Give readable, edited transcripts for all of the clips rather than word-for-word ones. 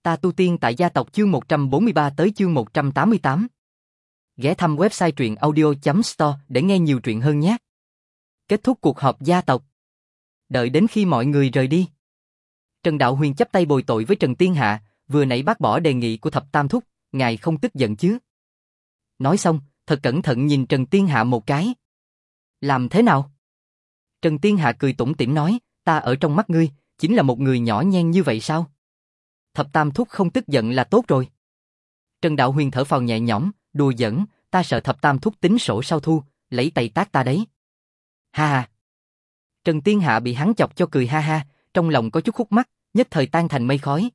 Ta tu tiên tại gia tộc chương 143 tới chương 188. Ghé thăm website truyện audio.store để nghe nhiều truyện hơn nhé. Kết thúc cuộc họp gia tộc. Đợi đến khi mọi người rời đi, Trần Đạo Huyền chắp tay bồi tội với Trần Tiên Hạ, vừa nãy bác bỏ đề nghị của Thập Tam Thúc, ngài không tức giận chứ? Nói xong, thật cẩn thận nhìn Trần Tiên Hạ một cái. Làm thế nào? Trần Tiên Hạ cười tủm tỉm nói, ta ở trong mắt ngươi, chính là một người nhỏ nhen như vậy sao? Thập Tam Thúc không tức giận là tốt rồi. Trần Đạo Huyền thở phào nhẹ nhõm, đùa giỡn, ta sợ Thập Tam Thúc tính sổ sau thu, lấy tay tát ta đấy. Ha ha. Trần Tiên Hạ bị hắn chọc cho cười ha ha, trong lòng có chút khúc mắc, nhất thời tan thành mây khói.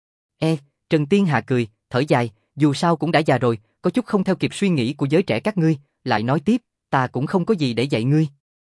Trần Tiên Hạ cười, thở dài, dù sao cũng đã già rồi, có chút không theo kịp suy nghĩ của giới trẻ các ngươi, lại nói tiếp, ta cũng không có gì để dạy ngươi.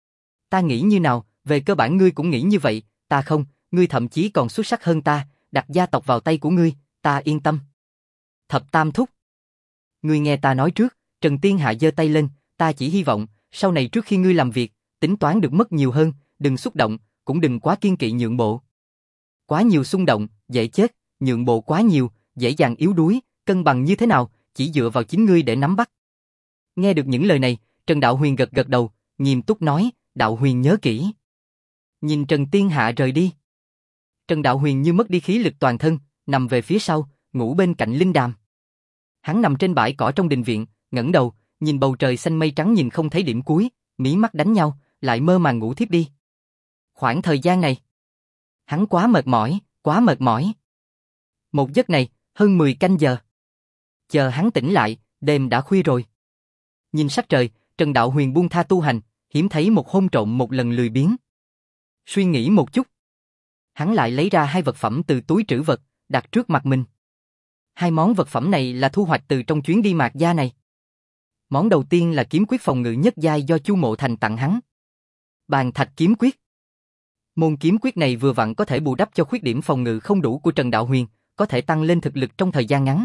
Ta nghĩ như nào, về cơ bản ngươi cũng nghĩ như vậy, ta không, ngươi thậm chí còn xuất sắc hơn ta, đặt gia tộc vào tay của ngươi, ta yên tâm. Thập Tam Thúc. Ngươi nghe ta nói trước, Trần Tiên Hạ giơ tay lên, ta chỉ hy vọng, sau này trước khi ngươi làm việc, tính toán được mất nhiều hơn, đừng xúc động, cũng đừng quá kiên kỵ nhượng bộ. Quá nhiều xung động, dễ chết, nhượng bộ quá nhiều, dễ dàng yếu đuối, cân bằng như thế nào, chỉ dựa vào chính ngươi để nắm bắt. Nghe được những lời này, Trần Đạo Huyền gật gật đầu, nghiêm túc nói, Đạo Huyền nhớ kỹ. Nhìn Trần Tiên Hạ rời đi, Trần Đạo Huyền như mất đi khí lực toàn thân, nằm về phía sau, ngủ bên cạnh Linh Đàm. Hắn nằm trên bãi cỏ trong đình viện, ngẩng đầu, nhìn bầu trời xanh mây trắng nhìn không thấy điểm cuối, mí mắt đánh nhau, lại mơ màng ngủ thiếp đi. Khoảng thời gian này, hắn quá mệt mỏi, quá mệt mỏi. Một giấc này, hơn 10 canh giờ. Chờ hắn tỉnh lại, đêm đã khuya rồi. Nhìn sắc trời, Trần Đạo Huyền buông tha tu hành, hiếm thấy một hôm trộm một lần lười biếng. Suy nghĩ một chút, hắn lại lấy ra 2 vật phẩm từ túi trữ vật, đặt trước mặt mình. 2 món vật phẩm này là thu hoạch từ trong chuyến đi Mạc Gia này. Món đầu tiên là kiếm quyết phòng ngự nhất giai do Chu Mộ Thành tặng hắn. Bàn thạch kiếm quyết. Môn kiếm quyết này vừa vặn có thể bù đắp cho khuyết điểm phòng ngự không đủ của Trần Đạo Huyền, có thể tăng lên thực lực trong thời gian ngắn.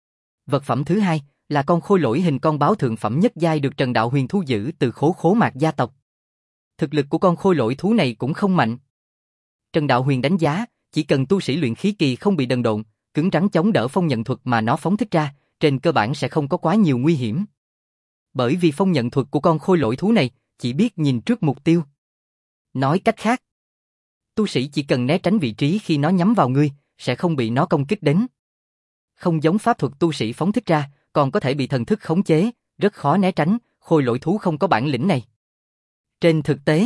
Vật phẩm thứ hai là con khôi lỗi hình con báo thượng phẩm nhất giai được Trần Đạo Huyền thu giữ từ khố Mạc gia tộc. Thực lực của con khôi lỗi thú này cũng không mạnh. Trần Đạo Huyền đánh giá, chỉ cần tu sĩ luyện khí kỳ không bị đần độn, cứng rắn chống đỡ phong nhận thuật mà nó phóng thích ra, trên cơ bản sẽ không có quá nhiều nguy hiểm. Bởi vì phong nhận thuật của con khôi lỗi thú này chỉ biết nhìn trước mục tiêu. Nói cách khác, tu sĩ chỉ cần né tránh vị trí khi nó nhắm vào ngươi, sẽ không bị nó công kích đến. Không giống pháp thuật tu sĩ phóng thích ra, còn có thể bị thần thức khống chế, rất khó né tránh, khôi lỗi thú không có bản lĩnh này. Trên thực tế,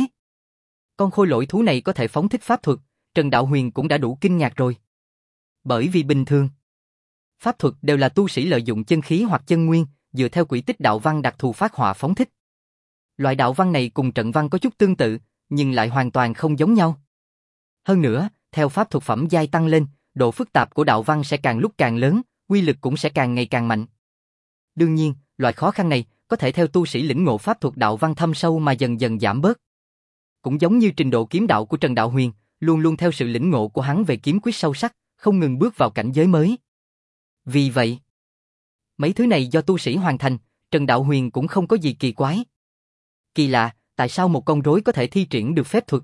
con khôi lỗi thú này có thể phóng thích pháp thuật, Trần Đạo Huyền cũng đã đủ kinh ngạc rồi. Bởi vì bình thường, pháp thuật đều là tu sĩ lợi dụng chân khí hoặc chân nguyên, dựa theo quỹ tích đạo văn đặc thù phát họa phóng thích. Loại đạo văn này cùng trận văn có chút tương tự, nhưng lại hoàn toàn không giống nhau. Hơn nữa, theo pháp thuật phẩm giai tăng lên, độ phức tạp của đạo văn sẽ càng lúc càng lớn, uy lực cũng sẽ càng ngày càng mạnh. Đương nhiên, loại khó khăn này có thể theo tu sĩ lĩnh ngộ pháp thuật đạo văn thâm sâu mà dần dần giảm bớt. Cũng giống như trình độ kiếm đạo của Trần Đạo Huyền, luôn luôn theo sự lĩnh ngộ của hắn về kiếm quyết sâu sắc, không ngừng bước vào cảnh giới mới. Vì vậy, mấy thứ này do tu sĩ hoàn thành, Trần Đạo Huyền cũng không có gì kỳ quái. Kỳ lạ, tại sao một con rối có thể thi triển được phép thuật?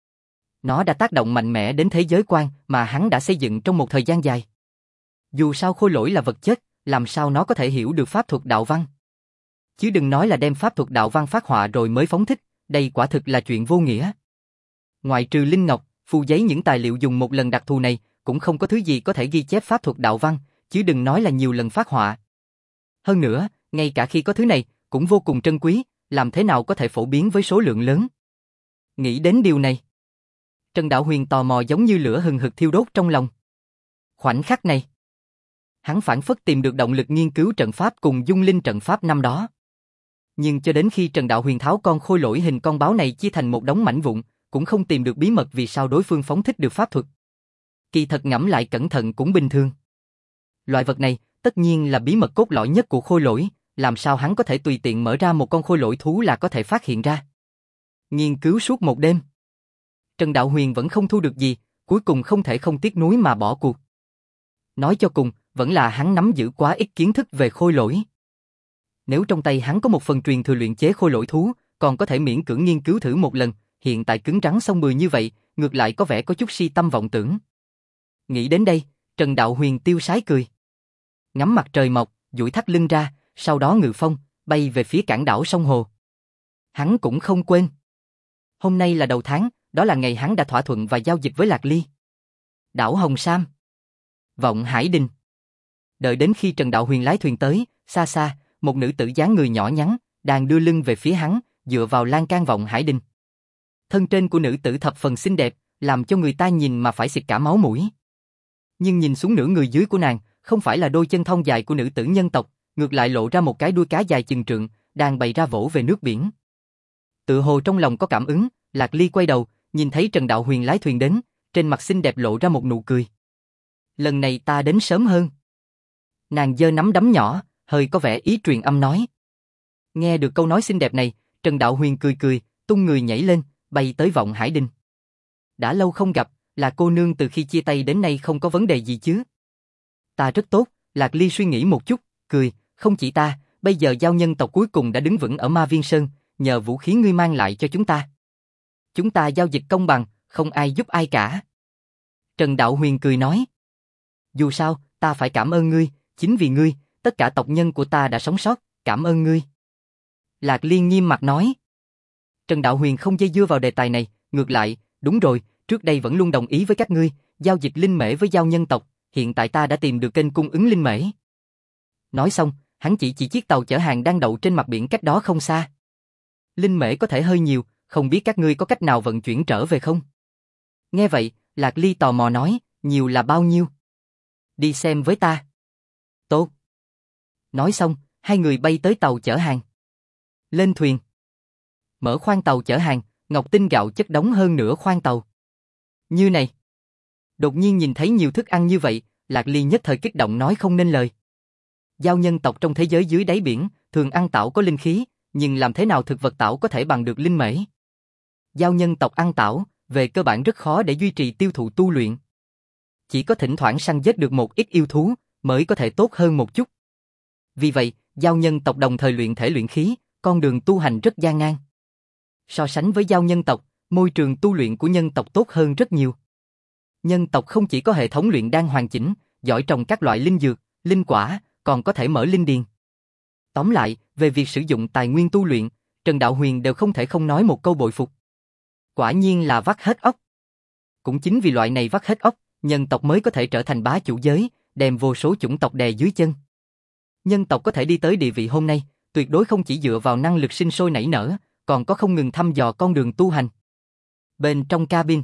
Nó đã tác động mạnh mẽ đến thế giới quan mà hắn đã xây dựng trong một thời gian dài. Dù sao khôi lỗi là vật chất, làm sao nó có thể hiểu được pháp thuật đạo văn? Chứ đừng nói là đem pháp thuật đạo văn phát họa rồi mới phóng thích, đây quả thực là chuyện vô nghĩa. Ngoại trừ linh ngọc, phù giấy những tài liệu dùng một lần đặc thù này, cũng không có thứ gì có thể ghi chép pháp thuật đạo văn, chứ đừng nói là nhiều lần phát họa. Hơn nữa, ngay cả khi có thứ này, cũng vô cùng trân quý, làm thế nào có thể phổ biến với số lượng lớn? Nghĩ đến điều này, Trần Đạo Huyền tò mò giống như lửa hừng hực thiêu đốt trong lòng. Khoảnh khắc này, hắn phảng phất tìm được động lực nghiên cứu trận pháp cùng dung linh trận pháp năm đó. Nhưng cho đến khi Trần Đạo Huyền tháo con khôi lỗi hình con báo này chia thành một đống mảnh vụn, cũng không tìm được bí mật vì sao đối phương phóng thích được pháp thuật. Kỳ thật ngẫm lại cẩn thận cũng bình thường. Loại vật này, tất nhiên là bí mật cốt lõi nhất của khôi lỗi, làm sao hắn có thể tùy tiện mở ra một con khôi lỗi thú là có thể phát hiện ra. Nghiên cứu suốt một đêm, Trần Đạo Huyền vẫn không thu được gì, cuối cùng không thể không tiếc nuối mà bỏ cuộc. Nói cho cùng, vẫn là hắn nắm giữ quá ít kiến thức về khôi lỗi. Nếu trong tay hắn có một phần truyền thừa luyện chế khôi lỗi thú, còn có thể miễn cưỡng nghiên cứu thử một lần, hiện tại cứng rắn xông bừa như vậy, ngược lại có vẻ có chút si tâm vọng tưởng. Nghĩ đến đây, Trần Đạo Huyền tiêu sái cười. Ngắm mặt trời mọc, duỗi thắt lưng ra, sau đó ngự phong, bay về phía cảng đảo sông Hồ. Hắn cũng không quên. Hôm nay là đầu tháng, đó là ngày hắn đã thỏa thuận và giao dịch với Lạc Ly. Đảo Hồng Sam. Vọng Hải Đình. Đợi đến khi Trần Đạo Huyền lái thuyền tới, xa xa, một nữ tử dáng người nhỏ nhắn, đang đưa lưng về phía hắn, dựa vào lan can Vọng Hải Đình. Thân trên của nữ tử thập phần xinh đẹp, làm cho người ta nhìn mà phải xịt cả máu mũi. Nhưng nhìn xuống nửa người dưới của nàng, không phải là đôi chân thon dài của nữ tử nhân tộc, ngược lại lộ ra một cái đuôi cá dài chừng trượng, đang bày ra vỗ về nước biển. Tự hồ trong lòng có cảm ứng, Lạc Ly quay đầu, nhìn thấy Trần Đạo Huyền lái thuyền đến, trên mặt xinh đẹp lộ ra một nụ cười. Lần này ta đến sớm hơn. Nàng giơ nắm đấm nhỏ, hơi có vẻ ý truyền âm nói. Nghe được câu nói xinh đẹp này, Trần Đạo Huyền cười cười, tung người nhảy lên, bay tới Vọng Hải Đình. Đã lâu không gặp, là cô nương từ khi chia tay đến nay không có vấn đề gì chứ? Ta rất tốt, Lạc Ly suy nghĩ một chút, cười, không chỉ ta, bây giờ giao nhân tộc cuối cùng đã đứng vững ở Ma Viên Sơn, nhờ vũ khí ngươi mang lại cho chúng ta. Chúng ta giao dịch công bằng, không ai giúp ai cả. Trần Đạo Huyền cười nói. Dù sao, ta phải cảm ơn ngươi, chính vì ngươi, tất cả tộc nhân của ta đã sống sót, cảm ơn ngươi. Lạc Ly nghiêm mặt nói. Trần Đạo Huyền không dây dưa vào đề tài này, ngược lại, đúng rồi, trước đây vẫn luôn đồng ý với các ngươi, giao dịch linh mễ với giao nhân tộc, hiện tại ta đã tìm được kênh cung ứng linh mễ. Nói xong, hắn chỉ chiếc tàu chở hàng đang đậu trên mặt biển cách đó không xa. Linh mễ có thể hơi nhiều, không biết các ngươi có cách nào vận chuyển trở về không? Nghe vậy, Lạc Ly tò mò nói, nhiều là bao nhiêu? Đi xem với ta. Tốt. Nói xong, hai người bay tới tàu chở hàng. Lên thuyền. Mở khoang tàu chở hàng, ngọc tinh gạo chất đóng hơn nửa khoang tàu. Như này. Đột nhiên nhìn thấy nhiều thức ăn như vậy, Lạc Ly nhất thời kích động nói không nên lời. Giao nhân tộc trong thế giới dưới đáy biển, thường ăn tảo có linh khí, nhưng làm thế nào thực vật tảo có thể bằng được linh mễ? Giao nhân tộc ăn tảo, về cơ bản rất khó để duy trì tiêu thụ tu luyện. Chỉ có thỉnh thoảng săn giết được một ít yêu thú, mới có thể tốt hơn một chút. Vì vậy, giao nhân tộc đồng thời luyện thể luyện khí, con đường tu hành rất gian nan. So sánh với giao nhân tộc, môi trường tu luyện của nhân tộc tốt hơn rất nhiều. Nhân tộc không chỉ có hệ thống luyện đan hoàn chỉnh, giỏi trồng các loại linh dược, linh quả, còn có thể mở linh điền. Tóm lại, về việc sử dụng tài nguyên tu luyện, Trần Đạo Huyền đều không thể không nói một câu bội phục. Quả nhiên là vắt hết óc. Cũng chính vì loại này vắt hết óc, nhân tộc mới có thể trở thành bá chủ giới, đem vô số chủng tộc đè dưới chân. Nhân tộc có thể đi tới địa vị hôm nay, tuyệt đối không chỉ dựa vào năng lực sinh sôi nảy nở, còn có không ngừng thăm dò con đường tu hành. Bên trong cabin,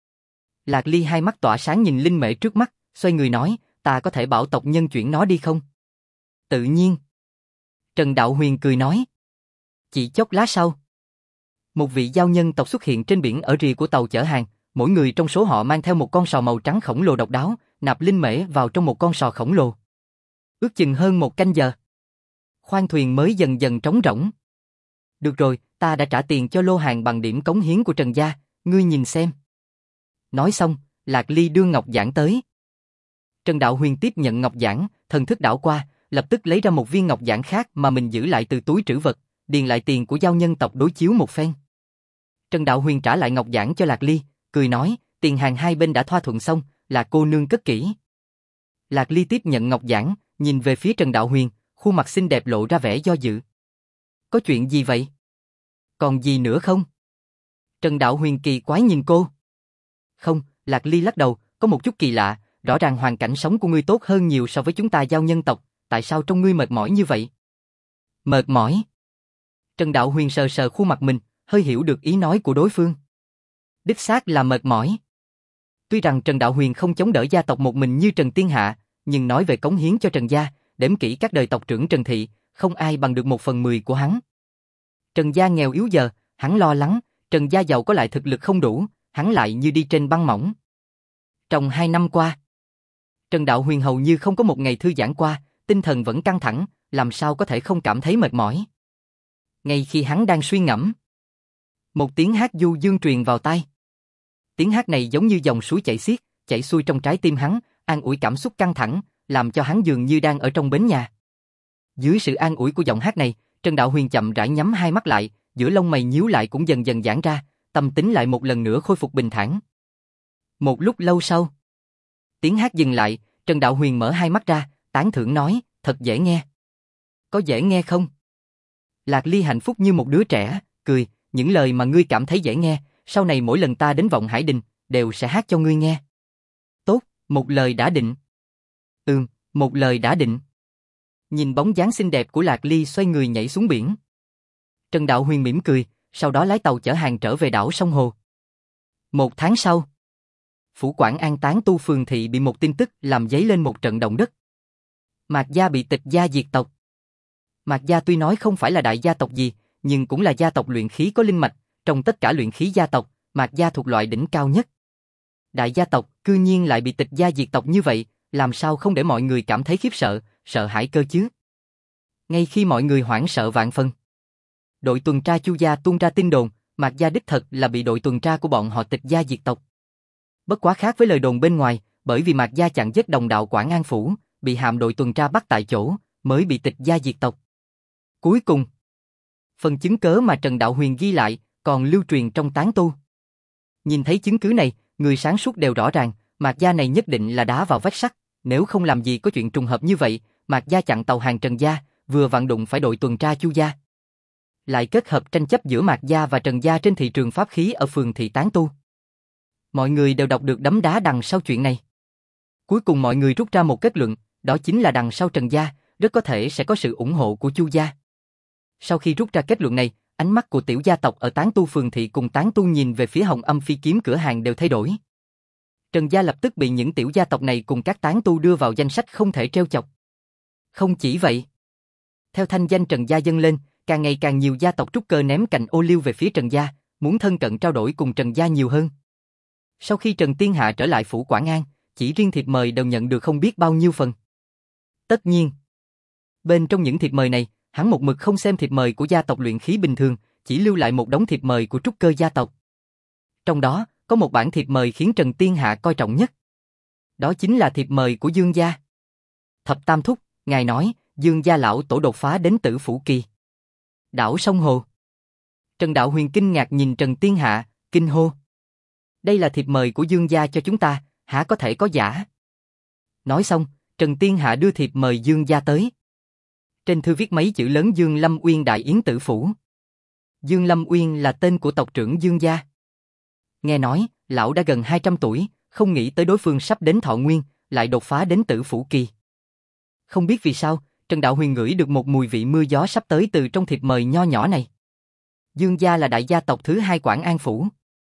Lạc Ly hai mắt tỏa sáng nhìn linh mễ trước mắt, xoay người nói, ta có thể bảo tộc nhân chuyển nó đi không? Tự nhiên. Trần Đạo Huyền cười nói. Chỉ chốc lát sau, một vị giao nhân tộc xuất hiện trên biển ở rìa của tàu chở hàng, mỗi người trong số họ mang theo một con sò màu trắng khổng lồ độc đáo, nạp linh mễ vào trong một con sò khổng lồ. Ước chừng hơn một canh giờ, khoang thuyền mới dần dần trống rỗng. Được rồi, ta đã trả tiền cho lô hàng bằng điểm cống hiến của Trần gia, ngươi nhìn xem. Nói xong, Lạc Ly đưa ngọc giản tới. Trần Đạo Huyền tiếp nhận ngọc giản, thần thức đảo qua, lập tức lấy ra một viên ngọc giản khác mà mình giữ lại từ túi trữ vật, điền lại tiền của giao nhân tộc đối chiếu một phen. Trần Đạo Huyền trả lại ngọc giản cho Lạc Ly, cười nói, tiền hàng hai bên đã thỏa thuận xong, là cô nương cất kỹ. Lạc Ly tiếp nhận ngọc giản, nhìn về phía Trần Đạo Huyền, khuôn mặt xinh đẹp lộ ra vẻ do dự. Có chuyện gì vậy? Còn gì nữa không? Trần Đạo Huyền kỳ quái nhìn cô. Không, Lạc Ly lắc đầu, có một chút kỳ lạ, rõ ràng hoàn cảnh sống của ngươi tốt hơn nhiều so với chúng ta giao nhân tộc, tại sao trông ngươi mệt mỏi như vậy? Mệt mỏi? Trần Đạo Huyền sờ sờ khuôn mặt mình, hơi hiểu được ý nói của đối phương. Đích xác là mệt mỏi. Tuy rằng Trần Đạo Huyền không chống đỡ gia tộc một mình như Trần Tiên Hạ, nhưng nói về cống hiến cho Trần gia, đếm kỹ các đời tộc trưởng Trần Thị, không ai bằng được 1/10 của hắn. Trần gia nghèo yếu giờ, hắn lo lắng, Trần gia giàu có lại thực lực không đủ, hắn lại như đi trên băng mỏng. Trong 2 năm qua, Trần Đạo Huyền hầu như không có một ngày thư giãn qua, tinh thần vẫn căng thẳng, làm sao có thể không cảm thấy mệt mỏi. Ngay khi hắn đang suy ngẫm, một tiếng hát du dương truyền vào tai. Tiếng hát này giống như dòng suối chảy xiết, chảy xuôi trong trái tim hắn, an ủi cảm xúc căng thẳng, làm cho hắn dường như đang ở trong bến nhà. Dưới sự an ủi của giọng hát này, Trần Đạo Huyền chậm rãi nhắm hai mắt lại, giữa lông mày nhíu lại cũng dần dần giãn ra, tâm tính lại một lần nữa khôi phục bình thản. Một lúc lâu sau, tiếng hát dừng lại, Trần Đạo Huyền mở hai mắt ra, tán thưởng nói, thật dễ nghe. Có dễ nghe không? Lạc Ly hạnh phúc như một đứa trẻ, cười, những lời mà ngươi cảm thấy dễ nghe, sau này mỗi lần ta đến Vọng Hải Đình, đều sẽ hát cho ngươi nghe. Tốt, một lời đã định. Một lời đã định. Nhìn bóng dáng xinh đẹp của Lạc Ly xoay người nhảy xuống biển. Trần Đạo Huyền mỉm cười, sau đó lái tàu chở hàng trở về đảo Sông Hồ. 1 tháng sau, phủ Quảng An tán tu phường thị bị một tin tức làm dấy lên một trận động đất. Mạc gia bị tịch gia diệt tộc. Mạc gia tuy nói không phải là đại gia tộc gì, nhưng cũng là gia tộc luyện khí có linh mạch, trong tất cả luyện khí gia tộc, Mạc gia thuộc loại đỉnh cao nhất. Đại gia tộc cư nhiên lại bị tịch gia diệt tộc như vậy, làm sao không để mọi người cảm thấy khiếp sợ, sợ hãi cơ chứ? Ngay khi mọi người hoảng sợ vạn phần, đội tuần tra Chu gia tuôn ra tin đồn, Mạc gia đích thật là bị đội tuần tra của bọn họ tịch gia diệt tộc. Bất quá khác với lời đồn bên ngoài, bởi vì Mạc gia chặn giết đồng đạo Quảng An phủ, bị hạm đội tuần tra bắt tại chỗ, mới bị tịch gia diệt tộc. Cuối cùng, phần chứng cớ mà Trần Đạo Huyền ghi lại, còn lưu truyền trong tán tu. Nhìn thấy chứng cứ này, người sáng suốt đều rõ ràng, Mạc gia này nhất định là đá vào vách sắt, nếu không làm gì có chuyện trùng hợp như vậy, Mạc gia chặn tàu hàng Trần gia, vừa vặn đụng phải đội tuần tra Chu gia. Lại kết hợp tranh chấp giữa Mạc gia và Trần gia trên thị trường pháp khí ở phường thị tán tu. Mọi người đều đọc được đấm đá đằng sau chuyện này. Cuối cùng mọi người rút ra một kết luận, đó chính là đằng sau Trần gia, rất có thể sẽ có sự ủng hộ của Chu gia. Sau khi rút ra kết luận này, ánh mắt của tiểu gia tộc ở tán tu phường thị cùng tán tu nhìn về phía Hồng Âm Phi kiếm cửa hàng đều thay đổi. Trần gia lập tức bị những tiểu gia tộc này cùng các tán tu đưa vào danh sách không thể trêu chọc. Không chỉ vậy, theo thanh danh Trần gia dâng lên, càng ngày càng nhiều gia tộc trúc cơ ném cành ô liu về phía Trần gia, muốn thân cận trao đổi cùng Trần gia nhiều hơn. Sau khi Trần Tiên Hạ trở lại phủ Quảng An, chỉ riêng thiệp mời đều nhận được không biết bao nhiêu phần. Tất nhiên, bên trong những thiệp mời này, hắn một mực không xem thiệp mời của gia tộc luyện khí bình thường, chỉ lưu lại một đống thiệp mời của trúc cơ gia tộc. Trong đó, có một bản thiệp mời khiến Trần Tiên Hạ coi trọng nhất. Đó chính là thiệp mời của Dương gia. Thập Tam Thúc, ngài nói, Dương gia lão tổ đột phá đến Tử Phủ Kỳ. Đảo Sông Hồ. Trần Đạo Huyền kinh ngạc nhìn Trần Tiên Hạ, kinh hô. Đây là thiệp mời của Dương gia cho chúng ta, hả có thể có giả? Nói xong, Trần Tiên Hạ đưa thiệp mời Dương gia tới. Trên thư viết mấy chữ lớn Dương Lâm Uyên Đại Yến Tử Phủ. Dương Lâm Uyên là tên của tộc trưởng Dương gia. Nghe nói, lão đã gần 200 tuổi, không nghĩ tới đối phương sắp đến thọ nguyên, lại đột phá đến Tử Phủ Kỳ. Không biết vì sao, Trần Đạo Huyền ngửi được một mùi vị mưa gió sắp tới từ trong thiệp mời nho nhỏ này. Dương gia là đại gia tộc thứ 2 Quảng An phủ.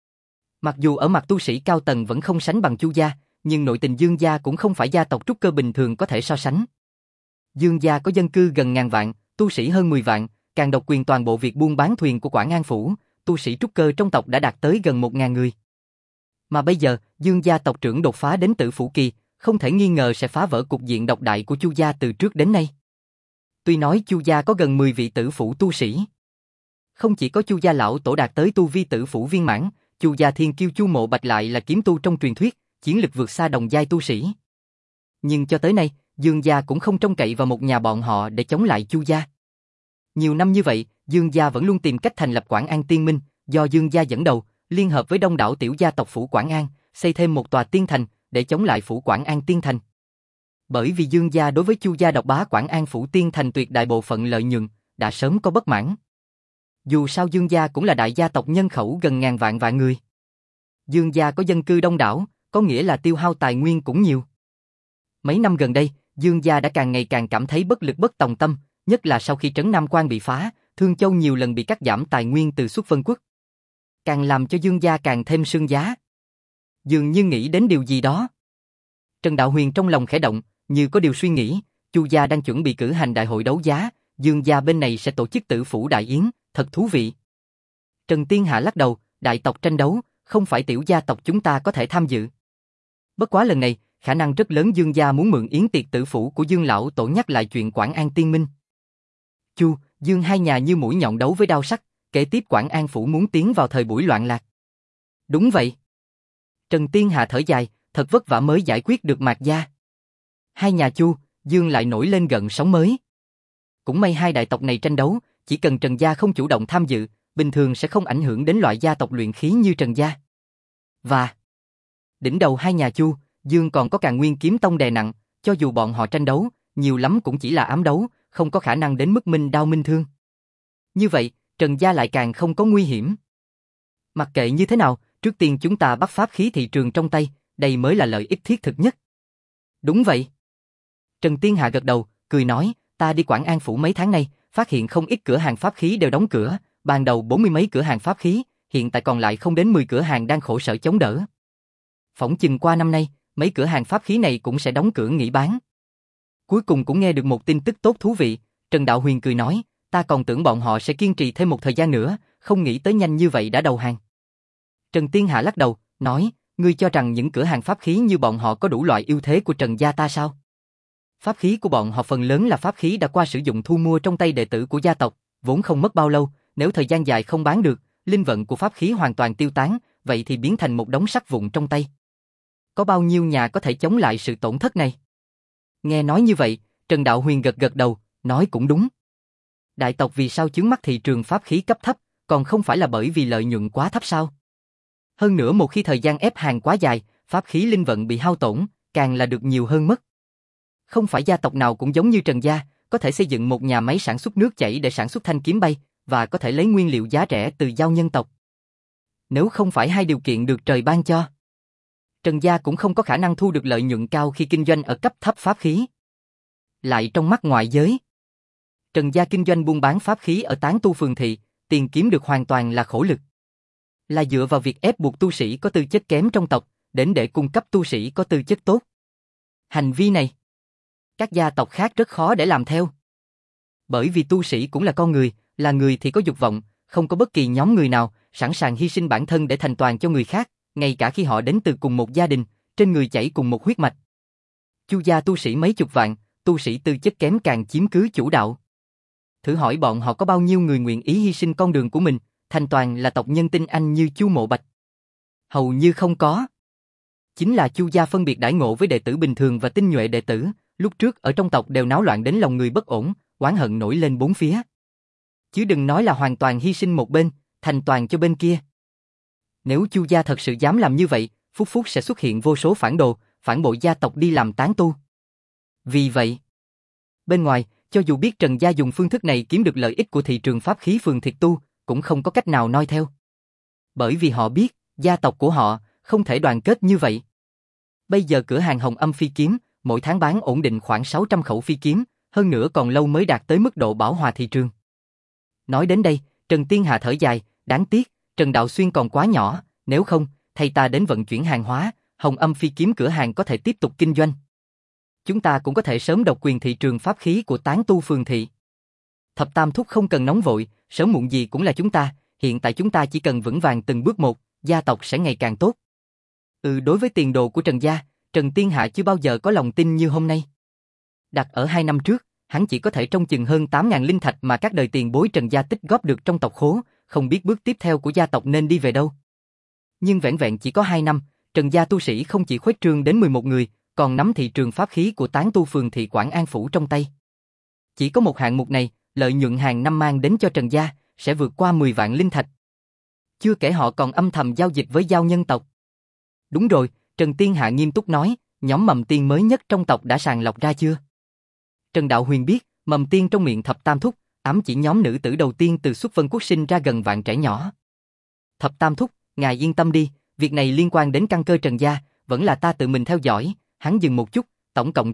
Mặc dù ở mặt tu sĩ cao tầng vẫn không sánh bằng Chu gia, nhưng nội tình Dương gia cũng không phải gia tộc trúc cơ bình thường có thể so sánh. Dương gia có dân cư gần ngàn vạn, tu sĩ hơn 10 vạn, càng độc quyền toàn bộ việc buôn bán thuyền của Quảng An phủ, tu sĩ trúc cơ trong tộc đã đạt tới gần 1000 người. Mà bây giờ, Dương gia tộc trưởng đột phá đến Tử Phủ Kỳ, không thể nghi ngờ sẽ phá vỡ cục diện độc đại của Chu gia từ trước đến nay. Tuy nói Chu gia có gần 10 vị tử phủ tu sĩ, không chỉ có Chu gia lão tổ đạt tới tu vi tử phủ viên mãn, Chu gia thiên kiêu Chu Mộ Bạch lại là kiếm tu trong truyền thuyết, chiến lực vượt xa đồng giai tu sĩ. Nhưng cho tới nay, Dương gia cũng không trông cậy vào một nhà bọn họ để chống lại Chu gia. Nhiều năm như vậy, Dương gia vẫn luôn tìm cách thành lập Quảng An Tiên Minh, do Dương gia dẫn đầu, liên hợp với đông đảo tiểu gia tộc phủ Quảng An, xây thêm một tòa tiên thành để chống lại phủ Quảng An Tiên Thành. Bởi vì Dương gia đối với Chu gia độc bá Quảng An phủ Tiên Thành tuyệt đại bộ phận lợi nhuận, đã sớm có bất mãn. Dù sao Dương gia cũng là đại gia tộc nhân khẩu gần ngàn vạn người. Dương gia có dân cư đông đảo, có nghĩa là tiêu hao tài nguyên cũng nhiều. Mấy năm gần đây, Dương gia đã càng ngày càng cảm thấy bất lực bất tòng tâm, nhất là sau khi Trấn Nam Quan bị phá, Thương Châu nhiều lần bị cắt giảm tài nguyên từ Xuất Vân Quốc. Càng làm cho Dương gia càng thêm sương giá. Dường như nghĩ đến điều gì đó. Trần Đạo Huyền trong lòng khẽ động, như có điều suy nghĩ, Chu gia đang chuẩn bị cử hành đại hội đấu giá, Dương gia bên này sẽ tổ chức Tử Phủ Đại Yến, thật thú vị. Trần Tiên Hạ lắc đầu, đại tộc tranh đấu, không phải tiểu gia tộc chúng ta có thể tham dự. Bất quá lần này, khả năng rất lớn Dương gia muốn mượn yến tiệc tử phủ của Dương lão tổ nhắc lại chuyện Quảng An Tiên Minh. Chu, Dương hai nhà như mũi nhọn đấu với đao sắc, kế tiếp Quảng An phủ muốn tiến vào thời buổi loạn lạc. Đúng vậy. Trần Tiên Hạ thở dài, thật vất vả mới giải quyết được Mạc gia. Hai nhà Chu, Dương lại nổi lên gợn sóng mới. Cũng may hai đại tộc này tranh đấu, chỉ cần Trần gia không chủ động tham dự, bình thường sẽ không ảnh hưởng đến loại gia tộc luyện khí như Trần gia. Và đỉnh đầu hai nhà Chu, Dương còn có Càn Nguyên Kiếm Tông đè nặng, cho dù bọn họ tranh đấu, nhiều lắm cũng chỉ là ám đấu, không có khả năng đến mức minh đao minh thương. Như vậy, Trần gia lại càng không có nguy hiểm. Mặc kệ như thế nào, trước tiên chúng ta bắt pháp khí thị trường trong tay, đây mới là lợi ích thiết thực nhất. Đúng vậy. Trần Tiên Hạ gật đầu, cười nói, ta đi Quảng An Phủ mấy tháng nay, phát hiện không ít cửa hàng pháp khí đều đóng cửa, ban đầu 40 mấy cửa hàng pháp khí, hiện tại còn lại không đến 10 cửa hàng đang khổ sở chống đỡ. Phỏng chừng qua năm nay, mấy cửa hàng pháp khí này cũng sẽ đóng cửa nghỉ bán. Cuối cùng cũng nghe được một tin tức tốt thú vị, Trần Đạo Huyền cười nói, ta còn tưởng bọn họ sẽ kiên trì thêm một thời gian nữa, không nghĩ tới nhanh như vậy đã đầu hàng. Trần Tiên Hạ lắc đầu, nói, ngươi cho rằng những cửa hàng pháp khí như bọn họ có đủ loại ưu thế của Trần gia ta sao? Pháp khí của bọn họ phần lớn là pháp khí đã qua sử dụng thu mua trong tay đệ tử của gia tộc, vốn không mất bao lâu, nếu thời gian dài không bán được, linh vận của pháp khí hoàn toàn tiêu tán, vậy thì biến thành một đống sắt vụn trong tay. Có bao nhiêu nhà có thể chống lại sự tổn thất này? Nghe nói như vậy, Trần Đạo Huyền gật gật đầu, nói cũng đúng. Đại tộc vì sao chướng mắt thị trường pháp khí cấp thấp, còn không phải là bởi vì lợi nhuận quá thấp sao? Hơn nữa một khi thời gian ép hàng quá dài, pháp khí linh vận bị hao tổn, càng là được nhiều hơn mất. Không phải gia tộc nào cũng giống như Trần gia, có thể xây dựng một nhà máy sản xuất nước chảy để sản xuất thanh kiếm bay, và có thể lấy nguyên liệu giá rẻ từ giao nhân tộc. Nếu không phải hai điều kiện được trời ban cho, Trần gia cũng không có khả năng thu được lợi nhuận cao khi kinh doanh ở cấp thấp pháp khí. Lại trong mắt ngoại giới, Trần gia kinh doanh buôn bán pháp khí ở tán tu phường thị, tiền kiếm được hoàn toàn là khổ lực. Là dựa vào việc ép buộc tu sĩ có tư chất kém trong tộc, đến để cung cấp tu sĩ có tư chất tốt. Hành vi này, các gia tộc khác rất khó để làm theo. Bởi vì tu sĩ cũng là con người, là người thì có dục vọng, không có bất kỳ nhóm người nào sẵn sàng hy sinh bản thân để thành toàn cho người khác, ngay cả khi họ đến từ cùng một gia đình, trên người chảy cùng một huyết mạch. Chu gia tu sĩ mấy chục vạn, tu sĩ tư chất kém càng chiếm cứ chủ đạo. Thử hỏi bọn họ có bao nhiêu người nguyện ý hy sinh con đường của mình, thành toàn là tộc nhân tinh anh như Chu Mộ Bạch? Hầu như không có. Chính là Chu gia phân biệt đãi ngộ với đệ tử bình thường và tinh nhuệ đệ tử, lúc trước ở trong tộc đều náo loạn đến lòng người bất ổn, oán hận nổi lên bốn phía. Chứ đừng nói là hoàn toàn hy sinh một bên, thành toàn cho bên kia. Nếu Chu gia thật sự dám làm như vậy, phút phút sẽ xuất hiện vô số phản đồ, phản bội gia tộc đi làm tán tu. Vì vậy, bên ngoài, cho dù biết Trần gia dùng phương thức này kiếm được lợi ích của thị trường pháp khí phường Thiệt Tu, cũng không có cách nào noi theo. Bởi vì họ biết, gia tộc của họ không thể đoàn kết như vậy. Bây giờ cửa hàng Hồng Âm Phi Kiếm, mỗi tháng bán ổn định khoảng 600 khẩu phi kiếm, hơn nữa còn lâu mới đạt tới mức độ bảo hòa thị trường. Nói đến đây, Trần Tiên Hạ thở dài, đáng tiếc, Trần Đạo Xuyên còn quá nhỏ, nếu không, thầy ta đến vận chuyển hàng hóa, Hồng Âm Phi Kiếm cửa hàng có thể tiếp tục kinh doanh. Chúng ta cũng có thể sớm độc quyền thị trường pháp khí của tán tu phường thị. Thập Tam Thúc không cần nóng vội, sớm muộn gì cũng là chúng ta, hiện tại chúng ta chỉ cần vững vàng từng bước một, gia tộc sẽ ngày càng tốt. Đối với tiền đồ của Trần gia, Trần Tiên Hạ chưa bao giờ có lòng tin như hôm nay. Đặt ở 2 năm trước, hắn chỉ có thể trông chừng hơn 8.000 linh thạch mà các đời tiền bối Trần gia tích góp được trong tộc khố, không biết bước tiếp theo của gia tộc nên đi về đâu. Nhưng vẹn vẹn chỉ có 2 năm, Trần gia tu sĩ không chỉ khuếch trương đến 11 người, còn nắm thị trường pháp khí của tán tu phường thị Quảng An Phủ trong tay. Chỉ có một hạng mục này, lợi nhuận hàng năm mang đến cho Trần gia sẽ vượt qua 10 vạn linh thạch. Chưa kể họ còn âm thầm giao dịch với giao nhân tộc. Đúng rồi, Trần Tiên Hạ nghiêm túc nói, nhóm mầm tiên mới nhất trong tộc đã sàng lọc ra chưa? Trần Đạo Huyền biết, mầm tiên trong miệng Thập Tam Thúc, ám chỉ nhóm nữ tử đầu tiên từ xuất vân quốc sinh ra gần vạn trẻ nhỏ. Thập Tam Thúc, ngài yên tâm đi, việc này liên quan đến căn cơ Trần gia, vẫn là ta tự mình theo dõi. Hắn dừng một chút, tổng cộng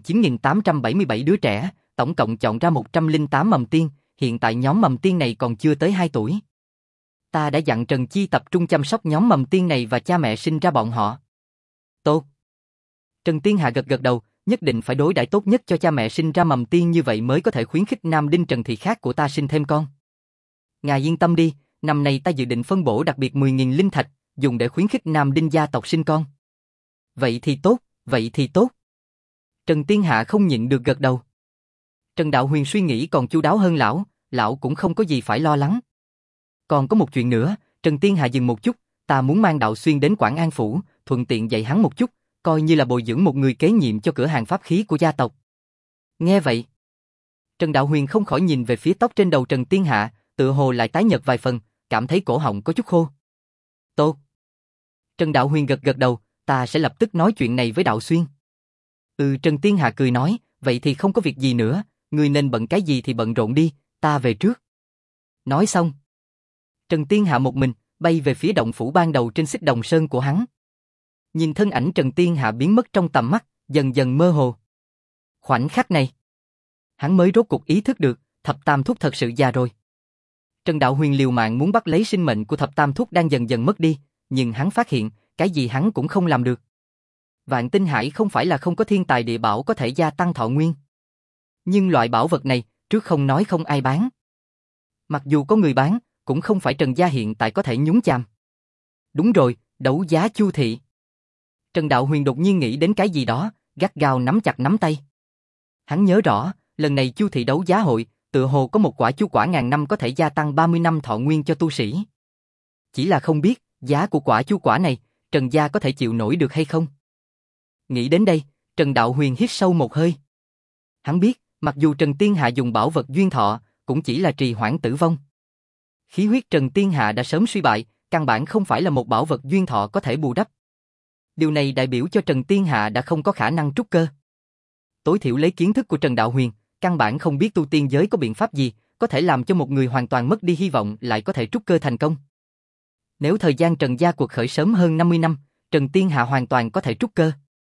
9.877 đứa trẻ, tổng cộng chọn ra 108 mầm tiên, hiện tại nhóm mầm tiên này còn chưa tới 2 tuổi. Ta đã dặn Trần Chi tập trung chăm sóc nhóm mầm tiên này và cha mẹ sinh ra bọn họ. Tốt. Trần Tiên Hạ gật gật đầu, nhất định phải đối đãi tốt nhất cho cha mẹ sinh ra mầm tiên, như vậy mới có thể khuyến khích nam đinh Trần thị khác của ta sinh thêm con. Ngài yên tâm đi, năm nay ta dự định phân bổ đặc biệt 10.000 linh thạch, dùng để khuyến khích nam đinh gia tộc sinh con. Vậy thì tốt, vậy thì tốt. Trần Tiên Hạ không nhịn được gật đầu. Trần Đạo Huyền suy nghĩ còn chu đáo hơn lão cũng không có gì phải lo lắng. Còn có một chuyện nữa, Trần Tiên Hạ dừng một chút, ta muốn mang Đạo Xuyên đến Quảng An Phủ, thuận tiện dạy hắn một chút, coi như là bồi dưỡng một người kế nhiệm cho cửa hàng pháp khí của gia tộc. Nghe vậy, Trần Đạo Huyền không khỏi nhìn về phía tóc trên đầu Trần Tiên Hạ, tựa hồ lại tái nhợt vài phần, cảm thấy cổ họng có chút khô. Tốt. Trần Đạo Huyền gật gật đầu, ta sẽ lập tức nói chuyện này với Đạo Xuyên. Trần Tiên Hạ cười nói, vậy thì không có việc gì nữa, ngươi nên bận cái gì thì bận rộn đi, ta về trước. Nói xong, Trần Tiên Hạ một mình, bay về phía động phủ ban đầu trên Xích Đồng Sơn của hắn. Nhìn thân ảnh Trần Tiên Hạ biến mất trong tầm mắt, dần dần mơ hồ. Khoảnh khắc này, hắn mới rốt cuộc ý thức được, Thập Tam Thúc thật sự già rồi. Trần Đạo Huyền liều mạng muốn bắt lấy sinh mệnh của Thập Tam Thúc đang dần dần mất đi, nhưng hắn phát hiện, cái gì hắn cũng không làm được. Vạn Tinh Hải không phải là không có thiên tài địa bảo có thể gia tăng thọ nguyên. Nhưng loại bảo vật này, trước không nói không ai bán. Mặc dù có người bán, cũng không phải Trần gia hiện tại có thể nhúng chàm. Đúng rồi, đấu giá Chu thị. Trần Đạo Huyền đột nhiên nghĩ đến cái gì đó, gắt gao nắm chặt nắm tay. Hắn nhớ rõ, lần này Chu thị đấu giá hội, tựa hồ có một quả chu quả ngàn năm có thể gia tăng 30 năm thọ nguyên cho tu sĩ. Chỉ là không biết, giá của quả chu quả này, Trần gia có thể chịu nổi được hay không? Nghĩ đến đây, Trần Đạo Huyền hít sâu một hơi. Hắn biết, mặc dù Trần Tiên Hạ dùng bảo vật duyên thọ, cũng chỉ là trì hoãn tử vong. Khí huyết Trần Tiên Hạ đã sớm suy bại, căn bản không phải là một bảo vật duyên thọ có thể bù đắp. Điều này đại biểu cho Trần Tiên Hạ đã không có khả năng trúc cơ. Tối thiểu lấy kiến thức của Trần Đạo Huyền, căn bản không biết tu tiên giới có biện pháp gì có thể làm cho một người hoàn toàn mất đi hy vọng lại có thể trúc cơ thành công. Nếu thời gian Trần gia cuộc khởi sớm hơn 50 năm, Trần Tiên Hạ hoàn toàn có thể trúc cơ.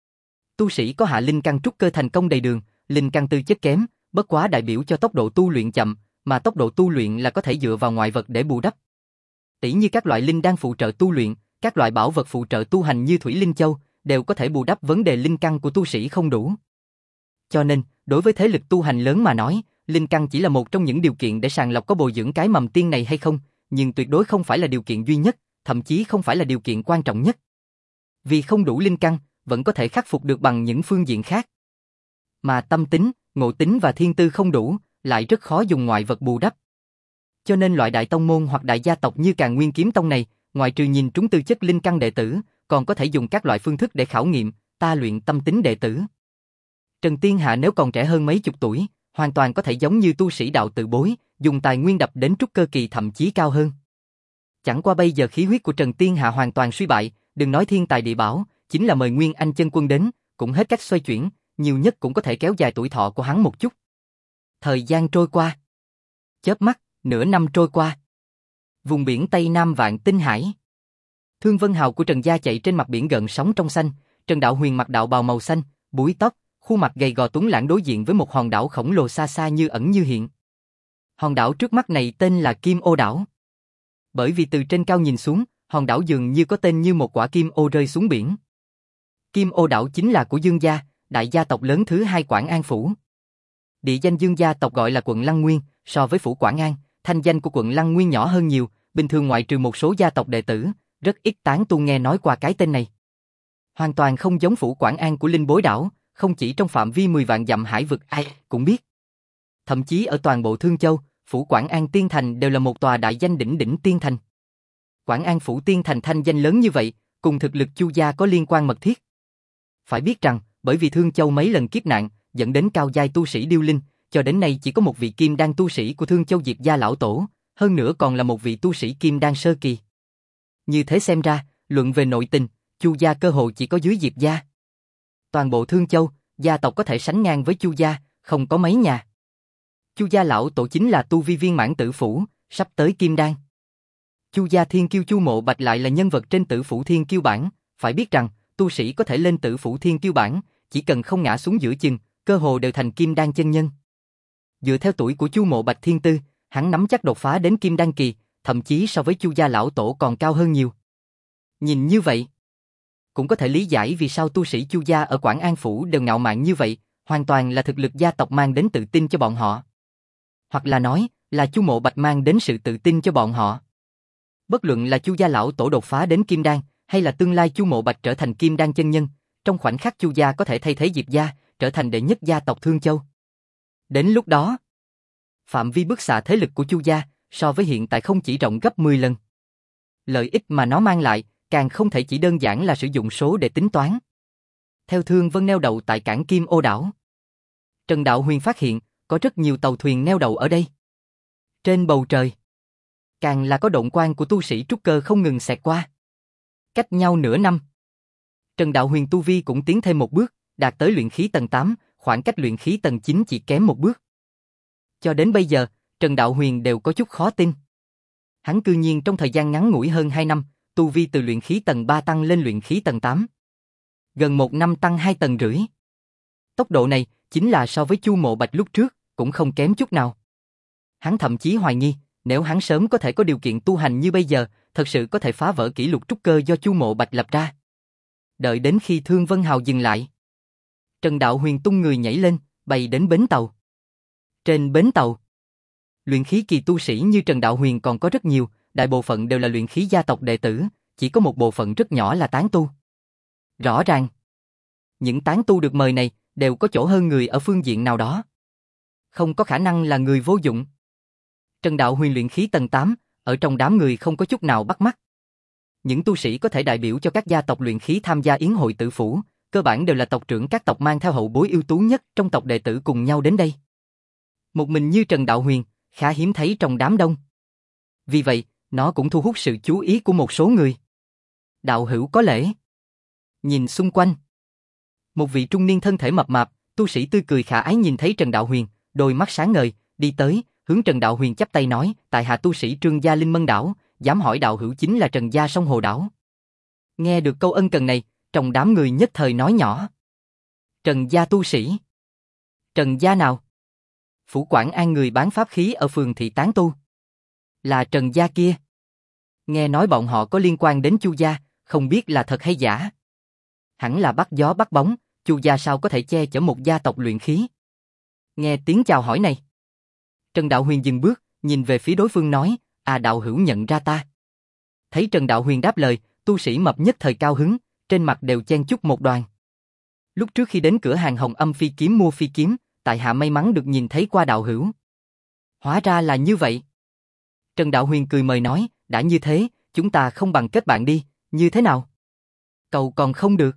Tu sĩ có hạ linh căn trúc cơ thành công đầy đường, linh căn tư chất kém, bất quá đại biểu cho tốc độ tu luyện chậm, mà tốc độ tu luyện là có thể dựa vào ngoại vật để bù đắp. Tỷ như các loại linh đan phụ trợ tu luyện, các loại bảo vật phụ trợ tu hành như Thủy Linh Châu, đều có thể bù đắp vấn đề linh căn của tu sĩ không đủ. Cho nên, đối với thế lực tu hành lớn mà nói, linh căn chỉ là một trong những điều kiện để sàng lọc có bồi dưỡng cái mầm tiên này hay không, nhưng tuyệt đối không phải là điều kiện duy nhất, thậm chí không phải là điều kiện quan trọng nhất. Vì không đủ linh căn, vẫn có thể khắc phục được bằng những phương diện khác. Mà tâm tính, ngộ tính và thiên tư không đủ, lại rất khó dùng ngoại vật bù đắp. Cho nên loại đại tông môn hoặc đại gia tộc như Càn Nguyên Kiếm Tông này, ngoài trừ nhìn trúng tư chất linh căn đệ tử, còn có thể dùng các loại phương thức để khảo nghiệm, ta luyện tâm tính đệ tử. Trần Tiên Hạ nếu còn trẻ hơn mấy chục tuổi, hoàn toàn có thể giống như tu sĩ đạo tự bối, dùng tài nguyên đập đến trúc cơ kỳ thậm chí cao hơn. Chẳng qua bây giờ khí huyết của Trần Tiên Hạ hoàn toàn suy bại, đừng nói thiên tài địa bảo, chính là mời Nguyên Anh chân quân đến, cũng hết cách xoay chuyển, nhiều nhất cũng có thể kéo dài tuổi thọ của hắn một chút. Thời gian trôi qua. Chớp mắt, nửa năm trôi qua. Vùng biển Tây Nam Vạn Tinh Hải. Thương Vân Hào của Trần gia chạy trên mặt biển gợn sóng trong xanh, Trần Đạo Huyền mặc đạo bào màu xanh, búi tóc, khuôn mặt gầy gò tuấn lãng đối diện với một hòn đảo khổng lồ xa xa như ẩn như hiện. Hòn đảo trước mắt này tên là Kim Ô đảo. Bởi vì từ trên cao nhìn xuống, hòn đảo dường như có tên như một quả kim ô rơi xuống biển. Kim Ô đảo chính là của Dương gia, đại gia tộc lớn thứ hai Quảng An phủ. Địa danh Dương gia tộc gọi là quận Lăng Nguyên, so với phủ Quảng An, thanh danh của quận Lăng Nguyên nhỏ hơn nhiều, bình thường ngoại trừ một số gia tộc đệ tử, rất ít tán tu nghe nói qua cái tên này. Hoàn toàn không giống phủ Quảng An của Linh Bối đảo, không chỉ trong phạm vi 10 vạn dặm hải vực ai cũng biết. Thậm chí ở toàn bộ Thương Châu, phủ Quảng An Tiên Thành đều là một tòa đại danh đỉnh đỉnh tiên thành. Quảng An phủ Tiên Thành thanh danh lớn như vậy, cùng thực lực Chu gia có liên quan mật thiết. Phải biết rằng, bởi vì Thương Châu mấy lần kiếp nạn, dẫn đến cao giai tu sĩ điêu linh, cho đến nay chỉ có một vị kim đan tu sĩ của Thương Châu Diệp gia lão tổ, hơn nữa còn là một vị tu sĩ kim đan sơ kỳ. Như thế xem ra, luận về nội tình, Chu gia cơ hồ chỉ có dưới Diệp gia. Toàn bộ Thương Châu, gia tộc có thể sánh ngang với Chu gia, không có mấy nhà. Chu gia lão tổ chính là tu vi viên mãn tử phủ, sắp tới kim đan. Chu gia thiên kiêu Chu Mộ Bạch lại là nhân vật trên tử phủ thiên kiêu bảng, phải biết rằng, tu sĩ có thể lên tử phủ thiên kiêu bảng, chỉ cần không ngã xuống giữa chừng, cơ hồ đều thành kim đan chân nhân. Dựa theo tuổi của Chu Mộ Bạch thiên tư, hắn nắm chắc đột phá đến kim đan kỳ, thậm chí so với Chu gia lão tổ còn cao hơn nhiều. Nhìn như vậy, cũng có thể lý giải vì sao tu sĩ Chu gia ở Quảng An phủ đều ngạo mạn như vậy, hoàn toàn là thực lực gia tộc mang đến tự tin cho bọn họ. Hoặc là nói, là Chu Mộ Bạch mang đến sự tự tin cho bọn họ. Bất luận là Chu gia lão tổ đột phá đến kim đan, hay là tương lai Chu Mộ Bạch trở thành kim đan chân nhân, trong khoảnh khắc Chu gia có thể thay thế Diệp gia, trở thành đệ nhất gia tộc Thương Châu. Đến lúc đó, phạm vi bức xạ thế lực của Chu gia so với hiện tại không chỉ rộng gấp 10 lần. Lợi ích mà nó mang lại, càng không thể chỉ đơn giản là sử dụng số để tính toán. Theo Thương Vân neo đậu tại cảng Kim Ô đảo, Trần Đạo Huyền phát hiện, có rất nhiều tàu thuyền neo đậu ở đây. Trên bầu trời, càng là có động quang của tu sĩ trúc cơ không ngừng xẹt qua. Cách nhau nửa năm, Trần Đạo Huyền tu vi cũng tiến thêm một bước, đạt tới luyện khí tầng 8, khoảng cách luyện khí tầng 9 chỉ kém một bước. Cho đến bây giờ, Trần Đạo Huyền đều có chút khó tin. Hắn cư nhiên trong thời gian ngắn ngủi hơn 2 năm, tu vi từ luyện khí tầng 3 tăng lên luyện khí tầng 8. Gần 1 năm tăng 2 tầng rưỡi. Tốc độ này, chính là so với Chu Mộ Bạch lúc trước, cũng không kém chút nào. Hắn thậm chí hoài nghi, nếu hắn sớm có thể có điều kiện tu hành như bây giờ, thật sự có thể phá vỡ kỷ lục trúc cơ do Chu Mộ Bạch lập ra. Đợi đến khi Thương Vân Hào dừng lại, Trần Đạo Huyền tung người nhảy lên, bay đến bến tàu. Trên bến tàu, luyện khí kỳ tu sĩ như Trần Đạo Huyền còn có rất nhiều, đại bộ phận đều là luyện khí gia tộc đệ tử, chỉ có một bộ phận rất nhỏ là tán tu. Rõ ràng, những tán tu được mời này đều có chỗ hơn người ở phương diện nào đó. Không có khả năng là người vô dụng. Trần Đạo Huyền luyện khí tầng 8, ở trong đám người không có chút nào bắt mắt. Những tu sĩ có thể đại biểu cho các gia tộc luyện khí tham gia yến hội tự phủ, cơ bản đều là tộc trưởng các tộc mang theo hậu bối ưu tú nhất trong tộc đệ tử cùng nhau đến đây. Một mình như Trần Đạo Huyền, khá hiếm thấy trong đám đông. Vì vậy, nó cũng thu hút sự chú ý của một số người. Đạo hữu có lễ. Nhìn xung quanh. Một vị trung niên thân thể mập mạp, tu sĩ tươi cười khả ái nhìn thấy Trần Đạo Huyền, đôi mắt sáng ngời, đi tới, hướng Trần Đạo Huyền chắp tay nói, tại hạ tu sĩ Trương gia Linh Mân Đảo, dám hỏi đạo hữu chính là Trần gia Sông Hồ Đảo. Nghe được câu ân cần này, trong đám người nhất thời nói nhỏ. Trần gia tu sĩ. Trần gia nào? Phủ Quảng An người bán pháp khí ở phường thị tán tu. Là Trần gia kia. Nghe nói bọn họ có liên quan đến Chu gia, không biết là thật hay giả. Hẳn là bắt gió bắt bóng, Chu gia sao có thể che chở một gia tộc luyện khí. Nghe tiếng chào hỏi này, Trần Đạo Huyền dừng bước, nhìn về phía đối phương nói, đạo hữu nhận ra ta. Thấy Trần Đạo Huyền đáp lời, tu sĩ mập nhất thời cao hứng, trên mặt đều chen chúc một đoàn. Lúc trước khi đến cửa hàng Hồng Âm Phi Kiếm mua phi kiếm, tại hạ may mắn được nhìn thấy qua đạo hữu. Hóa ra là như vậy. Trần Đạo Huyền cười mời nói, đã như thế, chúng ta không bằng kết bạn đi, như thế nào? Cầu còn không được.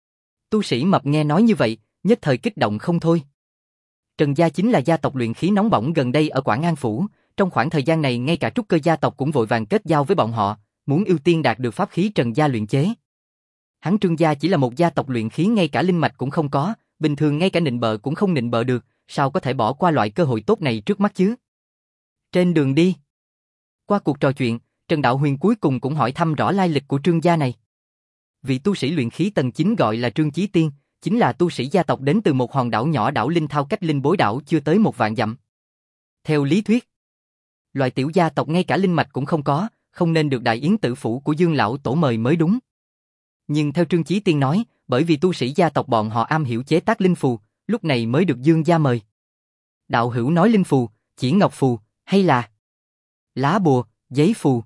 Tu sĩ mập nghe nói như vậy, nhất thời kích động không thôi. Trần gia chính là gia tộc luyện khí nóng bỏng gần đây ở Quảng An Phủ, trong khoảng thời gian này ngay cả trúc cơ gia tộc cũng vội vàng kết giao với bọn họ, muốn ưu tiên đạt được pháp khí Trần gia luyện chế. Hắn Trương gia chỉ là một gia tộc luyện khí ngay cả linh mạch cũng không có, bình thường ngay cả nịnh bợ cũng không nịnh bợ được, sao có thể bỏ qua loại cơ hội tốt này trước mắt chứ? Trên đường đi, qua cuộc trò chuyện, Trần Đạo Huyền cuối cùng cũng hỏi thăm rõ lai lịch của Trương gia này. Vị tu sĩ luyện khí tầng 9 gọi là Trương Chí Tiên, chính là tu sĩ gia tộc đến từ một hòn đảo nhỏ đảo Linh Thao cách Linh Bối đảo chưa tới 1 vạn dặm. Theo lý thuyết, loại tiểu gia tộc ngay cả linh mạch cũng không có, không nên được đại yến tử phủ của Dương lão tổ mời mới đúng. Nhưng theo Trương Chí Tiên nói, bởi vì tu sĩ gia tộc bọn họ am hiểu chế tác linh phù, lúc này mới được Dương gia mời. Đạo hữu nói linh phù, chỉ ngọc phù, hay là lá bùa, giấy phù?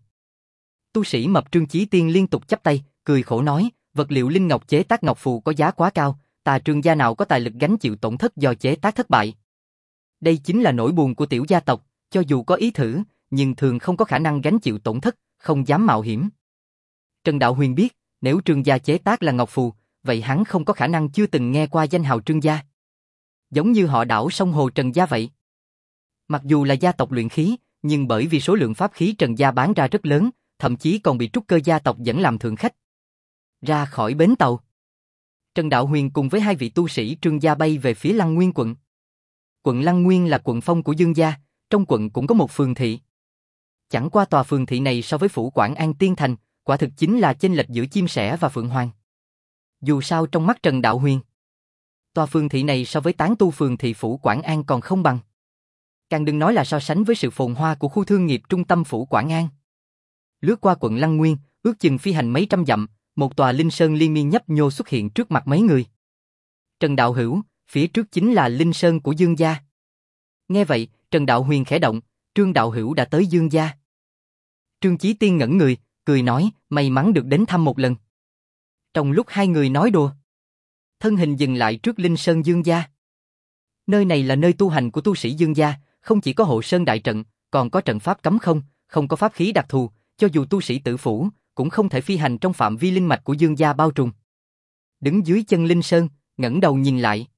Tu sĩ mập Trương Chí Tiên liên tục chắp tay, cười khổ nói, vật liệu linh ngọc chế tác ngọc phù có giá quá cao, ta Trương gia nào có tài lực gánh chịu tổn thất do chế tác thất bại. Đây chính là nỗi buồn của tiểu gia tộc, cho dù có ý thử, nhưng thường không có khả năng gánh chịu tổn thất, không dám mạo hiểm. Trần Đạo Huyền biết, nếu Trương gia chế tác là ngọc phù, vậy hắn không có khả năng chưa từng nghe qua danh hào Trương gia. Giống như họ đảo sông hồ Trần gia vậy. Mặc dù là gia tộc luyện khí, nhưng bởi vì số lượng pháp khí Trần gia bán ra rất lớn, thậm chí còn bị trúc cơ gia tộc dẫn làm thượng khách. Ra khỏi bến tàu, Trần Đạo Huyền cùng với 2 vị tu sĩ Trương gia bay về phía Lăng Nguyên quận. Quận Lăng Nguyên là quận phong của Dương gia, trong quận cũng có một phường thị. Chẳng qua tòa phường thị này so với phủ Quảng An Tiên Thành, quả thực chính là chênh lệch giữa chim sẻ và phượng hoàng. Dù sao trong mắt Trần Đạo Huyền, tòa phường thị này so với tán tu phường thị phủ Quảng An còn không bằng. Càng đừng nói là so sánh với sự phồn hoa của khu thương nghiệp trung tâm phủ Quảng An. Lướt qua quận Lăng Nguyên, ước chừng phi hành mấy trăm dặm, một tòa linh sơn liên miên nhấp nhô xuất hiện trước mặt mấy người. Trần đạo hữu, phía trước chính là linh sơn của Dương gia. Nghe vậy, Trần Đạo Huyền khẽ động, Trương đạo hữu đã tới Dương gia. Trương Chí Tiên ngẩn người, cười nói, may mắn được đến thăm một lần. Trong lúc hai người nói đùa, thân hình dừng lại trước linh sơn Dương gia. Nơi này là nơi tu hành của tu sĩ Dương gia, không chỉ có hộ sơn đại trận, còn có trận pháp cấm không, không có pháp khí đặc thù, cho dù tu sĩ tử phủ, cũng không thể phi hành trong phạm vi linh mạch của Dương gia bao trùm. Đứng dưới chân linh sơn, ngẩng đầu nhìn lại.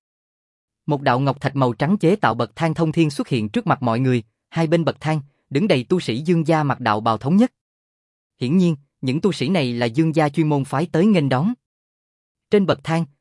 Một đạo ngọc thạch màu trắng chế tạo bậc thang thông thiên xuất hiện trước mặt mọi người, hai bên bậc thang, đứng đầy tu sĩ Dương gia mặc đạo bào thống nhất. Hiển nhiên, những tu sĩ này là Dương gia chuyên môn phái tới nghênh đón. Trên bậc thang,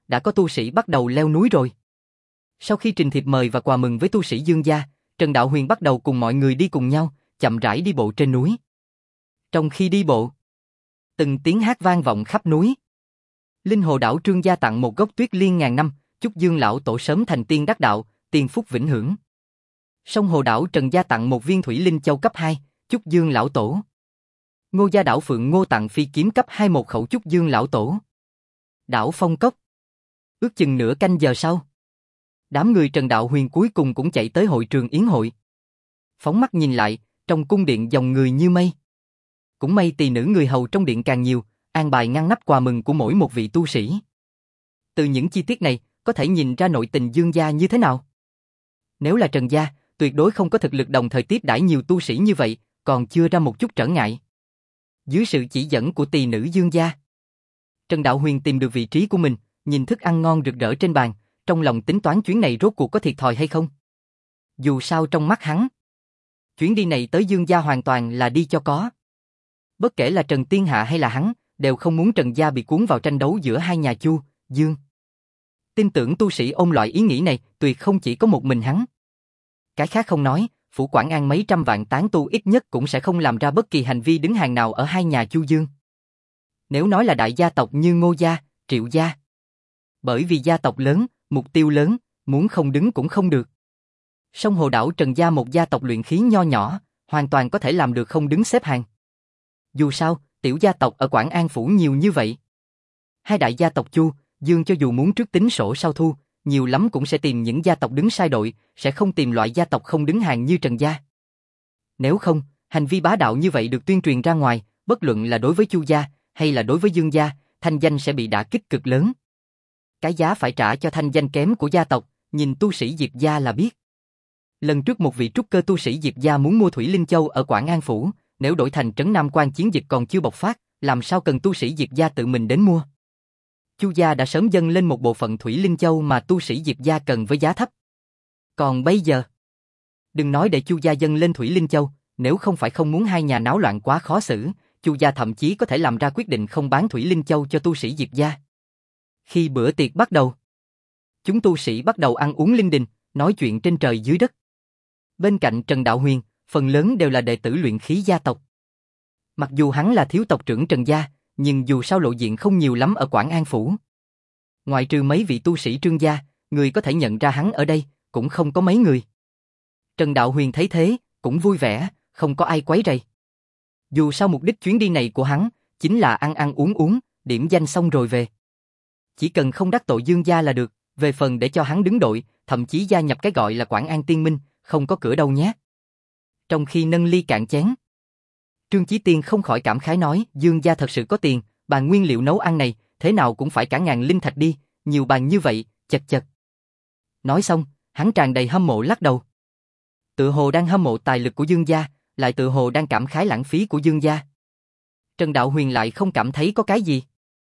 đã có tu sĩ bắt đầu leo núi rồi. Sau khi trình thiệp mời và quà mừng với tu sĩ Dương gia, Trần Đạo Huyền bắt đầu cùng mọi người đi cùng nhau, chậm rãi đi bộ trên núi. Trong khi đi bộ, từng tiếng hát vang vọng khắp núi. Linh Hồ đảo Trương gia tặng một gốc tuyết liên ngàn năm, chúc Dương lão tổ sớm thành tiên đắc đạo, tiền phúc vĩnh hưởng. Sông Hồ đảo Trần gia tặng một viên thủy linh châu cấp 2, chúc Dương lão tổ. Ngô gia đảo Phượng Ngô tặng phi kiếm cấp 2 một khẩu, chúc Dương lão tổ. Đảo Phong Cốc. Ước chừng nửa canh giờ sau, đám người Trần Đạo Huyền cuối cùng cũng chạy tới hội trường yến hội. Phóng mắt nhìn lại, trong cung điện dòng người như mây. Cũng may tỳ nữ người hầu trong điện càng nhiều, an bài ngăn nắp quà mừng của mỗi một vị tu sĩ. Từ những chi tiết này, có thể nhìn ra nội tình Dương gia như thế nào. Nếu là Trần gia, tuyệt đối không có thực lực đồng thời tiếp đãi nhiều tu sĩ như vậy, còn chưa ra một chút trở ngại. Dưới sự chỉ dẫn của tỳ nữ Dương gia, Trần Đạo Huyền tìm được vị trí của mình, nhìn thức ăn ngon rực rỡ trên bàn, trong lòng tính toán chuyến này rốt cuộc có thiệt thòi hay không. Dù sao trong mắt hắn, chuyến đi này tới Dương gia hoàn toàn là đi cho có. Bất kể là Trần Tiên Hạ hay là hắn, đều không muốn Trần gia bị cuốn vào tranh đấu giữa hai nhà Chu, Dương. Tin tưởng tu sĩ ôm loại ý nghĩ này, tuyệt không chỉ có một mình hắn. Cái khác không nói, phủ Quảng An mấy trăm vạn tán tu ít nhất cũng sẽ không làm ra bất kỳ hành vi đứng hàng nào ở hai nhà Chu Dương. Nếu nói là đại gia tộc như Ngô gia, Triệu gia, bởi vì gia tộc lớn, mục tiêu lớn, muốn không đứng cũng không được. Sông Hồ đảo Trần gia một gia tộc luyện khí nho nhỏ, hoàn toàn có thể làm được không đứng xếp hàng. Dù sao, tiểu gia tộc ở Quảng An phủ nhiều như vậy. Hai đại gia tộc Chu, Dương cho dù muốn trước tính sổ sau thu, nhiều lắm cũng sẽ tìm những gia tộc đứng sai đội, sẽ không tìm loại gia tộc không đứng hàng như Trần gia. Nếu không, hành vi bá đạo như vậy được tuyên truyền ra ngoài, bất luận là đối với Chu gia hay là đối với Dương gia, thanh danh sẽ bị đả kích cực lớn. Cái giá phải trả cho thanh danh kém của gia tộc, nhìn tu sĩ Diệp gia là biết. Lần trước một vị trúc cơ tu sĩ Diệp gia muốn mua Thủy Linh Châu ở Quảng An phủ, nếu đổi thành Trấn Nam Quan chiến dịch còn chưa bộc phát, làm sao cần tu sĩ Diệp gia tự mình đến mua. Chu gia đã sớm dâng lên một bộ phận Thủy Linh Châu mà tu sĩ Diệp gia cần với giá thấp. Còn bây giờ, đừng nói để Chu gia dâng lên Thủy Linh Châu, nếu không phải không muốn hai nhà náo loạn quá khó xử, Chu gia thậm chí có thể làm ra quyết định không bán Thủy Linh Châu cho tu sĩ Diệp gia. Khi bữa tiệc bắt đầu, chúng tu sĩ bắt đầu ăn uống linh đình, nói chuyện trên trời dưới đất. Bên cạnh Trần Đạo Huyền, phần lớn đều là đệ tử luyện khí gia tộc. Mặc dù hắn là thiếu tộc trưởng Trần gia, nhưng dù sao lộ diện không nhiều lắm ở Quảng An phủ. Ngoại trừ mấy vị tu sĩ Trương gia, người có thể nhận ra hắn ở đây, cũng không có mấy người. Trần Đạo Huyền thấy thế, cũng vui vẻ, không có ai quấy rầy. Dù sao mục đích chuyến đi này của hắn, chính là ăn ăn uống uống, điểm danh xong rồi về. Chỉ cần không đắc tội Dương gia là được, về phần để cho hắn đứng đội, thậm chí gia nhập cái gọi là Quảng An Tiên Minh, không có cửa đâu nhé. Trong khi nâng ly cạn chén, Trương Chí Tiên không khỏi cảm khái nói, Dương gia thật sự có tiền, bàn nguyên liệu nấu ăn này, thế nào cũng phải cả ngàn linh thạch đi, nhiều bàn như vậy, chật chật. Nói xong, hắn tràn đầy hâm mộ lắc đầu. Tự hồ đang hâm mộ tài lực của Dương gia, lại tự hồ đang cảm khái lãng phí của Dương gia. Trần Đạo Huyền lại không cảm thấy có cái gì.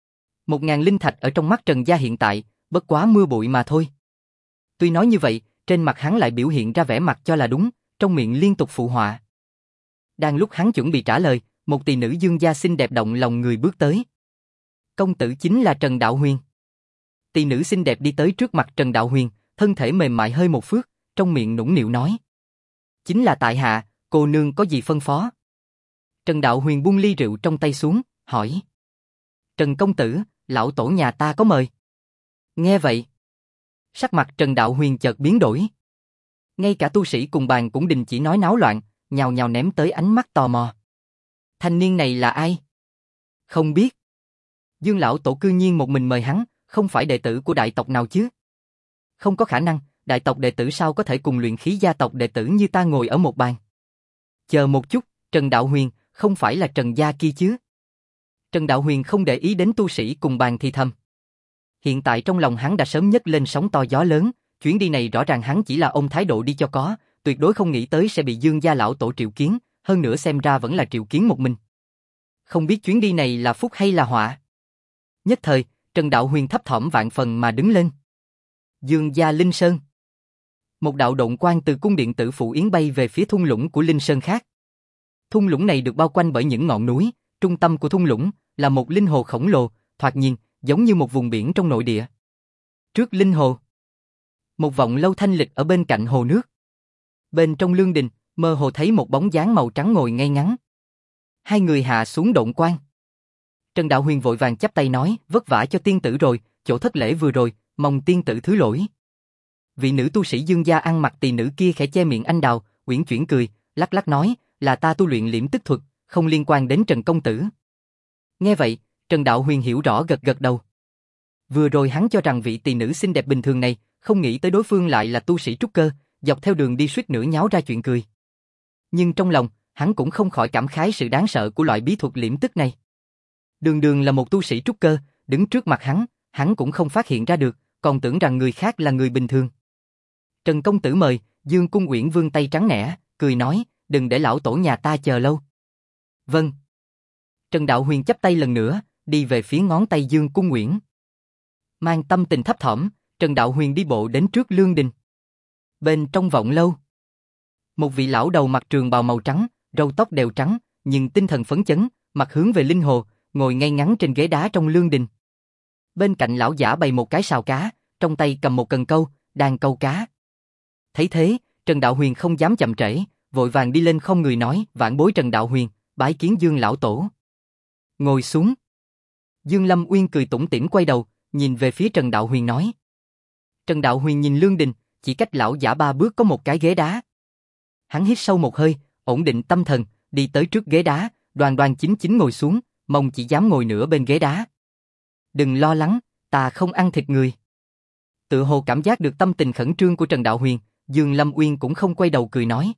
1000 linh thạch ở trong mắt Trần gia hiện tại, bất quá mưa bụi mà thôi. Tuy nói như vậy, trên mặt hắn lại biểu hiện ra vẻ mặt cho là đúng, trong miệng liên tục phụ họa. Đang lúc hắn chuẩn bị trả lời, một tỳ nữ Dương gia xinh đẹp động lòng người bước tới. Công tử chính là Trần Đạo Huyền. Tỳ nữ xinh đẹp đi tới trước mặt Trần Đạo Huyền, thân thể mềm mại hơi một phước, trong miệng nũng nịu nói. Chính là tại hạ, cô nương có gì phân phó? Trần Đạo Huyền buông ly rượu trong tay xuống, hỏi. Trần công tử, lão tổ nhà ta có mời. Nghe vậy, sắc mặt Trần Đạo Huyền chợt biến đổi. Ngay cả tu sĩ cùng bàn cũng đình chỉ nói náo loạn, nhào nhào ném tới ánh mắt tò mò. Thanh niên này là ai? Không biết. Dương lão tổ cư nhiên một mình mời hắn, không phải đệ tử của đại tộc nào chứ? Không có khả năng, đại tộc đệ tử sao có thể cùng luyện khí gia tộc đệ tử như ta ngồi ở một bàn? Chờ một chút, Trần Đạo Huyền, không phải là Trần gia kia chứ? Trần Đạo Huyền không để ý đến tu sĩ cùng bàn thì thầm. Hiện tại trong lòng hắn đã sớm nhấc lên sóng to gió lớn, chuyến đi này rõ ràng hắn chỉ là ôm thái độ đi cho có, tuyệt đối không nghĩ tới sẽ bị Dương gia lão tổ triệu kiến, hơn nữa xem ra vẫn là triệu kiến một mình. Không biết chuyến đi này là phúc hay là họa. Nhất thời, Trần Đạo Huyền thấp thỏm vạn phần mà đứng lên. Dương gia Linh Sơn. Một đạo độn quang từ cung điện Tử Phụ Yến bay về phía thung lũng của Linh Sơn khác. Thung lũng này được bao quanh bởi những ngọn núi, trung tâm của thung lũng là một linh hồ khổng lồ, thoạt nhìn giống như một vùng biển trong nội địa. Trước linh hồ. Một vọng lâu thanh lịch ở bên cạnh hồ nước. Bên trong lương đình, mơ hồ thấy một bóng dáng màu trắng ngồi ngay ngắn. Hai người hạ xuống độn quan. Trần Đạo Huyền vội vàng chắp tay nói, vất vả cho tiên tử rồi, chỗ thất lễ vừa rồi, mong tiên tử thứ lỗi. Vị nữ tu sĩ Dương gia ăn mặc tỳ nữ kia khẽ che miệng anh đào, uyển chuyển cười, lắc lắc nói, là ta tu luyện liễm tức thuật, không liên quan đến Trần công tử. Nghe vậy, Trần Đạo Huyền hiểu rõ gật gật đầu. Vừa rồi hắn cho rằng vị tỳ nữ xinh đẹp bình thường này, không nghĩ tới đối phương lại là tu sĩ trúc cơ, dọc theo đường đi suýt nữa nháo ra chuyện cười. Nhưng trong lòng, hắn cũng không khỏi cảm khái sự đáng sợ của loại bí thuật liễm tức này. Đường đường là một tu sĩ trúc cơ, đứng trước mặt hắn cũng không phát hiện ra được, còn tưởng rằng người khác là người bình thường. Trần công tử mời, Dương Cung Uyển vươn tay trắng nẻ, cười nói, đừng để lão tổ nhà ta chờ lâu. Vâng. Trần Đạo Huyền chắp tay lần nữa, đi về phía ngón tay Dương Cung Uyển. Mang tâm tình thấp thỏm, Trần Đạo Huyền đi bộ đến trước lương đình. Bên trong vọng lâu, một vị lão đầu mặc trường bào màu trắng, râu tóc đều trắng, nhưng tinh thần phấn chấn, mặt hướng về linh hồ, ngồi ngay ngắn trên ghế đá trong lương đình. Bên cạnh lão giả bày một cái sào cá, trong tay cầm một cần câu, đang câu cá. Thấy thế, Trần Đạo Huyền không dám chậm trễ, vội vàng đi lên không người nói, vãn bối Trần Đạo Huyền, bái kiến Dương lão tổ. Ngồi xuống. Dương Lâm Uyên cười tủm tỉm quay đầu, nhìn về phía Trần Đạo Huyền nói. Trần Đạo Huyền nhìn lương đình, chỉ cách lão giả 3 bước có một cái ghế đá. Hắn hít sâu một hơi, ổn định tâm thần, đi tới trước ghế đá, đoan đoan chính chính ngồi xuống, mong chỉ dám ngồi nửa bên ghế đá. Đừng lo lắng, ta không ăn thịt người. Tự hồ cảm giác được tâm tình khẩn trương của Trần Đạo Huyền, Dương Lâm Uyên cũng không quay đầu cười nói.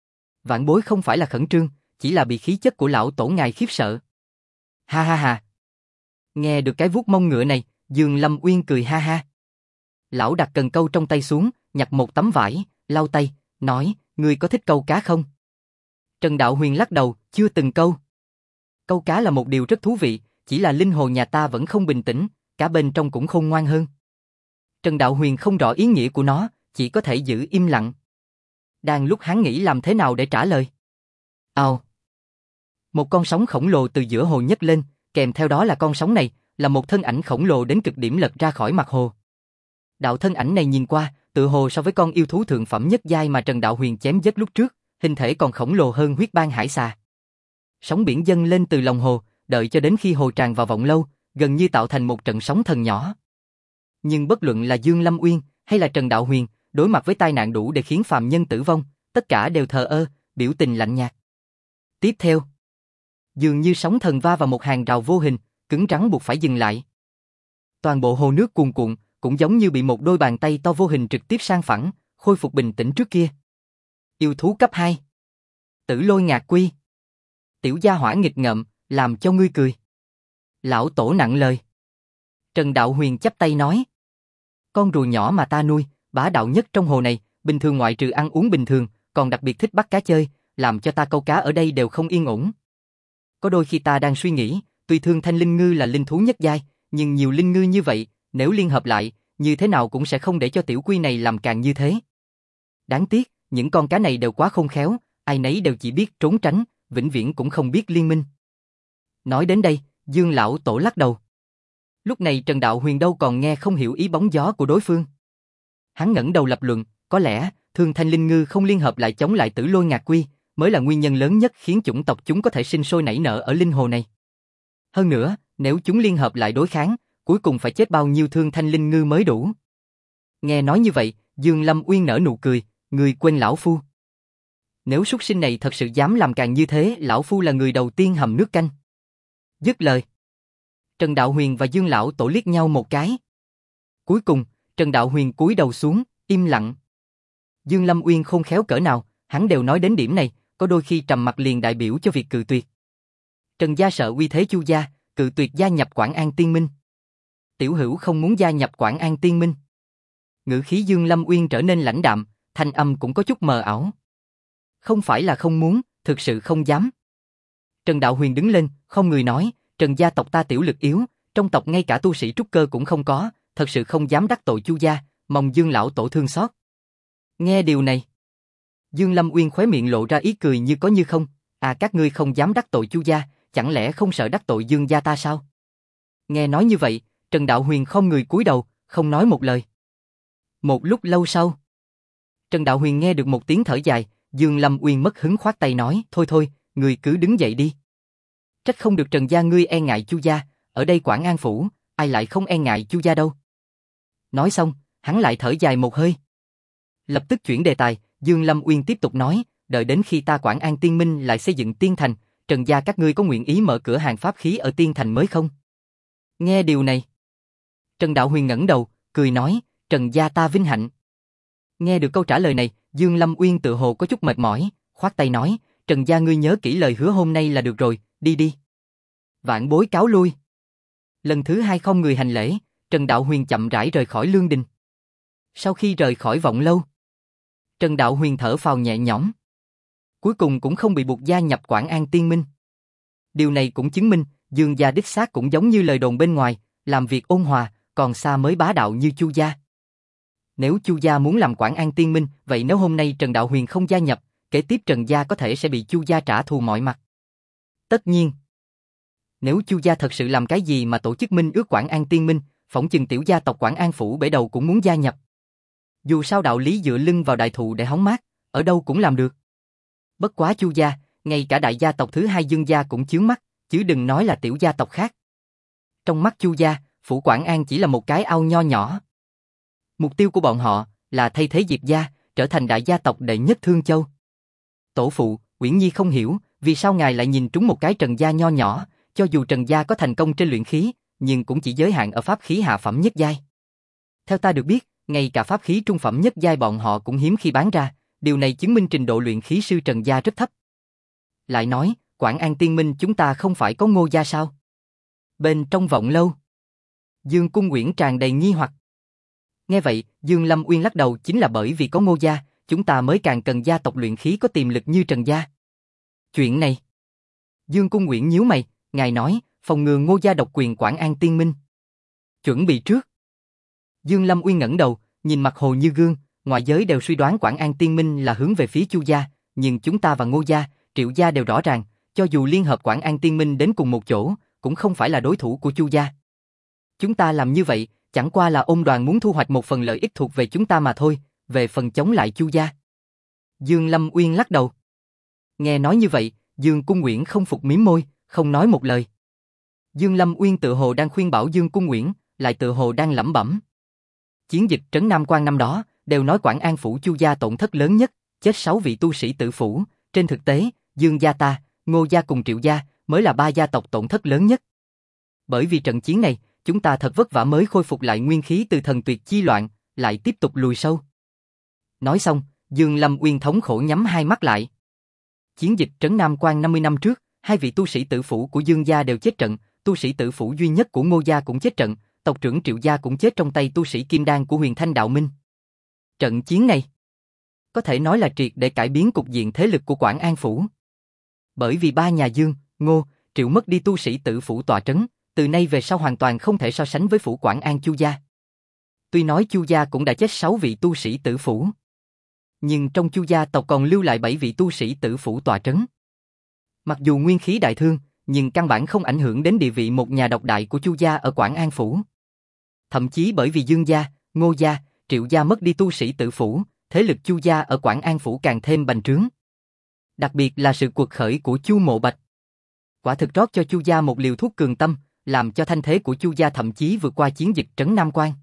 Vãn bối không phải là khẩn trương, chỉ là bị khí chất của lão tổ ngài khiếp sợ. Ha ha ha. Nghe được cái vuốt mông ngựa này, Dương Lâm Uyên cười ha ha. Lão đặt cần câu trong tay xuống, nhặt một tấm vải, lau tay, nói, ngươi có thích câu cá không? Trần Đạo Huyền lắc đầu, chưa từng câu. Câu cá là một điều rất thú vị, chỉ là linh hồ nhà ta vẫn không bình tĩnh, cá bên trong cũng khôn ngoan hơn. Trần Đạo Huyền không rõ ý nghĩa của nó, chỉ có thể giữ im lặng. Đang lúc hắn nghĩ làm thế nào để trả lời. Một con sóng khổng lồ từ giữa hồ nhấc lên, kèm theo đó là con sóng này, là một thân ảnh khổng lồ đến cực điểm lật ra khỏi mặt hồ. Đạo thân ảnh này nhìn qua, tự hồ so với con yêu thú thượng phẩm nhất giai mà Trần Đạo Huyền chém giết lúc trước, hình thể còn khổng lồ hơn huyết bang hải xà. Sóng biển dâng lên từ lòng hồ, đợi cho đến khi hồ tràn vào vọng lâu, gần như tạo thành một trận sóng thần nhỏ. Nhưng bất luận là Dương Lâm Uyên hay là Trần Đạo Huyền, đối mặt với tai nạn đủ để khiến phàm nhân tử vong, tất cả đều thờ ơ, biểu tình lạnh nhạt. Tiếp theo, dường như sóng thần va vào một hàng rào vô hình, cứng rắn buộc phải dừng lại. Toàn bộ hồ nước cuồn cuộn, cũng giống như bị một đôi bàn tay to vô hình trực tiếp sang phẳng, khôi phục bình tĩnh trước kia. Yêu thú cấp 2. Tử Lôi Ngạc Quy. Tiểu gia hỏa nghịch ngợm, làm cho ngươi cười. Lão tổ nặng lời. Trần Đạo Huyền chắp tay nói. Con rùa nhỏ mà ta nuôi, bá đạo nhất trong hồ này, bình thường ngoại trừ ăn uống bình thường, còn đặc biệt thích bắt cá chơi, làm cho ta câu cá ở đây đều không yên ổn. Có đôi khi ta đang suy nghĩ, tuy Thương Thanh Linh Ngư là linh thú nhất giai, nhưng nhiều linh ngư như vậy, nếu liên hợp lại, như thế nào cũng sẽ không để cho tiểu quy này làm càng như thế. Đáng tiếc, những con cá này đều quá khôn khéo, ai nấy đều chỉ biết trốn tránh, vĩnh viễn cũng không biết liên minh. Nói đến đây, Dương lão tổ lắc đầu. Lúc này Trần Đạo Huyền đâu còn nghe không hiểu ý bóng gió của đối phương. Hắn ngẩng đầu lập luận, có lẽ Thương Thanh Linh Ngư không liên hợp lại chống lại Tử Lôi Ngạc Quy, mới là nguyên nhân lớn nhất khiến chủng tộc chúng có thể sinh sôi nảy nở ở linh hồ này. Hơn nữa, nếu chúng liên hợp lại đối kháng, cuối cùng phải chết bao nhiêu Thương Thanh Linh Ngư mới đủ. Nghe nói như vậy, Dương Lâm Uyên nở nụ cười, người quên lão phu. Nếu súc sinh này thật sự dám làm càng như thế, lão phu là người đầu tiên hầm nước canh. Dứt lời, Trần Đạo Huyền và Dương lão tổ liếc nhau một cái. Cuối cùng, Trần Đạo Huyền cúi đầu xuống, im lặng. Dương Lâm Uyên khôn khéo cỡ nào, hắn đều nói đến điểm này, có đôi khi trầm mặc liền đại biểu cho việc cự tuyệt. Trần gia sợ uy thế Chu gia, cự tuyệt gia nhập Quảng An Tiên Minh. Tiểu Hữu không muốn gia nhập Quảng An Tiên Minh. Ngữ khí Dương Lâm Uyên trở nên lãnh đạm, thanh âm cũng có chút mờ ảo. Không phải là không muốn, thực sự không dám. Trần Đạo Huyền đứng lên, không người nói, Trần gia tộc ta tiểu lực yếu, trong tộc ngay cả tu sĩ trúc cơ cũng không có, thật sự không dám đắc tội Chu gia, mong Dương lão tổ thương xót. Nghe điều này, Dương Lâm Uyên khóe miệng lộ ra ý cười như có như không, các ngươi không dám đắc tội Chu gia, chẳng lẽ không sợ đắc tội Dương gia ta sao? Nghe nói như vậy, Trần Đạo Huyền không người cúi đầu, không nói một lời. Một lúc lâu sau, Trần Đạo Huyền nghe được một tiếng thở dài, Dương Lâm Uyên mất hứng khoát tay nói, thôi thôi, ngươi cứ đứng dậy đi. Trách không được Trần gia ngươi e ngại Chu gia, ở đây Quảng An phủ, ai lại không e ngại Chu gia đâu. Nói xong, hắn lại thở dài một hơi. Lập tức chuyển đề tài, Dương Lâm Uyên tiếp tục nói, đợi đến khi ta Quảng An Tiên Minh lại xây dựng Tiên Thành, Trần gia các ngươi có nguyện ý mở cửa hàng pháp khí ở Tiên Thành mới không? Nghe điều này, Trần Đạo Huyền ngẩng đầu, cười nói, Trần gia ta vinh hạnh. Nghe được câu trả lời này, Dương Lâm Uyên tự hồ có chút mệt mỏi, khoát tay nói, Trần gia ngươi nhớ kỹ lời hứa hôm nay là được rồi, đi đi. Vạn bối cáo lui. Lần thứ hai không người hành lễ, Trần Đạo Huyền chậm rãi rời khỏi Lương Đình. Sau khi rời khỏi Vọng Lâu, Trần Đạo Huyền thở phào nhẹ nhõm. Cuối cùng cũng không bị buộc gia nhập Quảng An Tiên Minh. Điều này cũng chứng minh, Dương gia đích xác cũng giống như lời đồn bên ngoài, làm việc ôn hòa, còn xa mới bá đạo như Chu gia. Nếu Chu gia muốn làm Quảng An Tiên Minh, vậy nếu hôm nay Trần Đạo Huyền không gia nhập, kế tiếp Trần gia có thể sẽ bị Chu gia trả thù mọi mặt. Tất nhiên, nếu Chu gia thật sự làm cái gì mà tổ chức minh ước Quảng An Tiên Minh, phỏng chừng tiểu gia tộc Quảng An phủ bể đầu cũng muốn gia nhập. Dù sao đạo lý dựa lưng vào đại thụ để hóng mát, ở đâu cũng làm được. Bất quá Chu gia, ngay cả đại gia tộc thứ hai Dương gia cũng chướng mắt, chứ đừng nói là tiểu gia tộc khác. Trong mắt Chu gia, phủ Quảng An chỉ là một cái ao nho nhỏ. Mục tiêu của bọn họ là thay thế Diệp gia, trở thành đại gia tộc đệ nhất Thương Châu. Tổ phụ, Uyển Nhi không hiểu, vì sao ngài lại nhìn trúng một cái Trần gia nho nhỏ, cho dù Trần gia có thành công trên luyện khí, nhưng cũng chỉ giới hạn ở pháp khí hạ phẩm nhất giai. Theo ta được biết, ngay cả pháp khí trung phẩm nhất giai bọn họ cũng hiếm khi bán ra, điều này chứng minh trình độ luyện khí sư Trần gia rất thấp. Lại nói, Quảng An Tiên Minh chúng ta không phải có Ngô gia sao? Bên trong Vọng Lâu, Dương Cung Uyển tràn đầy nghi hoặc. Nghe vậy, Dương Lâm Uyên lắc đầu, chính là bởi vì có Ngô gia, chúng ta mới càng cần gia tộc luyện khí có tiềm lực như Trần gia. Chuyện này, Dương Cung Uyển nhíu mày, ngài nói, phòng ngừa Ngô gia độc quyền Quảng An Tiên Minh. Chuẩn bị trước. Dương Lâm Uyên ngẩng đầu, nhìn mặt hồ như gương, ngoại giới đều suy đoán Quảng An Tiên Minh là hướng về phía Chu gia, nhưng chúng ta và Ngô gia, Triệu gia đều rõ ràng, cho dù liên hợp Quảng An Tiên Minh đến cùng một chỗ, cũng không phải là đối thủ của Chu gia. Chúng ta làm như vậy, chẳng qua là ôn đoàn muốn thu hoạch một phần lợi ích thuộc về chúng ta mà thôi, về phần chống lại Chu gia. Dương Lâm Uyên lắc đầu. Nghe nói như vậy, Dương Cung Uyển không phục mím môi, không nói một lời. Dương Lâm Uyên tự hồ đang khuyên bảo Dương Cung Uyển, lại tự hồ đang lẩm bẩm. Chiến dịch trấn Nam Quan năm đó, đều nói Quảng An phủ Chu gia tổn thất lớn nhất, chết 6 vị tu sĩ tử phủ, trên thực tế, Dương gia ta, Ngô gia cùng Triệu gia mới là 3 gia tộc tổn thất lớn nhất. Bởi vì trận chiến này, chúng ta thật vất vả mới khôi phục lại nguyên khí từ thần tuyệt chi loạn, lại tiếp tục lùi sâu. Nói xong, Dương Lâm Uyên thống khổ nhắm hai mắt lại. Chiến dịch trấn Nam Quan 50 năm trước, 2 vị tu sĩ tử phủ của Dương gia đều chết trận, tu sĩ tử phủ duy nhất của Ngô gia cũng chết trận, tộc trưởng Triệu gia cũng chết trong tay tu sĩ Kim Đan của Huyền Thanh Đạo Minh. Trận chiến này, có thể nói là triệt để cải biến cục diện thế lực của Quảng An phủ. Bởi vì 3 nhà Dương, Ngô, Triệu mất đi tu sĩ tử phủ tọa trấn, từ nay về sau hoàn toàn không thể so sánh với phủ Quảng An Chu gia. Tuy nói Chu gia cũng đã chết 6 vị tu sĩ tử phủ, nhưng trong Chu gia tộc còn lưu lại 7 vị tu sĩ tử phủ tọa trấn. Mặc dù nguyên khí đại thương, nhưng căn bản không ảnh hưởng đến địa vị một nhà độc đại của Chu gia ở Quảng An phủ. Thậm chí bởi vì Dương gia, Ngô gia, Triệu gia mất đi tu sĩ tử phủ, thế lực Chu gia ở Quảng An phủ càng thêm bành trướng. Đặc biệt là sự quật khởi của Chu Mộ Bạch, quả thực rót cho Chu gia một liều thuốc cường tâm, làm cho thanh thế của Chu gia thậm chí vượt qua chiến dịch trấn Nam Quan.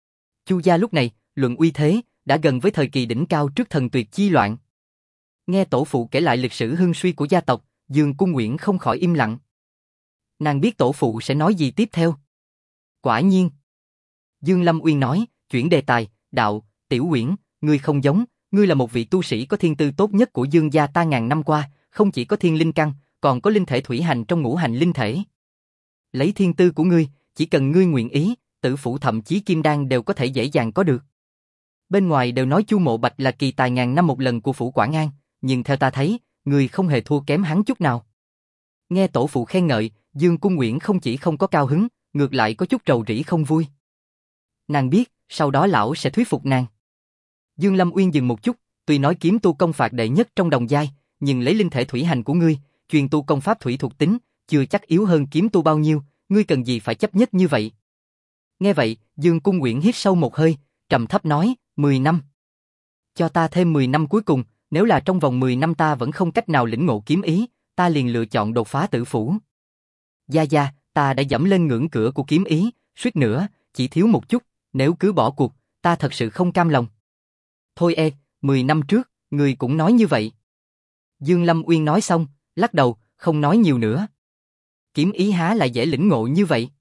Chu gia lúc này, luận uy thế, đã gần với thời kỳ đỉnh cao trước thần tuyệt chi loạn. Nghe tổ phụ kể lại lịch sử hưng suy của gia tộc, Dương Cung Uyển không khỏi im lặng. Nàng biết tổ phụ sẽ nói gì tiếp theo. Quả nhiên, Dương Lâm Uyên nói, chuyển đề tài, đạo, Tiểu Uyển, ngươi không giống, ngươi là một vị tu sĩ có thiên tư tốt nhất của Dương gia ta ngàn năm qua, không chỉ có thiên linh căn, còn có linh thể thủy hành trong ngũ hành linh thể. Lấy thiên tư của ngươi, chỉ cần ngươi nguyện ý, tử phủ thậm chí kim đan đều có thể dễ dàng có được. Bên ngoài đều nói Chu Mộ Bạch là kỳ tài ngàn năm một lần của phủ Quảng An, nhưng theo ta thấy, ngươi không hề thua kém hắn chút nào. Nghe tổ phụ khen ngợi, Dương Cung Uyển không chỉ không có cao hứng, ngược lại có chút rầu rĩ không vui. Nàng biết, sau đó lão sẽ thuyết phục nàng. Dương Lâm Uyên dừng một chút, tuy nói kiếm tu công phạt đệ nhất trong đồng giai, nhưng lấy linh thể thủy hành của ngươi, truyền tu công pháp thủy thuộc tính, chưa chắc yếu hơn kiếm tu bao nhiêu, ngươi cần gì phải chấp nhất như vậy. Nghe vậy, Dương Cung Uyển hít sâu một hơi, trầm thấp nói, 10 năm. Cho ta thêm 10 năm cuối cùng, nếu là trong vòng 10 năm ta vẫn không cách nào lĩnh ngộ kiếm ý, ta liền lựa chọn đột phá tử phủ. Gia Gia, ta đã dẫm lên ngưỡng cửa của kiếm ý, suýt nữa, chỉ thiếu một chút, nếu cứ bỏ cuộc, ta thật sự không cam lòng. Thôi 10 năm trước, người cũng nói như vậy. Dương Lâm Uyên nói xong, lắc đầu, không nói nhiều nữa. Kiếm ý há lại dễ lĩnh ngộ như vậy?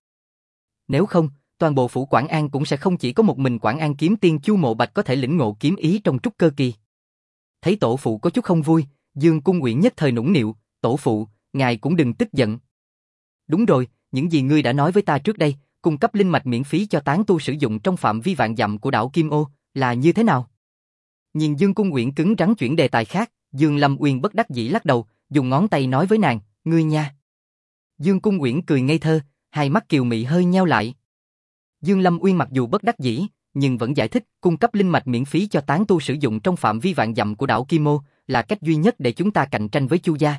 Nếu không, toàn bộ phủ Quảng An cũng sẽ không chỉ có một mình Quảng An kiếm tiên Chu Mộ Bạch có thể lĩnh ngộ kiếm ý trong trúc cơ kỳ. Thấy tổ phụ có chút không vui, Dương Cung Uyển nhất thời nũng nịu, tổ phụ, ngài cũng đừng tức giận. Đúng rồi, những gì ngươi đã nói với ta trước đây, cung cấp linh mạch miễn phí cho tán tu sử dụng trong phạm vi vạn dặm của đảo Kim Ô, là như thế nào? Nhìn Dương Cung Uyển cứng rắn chuyển đề tài khác, Dương Lâm Uyên bất đắc dĩ lắc đầu, dùng ngón tay nói với nàng, ngươi nha. Dương Cung Uyển cười ngây thơ, hai mắt kiều mị hơi nheo lại. Dương Lâm Uyên mặc dù bất đắc dĩ, nhưng vẫn giải thích cung cấp linh mạch miễn phí cho tán tu sử dụng trong phạm vi vạn dặm của đảo Kim Ô là cách duy nhất để chúng ta cạnh tranh với Chu gia.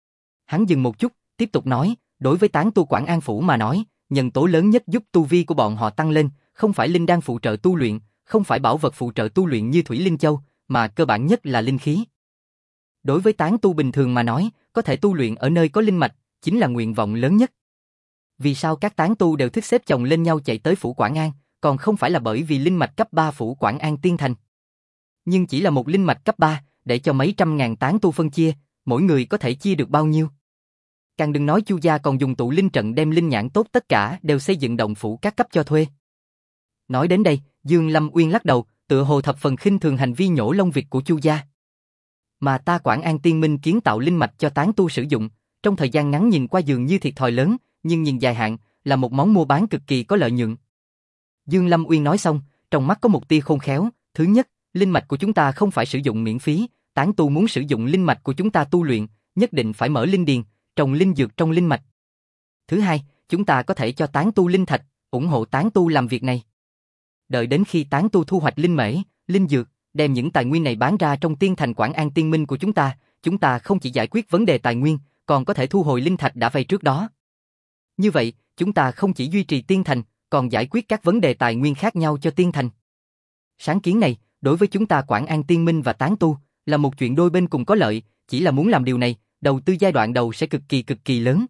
Hắn dừng một chút, tiếp tục nói, đối với tán tu Quảng An phủ mà nói, nhân tố lớn nhất giúp tu vi của bọn họ tăng lên, không phải linh đan phụ trợ tu luyện, không phải bảo vật phụ trợ tu luyện như Thủy Linh Châu, mà cơ bản nhất là linh khí. Đối với tán tu bình thường mà nói, có thể tu luyện ở nơi có linh mạch, chính là nguyện vọng lớn nhất. Vì sao các tán tu đều thích xếp chồng lên nhau chạy tới phủ Quảng An, còn không phải là bởi vì linh mạch cấp 3 phủ Quảng An tiên thành. Nhưng chỉ là một linh mạch cấp 3, để cho mấy trăm ngàn tán tu phân chia, mỗi người có thể chia được bao nhiêu. Càng đừng nói Chu gia còn dùng tụ linh trận đem linh nhãn tốt tất cả đều xây dựng động phủ các cấp cho thuê. Nói đến đây, Dương Lâm Uyên lắc đầu, tựa hồ thập phần khinh thường hành vi nhổ lông vịt của Chu gia. Mà ta Quảng An Tiên Minh kiến tạo linh mạch cho tán tu sử dụng, trong thời gian ngắn nhìn qua dường như thiệt thòi lớn, nhưng nhìn dài hạn là một món mua bán cực kỳ có lợi nhuận. Dương Lâm Uyên nói xong, trong mắt có một tia khôn khéo, thứ nhất, linh mạch của chúng ta không phải sử dụng miễn phí, tán tu muốn sử dụng linh mạch của chúng ta tu luyện, nhất định phải mở linh điền, trồng linh dược trong linh mạch. Thứ hai, chúng ta có thể cho tán tu linh thạch, ủng hộ tán tu làm việc này. Đợi đến khi tán tu thu hoạch linh mễ, linh dược, đem những tài nguyên này bán ra trong tiên thành Quảng An Tiên Minh của chúng ta không chỉ giải quyết vấn đề tài nguyên, còn có thể thu hồi linh thạch đã vay trước đó. Như vậy, chúng ta không chỉ duy trì tiên thành, còn giải quyết các vấn đề tài nguyên khác nhau cho tiên thành. Sáng kiến này, đối với chúng ta Quảng An Tiên Minh và tán tu, là một chuyện đôi bên cùng có lợi, chỉ là muốn làm điều này, đầu tư giai đoạn đầu sẽ cực kỳ lớn.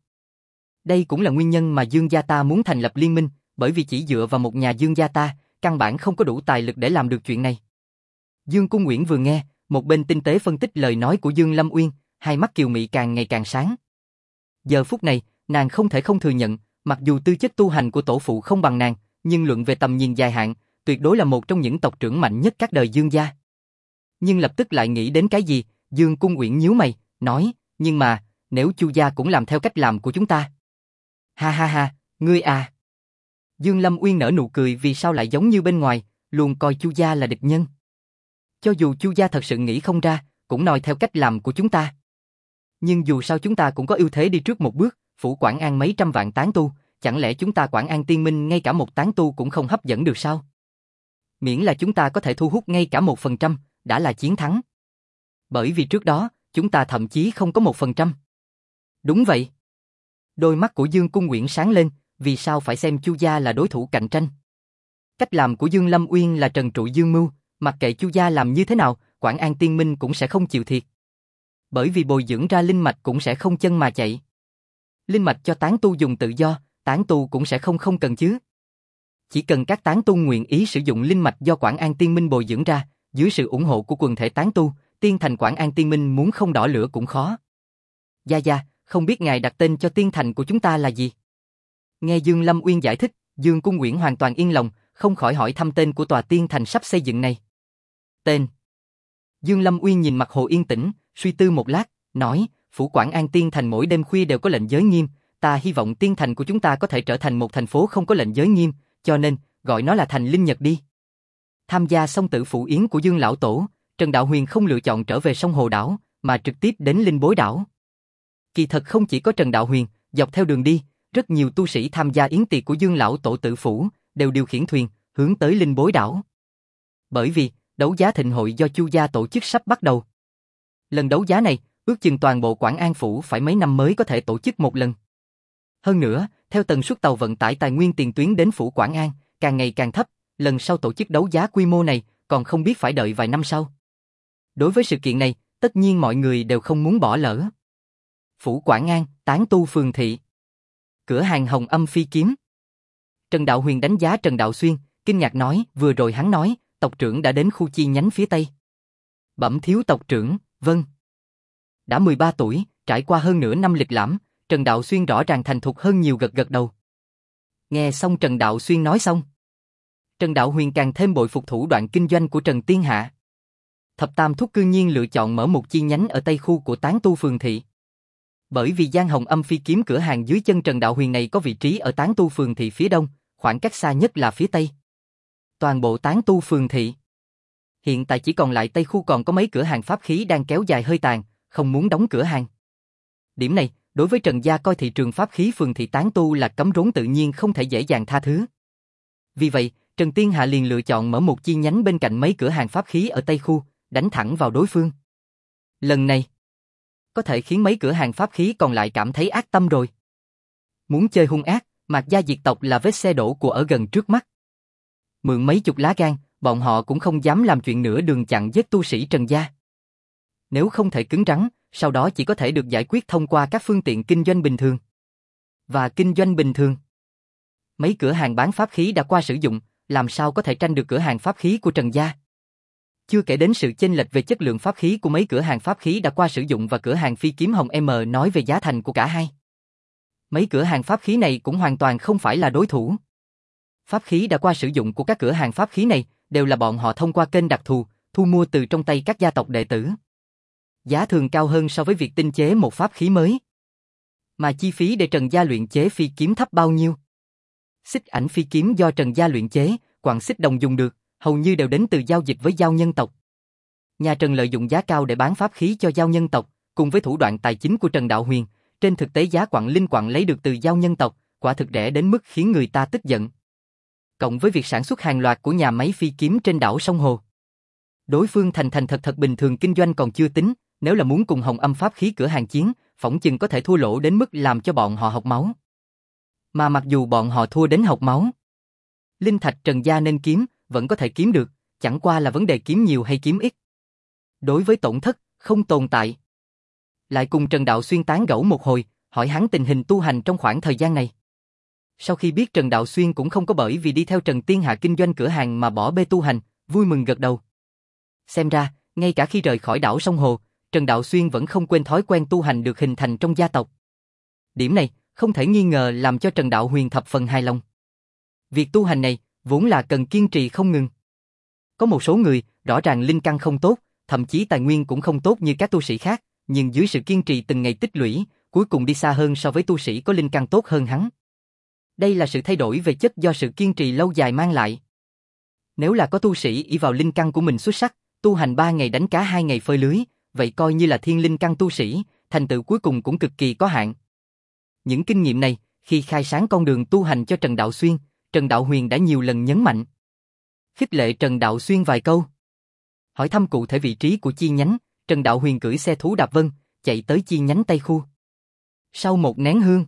Đây cũng là nguyên nhân mà Dương gia ta muốn thành lập liên minh, bởi vì chỉ dựa vào một nhà Dương gia ta, căn bản không có đủ tài lực để làm được chuyện này. Dương Cung Uyển vừa nghe, một bên tinh tế phân tích lời nói của Dương Lâm Uyên, hai mắt kiều mị càng ngày càng sáng. Giờ phút này, nàng không thể không thừa nhận, mặc dù tư chất tu hành của tổ phụ không bằng nàng, nhưng luận về tầm nhìn dài hạn, tuyệt đối là một trong những tộc trưởng mạnh nhất các đời Dương gia. Nhưng lập tức lại nghĩ đến cái gì, Dương Cung Uyển nhíu mày, nói, nhưng mà, nếu Chu gia cũng làm theo cách làm của chúng ta. Ha ha ha, ngươi à. Dương Lâm Uyên nở nụ cười vì sao lại giống như bên ngoài, luôn coi Chu gia là địch nhân. Cho dù Chu gia thật sự nghĩ không ra, cũng nói theo cách làm của chúng ta. Nhưng dù sao chúng ta cũng có ưu thế đi trước một bước, phủ Quảng An mấy trăm vạn tán tu, chẳng lẽ chúng ta Quảng An Tiên Minh ngay cả một tán tu cũng không hấp dẫn được sao? Miễn là chúng ta có thể thu hút ngay cả 1%, đã là chiến thắng. Bởi vì trước đó, chúng ta thậm chí không có 1%. Đúng vậy. Đôi mắt của Dương Cung Uyển sáng lên, vì sao phải xem Chu gia là đối thủ cạnh tranh? Cách làm của Dương Lâm Uyên là trần trụi dương mưu, mặc kệ Chu gia làm như thế nào, Quảng An Tiên Minh cũng sẽ không chịu thiệt. Bởi vì bồi dưỡng ra linh mạch cũng sẽ không chân mà chạy. Linh mạch cho tán tu dùng tự do, tán tu cũng sẽ không cần chứ. Chỉ cần các tán tu nguyện ý sử dụng linh mạch do Quảng An Tiên Minh bồi dưỡng ra, dưới sự ủng hộ của quần thể tán tu, tiên thành Quảng An Tiên Minh muốn không đỏ lửa cũng khó. Gia Gia, không biết ngài đặt tên cho tiên thành của chúng ta là gì? Nghe Dương Lâm Uyên giải thích, Dương Cung Uyển hoàn toàn yên lòng, không khỏi hỏi thăm tên của tòa tiên thành sắp xây dựng này. Tên. Dương Lâm Uyên nhìn mặt hồ yên tĩnh, suy tư một lát, nói, phủ Quảng An Tiên thành mỗi đêm khuya đều có lệnh giới nghiêm, ta hy vọng tiên thành của chúng ta có thể trở thành một thành phố không có lệnh giới nghiêm, cho nên, gọi nó là thành Linh Nhật đi. Tham gia xong tử phụ yến của Dương Lão Tổ, Trần Đạo Huyền không lựa chọn trở về sông Hồ Đảo, mà trực tiếp đến Linh Bối Đảo. Kỳ thật không chỉ có Trần Đạo Huyền, dọc theo đường đi, rất nhiều tu sĩ tham gia yến tiệc của Dương Lão Tổ tử phủ, đều điều khiển thuyền, hướng tới Linh Bối Đảo. Bởi vì, đấu giá thịnh hội do Chu gia tổ chức sắp bắt đầu. Lần đấu giá này, ước chừng toàn bộ Quảng An phủ phải mấy năm mới có thể tổ chức một lần. Hơn nữa, theo tần suất tàu vận tải tài nguyên tiền tuyến đến phủ Quảng An, càng ngày càng thấp, lần sau tổ chức đấu giá quy mô này còn không biết phải đợi vài năm sau. Đối với sự kiện này, tất nhiên mọi người đều không muốn bỏ lỡ. Phủ Quảng An, Tán Tu Phường Thị. Cửa hàng Hồng Âm Phi Kiếm. Trần Đạo Huyền đánh giá Trần Đạo Xuyên, kinh ngạc nói, vừa rồi hắn nói, tộc trưởng đã đến khu chi nhánh phía Tây. Bẩm thiếu tộc trưởng, vâng. Đã 13 tuổi, trải qua hơn nửa năm lịch lãm, Trần Đạo Xuyên rõ ràng thành thục hơn nhiều, gật gật đầu. Nghe xong Trần Đạo Xuyên nói xong, Trần Đạo Huyền càng thêm bội phục thủ đoạn kinh doanh của Trần Tiên Hạ. Thập Tam Thúc cư nhiên lựa chọn mở một chi nhánh ở Tây khu của Tán Tu Phường Thị. Bởi vì gian Hồng Âm Phi Kiếm cửa hàng dưới chân Trần Đạo Huyền này có vị trí ở Tán Tu Phường Thị phía đông, khoảng cách xa nhất là phía Tây. Toàn bộ Tán Tu Phường Thị hiện tại chỉ còn lại Tây khu còn có mấy cửa hàng pháp khí đang kéo dài hơi tàn, không muốn đóng cửa hàng. Điểm này, đối với Trần gia coi thị trường pháp khí Phường Thị Tán Tu là cấm rốn tự nhiên không thể dễ dàng tha thứ. Vì vậy, Trần Tiên Hạ liền lựa chọn mở một chi nhánh bên cạnh mấy cửa hàng pháp khí ở Tây khu, đánh thẳng vào đối phương. Lần này, có thể khiến mấy cửa hàng pháp khí còn lại cảm thấy ác tâm rồi. Muốn chơi hung ác, Mạc gia diệt tộc là vết xe đổ của ở gần trước mắt. Mượn mấy chục lá gan, bọn họ cũng không dám làm chuyện nửa đường chặn giết tu sĩ Trần gia. Nếu không thể cứng rắn, sau đó chỉ có thể được giải quyết thông qua các phương tiện kinh doanh bình thường. Và kinh doanh bình thường, mấy cửa hàng bán pháp khí đã qua sử dụng, làm sao có thể tranh được cửa hàng pháp khí của Trần gia. Chưa kể đến sự chênh lệch về chất lượng pháp khí của mấy cửa hàng pháp khí đã qua sử dụng và cửa hàng Phi Kiếm Hồng M nói về giá thành của cả hai. Mấy cửa hàng pháp khí này cũng hoàn toàn không phải là đối thủ. Pháp khí đã qua sử dụng của các cửa hàng pháp khí này đều là bọn họ thông qua kênh đặc thù, thu mua từ trong tay các gia tộc đệ tử. Giá thường cao hơn so với việc tinh chế một pháp khí mới. Mà chi phí để Trần gia luyện chế phi kiếm thấp bao nhiêu? Xích ảnh phi kiếm do Trần gia luyện chế, quặng xích đồng dùng được, hầu như đều đến từ giao dịch với giao nhân tộc. Nhà Trần lợi dụng giá cao để bán pháp khí cho giao nhân tộc, cùng với thủ đoạn tài chính của Trần Đạo Huyền, trên thực tế giá quặng linh quặng lấy được từ giao nhân tộc, quả thực rẻ đến mức khiến người ta tức giận. Cộng với việc sản xuất hàng loạt của nhà máy phi kiếm trên đảo sông Hồ. Đối phương thành thật bình thường kinh doanh còn chưa tính, nếu là muốn cùng Hồng Âm pháp khí cửa hàng chiến, phỏng chừng có thể thua lỗ đến mức làm cho bọn họ học máu. Mà mặc dù bọn họ thua đến học máu, linh thạch Trần gia nên kiếm, vẫn có thể kiếm được, chẳng qua là vấn đề kiếm nhiều hay kiếm ít. Đối với tổn thất, không tồn tại. Lại cùng Trần Đạo Xuyên tán gẫu một hồi, hỏi hắn tình hình tu hành trong khoảng thời gian này. Sau khi biết Trần Đạo Xuyên cũng không có bởi vì đi theo Trần Tiên Hạ kinh doanh cửa hàng mà bỏ bê tu hành, vui mừng gật đầu. Xem ra, ngay cả khi rời khỏi đảo sông Hồ, Trần Đạo Xuyên vẫn không quên thói quen tu hành được hình thành trong gia tộc. Điểm này, không thể nghi ngờ làm cho Trần Đạo Huyền thập phần hài lòng. Việc tu hành này, vốn là cần kiên trì không ngừng. Có một số người, rõ ràng linh căn không tốt, thậm chí tài nguyên cũng không tốt như các tu sĩ khác, nhưng dưới sự kiên trì từng ngày tích lũy, cuối cùng đi xa hơn so với tu sĩ có linh căn tốt hơn hắn. Đây là sự thay đổi về chất do sự kiên trì lâu dài mang lại. Nếu là có tu sĩ ỷ vào linh căn của mình xuất sắc, tu hành 3 ngày đánh cá 2 ngày phơi lưới, vậy coi như là thiên linh căn tu sĩ, thành tựu cuối cùng cũng cực kỳ có hạn. Những kinh nghiệm này, khi khai sáng con đường tu hành cho Trần Đạo Xuyên, Trần Đạo Huyền đã nhiều lần nhấn mạnh. Khích lệ Trần Đạo Xuyên vài câu. Hỏi thăm cụ thể vị trí của chi nhánh, Trần Đạo Huyền cưỡi xe thú đạp vân, chạy tới chi nhánh Tây khu. Sau một nén hương,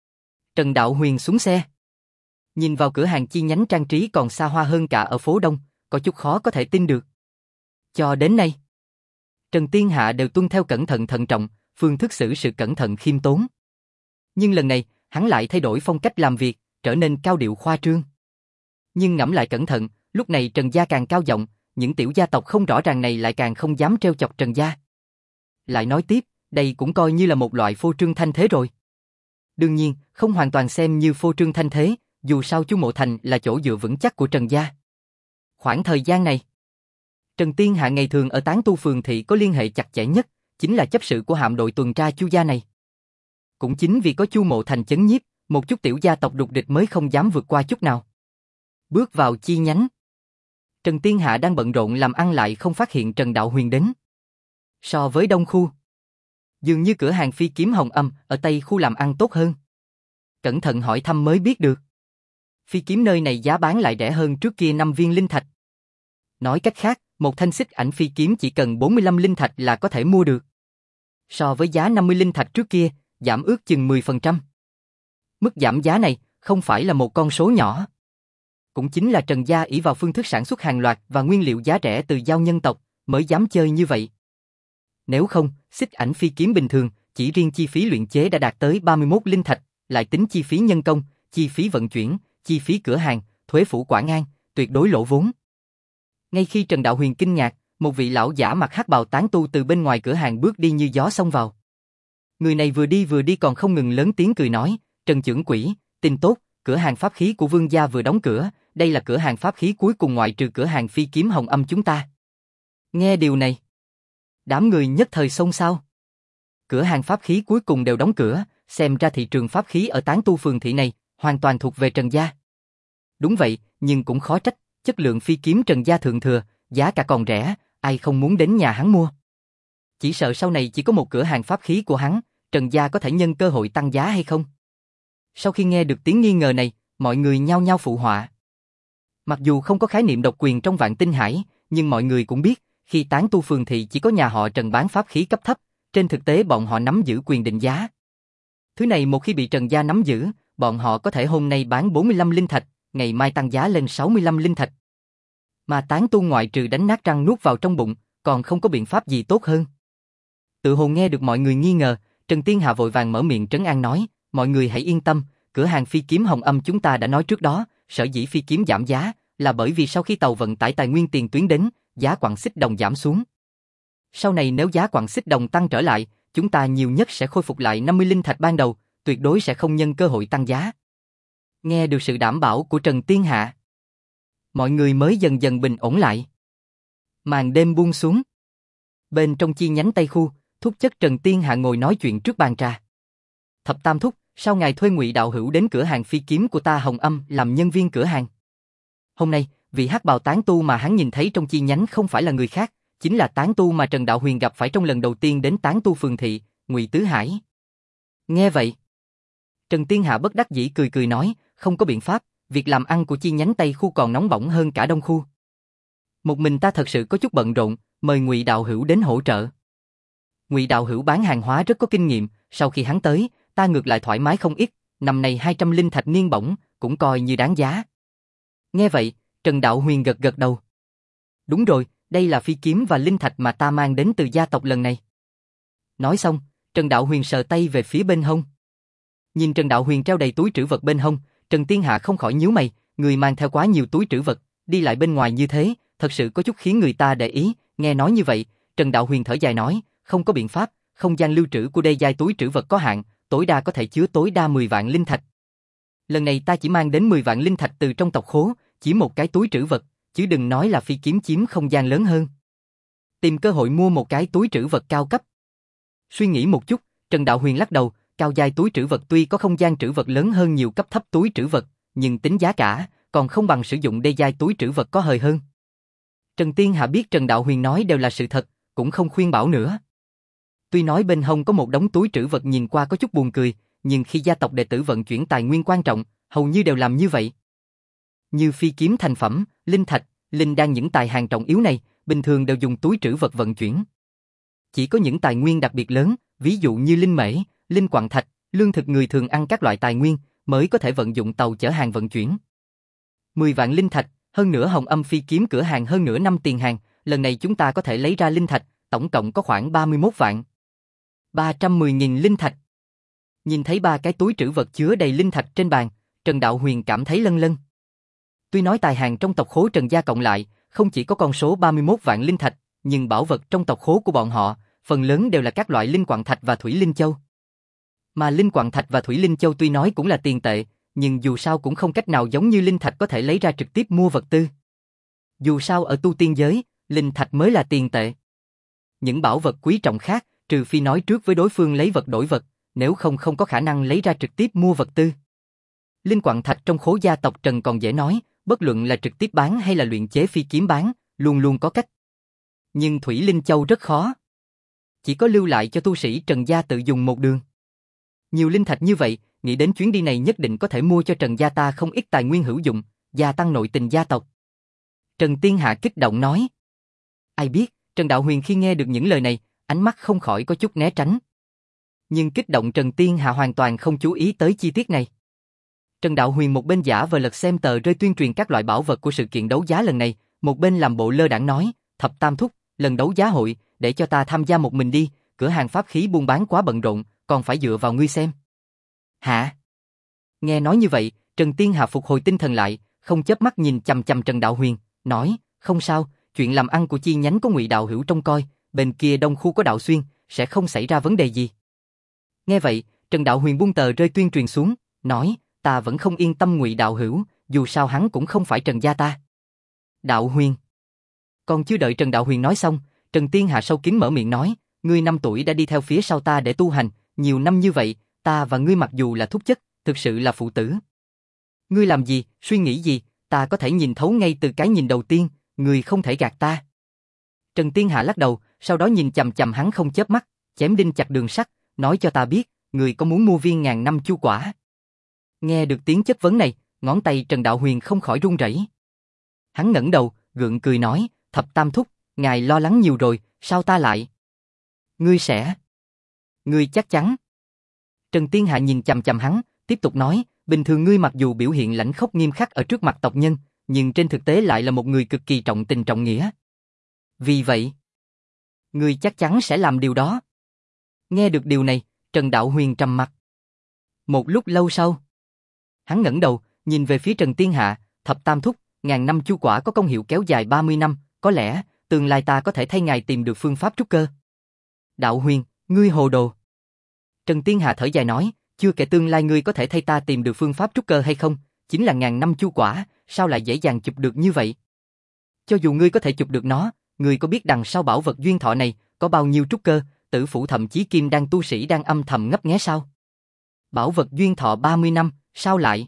Trần Đạo Huyền xuống xe. Nhìn vào cửa hàng chi nhánh trang trí còn xa hoa hơn cả ở phố Đông, có chút khó có thể tin được. Cho đến nay, Trần Tiên Hạ đều tuân theo cẩn thận thận trọng, phương thức xử sự cẩn thận khiêm tốn. Nhưng lần này, hắn lại thay đổi phong cách làm việc, trở nên cao điệu khoa trương. Nhưng ngẫm lại cẩn thận, lúc này Trần gia càng cao giọng, những tiểu gia tộc không rõ ràng này lại càng không dám trêu chọc Trần gia. Lại nói tiếp, đây cũng coi như là một loại phô trương thanh thế rồi. Đương nhiên, không hoàn toàn xem như phô trương thanh thế, dù sao Chu Mộ Thành là chỗ dựa vững chắc của Trần gia. Khoảng thời gian này, Trần Tiên Hạ ngày thường ở Tán Tu Phường Thị có liên hệ chặt chẽ nhất, chính là chấp sự của hạm đội tuần tra Chu gia này. Cũng chính vì có Chu Mộ Thành chấn nhiếp, một chút tiểu gia tộc đục địch mới không dám vượt qua chút nào. Bước vào chi nhánh, Trần Tiên Hạ đang bận rộn làm ăn lại không phát hiện Trần Đạo Huyền đến. So với Đông khu, dường như cửa hàng phi kiếm Hồng Âm ở Tây khu làm ăn tốt hơn. Cẩn thận hỏi thăm mới biết được. Phi kiếm nơi này giá bán lại rẻ hơn trước kia 5 viên linh thạch. Nói cách khác, một thanh xích ảnh phi kiếm chỉ cần 45 linh thạch là có thể mua được. So với giá 50 linh thạch trước kia, giảm ước chừng 10%. Mức giảm giá này không phải là một con số nhỏ. Cũng chính là Trần gia ỷ vào phương thức sản xuất hàng loạt và nguyên liệu giá rẻ từ giao nhân tộc, mới dám chơi như vậy. Nếu không, xích ảnh phi kiếm bình thường, chỉ riêng chi phí luyện chế đã đạt tới 31 linh thạch, lại tính chi phí nhân công, chi phí vận chuyển, chi phí cửa hàng, thuế phủ quả ngang, tuyệt đối lỗ vốn. Ngay khi Trần Đạo Huyền kinh ngạc, một vị lão giả mặc hắc bào tán tu từ bên ngoài cửa hàng bước đi như gió xông vào. Người này vừa đi còn không ngừng lớn tiếng cười nói, Trần trưởng quỹ, tin tốt, cửa hàng pháp khí của Vương gia vừa đóng cửa, đây là cửa hàng pháp khí cuối cùng ngoại trừ cửa hàng phi kiếm Hồng Âm chúng ta. Nghe điều này, đám người nhất thời xôn xao. Cửa hàng pháp khí cuối cùng đều đóng cửa, xem ra thị trường pháp khí ở tán tu phường thị này hoàn toàn thuộc về Trần gia. Đúng vậy, nhưng cũng khó trách, chất lượng phi kiếm Trần gia thượng thừa, giá cả còn rẻ, ai không muốn đến nhà hắn mua. Chỉ sợ sau này chỉ có một cửa hàng pháp khí của hắn, Trần gia có thể nhân cơ hội tăng giá hay không? Sau khi nghe được tiếng nghi ngờ này, mọi người nhao nhao phụ họa. Mặc dù không có khái niệm độc quyền trong Vạn Tinh Hải, nhưng mọi người cũng biết, khi tán tu phường thị chỉ có nhà họ Trần bán pháp khí cấp thấp, trên thực tế bọn họ nắm giữ quyền định giá. Thứ này một khi bị Trần gia nắm giữ, bọn họ có thể hôm nay bán 45 linh thạch, ngày mai tăng giá lên 65 linh thạch. Mà tán tu ngoại trừ đánh nát răng nuốt vào trong bụng, còn không có biện pháp gì tốt hơn. Tự hồ nghe được mọi người nghi ngờ, Trần Tiên Hạ vội vàng mở miệng trấn an nói, mọi người hãy yên tâm, cửa hàng phi kiếm Hồng Âm chúng ta đã nói trước đó, sở dĩ phi kiếm giảm giá, là bởi vì sau khi tàu vận tải tài nguyên tiền tuyến đến, giá quặng xích đồng giảm xuống. Sau này nếu giá quặng xích đồng tăng trở lại, chúng ta nhiều nhất sẽ khôi phục lại 50 linh thạch ban đầu, tuyệt đối sẽ không nhân cơ hội tăng giá. Nghe được sự đảm bảo của Trần Tiên Hạ, mọi người mới dần dần bình ổn lại. Màn đêm buông xuống. Bên trong chi nhánh Tây Khu, thúc chất Trần Tiên Hạ ngồi nói chuyện trước bàn trà. Thập Tam thúc, sao ngài thuê Ngụy đạo hữu đến cửa hàng phi kiếm của ta Hồng Âm làm nhân viên cửa hàng? Hôm nay, vị hắc bào tán tu mà hắn nhìn thấy trong chi nhánh không phải là người khác, chính là tán tu mà Trần Đạo Huyền gặp phải trong lần đầu tiên đến tán tu phường thị, Ngụy Tứ Hải. Nghe vậy, Trần Tiên Hạ bất đắc dĩ cười cười nói, không có biện pháp, việc làm ăn của chi nhánh Tây Khu còn nóng bỏng hơn cả Đông Khu. Một mình ta thật sự có chút bận rộn, mời Ngụy đạo hữu đến hỗ trợ. Ngụy đạo hữu bán hàng hóa rất có kinh nghiệm, sau khi hắn tới, ta ngược lại thoải mái không ít, năm nay 200 linh thạch niên bổng, cũng coi như đáng giá. Nghe vậy, Trần Đạo Huyền gật gật đầu. Đúng rồi, đây là phi kiếm và linh thạch mà ta mang đến từ gia tộc lần này. Nói xong, Trần Đạo Huyền sờ tay về phía bên hông. Nhìn Trần Đạo Huyền treo đầy túi trữ vật bên hông, Trần Tiên Hạ không khỏi nhíu mày, người mang theo quá nhiều túi trữ vật, đi lại bên ngoài như thế, thật sự có chút khiến người ta để ý. Nghe nói như vậy, Trần Đạo Huyền thở dài nói, không có biện pháp, không gian lưu trữ của đê giai túi trữ vật có hạn, tối đa có thể chứa tối đa 10 vạn linh thạch. Lần này ta chỉ mang đến 10 vạn linh thạch từ trong tộc khố, chỉ một cái túi trữ vật, chứ đừng nói là phi kiếm chiếm không gian lớn hơn. Tìm cơ hội mua một cái túi trữ vật cao cấp. Suy nghĩ một chút, Trần Đạo Huyền lắc đầu, cao giai túi trữ vật tuy có không gian trữ vật lớn hơn nhiều cấp thấp túi trữ vật, nhưng tính giá cả, còn không bằng sử dụng đê giai túi trữ vật có hời hơn. Trần Tiên Hạ biết Trần Đạo Huyền nói đều là sự thật, cũng không khuyên bảo nữa. Tuy nói bên hông có một đống túi trữ vật nhìn qua có chút buồn cười, nhưng khi gia tộc đệ tử vận chuyển tài nguyên quan trọng, hầu như đều làm như vậy. Như phi kiếm thành phẩm, linh thạch, linh đan những tài hàng trọng yếu này, bình thường đều dùng túi trữ vật vận chuyển. Chỉ có những tài nguyên đặc biệt lớn, ví dụ như linh mễ, linh quặng thạch, lương thực người thường ăn các loại tài nguyên, mới có thể vận dụng tàu chở hàng vận chuyển. 10 vạn linh thạch, hơn nữa Hồng Âm phi kiếm cửa hàng hơn nửa năm tiền hàng, lần này chúng ta có thể lấy ra linh thạch, tổng cộng có khoảng 31 vạn. 310.000 linh thạch. Nhìn thấy ba cái túi trữ vật chứa đầy linh thạch trên bàn, Trần Đạo Huyền cảm thấy lân lân. Tuy nói tài hàng trong tộc khố Trần gia cộng lại, không chỉ có con số 31 vạn linh thạch, nhưng bảo vật trong tộc khố của bọn họ, phần lớn đều là các loại linh quặng thạch và thủy linh châu. Mà linh quặng thạch và thủy linh châu tuy nói cũng là tiền tệ, nhưng dù sao cũng không cách nào giống như linh thạch có thể lấy ra trực tiếp mua vật tư. Dù sao ở tu tiên giới, linh thạch mới là tiền tệ. Những bảo vật quý trọng khác, trừ phi nói trước với đối phương lấy vật đổi vật, nếu không không có khả năng lấy ra trực tiếp mua vật tư. Linh quặng thạch trong khố gia tộc Trần còn dễ nói, bất luận là trực tiếp bán hay là luyện chế phi kiếm bán, luôn luôn có cách. Nhưng thủy linh châu rất khó. Chỉ có lưu lại cho tu sĩ Trần gia tự dùng một đường. Nhiều linh thạch như vậy, nghĩ đến chuyến đi này nhất định có thể mua cho Trần gia ta không ít tài nguyên hữu dụng, gia tăng nội tình gia tộc. Trần Tiên Hạ kích động nói. Ai biết, Trần Đạo Huyền khi nghe được những lời này, ánh mắt không khỏi có chút né tránh. Nhưng kích động Trần Tiên Hạ hoàn toàn không chú ý tới chi tiết này. Trần Đạo Huyền một bên giả vờ lật xem tờ rơi tuyên truyền các loại bảo vật của sự kiện đấu giá lần này, một bên làm bộ lơ đãng nói, Thập Tam thúc, lần đấu giá hội, để cho ta tham gia một mình đi, cửa hàng pháp khí buôn bán quá bận rộn, còn phải dựa vào ngươi xem. Hả? Nghe nói như vậy, Trần Tiên Hà phục hồi tinh thần lại, không chớp mắt nhìn chằm chằm Trần Đạo Huyền, nói, không sao, chuyện làm ăn của chi nhánh có Ngụy Đạo Hữu trông coi, bên kia đông khu có Đạo Xuyên, sẽ không xảy ra vấn đề gì. Nghe vậy, Trần Đạo Huyền buông tờ rơi tuyên truyền xuống, nói, ta vẫn không yên tâm Ngụy Đạo Hữu, dù sao hắn cũng không phải Trần gia ta. Đạo Huyền. Còn chưa đợi Trần Đạo Huyền nói xong, Trần Tiên Hạ sâu kín mở miệng nói, ngươi 5 tuổi đã đi theo phía sau ta để tu hành, nhiều năm như vậy, ta và ngươi mặc dù là thúc chất, thực sự là phụ tử. Ngươi làm gì, suy nghĩ gì, ta có thể nhìn thấu ngay từ cái nhìn đầu tiên, ngươi không thể gạt ta. Trần Tiên Hạ lắc đầu, sau đó nhìn chằm chằm hắn không chớp mắt, chém đinh chặt đường sắt, nói cho ta biết, ngươi có muốn mua viên ngàn năm chu quả? Nghe được tiếng chất vấn này, ngón tay Trần Đạo Huyền không khỏi run rẩy. Hắn ngẩng đầu, gượng cười nói, Thập Tam thúc, ngài lo lắng nhiều rồi, sao ta lại? Ngươi sẽ? Ngươi chắc chắn? Trần Tiên Hạ nhìn chằm chằm hắn, tiếp tục nói, bình thường ngươi mặc dù biểu hiện lãnh khốc nghiêm khắc ở trước mặt tộc nhân, nhưng trên thực tế lại là một người cực kỳ trọng tình trọng nghĩa. Vì vậy, ngươi chắc chắn sẽ làm điều đó. Nghe được điều này, Trần Đạo Huyền trầm mặt. Một lúc lâu sau, hắn ngẩng đầu, nhìn về phía Trần Tiên Hạ, Thập Tam thúc, ngàn năm chu quả có công hiệu kéo dài 30 năm, có lẽ, tương lai ta có thể thay ngài tìm được phương pháp trúc cơ. Đạo Huyền, ngươi hồ đồ. Trần Tiên Hạ thở dài nói, chưa kể tương lai ngươi có thể thay ta tìm được phương pháp trúc cơ hay không, chính là ngàn năm chu quả, sao lại dễ dàng chụp được như vậy? Cho dù ngươi có thể chụp được nó, ngươi có biết đằng sau bảo vật duyên thọ này có bao nhiêu trúc cơ, tử phủ thậm chí kim đan tu sĩ đang âm thầm ngấp nghé sao? Bảo vật duyên thọ 30 năm, sao lại?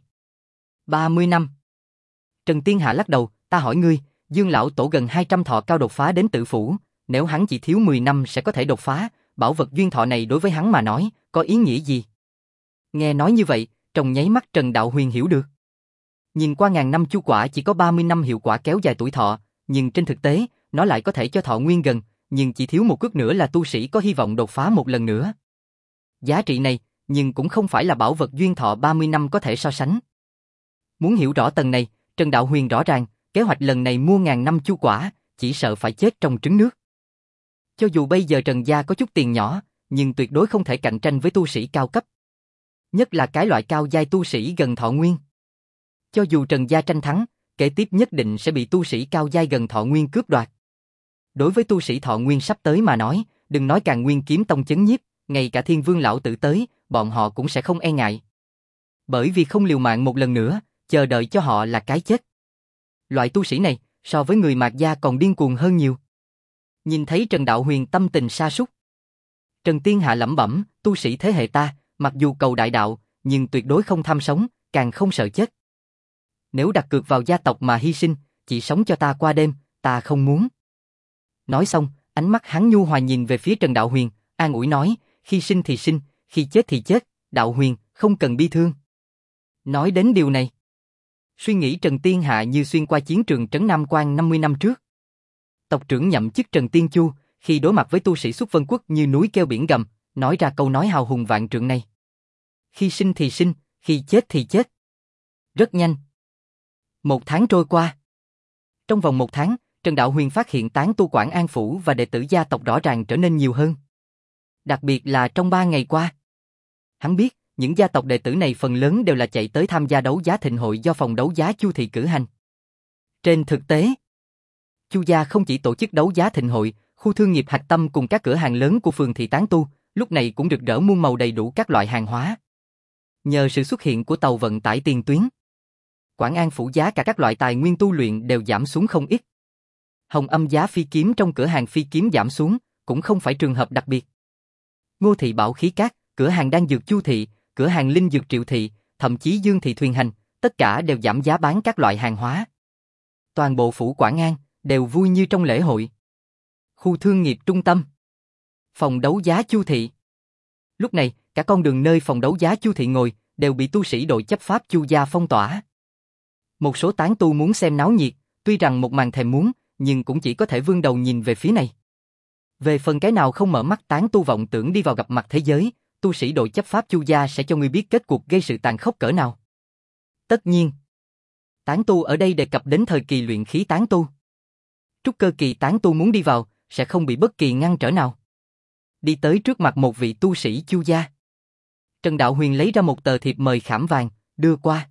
30 năm. Trần Tiên Hạ lắc đầu, ta hỏi ngươi, Dương lão tổ gần 200 thọ cao đột phá đến tử phủ, nếu hắn chỉ thiếu 10 năm sẽ có thể đột phá, bảo vật duyên thọ này đối với hắn mà nói, có ý nghĩa gì? Nghe nói như vậy, trong nháy mắt Trần Đạo Huyền hiểu được. Nhìn qua ngàn năm chu quả chỉ có 30 năm hiệu quả kéo dài tuổi thọ, nhưng trên thực tế, nó lại có thể cho thọ nguyên gần, nhưng chỉ thiếu một cước nữa là tu sĩ có hy vọng đột phá một lần nữa. Giá trị này, nhưng cũng không phải là bảo vật duyên thọ 30 năm có thể so sánh. Muốn hiểu rõ tầng này, Trần Đạo Huyền rõ ràng, kế hoạch lần này mua ngàn năm chu quả, chỉ sợ phải chết trong trứng nước. Cho dù bây giờ Trần gia có chút tiền nhỏ, nhưng tuyệt đối không thể cạnh tranh với tu sĩ cao cấp. Nhất là cái loại cao giai tu sĩ gần thọ nguyên. Cho dù Trần gia tranh thắng, kế tiếp nhất định sẽ bị tu sĩ cao giai gần thọ nguyên cướp đoạt. Đối với tu sĩ thọ nguyên sắp tới mà nói, đừng nói Càn Nguyên kiếm tông chấn nhiếp, ngay cả Thiên Vương lão tử tới, bọn họ cũng sẽ không e ngại. Bởi vì không liều mạng một lần nữa, chờ đợi cho họ là cái chết. Loại tu sĩ này, so với người Mạc gia còn điên cuồng hơn nhiều. Nhìn thấy Trần Đạo Huyền tâm tình sa sút, Trần Tiên Hạ lẩm bẩm, tu sĩ thế hệ ta, mặc dù cầu đại đạo, nhưng tuyệt đối không tham sống, càng không sợ chết. Nếu đặt cược vào gia tộc mà hy sinh, chỉ sống cho ta qua đêm, ta không muốn. Nói xong, ánh mắt hắn nhu hòa nhìn về phía Trần Đạo Huyền, an ủi nói, khi sinh thì sinh, khi chết thì chết, Đạo Huyền, không cần bi thương. Nói đến điều này, suy nghĩ Trần Tiên Hạ như xuyên qua chiến trường trấn Nam Quan 50 năm trước. Tộc trưởng nhậm chức Trần Tiên Chu, khi đối mặt với tu sĩ Xuất Vân Quốc như núi kêu biển gầm, nói ra câu nói hào hùng vạn trượng này. Khi sinh thì sinh, khi chết thì chết. Rất nhanh. 1 tháng trôi qua. Trong vòng 1 tháng, Trần Đạo Huyền phát hiện tán tu Quảng An Phủ và đệ tử gia tộc rõ ràng trở nên nhiều hơn. Đặc biệt là trong 3 ngày qua. Hắn biết, những gia tộc đệ tử này phần lớn đều là chạy tới tham gia đấu giá thịnh hội do phòng đấu giá Chu thị cử hành. Trên thực tế, Chu gia không chỉ tổ chức đấu giá thịnh hội, khu thương nghiệp hạch tâm cùng các cửa hàng lớn của phường thị tán tu, lúc này cũng rực rỡ muôn màu đầy đủ các loại hàng hóa. Nhờ sự xuất hiện của tàu vận tải tiền tuyến, Quảng An Phủ giá cả các loại tài nguyên tu luyện đều giảm xuống không ít. Hồng Âm giá phi kiếm trong cửa hàng phi kiếm giảm xuống, cũng không phải trường hợp đặc biệt. Ngô thị Bảo Khí Các, cửa hàng đan dược Chu thị, cửa hàng linh dược Triệu thị, thậm chí Dương thị Thuyền Hành, tất cả đều giảm giá bán các loại hàng hóa. Toàn bộ phủ Quảng An đều vui như trong lễ hội. Khu thương nghiệp trung tâm, phòng đấu giá Chu thị. Lúc này, cả con đường nơi phòng đấu giá Chu thị ngồi đều bị tu sĩ đội chấp pháp Chu gia phong tỏa. Một số tán tu muốn xem náo nhiệt, tuy rằng một màn thèm muốn, nhưng cũng chỉ có thể vươn đầu nhìn về phía này. Về phần cái nào không mở mắt tán tu vọng tưởng đi vào gặp mặt thế giới, tu sĩ đội chấp pháp Chu gia sẽ cho ngươi biết kết cuộc gây sự tàn khốc cỡ nào. Tất nhiên. Tán tu ở đây đề cập đến thời kỳ luyện khí tán tu. Trúc cơ kỳ tán tu muốn đi vào, sẽ không bị bất kỳ ngăn trở nào. Đi tới trước mặt một vị tu sĩ Chu gia. Trần Đạo Huyền lấy ra một tờ thiệp mời khảm vàng, đưa qua.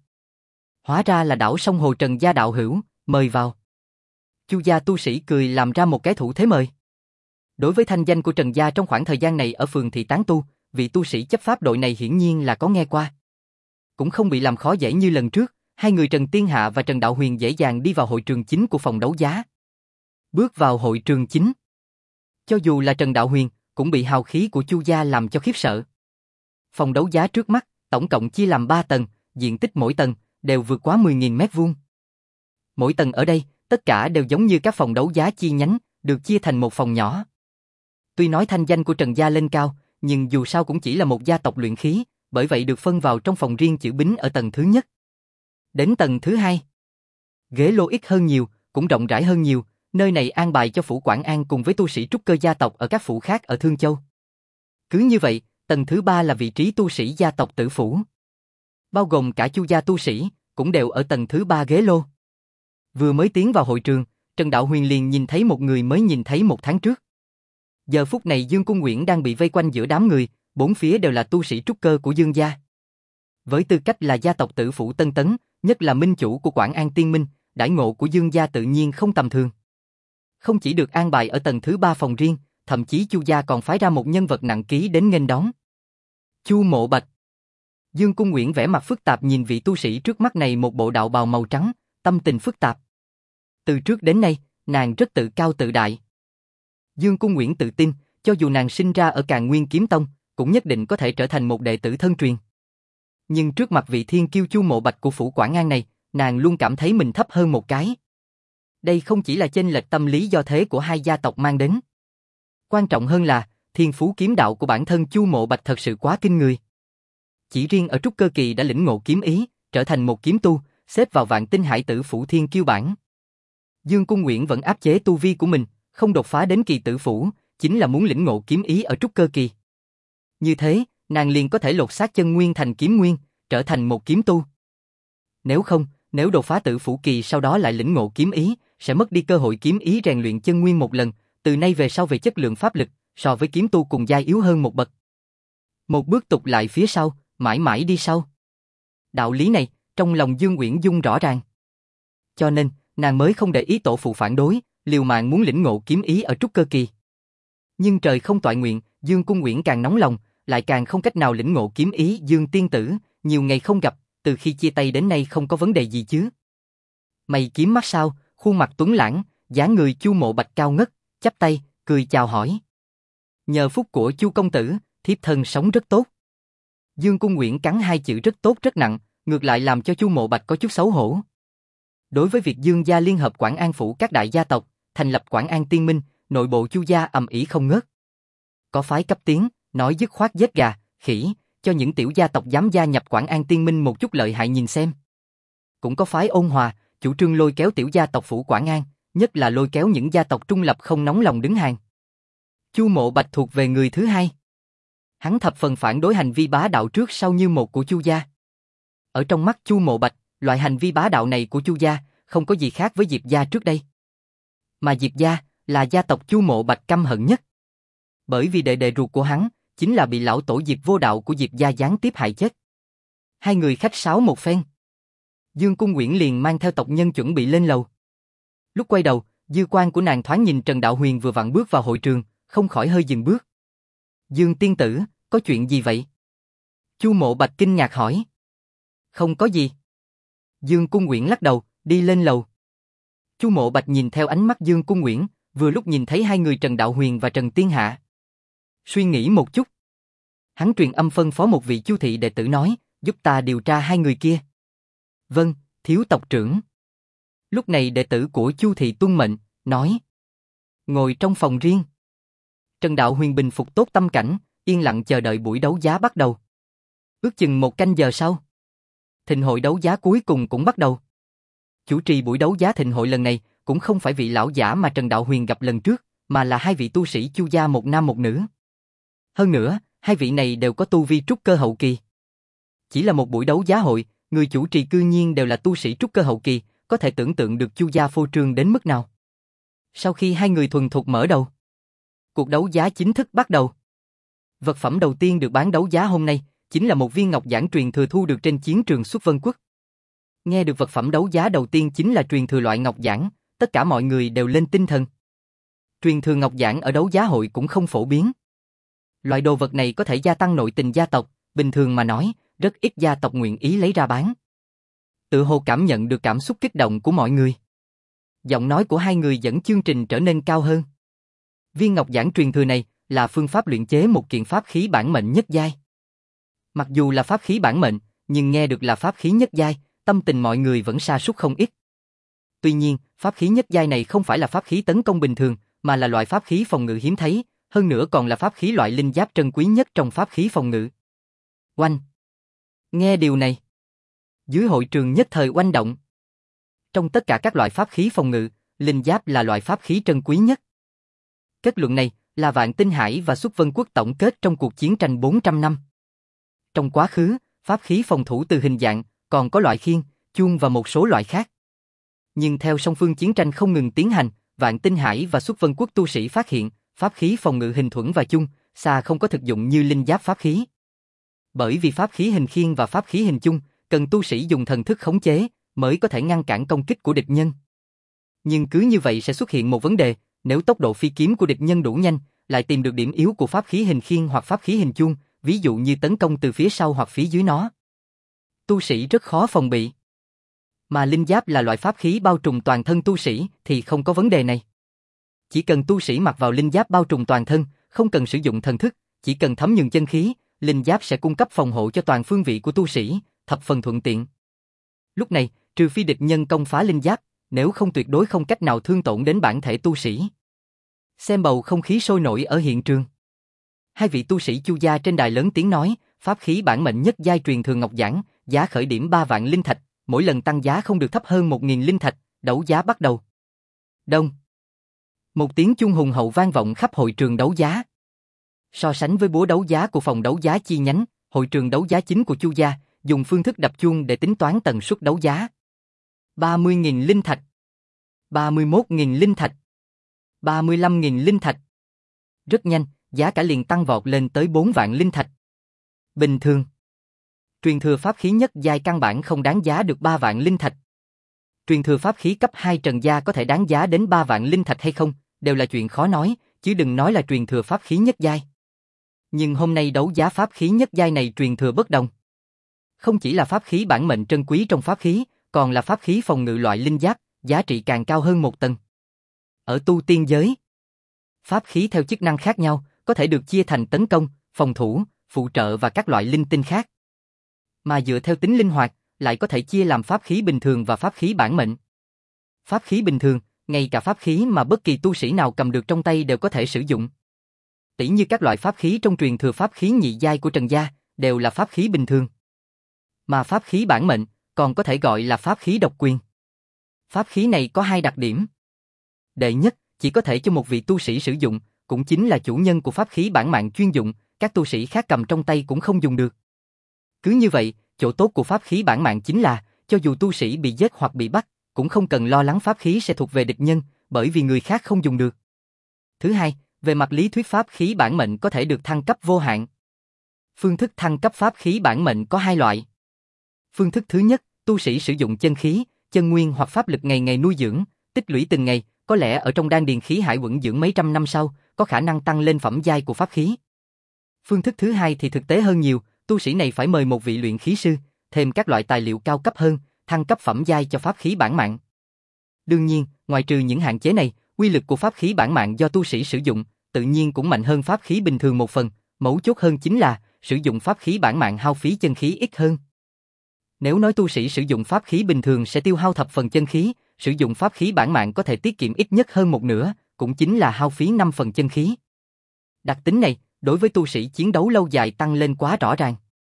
Hóa ra là đảo sông Hồ Trần gia đạo hữu, mời vào. Chu gia tu sĩ cười làm ra một cái thủ thế mời. Đối với thanh danh của Trần gia trong khoảng thời gian này ở phường thị tán tu, vị tu sĩ chấp pháp đội này hiển nhiên là có nghe qua. Cũng không bị làm khó dễ như lần trước, hai người Trần Tiên Hạ và Trần Đạo Huyền dễ dàng đi vào hội trường chính của phòng đấu giá. Bước vào hội trường chính. Cho dù là Trần Đạo Huyền, cũng bị hào khí của Chu gia làm cho khiếp sợ. Phòng đấu giá trước mắt, tổng cộng chia làm 3 tầng, diện tích mỗi tầng đều vượt quá 10.000 mét vuông. Mỗi tầng ở đây, tất cả đều giống như các phòng đấu giá chi nhánh, được chia thành một phòng nhỏ. Tuy nói thanh danh của Trần gia lên cao, nhưng dù sao cũng chỉ là một gia tộc luyện khí, bởi vậy được phân vào trong phòng riêng chữ bính ở tầng thứ nhất. Đến tầng thứ hai, ghế lô ít hơn nhiều, cũng rộng rãi hơn nhiều, nơi này an bài cho phủ Quảng An cùng với tu sĩ trúc cơ gia tộc ở các phủ khác ở Thương Châu. Cứ như vậy, tầng thứ ba là vị trí tu sĩ gia tộc Tử phủ. Bao gồm cả Chu gia tu sĩ, cũng đều ở tầng thứ ba ghế lô. Vừa mới tiến vào hội trường, Trần Đạo Huyền liền nhìn thấy một người mới nhìn thấy 1 tháng trước. Giờ phút này Dương Cung Nguyễn đang bị vây quanh giữa đám người, 4 phía đều là tu sĩ trúc cơ của Dương gia. Với tư cách là gia tộc Tử phủ Tân Tấn, nhất là minh chủ của Quảng An Tiên Minh, đãi ngộ của Dương gia tự nhiên không tầm thường. Không chỉ được an bài ở tầng thứ 3 phòng riêng, thậm chí Chu gia còn phái ra một nhân vật nặng ký đến nghênh đón. Chu Mộ Bạch. Dương Cung Nguyễn vẻ mặt phức tạp nhìn vị tu sĩ trước mắt này, một bộ đạo bào màu trắng, tâm tình phức tạp. Từ trước đến nay, nàng rất tự cao tự đại. Dương Cung Nguyễn tự tin, cho dù nàng sinh ra ở Càn Nguyên Kiếm Tông, cũng nhất định có thể trở thành một đệ tử thân truyền. Nhưng trước mặt vị thiên kiêu Chu Mộ Bạch của phủ Quảng An này, nàng luôn cảm thấy mình thấp hơn một cái. Đây không chỉ là chênh lệch tâm lý do thế của hai gia tộc mang đến. Quan trọng hơn là, thiên phú kiếm đạo của bản thân Chu Mộ Bạch thật sự quá kinh người. Chỉ riêng ở trúc cơ kỳ đã lĩnh ngộ kiếm ý, trở thành một kiếm tu, xếp vào Vạn Tinh Hải Tử phủ thiên kiêu bảng. Dương Cung Nguyễn vẫn áp chế tu vi của mình, không đột phá đến kỳ tử phủ, chính là muốn lĩnh ngộ kiếm ý ở trúc cơ kỳ. Như thế, nàng liền có thể lột xác chân nguyên thành kiếm nguyên, trở thành một kiếm tu. Nếu không, nếu đột phá tử phủ kỳ sau đó lại lĩnh ngộ kiếm ý, sẽ mất đi cơ hội kiếm ý rèn luyện chân nguyên một lần, từ nay về sau về chất lượng pháp lực, so với kiếm tu cùng giai yếu hơn một bậc. Một bước tụt lại phía sau, mãi mãi đi sau. Đạo lý này, trong lòng Dương Uyển Dung rõ ràng. Cho nên, nàng mới không để ý tổ phụ phản đối, liều mạng muốn lĩnh ngộ kiếm ý ở trúc cơ kỳ. Nhưng trời không toại nguyện, Dương Cung Nguyễn càng nóng lòng, lại càng không cách nào lĩnh ngộ kiếm ý. Dương tiên tử, nhiều ngày không gặp, từ khi chia tay đến nay không có vấn đề gì chứ? Mày kiếm mắt sao, khuôn mặt tuấn lãng, dáng người Chu Mộ Bạch cao ngất, chắp tay, cười chào hỏi. Nhờ phúc của Chu công tử, thiếp thân sống rất tốt. Dương Cung Nguyễn cắn hai chữ rất tốt rất nặng, ngược lại làm cho Chu Mộ Bạch có chút xấu hổ. Đối với việc Dương gia liên hợp Quảng An phủ các đại gia tộc, thành lập Quảng An Tiên Minh, nội bộ Chu gia ầm ĩ không ngớt. Có phái cấp tiến, nói dứt khoát giết gà, khỉ, cho những tiểu gia tộc dám gia nhập Quảng An Tiên Minh một chút lợi hại nhìn xem. Cũng có phái ôn hòa, chủ trương lôi kéo tiểu gia tộc phủ Quảng An, nhất là lôi kéo những gia tộc trung lập không nóng lòng đứng hàng. Chu Mộ Bạch thuộc về người thứ hai. Hắn thập phần phản đối hành vi bá đạo trước sau như một của Chu gia. Ở trong mắt Chu Mộ Bạch, loại hành vi bá đạo này của Chu gia không có gì khác với Diệp gia trước đây. Mà Diệp gia là gia tộc Chu Mộ Bạch căm hận nhất. Bởi vì đệ đệ ruột của hắn chính là bị lão tổ Diệp Vô Đạo của Diệp gia gián tiếp hại chết. Hai người khách sáo một phen, Dương Cung Nguyễn liền mang theo tộc nhân chuẩn bị lên lầu. Lúc quay đầu, dư quan của nàng thoáng nhìn Trần Đạo Huyền vừa vặn bước vào hội trường, không khỏi hơi dừng bước. Dương tiên tử, có chuyện gì vậy? Chu Mộ Bạch kinh ngạc hỏi. Không có gì. Dương Cung Nguyễn lắc đầu, đi lên lầu. Chu Mộ Bạch nhìn theo ánh mắt Dương Cung Nguyễn, vừa lúc nhìn thấy hai người Trần Đạo Huyền và Trần Tiên Hạ. Suy nghĩ một chút, hắn truyền âm phân phó một vị Chu thị đệ tử nói, giúp ta điều tra hai người kia. Vâng, thiếu tộc trưởng. Lúc này đệ tử của Chu thị tuân mệnh, nói. Ngồi trong phòng riêng. Trần Đạo Huyền bình phục tốt tâm cảnh, yên lặng chờ đợi buổi đấu giá bắt đầu. Ước chừng 1 canh giờ sau, thịnh hội đấu giá cuối cùng cũng bắt đầu. Chủ trì buổi đấu giá thịnh hội lần này cũng không phải vị lão giả mà Trần Đạo Huyền gặp lần trước, mà là hai vị tu sĩ Chu gia, một nam một nữ. Hơn nữa, hai vị này đều có tu vi trúc cơ hậu kỳ. Chỉ là một buổi đấu giá hội, người chủ trì cư nhiên đều là tu sĩ trúc cơ hậu kỳ, có thể tưởng tượng được Chu gia phô trương đến mức nào. Sau khi hai người thuần thục mở đầu, cuộc đấu giá chính thức bắt đầu. Vật phẩm đầu tiên được bán đấu giá hôm nay chính là một viên ngọc giản truyền thừa thu được trên chiến trường Xuất Vân Quốc. Nghe được vật phẩm đấu giá đầu tiên chính là truyền thừa loại ngọc giản, tất cả mọi người đều lên tinh thần. Truyền thừa ngọc giản ở đấu giá hội cũng không phổ biến. Loại đồ vật này có thể gia tăng nội tình gia tộc, bình thường mà nói, rất ít gia tộc nguyện ý lấy ra bán. Tự hồ cảm nhận được cảm xúc kích động của mọi người. Giọng nói của hai người dẫn chương trình trở nên cao hơn. Viên ngọc giản truyền thừa này là phương pháp luyện chế một kiện pháp khí bản mệnh nhất giai. Mặc dù là pháp khí bản mệnh, nhưng nghe được là pháp khí nhất giai, tâm tình mọi người vẫn sa sút không ít. Tuy nhiên, pháp khí nhất giai này không phải là pháp khí tấn công bình thường, mà là loại pháp khí phòng ngự hiếm thấy, hơn nữa còn là pháp khí loại linh giáp trân quý nhất trong pháp khí phòng ngự. Oanh! Nghe điều này, dưới hội trường nhất thời oanh động. Trong tất cả các loại pháp khí phòng ngự, linh giáp là loại pháp khí trân quý nhất. Kết luận này là Vạn Tinh Hải và Xuất Vân Quốc tổng kết trong cuộc chiến tranh 400 năm. Trong quá khứ, pháp khí phòng thủ từ hình dạng, còn có loại khiên, chuông và một số loại khác. Nhưng theo song phương chiến tranh không ngừng tiến hành, Vạn Tinh Hải và Xuất Vân Quốc tu sĩ phát hiện, pháp khí phòng ngự hình thuẫn và chung, xa không có thực dụng như linh giáp pháp khí. Bởi vì pháp khí hình khiên và pháp khí hình chung, cần tu sĩ dùng thần thức khống chế, mới có thể ngăn cản công kích của địch nhân. Nhưng cứ như vậy sẽ xuất hiện một vấn đề, nếu tốc độ phi kiếm của địch nhân đủ nhanh, lại tìm được điểm yếu của pháp khí hình khiên hoặc pháp khí hình chuông, ví dụ như tấn công từ phía sau hoặc phía dưới nó. Tu sĩ rất khó phòng bị. Mà linh giáp là loại pháp khí bao trùm toàn thân tu sĩ thì không có vấn đề này. Chỉ cần tu sĩ mặc vào linh giáp bao trùm toàn thân, không cần sử dụng thần thức, chỉ cần thấm nhuần chân khí, linh giáp sẽ cung cấp phòng hộ cho toàn phương vị của tu sĩ, thập phần thuận tiện. Lúc này, trừ phi địch nhân công phá linh giáp, nếu không tuyệt đối không cách nào thương tổn đến bản thể tu sĩ. Xem bầu không khí sôi nổi ở hiện trường. Hai vị tu sĩ Chu gia trên đài lớn tiếng nói, pháp khí bản mệnh nhất giai truyền thừa ngọc giản, giá khởi điểm 3 vạn linh thạch, mỗi lần tăng giá không được thấp hơn 1.000 linh thạch, đấu giá bắt đầu. Đông. Một tiếng chuông hùng hậu vang vọng khắp hội trường đấu giá. So sánh với búa đấu giá của phòng đấu giá chi nhánh, hội trường đấu giá chính của Chu gia dùng phương thức đập chuông để tính toán tần suất đấu giá. 30.000 linh thạch, 31.000 linh thạch, 35.000 linh thạch. Rất nhanh, giá cả liền tăng vọt lên tới 4 vạn linh thạch. Bình thường, truyền thừa pháp khí nhất giai căn bản không đáng giá được 3 vạn linh thạch. Truyền thừa pháp khí cấp 2 trần gia có thể đáng giá đến 3 vạn linh thạch hay không, đều là chuyện khó nói, chứ đừng nói là truyền thừa pháp khí nhất giai. Nhưng hôm nay đấu giá pháp khí nhất giai này truyền thừa bất đồng. Không chỉ là pháp khí bản mệnh trân quý trong pháp khí, còn là pháp khí phòng ngự loại linh giáp, giá trị càng cao hơn một tầng. Ở tu tiên giới, pháp khí theo chức năng khác nhau, có thể được chia thành tấn công, phòng thủ, phụ trợ và các loại linh tinh khác. Mà dựa theo tính linh hoạt, lại có thể chia làm pháp khí bình thường và pháp khí bản mệnh. Pháp khí bình thường, ngay cả pháp khí mà bất kỳ tu sĩ nào cầm được trong tay đều có thể sử dụng. Tỉ như các loại pháp khí trong truyền thừa pháp khí nhị giai của Trần gia, đều là pháp khí bình thường. Mà pháp khí bản mệnh, còn có thể gọi là pháp khí độc quyền. Pháp khí này có 2 đặc điểm. Đệ nhất, chỉ có thể cho một vị tu sĩ sử dụng, cũng chính là chủ nhân của pháp khí bản mạng chuyên dụng, các tu sĩ khác cầm trong tay cũng không dùng được. Cứ như vậy, chỗ tốt của pháp khí bản mạng chính là, cho dù tu sĩ bị giết hoặc bị bắt, cũng không cần lo lắng pháp khí sẽ thuộc về địch nhân, bởi vì người khác không dùng được. Thứ hai, về mặt lý thuyết pháp khí bản mệnh có thể được thăng cấp vô hạn. Phương thức thăng cấp pháp khí bản mệnh có 2 loại. Phương thức thứ nhất, tu sĩ sử dụng chân khí, chân nguyên hoặc pháp lực ngày ngày nuôi dưỡng, tích lũy từng ngày, có lẽ ở trong đan điền khí hải quẩn dưỡng mấy trăm năm sau, có khả năng tăng lên phẩm giai của pháp khí. Phương thức thứ hai thì thực tế hơn nhiều, tu sĩ này phải mời một vị luyện khí sư, thêm các loại tài liệu cao cấp hơn, thăng cấp phẩm giai cho pháp khí bản mạng. Đương nhiên, ngoại trừ những hạn chế này, uy lực của pháp khí bản mạng do tu sĩ sử dụng, tự nhiên cũng mạnh hơn pháp khí bình thường một phần, mấu chốt hơn chính là, sử dụng pháp khí bản mạng hao phí chân khí ít hơn. Nếu nói tu sĩ sử dụng pháp khí bình thường sẽ tiêu hao thập phần chân khí, sử dụng pháp khí bản mạng có thể tiết kiệm ít nhất hơn một nửa, cũng chính là hao phí 5 phần chân khí. Đặc tính này, đối với tu sĩ chiến đấu lâu dài tăng lên quá rõ ràng.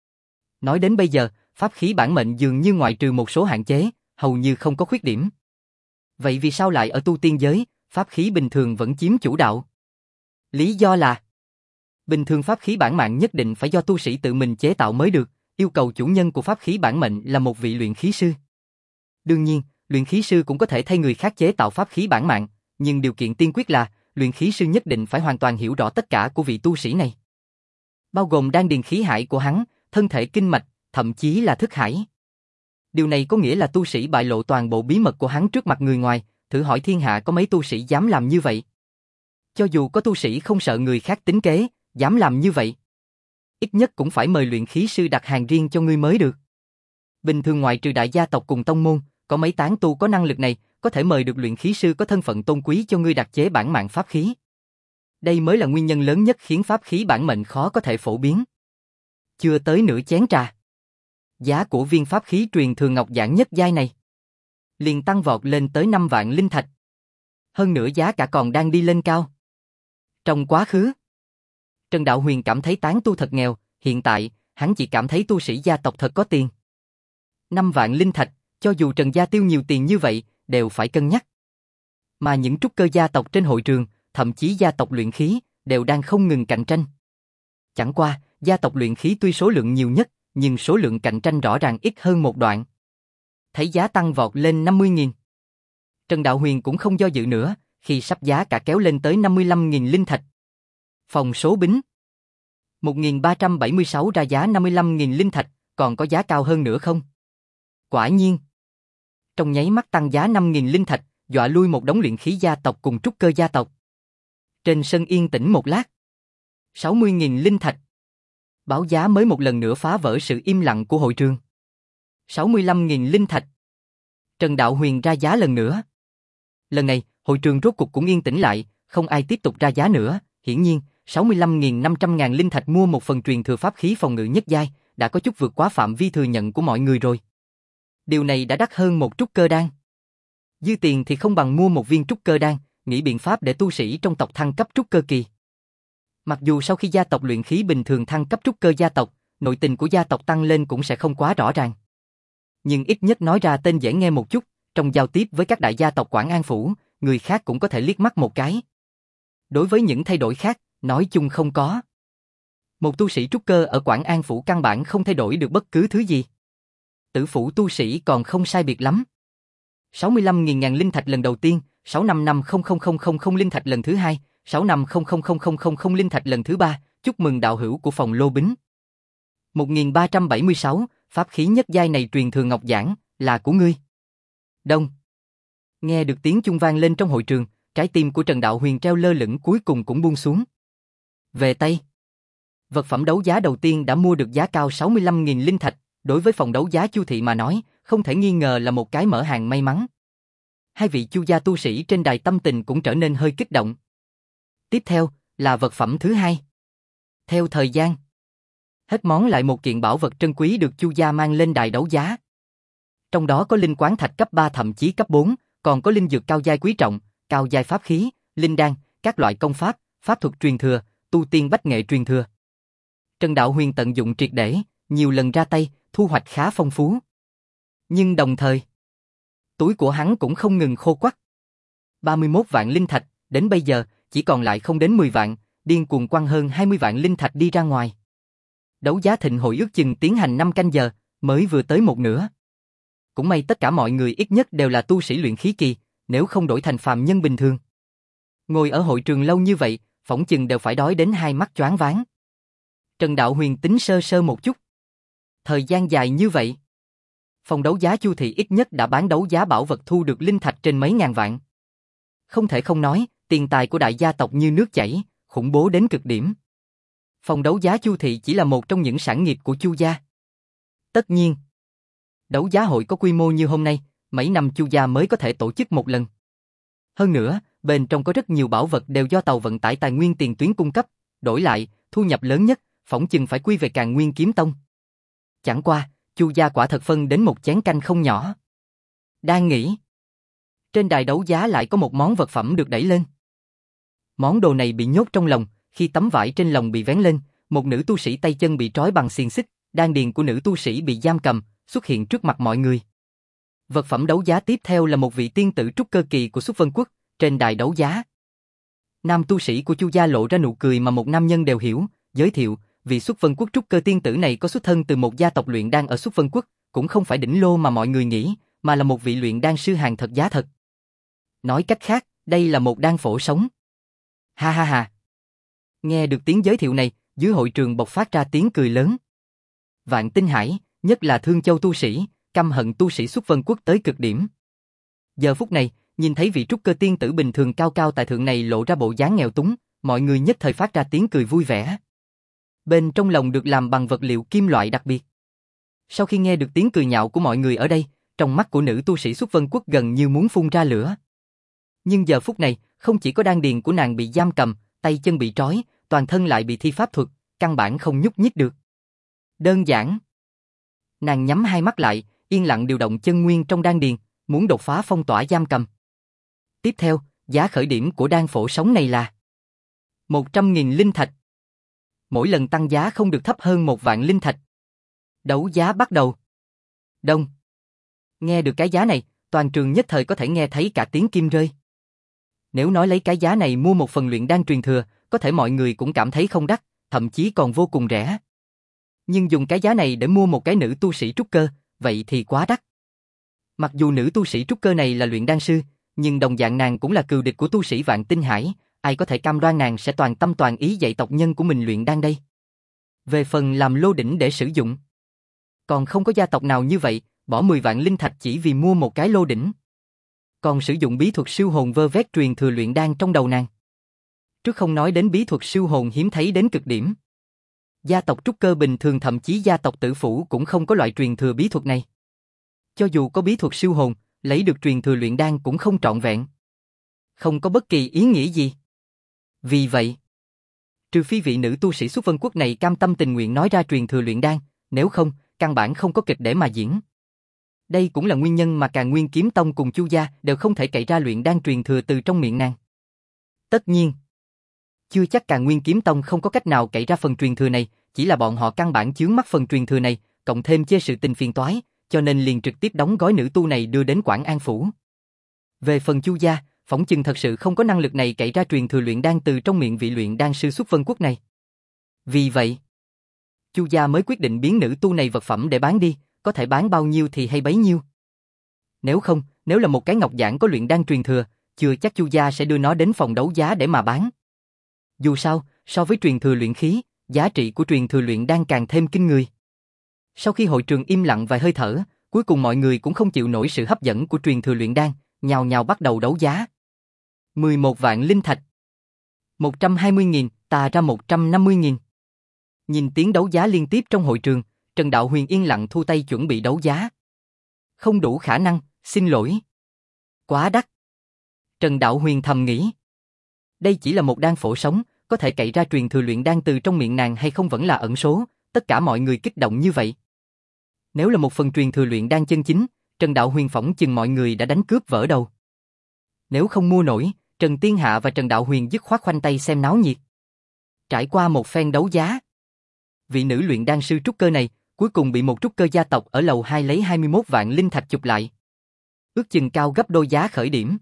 Nói đến bây giờ, pháp khí bản mệnh dường như ngoại trừ một số hạn chế, hầu như không có khuyết điểm. Vậy vì sao lại ở tu tiên giới, pháp khí bình thường vẫn chiếm chủ đạo? Lý do là, bình thường pháp khí bản mạng nhất định phải do tu sĩ tự mình chế tạo mới được, yêu cầu chủ nhân của pháp khí bản mệnh là một vị luyện khí sư. Đương nhiên, luyện khí sư cũng có thể thay người khác chế tạo pháp khí bản mạng, nhưng điều kiện tiên quyết là luyện khí sư nhất định phải hoàn toàn hiểu rõ tất cả của vị tu sĩ này. Bao gồm đan điền khí hải của hắn, thân thể kinh mạch, thậm chí là thức hải. Điều này có nghĩa là tu sĩ bại lộ toàn bộ bí mật của hắn trước mặt người ngoài, thử hỏi thiên hạ có mấy tu sĩ dám làm như vậy? Cho dù có tu sĩ không sợ người khác tính kế, dám làm như vậy, ít nhất cũng phải mời luyện khí sư đặt hàng riêng cho ngươi mới được. Bình thường ngoại trừ đại gia tộc cùng tông môn, có mấy tán tu có năng lực này, có thể mời được luyện khí sư có thân phận tôn quý cho ngươi đặt chế bản mạng pháp khí. Đây mới là nguyên nhân lớn nhất khiến pháp khí bản mệnh khó có thể phổ biến. Chưa tới nửa chén trà, giá của viên pháp khí truyền thừa ngọc giản nhất giai này liền tăng vọt lên tới 5 vạn linh thạch. Hơn nữa giá cả còn đang đi lên cao. Trong quá khứ, Trần Đạo Huyền cảm thấy tán tu thật nghèo, hiện tại, hắn chỉ cảm thấy tu sĩ gia tộc thật có tiền. 5 vạn linh thạch, cho dù Trần gia tiêu nhiều tiền như vậy, đều phải cân nhắc. Mà những trúc cơ gia tộc trên hội trường, thậm chí gia tộc luyện khí, đều đang không ngừng cạnh tranh. Chẳng qua, gia tộc luyện khí tuy số lượng nhiều nhất, nhưng số lượng cạnh tranh rõ ràng ít hơn một đoạn. Thấy giá tăng vọt lên 50.000. Trần Đạo Huyền cũng không do dự nữa, khi sắp giá cả kéo lên tới 55.000 linh thạch. Phòng số bính 1.376 ra giá 55.000 linh thạch, còn có giá cao hơn nữa không? Quả nhiên. Trong nháy mắt tăng giá 5.000 linh thạch, dọa lui một đống luyện khí gia tộc cùng trúc cơ gia tộc. Trên sân yên tĩnh một lát. 60.000 linh thạch. Báo giá mới một lần nữa phá vỡ sự im lặng của hội trường. 65.000 linh thạch. Trần Đạo Huyền ra giá lần nữa. Lần này, hội trường rốt cục cũng yên tĩnh lại, không ai tiếp tục ra giá nữa. Hiển nhiên, 65.500.000 linh thạch mua một phần truyền thừa pháp khí phòng ngự nhất giai, đã có chút vượt quá phạm vi thừa nhận của mọi người rồi. Điều này đã đắt hơn một trúc cơ đan. Dư tiền thì không bằng mua một viên trúc cơ đan, nghĩ biện pháp để tu sĩ trong tộc thăng cấp trúc cơ kỳ. Mặc dù sau khi gia tộc luyện khí bình thường thăng cấp trúc cơ gia tộc, nội tình của gia tộc tăng lên cũng sẽ không quá rõ ràng. Nhưng ít nhất nói ra tên dễ nghe một chút, trong giao tiếp với các đại gia tộc Quảng An Phủ, người khác cũng có thể liếc mắt một cái. Đối với những thay đổi khác, nói chung không có. Một tu sĩ trúc cơ ở Quảng An Phủ căn bản không thay đổi được bất cứ thứ gì. Tử phủ tu sĩ còn không sai biệt lắm. 65.000 linh thạch lần đầu tiên, 655.000 linh thạch lần thứ hai, 650.000 linh thạch lần thứ ba, chúc mừng đạo hữu của phòng Lô Bính. 1.376, pháp khí nhất giai này truyền thừa ngọc giản, là của ngươi. Đông. Nghe được tiếng chuông vang lên trong hội trường, trái tim của Trần Đạo Huyền treo lơ lửng cuối cùng cũng buông xuống. Về tay. Vật phẩm đấu giá đầu tiên đã mua được giá cao 65.000 linh thạch, đối với phòng đấu giá Chu thị mà nói, không thể nghi ngờ là một cái mở hàng may mắn. Hai vị Chu gia tu sĩ trên đài tâm tình cũng trở nên hơi kích động. Tiếp theo là vật phẩm thứ hai. Theo thời gian, hết món lại một kiện bảo vật trân quý được Chu gia mang lên đài đấu giá. Trong đó có linh quán thạch cấp 3 thậm chí cấp 4, còn có linh dược cao giai quý trọng, cao giai pháp khí, linh đan, các loại công pháp, pháp thuật truyền thừa, tu tiên bách nghệ truyền thừa. Trần Đạo Huyền tận dụng triệt để, nhiều lần ra tay, thu hoạch khá phong phú. Nhưng đồng thời, túi của hắn cũng không ngừng khô quắt. 31 vạn linh thạch, đến bây giờ, chỉ còn lại không đến 10 vạn, điên cuồng quăng hơn 20 vạn linh thạch đi ra ngoài. Đấu giá thịnh hội ước chừng tiến hành 5 canh giờ, mới vừa tới một nửa. Cũng may tất cả mọi người ít nhất đều là tu sĩ luyện khí kỳ, nếu không đổi thành phàm nhân bình thường. Ngồi ở hội trường lâu như vậy, phỏng chừng đều phải đói đến hai mắt choáng váng. Trần Đạo Huyền tính sơ sơ một chút. Thời gian dài như vậy, phòng đấu giá Chu thị ít nhất đã bán đấu giá bảo vật thu được linh thạch trên mấy ngàn vạn. Không thể không nói, tiền tài của đại gia tộc như nước chảy, khủng bố đến cực điểm. Phòng đấu giá Chu thị chỉ là một trong những sản nghiệp của Chu gia. Tất nhiên, đấu giá hội có quy mô như hôm nay, mấy năm Chu gia mới có thể tổ chức một lần. Hơn nữa, bên trong có rất nhiều bảo vật đều do tàu vận tải tài nguyên tiền tuyến cung cấp, đổi lại, thu nhập lớn nhất, phỏng chừng phải quy về Càn Nguyên Kiếm Tông. Chẳng qua, Chu gia quả thật phân đến một chén canh không nhỏ. Đang nghĩ, trên đài đấu giá lại có một món vật phẩm được đẩy lên. Món đồ này bị nhốt trong lồng, khi tấm vải trên lồng bị vén lên, một nữ tu sĩ tay chân bị trói bằng xiềng xích, đan điền của nữ tu sĩ bị giam cầm, xuất hiện trước mặt mọi người. Vật phẩm đấu giá tiếp theo là một vị tiên tử trúc cơ kỳ của Xuất Vân Quốc, trên đài đấu giá. Nam tu sĩ của Chu gia lộ ra nụ cười mà một nam nhân đều hiểu, giới thiệu, vì Xuất Vân Quốc trúc cơ tiên tử này có xuất thân từ một gia tộc luyện đan ở Xuất Vân Quốc, cũng không phải đỉnh lô mà mọi người nghĩ, mà là một vị luyện đan sư hàng thật giá thật. Nói cách khác, đây là một đan phổ sống. Ha ha ha. Nghe được tiếng giới thiệu này, dưới hội trường bộc phát ra tiếng cười lớn. Vạn Tinh Hải, nhất là Thương Châu tu sĩ, căm hận tu sĩ Xuất Vân Quốc tới cực điểm. Giờ phút này, nhìn thấy vị trúc cơ tiên tử bình thường cao cao tại thượng này lộ ra bộ dáng nghèo túng, mọi người nhất thời phát ra tiếng cười vui vẻ. Bên trong lòng được làm bằng vật liệu kim loại đặc biệt. Sau khi nghe được tiếng cười nhạo của mọi người ở đây, trong mắt của nữ tu sĩ Xuất Vân Quốc gần như muốn phun ra lửa. Nhưng giờ phút này, không chỉ có đan điền của nàng bị giam cầm, tay chân bị trói, toàn thân lại bị thi pháp thuật, căn bản không nhúc nhích được. Đơn giản. Nàng nhắm hai mắt lại, yên lặng điều động chân nguyên trong đan điền, muốn đột phá phong tỏa giam cầm. Tiếp theo, giá khởi điểm của đan phổ sống này là 100.000 linh thạch. Mỗi lần tăng giá không được thấp hơn 1 vạn linh thạch. Đấu giá bắt đầu. Đông. Nghe được cái giá này, toàn trường nhất thời có thể nghe thấy cả tiếng kim rơi. Nếu nói lấy cái giá này mua một phần luyện đan truyền thừa, có thể mọi người cũng cảm thấy không đắt, thậm chí còn vô cùng rẻ. Nhưng dùng cái giá này để mua một cái nữ tu sĩ trúc cơ, vậy thì quá đắt. Mặc dù nữ tu sĩ trúc cơ này là luyện đan sư, nhưng đồng dạng nàng cũng là cừu địch của tu sĩ Vạn Tinh Hải, ai có thể cam đoan nàng sẽ toàn tâm toàn ý dạy tộc nhân của mình luyện đan đây. Về phần làm lô đỉnh để sử dụng, còn không có gia tộc nào như vậy, bỏ 10 vạn linh thạch chỉ vì mua một cái lô đỉnh. Còn sử dụng bí thuật siêu hồn vơ vét truyền thừa luyện đan trong đầu nàng. Trước không nói đến bí thuật siêu hồn hiếm thấy đến cực điểm. Gia tộc trúc cơ bình thường thậm chí gia tộc tử phủ cũng không có loại truyền thừa bí thuật này. Cho dù có bí thuật siêu hồn, lấy được truyền thừa luyện đan cũng không trọn vẹn. Không có bất kỳ ý nghĩa gì. Vì vậy, trừ phi vị nữ tu sĩ Xuất Vân Quốc này cam tâm tình nguyện nói ra truyền thừa luyện đan, nếu không, căn bản không có kịch để mà diễn. Đây cũng là nguyên nhân mà Càn Nguyên Kiếm Tông cùng Chu gia đều không thể cậy ra luyện đan truyền thừa từ trong miệng nàng. Tất nhiên, chưa chắc Càn Nguyên Kiếm Tông không có cách nào cậy ra phần truyền thừa này, chỉ là bọn họ căn bản chướng mắt phần truyền thừa này, cộng thêm chê sự tình phiền toái, cho nên liền trực tiếp đóng gói nữ tu này đưa đến Quảng An Phủ. Về phần Chu gia, phỏng chừng thật sự không có năng lực này cậy ra truyền thừa luyện đan từ trong miệng vị luyện đan sư Xuất Vân Quốc này. Vì vậy, Chu gia mới quyết định biến nữ tu này vật phẩm để bán đi, có thể bán bao nhiêu thì hay bấy nhiêu. Nếu không, nếu là một cái ngọc giản có luyện đan truyền thừa, chưa chắc Chu gia sẽ đưa nó đến phòng đấu giá để mà bán. Dù sao, so với truyền thừa luyện khí, giá trị của truyền thừa luyện đan càng thêm kinh người. Sau khi hội trường im lặng vài hơi thở, cuối cùng mọi người cũng không chịu nổi sự hấp dẫn của truyền thừa luyện đan, nhào nhào bắt đầu đấu giá. 11 vạn linh thạch. 120.000, ta ra 150.000. Nhìn tiếng đấu giá liên tiếp trong hội trường, Trần Đạo Huyền yên lặng thu tay chuẩn bị đấu giá. Không đủ khả năng, xin lỗi. Quá đắt. Trần Đạo Huyền thầm nghĩ. Đây chỉ là một đan phổ sống, có thể cậy ra truyền thừa luyện đan từ trong miệng nàng hay không vẫn là ẩn số, tất cả mọi người kích động như vậy. Nếu là một phần truyền thừa luyện đan chân chính, Trần Đạo Huyền phỏng chừng mọi người đã đánh cướp vỡ đầu. Nếu không mua nổi, Trần Tiên Hạ và Trần Đạo Huyền dứt khoát khoanh tay xem náo nhiệt. Trải qua một phen đấu giá, vị nữ luyện đan sư trúc cơ này cuối cùng bị một trúc cơ gia tộc ở lầu 2 lấy 21 vạn linh thạch chụp lại. Ước chừng cao gấp đôi giá khởi điểm.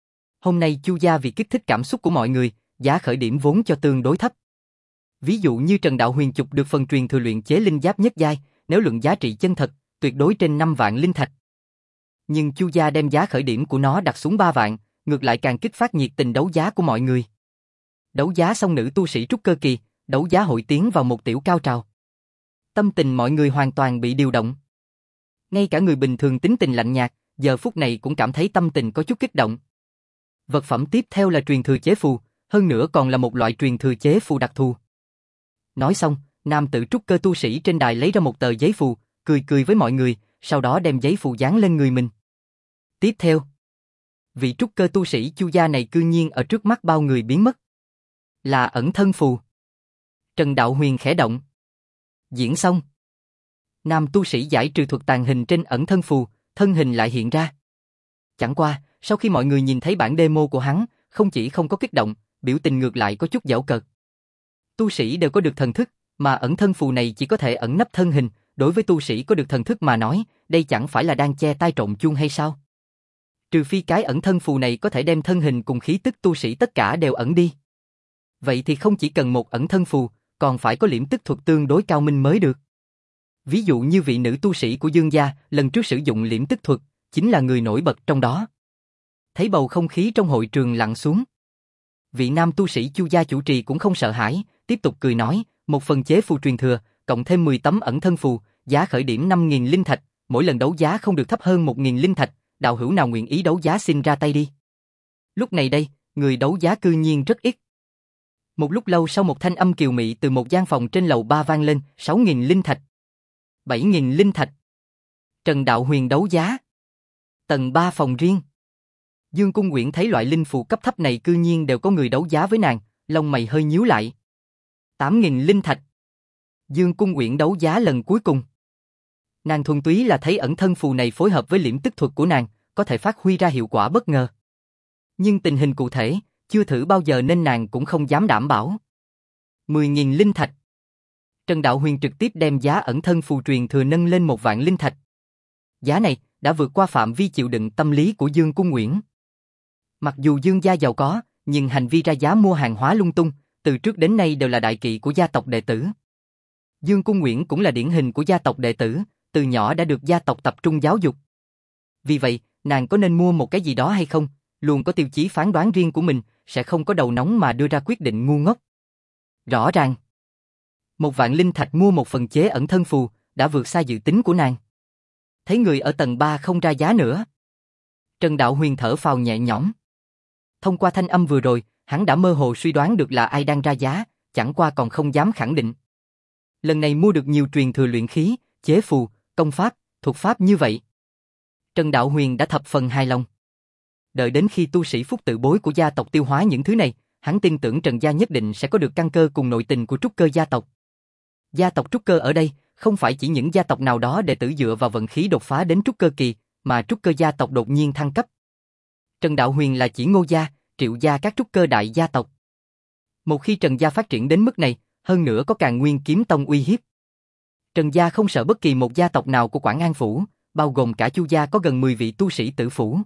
Hôm nay Chu gia vì kích thích cảm xúc của mọi người, giá khởi điểm vốn cho tương đối thấp. Ví dụ như Trần Đạo Huyền chụp được phần truyền thừa luyện chế linh giáp nhất giai, nếu luận giá trị chân thật, tuyệt đối trên 5 vạn linh thạch. Nhưng Chu gia đem giá khởi điểm của nó đặt xuống 3 vạn, ngược lại càng kích phát nhiệt tình đấu giá của mọi người. Đấu giá xong nữ tu sĩ trúc cơ kỳ, đấu giá hội tiến vào một tiểu cao trào. Tâm tình mọi người hoàn toàn bị điều động. Ngay cả người bình thường tính tình lạnh nhạt, giờ phút này cũng cảm thấy tâm tình có chút kích động. Vật phẩm tiếp theo là truyền thừa chế phù, hơn nữa còn là một loại truyền thừa chế phù đặc thù. Nói xong, nam tử trúc cơ tu sĩ trên đài lấy ra một tờ giấy phù, cười cười với mọi người, sau đó đem giấy phù dán lên người mình. Tiếp theo, vị trúc cơ tu sĩ Chu gia này cư nhiên ở trước mắt bao người biến mất. Là ẩn thân phù. Trần Đạo Huyền khẽ động. Diễn xong. Nam tu sĩ giải trừ thuật tàn hình trên ẩn thân phù, thân hình lại hiện ra. Chẳng qua, sau khi mọi người nhìn thấy bản demo của hắn, không chỉ không có kích động, biểu tình ngược lại có chút giễu cợt. Tu sĩ đều có được thần thức, mà ẩn thân phù này chỉ có thể ẩn nấp thân hình, đối với tu sĩ có được thần thức mà nói, đây chẳng phải là đang che tai trộn chuông hay sao? Trừ phi cái ẩn thân phù này có thể đem thân hình cùng khí tức tu sĩ tất cả đều ẩn đi. Vậy thì không chỉ cần một ẩn thân phù, còn phải có liễm tức thuật tương đối cao minh mới được. Ví dụ như vị nữ tu sĩ của Dương gia lần trước sử dụng liễm tức thuật, chính là người nổi bật trong đó. Thấy bầu không khí trong hội trường lặng xuống. Vị nam tu sĩ Chu gia chủ trì cũng không sợ hãi, tiếp tục cười nói, một phần chế phù truyền thừa, cộng thêm 10 tấm ẩn thân phù, giá khởi điểm 5.000 linh thạch, mỗi lần đấu giá không được thấp hơn 1.000 linh thạch, đạo hữu nào nguyện ý đấu giá xin ra tay đi. Lúc này đây, người đấu giá cư nhiên rất ít. Một lúc lâu sau một thanh âm kiều mị từ một gian phòng trên lầu 3 vang lên, 6.000 linh thạch, 7.000 linh thạch. Trần Đạo Huyền đấu giá. Tầng 3 phòng riêng. Dương Cung Uyển thấy loại linh phù cấp thấp này cư nhiên đều có người đấu giá với nàng, lông mày hơi nhíu lại. 8.000 linh thạch. Dương Cung Uyển đấu giá lần cuối cùng. Nàng thuần túy là thấy ẩn thân phù này phối hợp với liễm tức thuật của nàng, có thể phát huy ra hiệu quả bất ngờ. Nhưng tình hình cụ thể, chưa thử bao giờ nên nàng cũng không dám đảm bảo. 10.000 linh thạch. Trần Đạo Huyền trực tiếp đem giá ẩn thân phù truyền thừa nâng lên 1 vạn linh thạch. Giá này đã vượt qua phạm vi chịu đựng tâm lý của Dương Cung Uyển. Mặc dù Dương gia giàu có, nhưng hành vi ra giá mua hàng hóa lung tung, từ trước đến nay đều là đại kỵ của gia tộc đệ tử. Dương Cung Uyển cũng là điển hình của gia tộc đệ tử, từ nhỏ đã được gia tộc tập trung giáo dục. Vì vậy, nàng có nên mua một cái gì đó hay không, luôn có tiêu chí phán đoán riêng của mình, sẽ không có đầu nóng mà đưa ra quyết định ngu ngốc. Rõ ràng, 1 vạn linh thạch mua một phần chế ẩn thân phù, đã vượt xa dự tính của nàng. Thấy người ở tầng 3 không ra giá nữa, Trần Đạo Huyền thở phào nhẹ nhõm. Thông qua thanh âm vừa rồi, hắn đã mơ hồ suy đoán được là ai đang ra giá, chẳng qua còn không dám khẳng định. Lần này mua được nhiều truyền thừa luyện khí, chế phù, công pháp, thuật pháp như vậy, Trần Đạo Huyền đã thập phần hài lòng. Đợi đến khi tu sĩ phúc tự bối của gia tộc tiêu hóa những thứ này, hắn tin tưởng Trần gia nhất định sẽ có được căn cơ cùng nội tình của trúc cơ gia tộc. Gia tộc trúc cơ ở đây, không phải chỉ những gia tộc nào đó đệ tử dựa vào vận khí đột phá đến trúc cơ kỳ, mà trúc cơ gia tộc đột nhiên thăng cấp. Trần Đạo Huyền là chỉ Ngô gia, Triệu gia các trúc cơ đại gia tộc. Một khi Trần gia phát triển đến mức này, hơn nữa có Càn Nguyên Kiếm Tông uy hiếp, Trần gia không sợ bất kỳ một gia tộc nào của Quảng An phủ, bao gồm cả Chu gia có gần 10 vị tu sĩ tử phủ.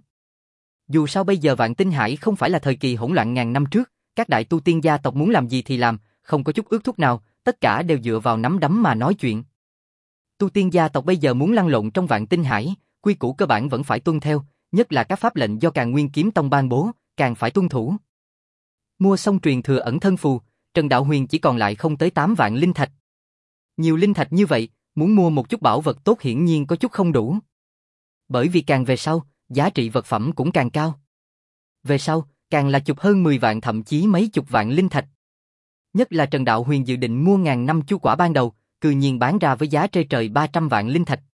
Dù sao bây giờ Vạn Tinh Hải không phải là thời kỳ hỗn loạn ngàn năm trước, các đại tu tiên gia tộc muốn làm gì thì làm, không có chút ước thúc nào, tất cả đều dựa vào nắm đấm mà nói chuyện. Tu tiên gia tộc bây giờ muốn lăn lộn trong Vạn Tinh Hải, quy củ cơ bản vẫn phải tuân theo, nhất là các pháp lệnh do Càn Nguyên Kiếm Tông ban bố, càng phải tuân thủ. Mua xong truyền thừa ẩn thân phù, Trần Đạo Huyền chỉ còn lại không tới 8 vạn linh thạch. Nhiều linh thạch như vậy, muốn mua một chút bảo vật tốt hiển nhiên có chút không đủ. Bởi vì càng về sau, giá trị vật phẩm cũng càng cao. Về sau, càng là chục hơn 10 vạn thậm chí mấy chục vạn linh thạch. Nhất là Trần Đạo Huyền dự định mua ngàn năm chu quả ban đầu, cư nhiên bán ra với giá trên trời 300 vạn linh thạch.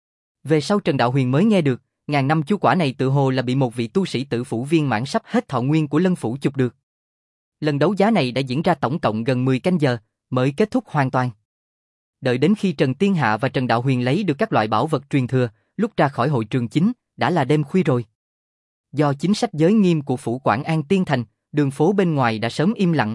Về sau Trần Đạo Huyền mới nghe được, ngàn năm chu quả này tự hồ là bị một vị tu sĩ tử phủ viên mãn sắp hết thọ nguyên của Lân phủ chụp được. Lần đấu giá này đã diễn ra tổng cộng gần 10 canh giờ, mới kết thúc hoàn toàn. Đợi đến khi Trần Tiên Hạ và Trần Đạo Huyền lấy được các loại bảo vật truyền thừa, lúc ra khỏi hội trường chính, đã là đêm khuya rồi. Do chính sách giới nghiêm của phủ Quảng An Tiên Thành, đường phố bên ngoài đã sớm im lặng.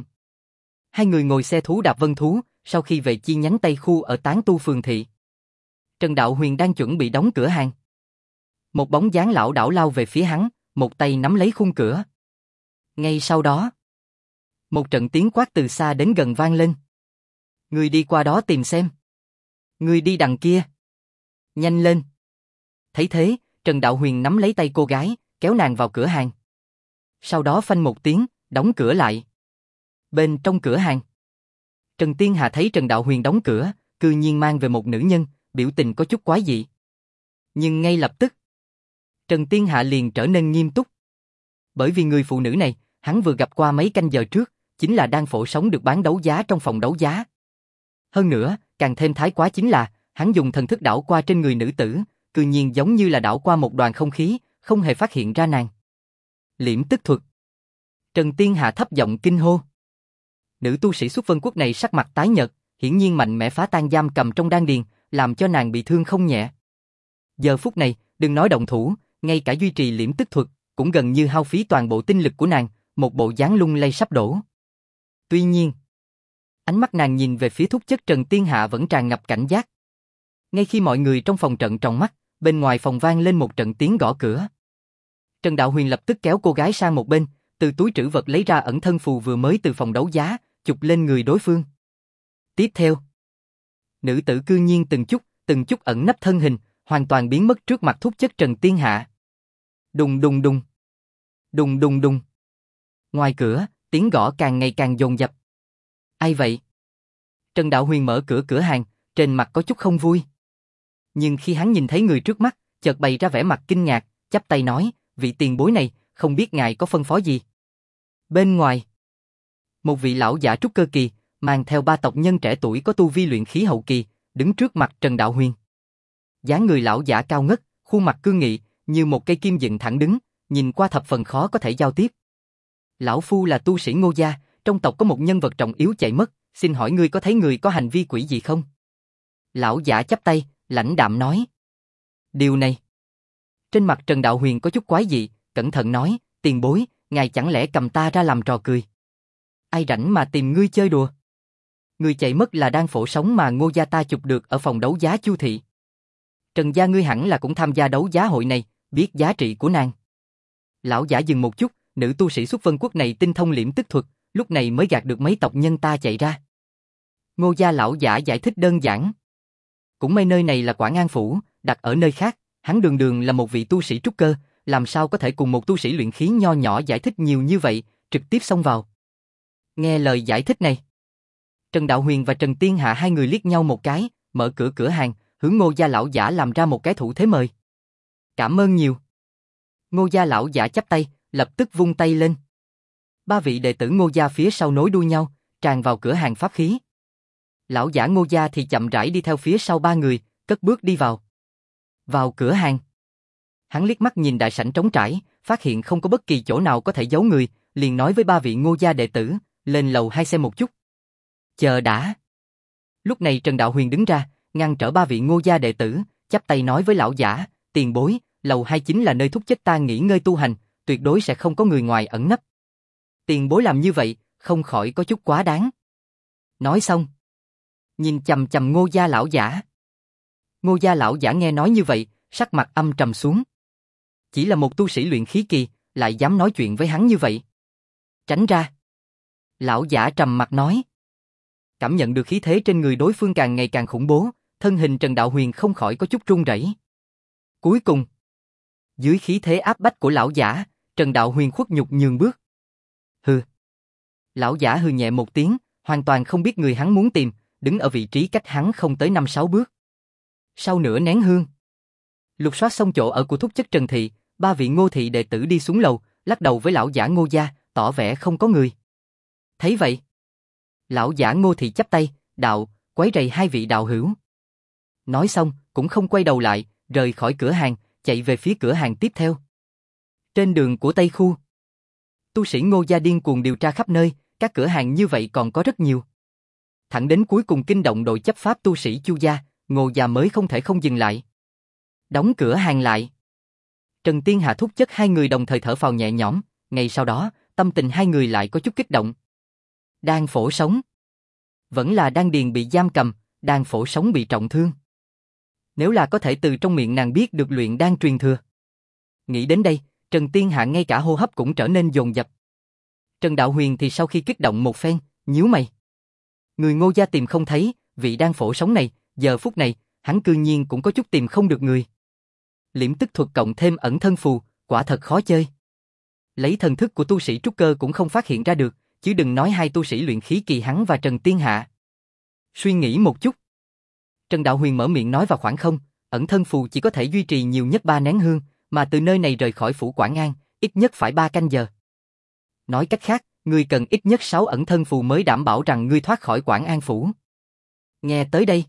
Hai người ngồi xe thú đạp vân thú, sau khi về chi nhánh Tây Khu ở Tán Tu phường thị. Trần Đạo Huyền đang chuẩn bị đóng cửa hàng. Một bóng dáng lão đảo lao về phía hắn, một tay nắm lấy khung cửa. Ngay sau đó, một trận tiếng quát từ xa đến gần vang lên. Người đi qua đó tìm xem. Người đi đằng kia. Nhanh lên. Thấy thế, Trần Đạo Huyền nắm lấy tay cô gái, kéo nàng vào cửa hàng. Sau đó phanh một tiếng, đóng cửa lại. Bên trong cửa hàng, Trần Tiên Hạ thấy Trần Đạo Huyền đóng cửa, cư nhiên mang về một nữ nhân, biểu tình có chút quái dị. Nhưng ngay lập tức, Trần Tiên Hạ liền trở nên nghiêm túc. Bởi vì người phụ nữ này, hắn vừa gặp qua mấy canh giờ trước, chính là đang phổ sống được bán đấu giá trong phòng đấu giá. Hơn nữa, càng thêm thái quá chính là, hắn dùng thần thức đảo qua trên người nữ tử, cư nhiên giống như là đảo qua một đoàn không khí, không hề phát hiện ra nàng. Liễm tức thuật. Trần Tiên Hạ thấp giọng kinh hô. Nữ tu sĩ xuất vân quốc này sắc mặt tái nhợt, hiển nhiên mạnh mẽ phá tan giam cầm trong đan điền, làm cho nàng bị thương không nhẹ. Giờ phút này, đừng nói động thủ, ngay cả duy trì liễm tức thuật, cũng gần như hao phí toàn bộ tinh lực của nàng, một bộ dáng lung lay sắp đổ. Tuy nhiên, ánh mắt nàng nhìn về phía thúc chất Trần Tiên Hạ vẫn tràn ngập cảnh giác. Ngay khi mọi người trong phòng trợn tròn mắt, bên ngoài phòng vang lên một trận tiếng gõ cửa. Trần Đạo Huyền lập tức kéo cô gái sang một bên, từ túi trữ vật lấy ra ẩn thân phù vừa mới từ phòng đấu giá, chụp lên người đối phương. Tiếp theo, nữ tử cư nhiên từng chút ẩn nấp thân hình, hoàn toàn biến mất trước mặt thúc chất Trần Tiên Hạ. Đùng đùng đùng. Đùng đùng đùng. Ngoài cửa, tiếng gõ càng ngày càng dồn dập. Ai vậy? Trần Đạo Huyền mở cửa cửa hàng, trên mặt có chút không vui. Nhưng khi hắn nhìn thấy người trước mắt, chợt bày ra vẻ mặt kinh ngạc, chắp tay nói, vị tiền bối này, không biết ngài có phân phó gì. Bên ngoài, một vị lão giả trúc cơ kỳ, mang theo 3 tộc nhân trẻ tuổi có tu vi luyện khí hậu kỳ, đứng trước mặt Trần Đạo Huyền. Dáng người lão giả cao ngất, khuôn mặt cương nghị, như một cây kim dựng thẳng đứng, nhìn qua thập phần khó có thể giao tiếp. Lão phu là tu sĩ Ngô gia, trong tộc có một nhân vật trọng yếu chạy mất, xin hỏi ngươi có thấy người có hành vi quỷ gì không? Lão giả chắp tay, lãnh đạm nói. Điều này. Trên mặt Trần Đạo Huyền có chút quái dị, cẩn thận nói, tiền bối, ngài chẳng lẽ cầm ta ra làm trò cười? Ai rảnh mà tìm ngươi chơi đùa? Ngươi chạy mất là đan phổ sống mà Ngô gia ta chụp được ở phòng đấu giá Chu thị. Trần gia ngươi hẳn là cũng tham gia đấu giá hội này, biết giá trị của nàng. Lão giả dừng một chút, nữ tu sĩ xuất vân quốc này tinh thông liễm tức thuật, lúc này mới gạt được mấy tộc nhân ta chạy ra. Ngô gia lão giả giải thích đơn giản. Cũng may nơi này là Quảng An Phủ, đặt ở nơi khác, hắn đường đường là một vị tu sĩ trúc cơ, làm sao có thể cùng một tu sĩ luyện khí nho nhỏ giải thích nhiều như vậy, trực tiếp xông vào. Nghe lời giải thích này, Trần Đạo Huyền và Trần Tiên Hạ hai người liếc nhau một cái, mở cửa cửa hàng, hướng Ngô gia lão giả làm ra một cái thủ thế mời. Cảm ơn nhiều. Ngô gia lão giả chắp tay, lập tức vung tay lên. 3 vị đệ tử Ngô gia phía sau nối đuôi nhau, tràn vào cửa hàng pháp khí. Lão giả Ngô gia thì chậm rãi đi theo phía sau 3 người, cất bước đi vào. Vào cửa hàng, hắn liếc mắt nhìn đại sảnh trống trải, phát hiện không có bất kỳ chỗ nào có thể giấu người, liền nói với 3 vị Ngô gia đệ tử, lên lầu 2 xem một chút. Chờ đã. Lúc này Trần Đạo Huyền đứng ra, ngăn trở 3 vị Ngô gia đệ tử, chắp tay nói với lão giả, tiền bối, lầu 2 chính là nơi thúc chất ta nghỉ ngơi tu hành, tuyệt đối sẽ không có người ngoài ẩn nấp. Tiền bối làm như vậy, không khỏi có chút quá đáng. Nói xong, nhìn chằm chằm Ngô gia lão giả. Ngô gia lão giả nghe nói như vậy, sắc mặt âm trầm xuống. Chỉ là một tu sĩ luyện khí kỳ, lại dám nói chuyện với hắn như vậy. Tránh ra. Lão giả trầm mặt nói. Cảm nhận được khí thế trên người đối phương càng ngày càng khủng bố, thân hình Trần Đạo Huyền không khỏi có chút run rẩy. Cuối cùng, dưới khí thế áp bách của lão giả, Trần Đạo Huyền khuất nhục nhường bước. Hừ. Lão giả hừ nhẹ một tiếng, hoàn toàn không biết người hắn muốn tìm, đứng ở vị trí cách hắn không tới 5-6 bước. Sau nửa nén hương, lục soát xong chỗ ở của thúc chất Trần thị, 3 vị Ngô thị đệ tử đi xuống lầu, lắc đầu với lão giả Ngô gia, tỏ vẻ không có người. Thấy vậy, lão giả Ngô thị chắp tay, đạo, quấy rầy 2 vị đạo hữu. Nói xong, cũng không quay đầu lại, rời khỏi cửa hàng, chạy về phía cửa hàng tiếp theo. Trên đường của Tây Khu, tu sĩ Ngô gia điên cuồng điều tra khắp nơi, các cửa hàng như vậy còn có rất nhiều. Thẳng đến cuối cùng kinh động đội chấp pháp tu sĩ Chu gia, Ngô gia mới không thể không dừng lại. Đóng cửa hàng lại. Trần Tiên Hạ thúc chất 2 người đồng thời thở phào nhẹ nhõm, ngay sau đó, tâm tình 2 người lại có chút kích động. Đan phổ sống. Vẫn là đan điền bị giam cầm, đan phổ sống bị trọng thương. Nếu là có thể từ trong miệng nàng biết được luyện đan truyền thừa. Nghĩ đến đây, Trần Tiên Hạ ngay cả hô hấp cũng trở nên dồn dập. Trần Đạo Huyền thì sau khi kích động một phen, nhíu mày. Người Ngô gia tìm không thấy, vị đan phổ sống này, giờ phút này, hắn cư nhiên cũng có chút tìm không được người. Liễm tức thuật cộng thêm ẩn thân phù, quả thật khó chơi. Lấy thần thức của tu sĩ trúc cơ cũng không phát hiện ra được, chứ đừng nói 2 tu sĩ luyện khí kỳ hắn và Trần Tiên Hạ. Suy nghĩ một chút, Trần Đạo Huyền mở miệng nói vào khoảng không, ẩn thân phù chỉ có thể duy trì nhiều nhất 3 nén hương, mà từ nơi này rời khỏi phủ Quảng An, ít nhất phải 3 canh giờ. Nói cách khác, ngươi cần ít nhất 6 ẩn thân phù mới đảm bảo rằng ngươi thoát khỏi Quảng An phủ. Nghe tới đây,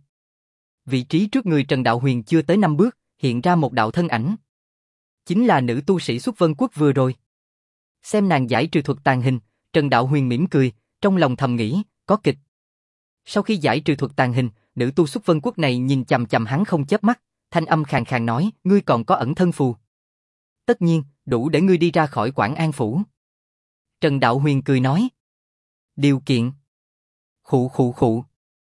vị trí trước người Trần Đạo Huyền chưa tới 5 bước, hiện ra một đạo thân ảnh. Chính là nữ tu sĩ xuất vân quốc vừa rồi. Xem nàng giải trừ thuật tàn hình, Trần Đạo Huyền mỉm cười, trong lòng thầm nghĩ, có kịch. Sau khi giải trừ thuật tàn hình, nữ tu xuất vân quốc này nhìn chằm chằm hắn không chớp mắt, thanh âm khàn khàn nói, ngươi còn có ẩn thân phù. Tất nhiên, đủ để ngươi đi ra khỏi Quảng An phủ. Trần Đạo Huyền cười nói. Điều kiện. Khụ khụ khụ.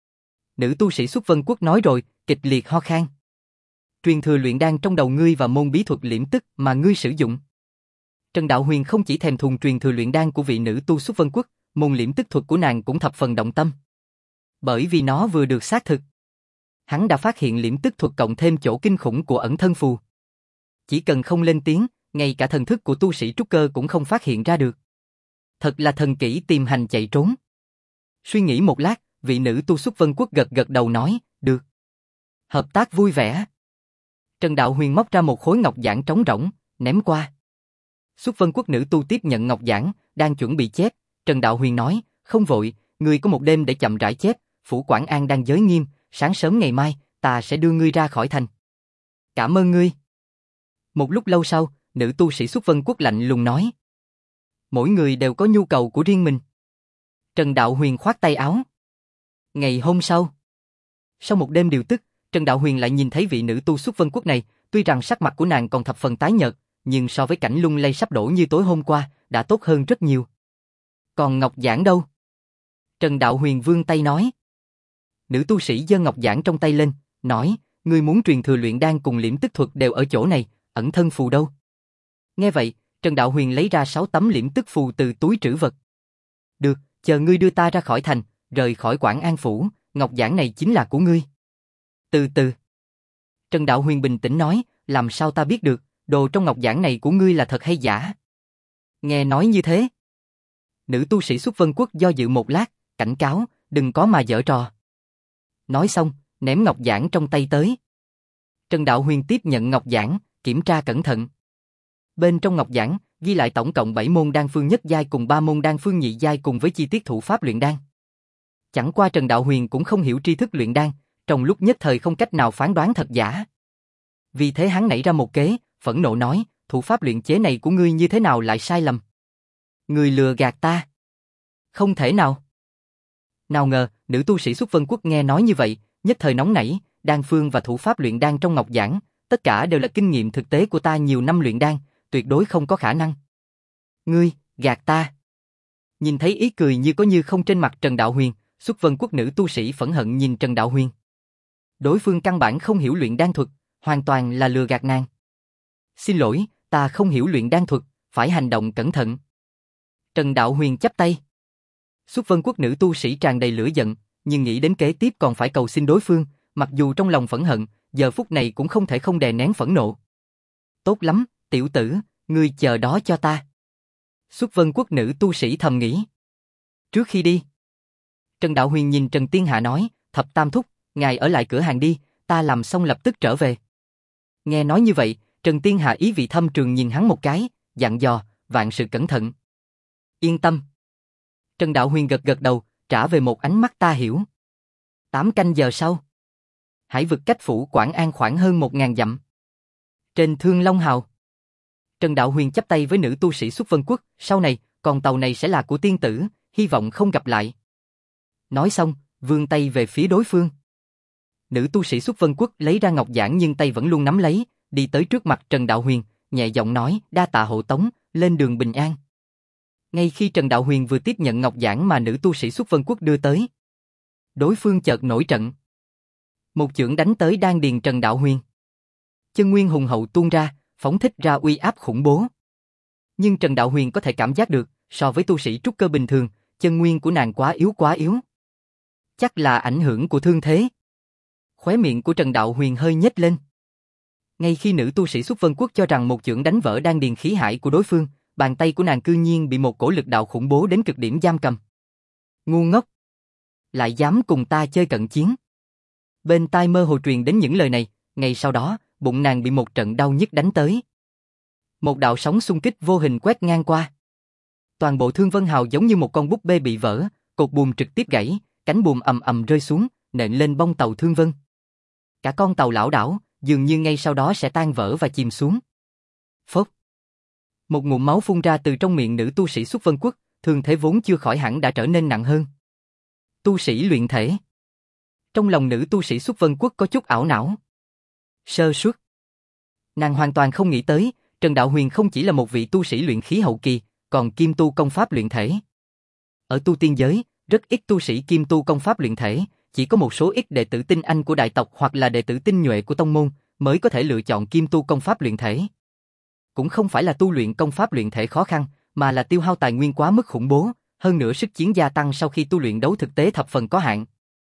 Nữ tu sĩ xuất vân quốc nói rồi, kịch liệt ho khan. Truyền thừa luyện đan trong đầu ngươi và môn bí thuật liễm tức mà ngươi sử dụng. Trần Đạo Huyền không chỉ thèm thuồng truyền thừa luyện đan của vị nữ tu xuất vân quốc, môn liễm tức thuật của nàng cũng thập phần động tâm. Bởi vì nó vừa được xác thực. Hắn đã phát hiện liễm tức thuật cộng thêm chỗ kinh khủng của ẩn thân phù. Chỉ cần không lên tiếng, ngay cả thần thức của tu sĩ trúc cơ cũng không phát hiện ra được. Thật là thần kỹ tìm hành chạy trốn. Suy nghĩ một lát, vị nữ tu Xuất Vân Quốc gật gật đầu nói, được. Hợp tác vui vẻ. Trần Đạo Huyền móc ra một khối ngọc giản trống rỗng, ném qua. Xuất Vân Quốc nữ tu tiếp nhận ngọc giản, đang chuẩn bị chép. Trần Đạo Huyền nói, không vội, ngươi có một đêm để chậm rãi chép, phủ Quảng An đang giới nghiêm, sáng sớm ngày mai, ta sẽ đưa ngươi ra khỏi thành. Cảm ơn ngươi. Một lúc lâu sau, nữ tu sĩ Xuất Vân Quốc lạnh lùng nói. Mỗi người đều có nhu cầu của riêng mình. Trần Đạo Huyền khoát tay áo. Ngày hôm sau, sau một đêm điều tức, Trần Đạo Huyền lại nhìn thấy vị nữ tu Xuất Vân Quốc này, tuy rằng sắc mặt của nàng còn thập phần tái nhợt, nhưng so với cảnh lung lay sắp đổ như tối hôm qua, đã tốt hơn rất nhiều. Còn ngọc giản đâu? Trần Đạo Huyền vươn tay nói. Nữ tu sĩ giơ ngọc giản trong tay lên, nói, ngươi muốn truyền thừa luyện đan cùng liễm tức thuật đều ở chỗ này, ẩn thân phù đâu? Nghe vậy, Trần Đạo Huyền lấy ra 6 tấm liễm tức phù từ túi trữ vật. Được, chờ ngươi đưa ta ra khỏi thành, rời khỏi Quảng An phủ, ngọc giản này chính là của ngươi. Từ từ. Trần Đạo Huyền bình tĩnh nói, làm sao ta biết được, đồ trong ngọc giản này của ngươi là thật hay giả? Nghe nói như thế. Nữ tu sĩ Xuất Vân Quốc do dự một lát, cảnh cáo, đừng có mà giở trò. Nói xong, ném ngọc giản trong tay tới. Trần Đạo Huyền tiếp nhận ngọc giản, kiểm tra cẩn thận. Bên trong ngọc giản, ghi lại tổng cộng 7 môn đan phương nhất giai cùng 3 môn đan phương nhị giai cùng với chi tiết thủ pháp luyện đan. Chẳng qua Trần Đạo Huyền cũng không hiểu tri thức luyện đan, trong lúc nhất thời không cách nào phán đoán thật giả. Vì thế hắn nảy ra một kế, phẫn nộ nói, thủ pháp luyện chế này của ngươi như thế nào lại sai lầm? Ngươi lừa gạt ta. Không thể nào. Nào ngờ, nữ tu sĩ Xuất Vân Quốc nghe nói như vậy, nhất thời nóng nảy, đan phương và thủ pháp luyện đan trong ngọc giản, tất cả đều là kinh nghiệm thực tế của ta nhiều năm luyện đan, tuyệt đối không có khả năng. Ngươi, gạt ta. Nhìn thấy ý cười như có như không trên mặt Trần Đạo Huyền, Xuất Vân Quốc nữ tu sĩ phẫn hận nhìn Trần Đạo Huyền. Đối phương căn bản không hiểu luyện đan thuật, hoàn toàn là lừa gạt nàng. Xin lỗi, ta không hiểu luyện đan thuật, phải hành động cẩn thận. Trần Đạo Huyền chắp tay. Xuất Vân Quốc nữ tu sĩ tràn đầy lửa giận, nhưng nghĩ đến kế tiếp còn phải cầu xin đối phương, mặc dù trong lòng phẫn hận, giờ phút này cũng không thể không đè nén phẫn nộ. Tốt lắm, tiểu tử, ngươi chờ đó cho ta. Xuất Vân Quốc nữ tu sĩ thầm nghĩ. Trước khi đi, Trần Đạo Huyền nhìn Trần Tiên Hạ nói, Thập Tam Thúc, ngài ở lại cửa hàng đi, ta làm xong lập tức trở về. Nghe nói như vậy, Trần Tiên Hạ ý vị thâm trường nhìn hắn một cái, dặn dò, vạn sự cẩn thận. Yên tâm. Trần Đạo Huyền gật gật đầu, trả về một ánh mắt ta hiểu. 8 canh giờ sau, hải vực cách phủ Quảng An khoảng hơn 1000 dặm. Trên Thương Long Hào, Trần Đạo Huyền chắp tay với nữ tu sĩ Xuất Vân Quốc, sau này, còn tàu này sẽ là của tiên tử, hy vọng không gặp lại. Nói xong, vươn tay về phía đối phương. Nữ tu sĩ Xuất Vân Quốc lấy ra ngọc giản nhưng tay vẫn luôn nắm lấy, đi tới trước mặt Trần Đạo Huyền, nhẹ giọng nói, đa tạ hộ tống, lên đường bình an. Ngay khi Trần Đạo Huyền vừa tiếp nhận ngọc giản mà nữ tu sĩ Xuất Vân Quốc đưa tới, đối phương chợt nổi trận. Một chưởng đánh tới đan điền Trần Đạo Huyền. Chân nguyên hùng hậu tuôn ra, phóng thích ra uy áp khủng bố. Nhưng Trần Đạo Huyền có thể cảm giác được, so với tu sĩ trúc cơ bình thường, chân nguyên của nàng quá yếu. Chắc là ảnh hưởng của thương thế. Khóe miệng của Trần Đạo Huyền hơi nhếch lên. Ngay khi nữ tu sĩ Xuất Vân Quốc cho rằng một chưởng đánh vỡ đan điền khí hải của đối phương, bàn tay của nàng cư nhiên bị một cổ lực đạo khủng bố đến cực điểm giam cầm. Ngu ngốc! Lại dám cùng ta chơi cận chiến. Bên tai mơ hồ truyền đến những lời này, ngay sau đó, bụng nàng bị một trận đau nhức đánh tới. Một đạo sóng xung kích vô hình quét ngang qua. Toàn bộ Thương Vân Hào giống như một con búp bê bị vỡ, cột buồm trực tiếp gãy, cánh buồm ầm ầm rơi xuống, nện lên bông tàu Thương Vân. Cả con tàu lảo đảo, dường như ngay sau đó sẽ tan vỡ và chìm xuống. Phốc. Một ngụm máu phun ra từ trong miệng nữ tu sĩ Xuất Vân Quốc, thương thế vốn chưa khỏi hẳn đã trở nên nặng hơn. Tu sĩ luyện thể. Trong lòng nữ tu sĩ Xuất Vân Quốc có chút ảo não. Sơ suất. Nàng hoàn toàn không nghĩ tới, Trần Đạo Huyền không chỉ là một vị tu sĩ luyện khí hậu kỳ, còn kiêm tu công pháp luyện thể. Ở tu tiên giới, rất ít tu sĩ kiêm tu công pháp luyện thể, chỉ có một số ít đệ tử tinh anh của đại tộc hoặc là đệ tử tinh nhuệ của tông môn mới có thể lựa chọn kiêm tu công pháp luyện thể. Cũng không phải là tu luyện công pháp luyện thể khó khăn, mà là tiêu hao tài nguyên quá mức khủng bố, hơn nữa sức chiến gia tăng sau khi tu luyện đấu thực tế thập phần có hạn.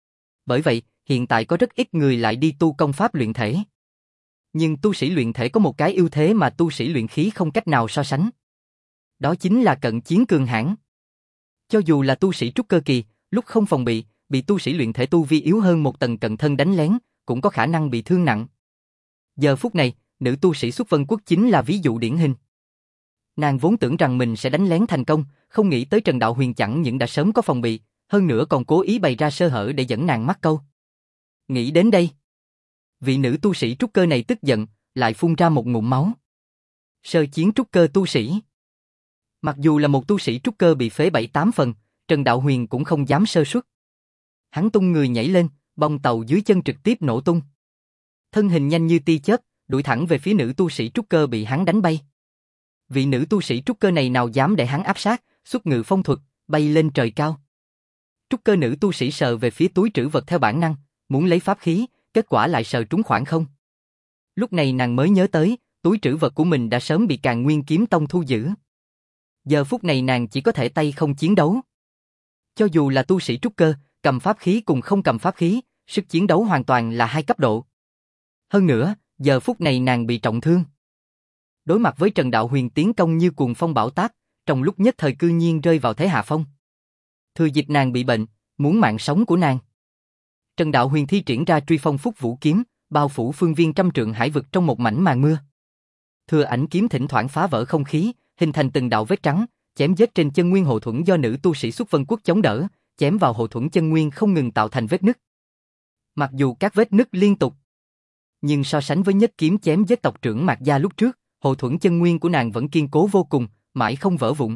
Bởi vậy, hiện tại có rất ít người lại đi tu công pháp luyện thể. Nhưng tu sĩ luyện thể có một cái ưu thế mà tu sĩ luyện khí không cách nào so sánh. Đó chính là cận chiến cường hãn. Cho dù là tu sĩ trúc cơ kỳ, lúc không phòng bị tu sĩ luyện thể tu vi yếu hơn một tầng cận thân đánh lén, cũng có khả năng bị thương nặng. Giờ phút này, nữ tu sĩ Xuất Vân Quốc chính là ví dụ điển hình. Nàng vốn tưởng rằng mình sẽ đánh lén thành công, không nghĩ tới Trần Đạo Huyền chẳng những đã sớm có phòng bị, hơn nữa còn cố ý bày ra sơ hở để dẫn nàng mắc câu. Nghĩ đến đây, vị nữ tu sĩ trúc cơ này tức giận, lại phun ra một ngụm máu. Sơ chiến trúc cơ tu sĩ. Mặc dù là một tu sĩ trúc cơ bị phế 7-8 phần, Trần Đạo Huyền cũng không dám sơ suất. Hắn tung người nhảy lên, bong tàu dưới chân trực tiếp nổ tung. Thân hình nhanh như tia chớp, đuổi thẳng về phía nữ tu sĩ trúc cơ bị hắn đánh bay. Vị nữ tu sĩ trúc cơ này nào dám để hắn áp sát, xuất ngự phong thuật, bay lên trời cao. Trúc cơ nữ tu sĩ sờ về phía túi trữ vật theo bản năng, muốn lấy pháp khí, kết quả lại sờ trúng khoảng không. Lúc này nàng mới nhớ tới, túi trữ vật của mình đã sớm bị Càn Nguyên Kiếm Tông thu giữ. Giờ phút này nàng chỉ có thể tay không chiến đấu. Cho dù là tu sĩ trúc cơ, cầm pháp khí cùng không cầm pháp khí, sức chiến đấu hoàn toàn là hai cấp độ. Hơn nữa, giờ phút này nàng bị trọng thương. Đối mặt với Trần Đạo Huyền tiến công như cuồng phong bão táp, trong lúc nhất thời cư nhiên rơi vào thế hạ phong. Thừa dịp nàng bị bệnh, muốn mạng sống của nàng. Trần Đạo Huyền thi triển ra Truy Phong Phúc Vũ Kiếm, bao phủ phương viên trăm trượng hải vực trong một mảnh màn mưa. Thừa ảnh kiếm thỉnh thoảng phá vỡ không khí, hình thành từng đạo vết trắng, chém giết trên chân nguyên hộ thuẫn do nữ tu sĩ Xuất Vân Quốc chống đỡ, chém vào hộ thuẫn chân nguyên không ngừng tạo thành vết nứt. Mặc dù các vết nứt liên tục, nhưng so sánh với nhất kiếm chém giết tộc trưởng Mạc Gia lúc trước, hộ thuẫn chân nguyên của nàng vẫn kiên cố vô cùng, mãi không vỡ vụn.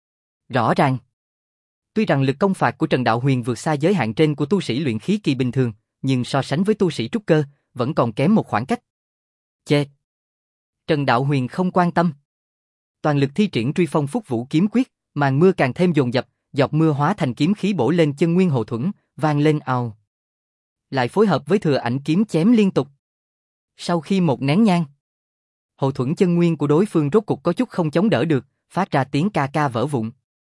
Rõ ràng, tuy rằng lực công phạt của Trần Đạo Huyền vượt xa giới hạn trên của tu sĩ luyện khí kỳ bình thường, nhưng so sánh với tu sĩ trúc cơ, vẫn còn kém một khoảng cách. Chê! Trần Đạo Huyền không quan tâm. Toàn lực thi triển Truy Phong Phúc Vũ Kiếm Quyết, màn mưa càng thêm dồn dập, giọt mưa hóa thành kiếm khí bổ lên chân nguyên hộ thuẫn, vang lên ào. Lại phối hợp với thừa ảnh kiếm chém liên tục. Sau khi một nén nhang, hộ thuẫn chân nguyên của đối phương rốt cục có chút không chống đỡ được, phát ra tiếng ca ca vỡ vụn.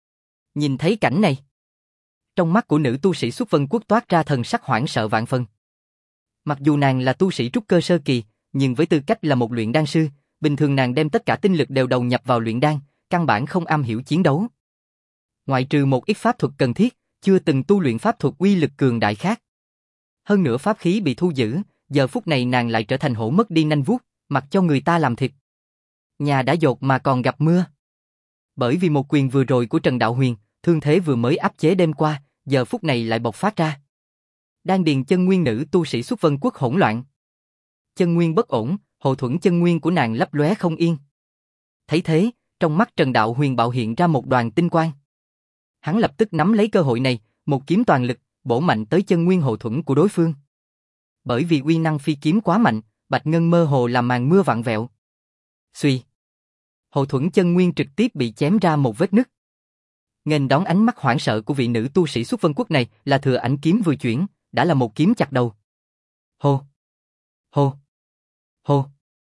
Nhìn thấy cảnh này, trong mắt của nữ tu sĩ Xuất Vân Quốc toát ra thần sắc hoảng sợ vạn phần. Mặc dù nàng là tu sĩ trúc cơ sơ kỳ, nhưng với tư cách là một luyện đan sư, bình thường nàng đem tất cả tinh lực đều đầu nhập vào luyện đan, căn bản không am hiểu chiến đấu. Ngoại trừ một ít pháp thuật cần thiết, chưa từng tu luyện pháp thuật uy lực cường đại khác. Hơn nữa pháp khí bị thu giữ, giờ phút này nàng lại trở thành hổ mất đi nanh vuốt, mặc cho người ta làm thịt. Nhà đã dột mà còn gặp mưa. Bởi vì một quyền vừa rồi của Trần Đạo Huyền, thương thế vừa mới áp chế đêm qua, giờ phút này lại bộc phát ra. Đan điền chân nguyên nữ tu sĩ Xuất Vân Quốc hỗn loạn. Chân nguyên bất ổn, hộ thuẫn chân nguyên của nàng lấp lóe không yên. Thấy thế, trong mắt Trần Đạo Huyền bạo hiện ra một đoàn tinh quang. Hắn lập tức nắm lấy cơ hội này, một kiếm toàn lực, bổ mạnh tới chân nguyên hộ thuẫn của đối phương. Bởi vì uy năng phi kiếm quá mạnh, bạch ngân mơ hồ làm màn mưa vặn vẹo. Xuy. Hộ thuẫn chân nguyên trực tiếp bị chém ra một vết nứt. Nghênh đón ánh mắt hoảng sợ của vị nữ tu sĩ Xuất Vân Quốc này là thừa ảnh kiếm vừa chuyển, đã là một kiếm chặt đầu. Hô! Hô! Hô!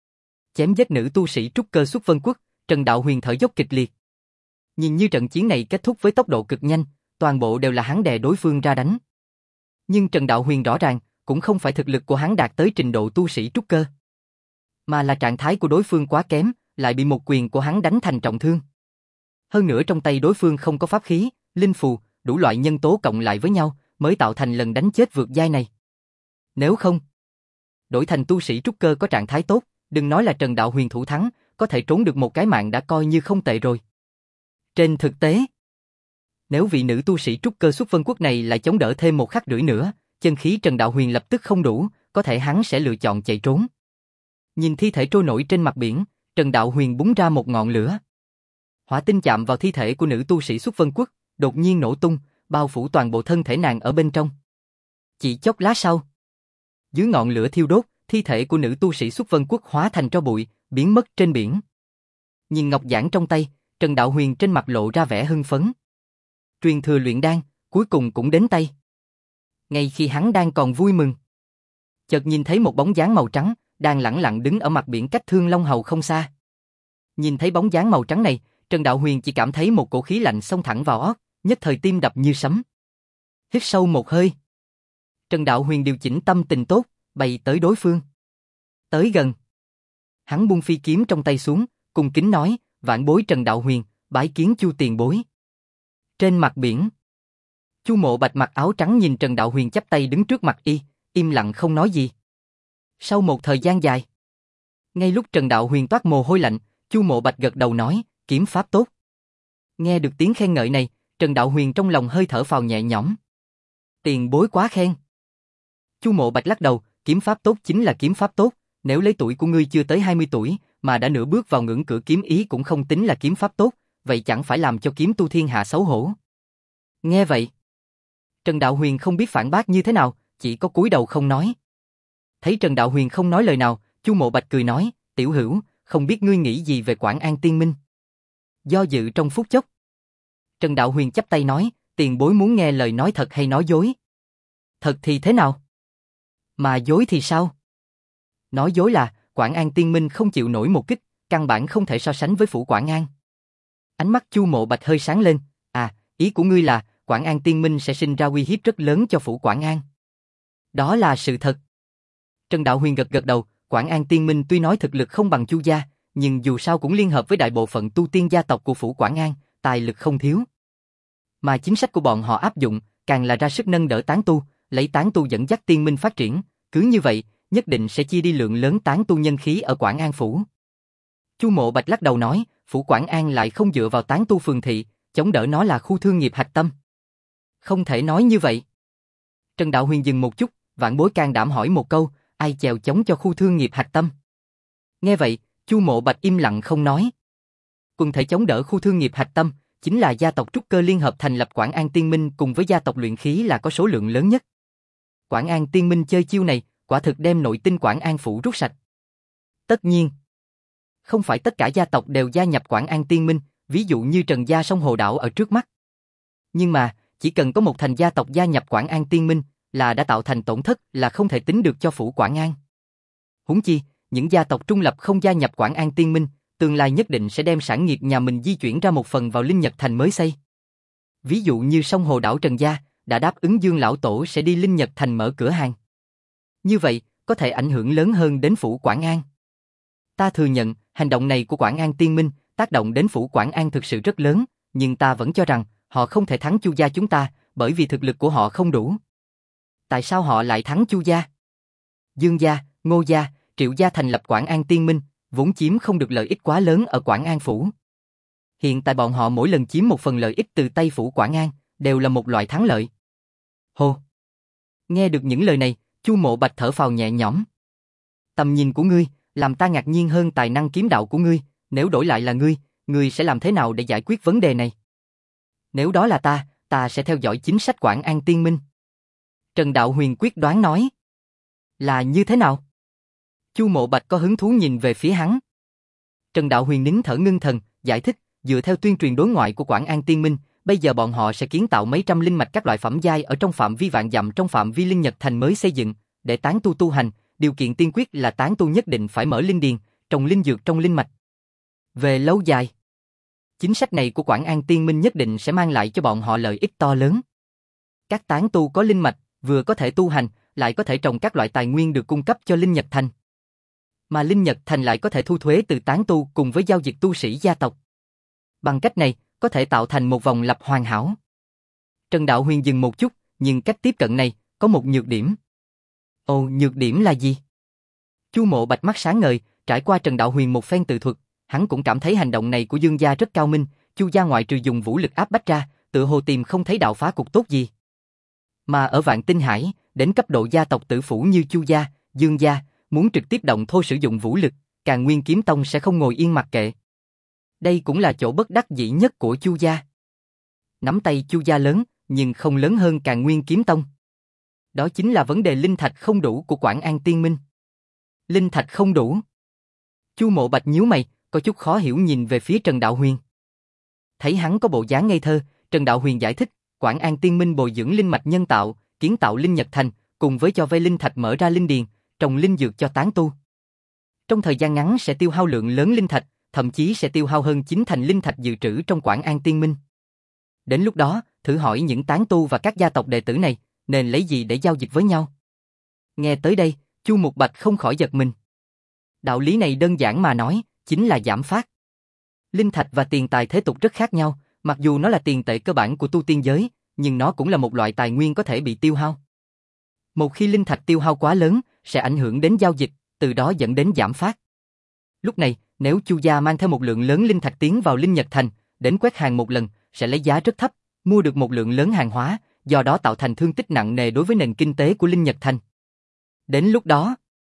Chém giết nữ tu sĩ trúc cơ Xuất Vân Quốc, Trần Đạo Huyền thở dốc kịch liệt. Nhìn như trận chiến này kết thúc với tốc độ cực nhanh, toàn bộ đều là hắn đè đối phương ra đánh. Nhưng Trần Đạo Huyền rõ ràng, cũng không phải thực lực của hắn đạt tới trình độ tu sĩ trúc cơ, mà là trạng thái của đối phương quá kém, lại bị một quyền của hắn đánh thành trọng thương. Hơn nữa trong tay đối phương không có pháp khí, linh phù, đủ loại nhân tố cộng lại với nhau, mới tạo thành lần đánh chết vượt giai này. Nếu không, đổi thành tu sĩ trúc cơ có trạng thái tốt, đừng nói là Trần Đạo Huyền thủ thắng, có thể trốn được một cái mạng đã coi như không tệ rồi. Trên thực tế, nếu vị nữ tu sĩ trúc cơ Xuất Vân Quốc này lại chống đỡ thêm 1 khắc rưỡi nữa, chân khí Trần Đạo Huyền lập tức không đủ, có thể hắn sẽ lựa chọn chạy trốn. Nhìn thi thể trôi nổi trên mặt biển, Trần Đạo Huyền búng ra một ngọn lửa. Hỏa tinh chạm vào thi thể của nữ tu sĩ Xuất Vân Quốc, đột nhiên nổ tung, bao phủ toàn bộ thân thể nàng ở bên trong. Chỉ chốc lát sau, dưới ngọn lửa thiêu đốt, thi thể của nữ tu sĩ Xuất Vân Quốc hóa thành tro bụi, biến mất trên biển. Nhìn ngọc giản trong tay, Trần Đạo Huyền trên mặt lộ ra vẻ hưng phấn. Truyền thừa luyện đan, cuối cùng cũng đến tay. Ngay khi hắn đang còn vui mừng, chợt nhìn thấy một bóng dáng màu trắng, đang lẳng lặng đứng ở mặt biển cách Thương Long Hầu không xa. Nhìn thấy bóng dáng màu trắng này, Trần Đạo Huyền chỉ cảm thấy một cổ khí lạnh xông thẳng vào óc, nhất thời tim đập như sấm. Hít sâu một hơi, Trần Đạo Huyền điều chỉnh tâm tình tốt, bay tới đối phương. Tới gần. Hắn buông phi kiếm trong tay xuống, cung kính nói, vạn bối Trần Đạo Huyền, bái kiến Chu tiền bối. Trên mặt biển, Chu Mộ Bạch mặc áo trắng nhìn Trần Đạo Huyền chắp tay đứng trước mặt y, im lặng không nói gì. Sau một thời gian dài, ngay lúc Trần Đạo Huyền toát mồ hôi lạnh, Chu Mộ Bạch gật đầu nói, kiếm pháp tốt. Nghe được tiếng khen ngợi này, Trần Đạo Huyền trong lòng hơi thở phào nhẹ nhõm. Tiền bối quá khen. Chu Mộ Bạch lắc đầu, kiếm pháp tốt chính là kiếm pháp tốt, nếu lấy tuổi của ngươi chưa tới 20 tuổi, mà đã nửa bước vào ngưỡng cửa kiếm ý cũng không tính là kiếm pháp tốt, vậy chẳng phải làm cho kiếm tu thiên hạ xấu hổ. Nghe vậy, Trần Đạo Huyền không biết phản bác như thế nào, chỉ có cúi đầu không nói. Thấy Trần Đạo Huyền không nói lời nào, Chu Mộ Bạch cười nói, tiểu hữu, không biết ngươi nghĩ gì về Quảng An Tiên Minh. Do dự trong phút chốc, Trần Đạo Huyền chắp tay nói, tiền bối muốn nghe lời nói thật hay nói dối? Thật thì thế nào? Mà dối thì sao? Nói dối là, Quảng An Tiên Minh không chịu nổi một kích, căn bản không thể so sánh với phủ Quảng An. Ánh mắt Chu Mộ Bạch hơi sáng lên, ý của ngươi là, Quảng An Tiên Minh sẽ sinh ra uy hiếp rất lớn cho phủ Quảng An. Đó là sự thật. Trần Đạo Huyền gật gật đầu, Quảng An Tiên Minh tuy nói thực lực không bằng Chu gia, nhưng dù sao cũng liên hợp với đại bộ phận tu tiên gia tộc của phủ Quảng An, tài lực không thiếu. Mà chính sách của bọn họ áp dụng, càng là ra sức nâng đỡ tán tu, lấy tán tu dẫn dắt tiên minh phát triển, cứ như vậy, nhất định sẽ chia đi lượng lớn tán tu nhân khí ở Quảng An phủ. Chu Mộ Bạch lắc đầu nói, phủ Quảng An lại không dựa vào tán tu phường thị, chống đỡ nó là khu thương nghiệp hạch tâm. Không thể nói như vậy. Trần Đạo Huyền dừng một chút, vạn bối can đảm hỏi một câu, ai chèo chống cho khu thương nghiệp hạch tâm? Nghe vậy, Chu Mộ Bạch im lặng không nói. Quần thể chống đỡ khu thương nghiệp hạch tâm, chính là gia tộc trúc cơ liên hợp thành lập Quảng An Tiên Minh cùng với gia tộc luyện khí là có số lượng lớn nhất. Quảng An Tiên Minh chơi chiêu này, quả thực đem nội tinh Quảng An phủ rút sạch. Tất nhiên, không phải tất cả gia tộc đều gia nhập Quảng An Tiên Minh, ví dụ như Trần gia Sông Hồ Đảo ở trước mắt. Nhưng mà, chỉ cần có một thành gia tộc gia nhập Quảng An Tiên Minh, là đã tạo thành tổn thất là không thể tính được cho phủ Quảng An. Huống chi, những gia tộc trung lập không gia nhập Quảng An Tiên Minh, tương lai nhất định sẽ đem sản nghiệp nhà mình di chuyển ra một phần vào Linh Nhật Thành mới xây. Ví dụ như Sông Hồ Đảo Trần gia, đã đáp ứng Dương Lão Tổ sẽ đi Linh Nhật Thành mở cửa hàng. Như vậy, có thể ảnh hưởng lớn hơn đến phủ Quảng An. Ta thừa nhận, hành động này của Quảng An Tiên Minh, tác động đến phủ Quảng An thực sự rất lớn, nhưng ta vẫn cho rằng, họ không thể thắng Chu gia chúng ta, bởi vì thực lực của họ không đủ. Tại sao họ lại thắng Chu gia? Dương gia, Ngô gia, Triệu gia thành lập Quảng An Tiên Minh, vốn chiếm không được lợi ích quá lớn ở Quảng An phủ. Hiện tại bọn họ mỗi lần chiếm một phần lợi ích từ tay phủ Quảng An, đều là một loại thắng lợi. Hồ! Nghe được những lời này, Chu Mộ Bạch thở phào nhẹ nhõm. Tầm nhìn của ngươi, làm ta ngạc nhiên hơn tài năng kiếm đạo của ngươi, nếu đổi lại là ngươi sẽ làm thế nào để giải quyết vấn đề này? Nếu đó là ta sẽ theo dõi chính sách Quảng An Tiên Minh. Trần Đạo Huyền quyết đoán nói. Là như thế nào? Chu Mộ Bạch có hứng thú nhìn về phía hắn. Trần Đạo Huyền nín thở ngưng thần, giải thích, dựa theo tuyên truyền đối ngoại của Quảng An Tiên Minh, bây giờ bọn họ sẽ kiến tạo mấy trăm linh mạch các loại phẩm giai ở trong phạm vi vạn dặm trong phạm vi Linh Nhật Thành mới xây dựng, để tán tu tu hành, điều kiện tiên quyết là tán tu nhất định phải mở linh điền, trồng linh dược trong linh mạch. Về lâu dài, chính sách này của Quảng An Tiên Minh nhất định sẽ mang lại cho bọn họ lợi ích to lớn. Các tán tu có linh mạch, vừa có thể tu hành, lại có thể trồng các loại tài nguyên được cung cấp cho Linh Nhật Thành. Mà Linh Nhật Thành lại có thể thu thuế từ tán tu cùng với giao dịch tu sĩ gia tộc. Bằng cách này, có thể tạo thành một vòng lặp hoàn hảo. Trần Đạo Huyền dừng một chút, nhưng cách tiếp cận này, có một nhược điểm. Ồ, nhược điểm là gì? Chu Mộ Bạch mắt sáng ngời, trải qua Trần Đạo Huyền một phen tự thuật, hắn cũng cảm thấy hành động này của Dương gia rất cao minh, Chu gia ngoại trừ dùng vũ lực áp bách ra, tự hồ tìm không thấy đạo phá cục tốt gì. Mà ở Vạn Tinh Hải, đến cấp độ gia tộc tử phủ như Chu gia, Dương gia, muốn trực tiếp động thô sử dụng vũ lực, Càn Nguyên Kiếm Tông sẽ không ngồi yên mặc kệ. Đây cũng là chỗ bất đắc dĩ nhất của Chu gia. Nắm tay Chu gia lớn, nhưng không lớn hơn Càn Nguyên Kiếm Tông. Đó chính là vấn đề linh thạch không đủ của Quảng An Tiên Minh. Linh thạch không đủ. Chu Mộ Bạch nhíu mày, có chút khó hiểu nhìn về phía Trần Đạo Huyền. Thấy hắn có bộ dáng ngây thơ, Trần Đạo Huyền giải thích, Quảng An Tiên Minh bồi dưỡng linh mạch nhân tạo, kiến tạo Linh Nhật Thành, cùng với cho vay linh thạch mở ra linh điền, trồng linh dược cho tán tu. Trong thời gian ngắn sẽ tiêu hao lượng lớn linh thạch, thậm chí sẽ tiêu hao hơn 9 thành linh thạch dự trữ trong Quảng An Tiên Minh. Đến lúc đó, thử hỏi những tán tu và các gia tộc đệ tử này, nên lấy gì để giao dịch với nhau? Nghe tới đây, Chu Mục Bạch không khỏi giật mình. Đạo lý này đơn giản mà nói, chính là giảm phát. Linh thạch và tiền tài thế tục rất khác nhau, mặc dù nó là tiền tệ cơ bản của tu tiên giới, nhưng nó cũng là một loại tài nguyên có thể bị tiêu hao. Một khi linh thạch tiêu hao quá lớn, sẽ ảnh hưởng đến giao dịch, từ đó dẫn đến giảm phát. Lúc này, nếu Chu gia mang theo một lượng lớn linh thạch tiến vào Linh Nhật Thành, đến quét hàng một lần, sẽ lấy giá rất thấp, mua được một lượng lớn hàng hóa, do đó tạo thành thương tích nặng nề đối với nền kinh tế của Linh Nhật Thành. Đến lúc đó,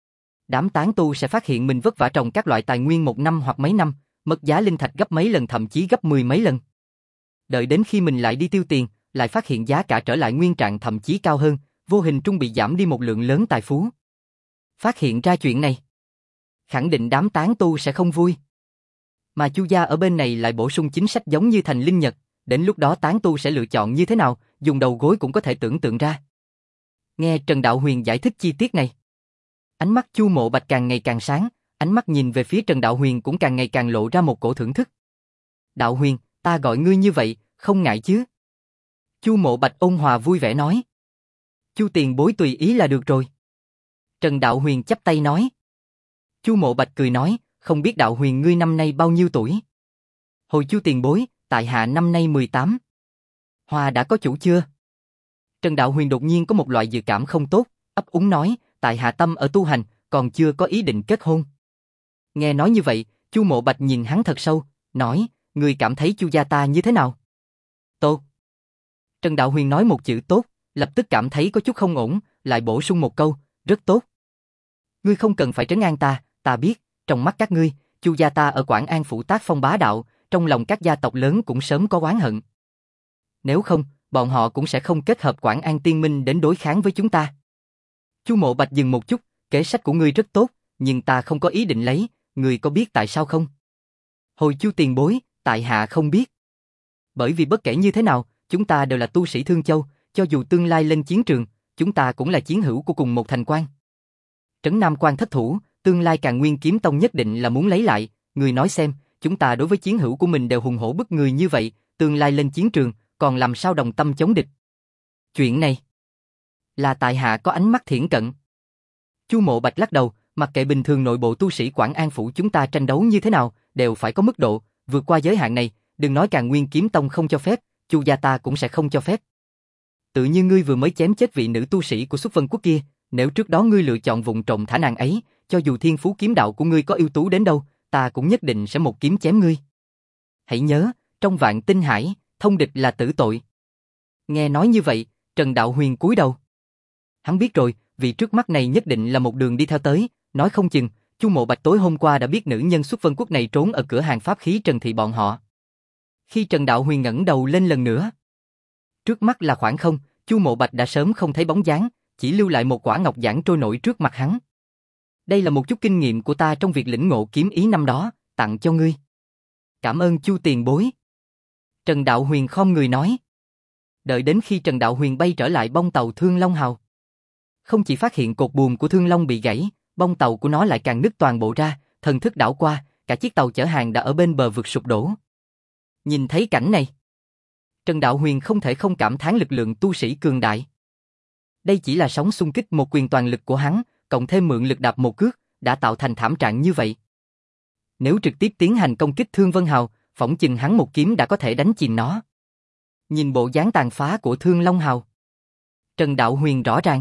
đám tán tu sẽ phát hiện mình vất vả trồng các loại tài nguyên một năm hoặc mấy năm, mất giá linh thạch gấp mấy lần thậm chí gấp 10 mấy lần. Đợi đến khi mình lại đi tiêu tiền, lại phát hiện giá cả trở lại nguyên trạng thậm chí cao hơn, vô hình trung bị giảm đi một lượng lớn tài phú. Phát hiện ra chuyện này, khẳng định đám tán tu sẽ không vui. Mà Chu gia ở bên này lại bổ sung chính sách giống như Thành Linh Nhật, đến lúc đó tán tu sẽ lựa chọn như thế nào, dùng đầu gối cũng có thể tưởng tượng ra. Nghe Trần Đạo Huyền giải thích chi tiết này, ánh mắt Chu Mộ Bạch càng ngày càng sáng, ánh mắt nhìn về phía Trần Đạo Huyền cũng càng ngày càng lộ ra một cổ thưởng thức. Đạo Huyền, ta gọi ngươi như vậy, không ngại chứ? Chu Mộ Bạch ôn hòa vui vẻ nói. Chu tiền bối tùy ý là được rồi. Trần Đạo Huyền chắp tay nói. Chu Mộ Bạch cười nói, không biết Đạo Huyền ngươi năm nay bao nhiêu tuổi? Hồi Chu tiền bối, tại hạ năm nay 18. Hoa đã có chủ chưa? Trần Đạo Huyền đột nhiên có một loại dự cảm không tốt, ấp úng nói, tại hạ tâm ở tu hành, còn chưa có ý định kết hôn. Nghe nói như vậy, Chu Mộ Bạch nhìn hắn thật sâu, nói, ngươi cảm thấy Chu gia ta như thế nào? Tốt. Trần Đạo Huyền nói một chữ tốt, lập tức cảm thấy có chút không ổn, lại bổ sung một câu, rất tốt. Ngươi không cần phải trấn an ta, ta biết, trong mắt các ngươi, Chu gia ta ở Quảng An phủ tác phong bá đạo, trong lòng các gia tộc lớn cũng sớm có oán hận. Nếu không, bọn họ cũng sẽ không kết hợp Quảng An Tiên Minh đến đối kháng với chúng ta. Chu Mộ Bạch dừng một chút, kế sách của ngươi rất tốt, nhưng ta không có ý định lấy, ngươi có biết tại sao không? Hồi Chu tiền bối, tại hạ không biết. Bởi vì bất kể như thế nào, chúng ta đều là tu sĩ Thương Châu, cho dù tương lai lên chiến trường, chúng ta cũng là chiến hữu của cùng một thành quan. Trấn Nam Quan thất thủ, tương lai Càn Nguyên Kiếm Tông nhất định là muốn lấy lại, người nói xem, chúng ta đối với chiến hữu của mình đều hùng hổ bức người như vậy, tương lai lên chiến trường, còn làm sao đồng tâm chống địch? Chuyện này là tại hạ có ánh mắt thiển cận. Chu Mộ Bạch lắc đầu, mặc kệ bình thường nội bộ tu sĩ Quảng An phủ chúng ta tranh đấu như thế nào, đều phải có mức độ, vượt qua giới hạn này, đừng nói Càn Nguyên Kiếm Tông không cho phép, Chu gia ta cũng sẽ không cho phép. Tự như ngươi vừa mới chém chết vị nữ tu sĩ của Xuất Vân Quốc kia, nếu trước đó ngươi lựa chọn vụng trộm thả nàng ấy, cho dù thiên phú kiếm đạo của ngươi có ưu tú đến đâu, ta cũng nhất định sẽ một kiếm chém ngươi. Hãy nhớ, trong vạn tinh hải, thông địch là tử tội. Nghe nói như vậy, Trần Đạo Huyền cúi đầu. Hắn biết rồi, vị trước mắt này nhất định là một đường đi theo tới, nói không chừng, Chu Mộ Bạch tối hôm qua đã biết nữ nhân Xuất Vân Quốc này trốn ở cửa hàng pháp khí Trần thị bọn họ. Khi Trần Đạo Huyền ngẩng đầu lên lần nữa, trước mắt là khoảng không, Chu Mộ Bạch đã sớm không thấy bóng dáng, chỉ lưu lại một quả ngọc giản trôi nổi trước mặt hắn. Đây là một chút kinh nghiệm của ta trong việc lĩnh ngộ kiếm ý năm đó, tặng cho ngươi. Cảm ơn Chu tiền bối. Trần Đạo Huyền khom người nói. Đợi đến khi Trần Đạo Huyền bay trở lại bông tàu Thương Long Hào, không chỉ phát hiện cột buồm của Thương Long bị gãy, bông tàu của nó lại càng nứt toàn bộ ra, thần thức đảo qua, cả chiếc tàu chở hàng đã ở bên bờ vực sụp đổ. Nhìn thấy cảnh này, Trần Đạo Huyền không thể không cảm thán lực lượng tu sĩ cường đại. Đây chỉ là sóng xung kích một quyền toàn lực của hắn, cộng thêm mượn lực đạp một cước, đã tạo thành thảm trạng như vậy. Nếu trực tiếp tiến hành công kích Thương Vân Hào, phỏng chừng hắn một kiếm đã có thể đánh chìm nó. Nhìn bộ dáng tàn phá của Thương Long Hào, Trần Đạo Huyền rõ ràng,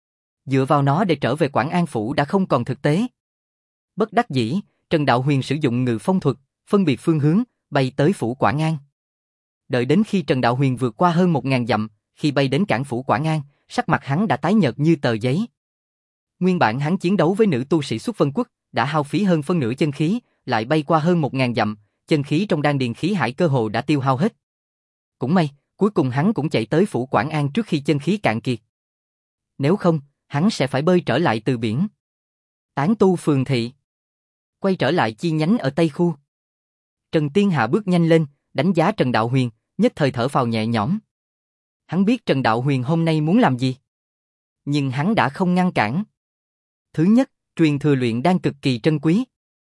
dựa vào nó để trở về Quảng An phủ đã không còn thực tế. Bất đắc dĩ, Trần Đạo Huyền sử dụng ngự phong thuật, phân biệt phương hướng, bay tới phủ Quảng An. Đợi đến khi Trần Đạo Huyền vượt qua hơn 1000 dặm, khi bay đến cảng phủ Quảng An, sắc mặt hắn đã tái nhợt như tờ giấy. Nguyên bản hắn chiến đấu với nữ tu sĩ Xuất Vân Quốc, đã hao phí hơn phân nửa chân khí, lại bay qua hơn 1000 dặm, chân khí trong đan điền khí hải cơ hồ đã tiêu hao hết. Cũng may, cuối cùng hắn cũng chạy tới phủ Quảng An trước khi chân khí cạn kiệt. Nếu không, hắn sẽ phải bơi trở lại từ biển. Tán tu phường thị, quay trở lại chi nhánh ở Tây Khu. Trần Tiên Hạ bước nhanh lên, đánh giá Trần Đạo Huyền, nhất thời thở phào nhẹ nhõm. Hắn biết Trần Đạo Huyền hôm nay muốn làm gì, nhưng hắn đã không ngăn cản. Thứ nhất, truyền thừa luyện đan cực kỳ trân quý.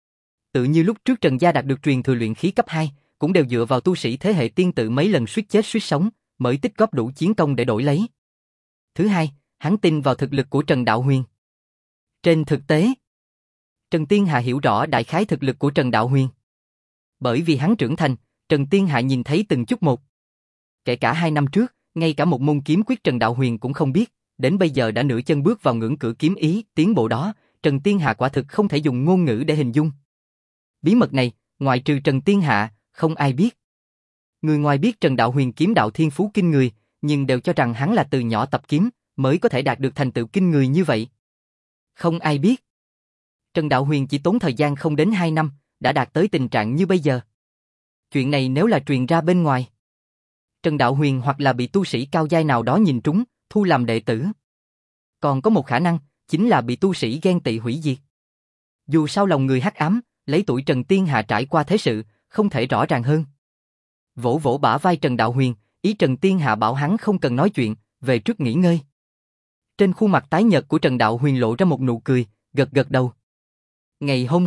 Tự như lúc trước Trần gia đạt được truyền thừa luyện khí cấp 2, cũng đều dựa vào tu sĩ thế hệ tiên tự mấy lần suýt chết suýt sống, mới tích góp đủ chiến công để đổi lấy. Thứ hai, hắn tin vào thực lực của Trần Đạo Huyền. Trên thực tế, Trần Tiên Hạ hiểu rõ đại khái thực lực của Trần Đạo Huyền. Bởi vì hắn trưởng thành, Trần Tiên Hạ nhìn thấy từng chút một. Kể cả 2 năm trước, ngay cả một môn kiếm quyết Trần Đạo Huyền cũng không biết, đến bây giờ đã nửa chân bước vào ngưỡng cửa kiếm ý, tiến bộ đó, Trần Tiên Hạ quả thực không thể dùng ngôn ngữ để hình dung. Bí mật này, ngoại trừ Trần Tiên Hạ, không ai biết. Người ngoài biết Trần Đạo Huyền kiếm đạo thiên phú kinh người, nhưng đều cho rằng hắn là từ nhỏ tập kiếm, mới có thể đạt được thành tựu kinh người như vậy. Không ai biết. Trần Đạo Huyền chỉ tốn thời gian không đến 2 năm, đã đạt tới tình trạng như bây giờ. Chuyện này nếu là truyền ra bên ngoài, Trần Đạo Huyền hoặc là bị tu sĩ cao giai nào đó nhìn trúng, thu làm đệ tử. Còn có một khả năng, chính là bị tu sĩ ghen tị hủy diệt. Dù sao lòng người hắc ám, lấy tuổi Trần Tiên Hạ trải qua thế sự, không thể rõ ràng hơn. Vỗ vỗ bả vai Trần Đạo Huyền, ý Trần Tiên Hạ bảo hắn không cần nói chuyện, về trước nghỉ ngơi. Trên khuôn mặt tái nhợt của Trần Đạo Huyền lộ ra một nụ cười, gật gật đầu. Ngày hôm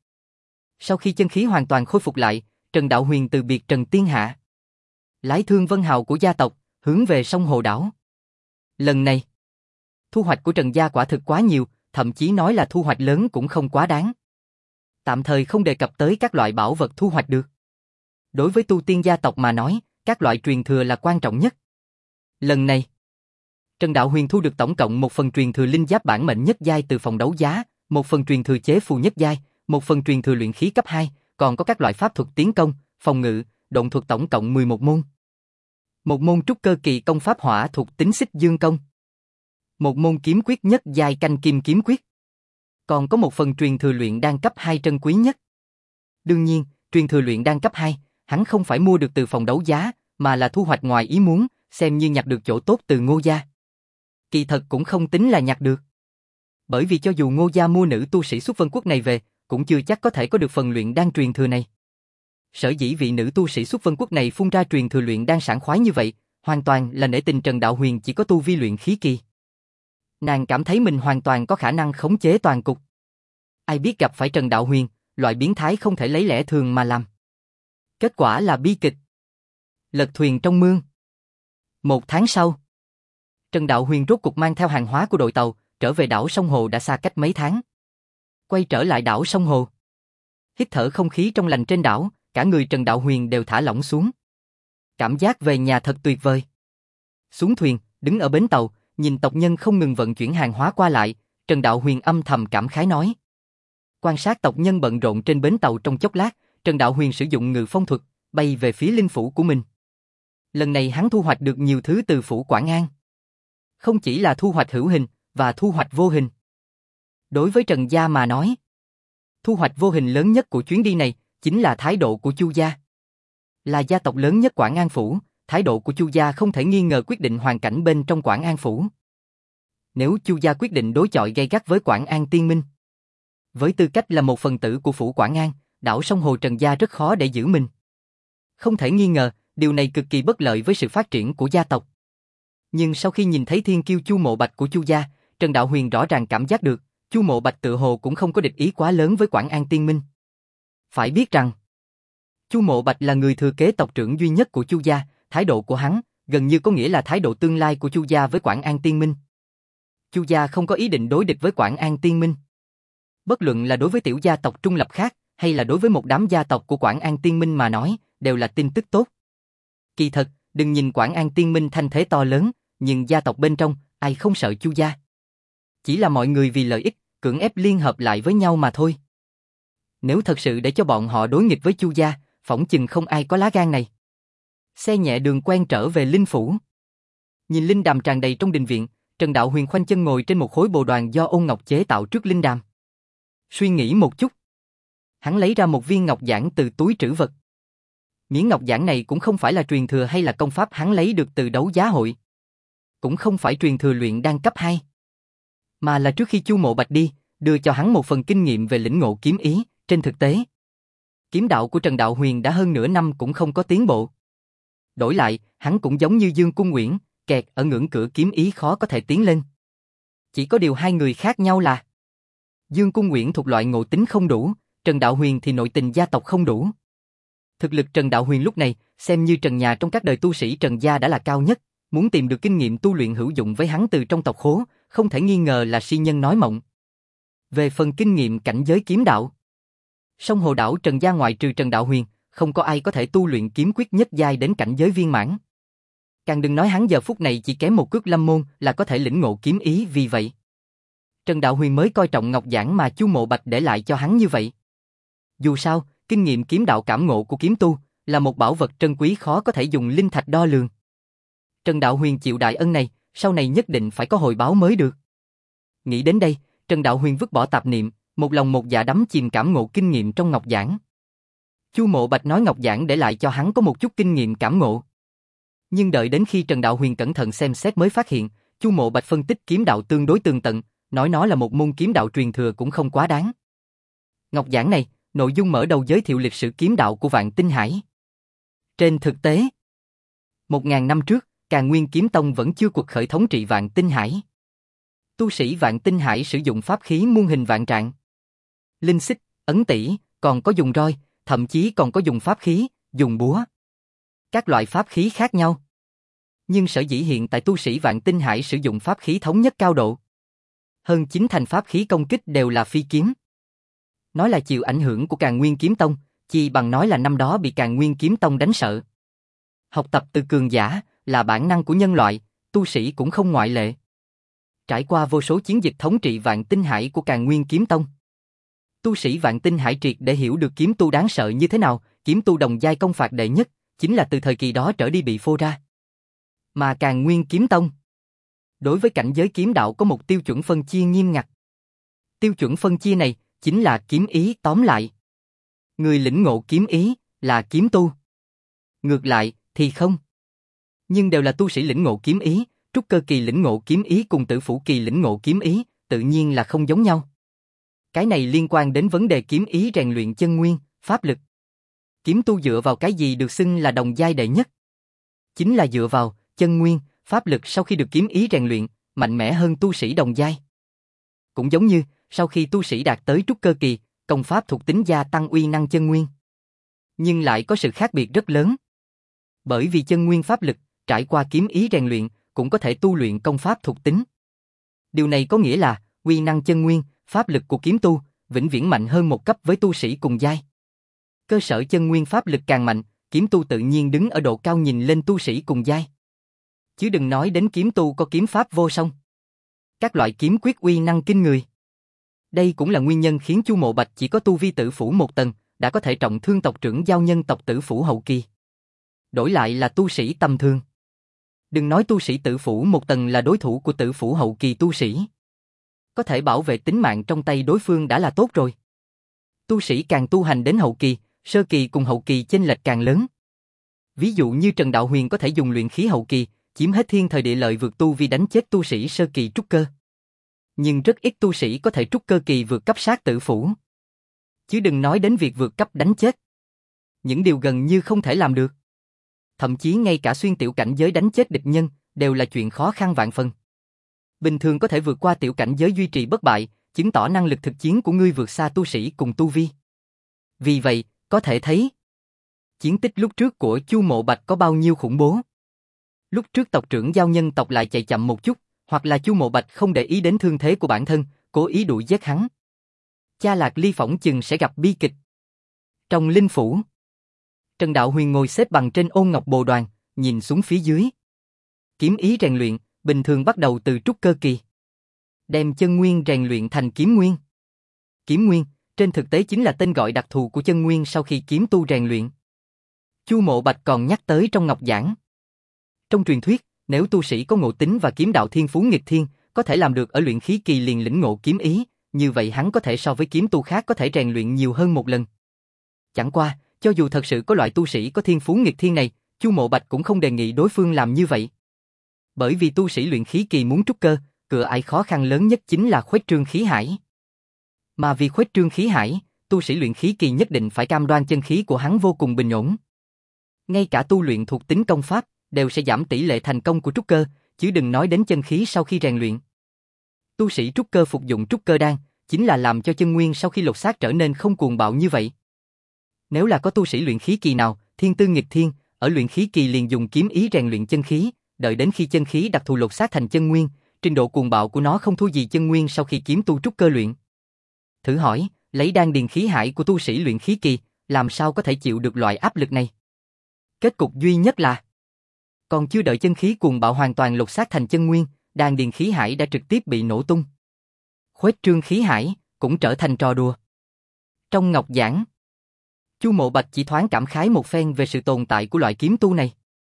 sau khi chân khí hoàn toàn khôi phục lại, Trần Đạo Huyền từ biệt Trần Tiên Hạ. Lái thương vân hào của gia tộc, hướng về sông Hồ Đảo. Lần này, thu hoạch của Trần gia quả thực quá nhiều, thậm chí nói là thu hoạch lớn cũng không quá đáng. Tạm thời không đề cập tới các loại bảo vật thu hoạch được. Đối với tu tiên gia tộc mà nói, các loại truyền thừa là quan trọng nhất. Lần này, Trần Đạo Huyền thu được tổng cộng 1 phần truyền thừa linh giáp bản mệnh nhất giai từ phòng đấu giá, 1 phần truyền thừa chế phù nhất giai, 1 phần truyền thừa luyện khí cấp 2, còn có các loại pháp thuật tiến công, phòng ngự, độn thuật tổng cộng 11 môn. 1 môn trúc cơ kỳ công pháp hỏa thuộc tính xích dương công. 1 môn kiếm quyết nhất giai canh kim kiếm quyết. Còn có 1 phần truyền thừa luyện đan cấp 2 trân quý nhất. Đương nhiên, truyền thừa luyện đan cấp 2, hắn không phải mua được từ phòng đấu giá, mà là thu hoạch ngoài ý muốn, xem như nhặt được chỗ tốt từ Ngô gia. Kỳ thật cũng không tính là nhặt được. Bởi vì cho dù Ngô gia mua nữ tu sĩ xuất vân quốc này về, cũng chưa chắc có thể có được phần luyện đan truyền thừa này. Sở dĩ vị nữ tu sĩ xuất vân quốc này phun ra truyền thừa luyện đan sảng khoái như vậy, hoàn toàn là nể tình Trần Đạo Huyền chỉ có tu vi luyện khí kỳ. Nàng cảm thấy mình hoàn toàn có khả năng khống chế toàn cục. Ai biết gặp phải Trần Đạo Huyền, loại biến thái không thể lấy lẽ thường mà làm. Kết quả là bi kịch. Lật thuyền trong mương. 1 tháng sau, Trần Đạo Huyền rốt cục mang theo hàng hóa của đội tàu, trở về đảo Sông Hồ đã xa cách mấy tháng. Quay trở lại đảo Sông Hồ. Hít thở không khí trong lành trên đảo, cả người Trần Đạo Huyền đều thả lỏng xuống. Cảm giác về nhà thật tuyệt vời. Xuống thuyền, đứng ở bến tàu, nhìn tộc nhân không ngừng vận chuyển hàng hóa qua lại, Trần Đạo Huyền âm thầm cảm khái nói. Quan sát tộc nhân bận rộn trên bến tàu trong chốc lát, Trần Đạo Huyền sử dụng ngự phong thuật, bay về phía linh phủ của mình. Lần này hắn thu hoạch được nhiều thứ từ phủ Quảng An. Không chỉ là thu hoạch hữu hình, và thu hoạch vô hình. Đối với Trần gia mà nói, thu hoạch vô hình lớn nhất của chuyến đi này, chính là thái độ của Chu gia. Là gia tộc lớn nhất Quảng An phủ, thái độ của Chu gia không thể nghi ngờ quyết định hoàn cảnh bên trong Quảng An phủ. Nếu Chu gia quyết định đối chọi gay gắt với Quảng An Tiên Minh, với tư cách là một phần tử của phủ Quảng An, đảo Sông Hồ Trần gia rất khó để giữ mình. Không thể nghi ngờ, điều này cực kỳ bất lợi với sự phát triển của gia tộc. Nhưng sau khi nhìn thấy thiên kiêu Chu Mộ Bạch của Chu gia, Trần Đạo Huyền rõ ràng cảm giác được, Chu Mộ Bạch tự hồ cũng không có địch ý quá lớn với Quảng An Tiên Minh. Phải biết rằng, Chu Mộ Bạch là người thừa kế tộc trưởng duy nhất của Chu gia, thái độ của hắn gần như có nghĩa là thái độ tương lai của Chu gia với Quảng An Tiên Minh. Chu gia không có ý định đối địch với Quảng An Tiên Minh. Bất luận là đối với tiểu gia tộc trung lập khác, hay là đối với một đám gia tộc của Quảng An Tiên Minh mà nói, đều là tin tức tốt. Kỳ thật, đừng nhìn Quảng An Tiên Minh thanh thế to lớn, nhưng gia tộc bên trong, ai không sợ Chu gia. Chỉ là mọi người vì lợi ích, cưỡng ép liên hợp lại với nhau mà thôi. Nếu thật sự để cho bọn họ đối nghịch với Chu gia, phỏng chừng không ai có lá gan này. Xe nhẹ đường quen trở về linh phủ. Nhìn linh đàm tràn đầy trong đình viện, Trần Đạo Huyền khoanh chân ngồi trên một khối bồ đoàn do ôn ngọc chế tạo trước linh đàm. Suy nghĩ một chút, hắn lấy ra một viên ngọc giản từ túi trữ vật. Miếng ngọc giản này cũng không phải là truyền thừa hay là công pháp hắn lấy được từ đấu giá hội. Cũng không phải truyền thừa luyện đan cấp 2. Mà là trước khi Chu Mộ Bạch đi, đưa cho hắn một phần kinh nghiệm về lĩnh ngộ kiếm ý. Trên thực tế, kiếm đạo của Trần Đạo Huyền đã hơn nửa năm cũng không có tiến bộ. Đổi lại, hắn cũng giống như Dương Cung Nguyễn, kẹt ở ngưỡng cửa kiếm ý khó có thể tiến lên. Chỉ có điều hai người khác nhau là Dương Cung Nguyễn thuộc loại ngộ tính không đủ, Trần Đạo Huyền thì nội tình gia tộc không đủ. Thực lực Trần Đạo Huyền lúc này, xem như trần nhà trong các đời tu sĩ Trần gia đã là cao nhất, muốn tìm được kinh nghiệm tu luyện hữu dụng với hắn từ trong tộc Khố, không thể nghi ngờ là si nhân nói mộng. Về phần kinh nghiệm cảnh giới kiếm đạo, sông Hồ đảo Trần Gia ngoại trừ Trần Đạo Huyền, không có ai có thể tu luyện kiếm quyết nhất giai đến cảnh giới viên mãn. Càng đừng nói hắn giờ phút này chỉ kém một cước lâm môn là có thể lĩnh ngộ kiếm ý, vì vậy Trần Đạo Huyền mới coi trọng ngọc giản mà Chu Mộ Bạch để lại cho hắn như vậy. Dù sao, kinh nghiệm kiếm đạo cảm ngộ của kiếm tu là một bảo vật trân quý khó có thể dùng linh thạch đo lường. Trần Đạo Huyền chịu đại ân này, sau này nhất định phải có hồi báo mới được. Nghĩ đến đây, Trần Đạo Huyền vứt bỏ tạp niệm, một lòng một dạ đắm chìm cảm ngộ kinh nghiệm trong ngọc giản. Chu Mộ Bạch nói ngọc giản để lại cho hắn có một chút kinh nghiệm cảm ngộ. Nhưng đợi đến khi Trần Đạo Huyền cẩn thận xem xét mới phát hiện, Chu Mộ Bạch phân tích kiếm đạo tương đối tường tận, nói nó là một môn kiếm đạo truyền thừa cũng không quá đáng. Ngọc giản này, nội dung mở đầu giới thiệu lịch sử kiếm đạo của Vạn Tinh Hải. Trên thực tế, 1000 năm trước, Càn Nguyên Kiếm Tông vẫn chưa cuộc khởi thống trị Vạn Tinh Hải. Tu sĩ Vạn Tinh Hải sử dụng pháp khí muôn hình vạn trạng. Linh xích, ấn tỷ, còn có dùng roi, thậm chí còn có dùng pháp khí, dùng búa. Các loại pháp khí khác nhau. Nhưng sở dĩ hiện tại tu sĩ Vạn Tinh Hải sử dụng pháp khí thống nhất cao độ. Hơn 9 thành pháp khí công kích đều là phi kiếm. Nói là chịu ảnh hưởng của Càn Nguyên Kiếm Tông, chi bằng nói là năm đó bị Càn Nguyên Kiếm Tông đánh sợ. Học tập từ cường giả là bản năng của nhân loại, tu sĩ cũng không ngoại lệ. Trải qua vô số chiến dịch thống trị Vạn Tinh Hải của Càn Nguyên Kiếm Tông, tu sĩ Vạn Tinh Hải triệt để hiểu được kiếm tu đáng sợ như thế nào, kiếm tu đồng giai công phạt đệ nhất, chính là từ thời kỳ đó trở đi bị phô ra. Mà Càn Nguyên Kiếm Tông, đối với cảnh giới kiếm đạo có một tiêu chuẩn phân chia nghiêm ngặt. Tiêu chuẩn phân chia này chính là kiếm ý, tóm lại. Người lĩnh ngộ kiếm ý là kiếm tu. Ngược lại thì không. Nhưng đều là tu sĩ lĩnh ngộ kiếm ý, trúc cơ kỳ lĩnh ngộ kiếm ý cùng tử phủ kỳ lĩnh ngộ kiếm ý, tự nhiên là không giống nhau. Cái này liên quan đến vấn đề kiếm ý rèn luyện chân nguyên, pháp lực. Kiếm tu dựa vào cái gì được xưng là đồng giai đệ nhất? Chính là dựa vào chân nguyên, pháp lực sau khi được kiếm ý rèn luyện, mạnh mẽ hơn tu sĩ đồng giai. Cũng giống như, sau khi tu sĩ đạt tới trúc cơ kỳ, công pháp thuộc tính gia tăng uy năng chân nguyên. Nhưng lại có sự khác biệt rất lớn. Bởi vì chân nguyên pháp lực, trải qua kiếm ý rèn luyện, cũng có thể tu luyện công pháp thuộc tính. Điều này có nghĩa là, uy năng chân nguyên, pháp lực của kiếm tu, vĩnh viễn mạnh hơn một cấp với tu sĩ cùng giai. Cơ sở chân nguyên pháp lực càng mạnh, kiếm tu tự nhiên đứng ở độ cao nhìn lên tu sĩ cùng giai. Chứ đừng nói đến kiếm tu có kiếm pháp vô song. Các loại kiếm quyết uy năng kinh người. Đây cũng là nguyên nhân khiến Chu Mộ Bạch chỉ có tu vi tử phủ một tầng, đã có thể trọng thương tộc trưởng giao nhân tộc tử phủ hậu kỳ. Đổi lại là tu sĩ tầm thường. Đừng nói tu sĩ tử phủ một tầng là đối thủ của tử phủ hậu kỳ tu sĩ. Có thể bảo vệ tính mạng trong tay đối phương đã là tốt rồi. Tu sĩ càng tu hành đến hậu kỳ, sơ kỳ cùng hậu kỳ chênh lệch càng lớn. Ví dụ như Trần Đạo Huyền có thể dùng luyện khí hậu kỳ, chiếm hết thiên thời địa lợi vượt tu vi đánh chết tu sĩ sơ kỳ trúc cơ. Nhưng rất ít tu sĩ có thể trúc cơ kỳ vượt cấp sát tử phủ. Chứ đừng nói đến việc vượt cấp đánh chết. Những điều gần như không thể làm được. Thậm chí ngay cả xuyên tiểu cảnh giới đánh chết địch nhân, đều là chuyện khó khăn vạn phần. Bình thường có thể vượt qua tiểu cảnh giới duy trì bất bại, chứng tỏ năng lực thực chiến của ngươi vượt xa tu sĩ cùng tu vi. Vì vậy, có thể thấy, chiến tích lúc trước của Chu Mộ Bạch có bao nhiêu khủng bố. Lúc trước tộc trưởng giao nhân tộc lại chạy chậm một chút, hoặc là Chu Mộ Bạch không để ý đến thương thế của bản thân, cố ý đuổi giết hắn. Cha Lạc Ly phỏng chừng sẽ gặp bi kịch. Trong linh phủ, Trần Đạo Huyền ngồi xếp bằng trên ôn ngọc bồ đoàn, nhìn xuống phía dưới. Kiếm ý rèn luyện, bình thường bắt đầu từ trúc cơ kỳ. Đem chân nguyên rèn luyện thành kiếm nguyên. Kiếm nguyên, trên thực tế chính là tên gọi đặc thù của chân nguyên sau khi kiếm tu rèn luyện. Chu Mộ Bạch còn nhắc tới trong ngọc giảng. Trong truyền thuyết, nếu tu sĩ có ngộ tính và kiếm đạo thiên phú nghịch thiên, có thể làm được ở luyện khí kỳ liền lĩnh ngộ kiếm ý, như vậy hắn có thể so với kiếm tu khác có thể rèn luyện nhiều hơn một lần. Chẳng qua, cho dù thật sự có loại tu sĩ có thiên phú nghịch thiên này, Chu Mộ Bạch cũng không đề nghị đối phương làm như vậy. Bởi vì tu sĩ luyện khí kỳ muốn trúc cơ, cửa ải khó khăn lớn nhất chính là khuếch trương khí hải. Mà vì khuếch trương khí hải, tu sĩ luyện khí kỳ nhất định phải cam đoan chân khí của hắn vô cùng bình ổn. Ngay cả tu luyện thuộc tính công pháp, đều sẽ giảm tỷ lệ thành công của trúc cơ, chứ đừng nói đến chân khí sau khi rèn luyện. Tu sĩ trúc cơ phục dụng trúc cơ đan, chính là làm cho chân nguyên sau khi lột xác trở nên không cuồng bạo như vậy. Nếu là có tu sĩ luyện khí kỳ nào, thiên tư nghịch thiên, ở luyện khí kỳ liền dùng kiếm ý rèn luyện chân khí, đợi đến khi chân khí đặc thù lột xác thành chân nguyên, trình độ cuồng bạo của nó không thua gì chân nguyên sau khi kiếm tu trúc cơ luyện. Thử hỏi, lấy đan điền khí hải của tu sĩ luyện khí kỳ, làm sao có thể chịu được loại áp lực này? Kết cục duy nhất là còn chưa đợi chân khí cuồng bạo hoàn toàn lột xác thành chân nguyên, đan điền khí hải đã trực tiếp bị nổ tung. Khuếch trương khí hải cũng trở thành trò đùa. Trong ngọc giảng, Chu Mộ Bạch chỉ thoáng cảm khái một phen về sự tồn tại của loại kiếm tu này.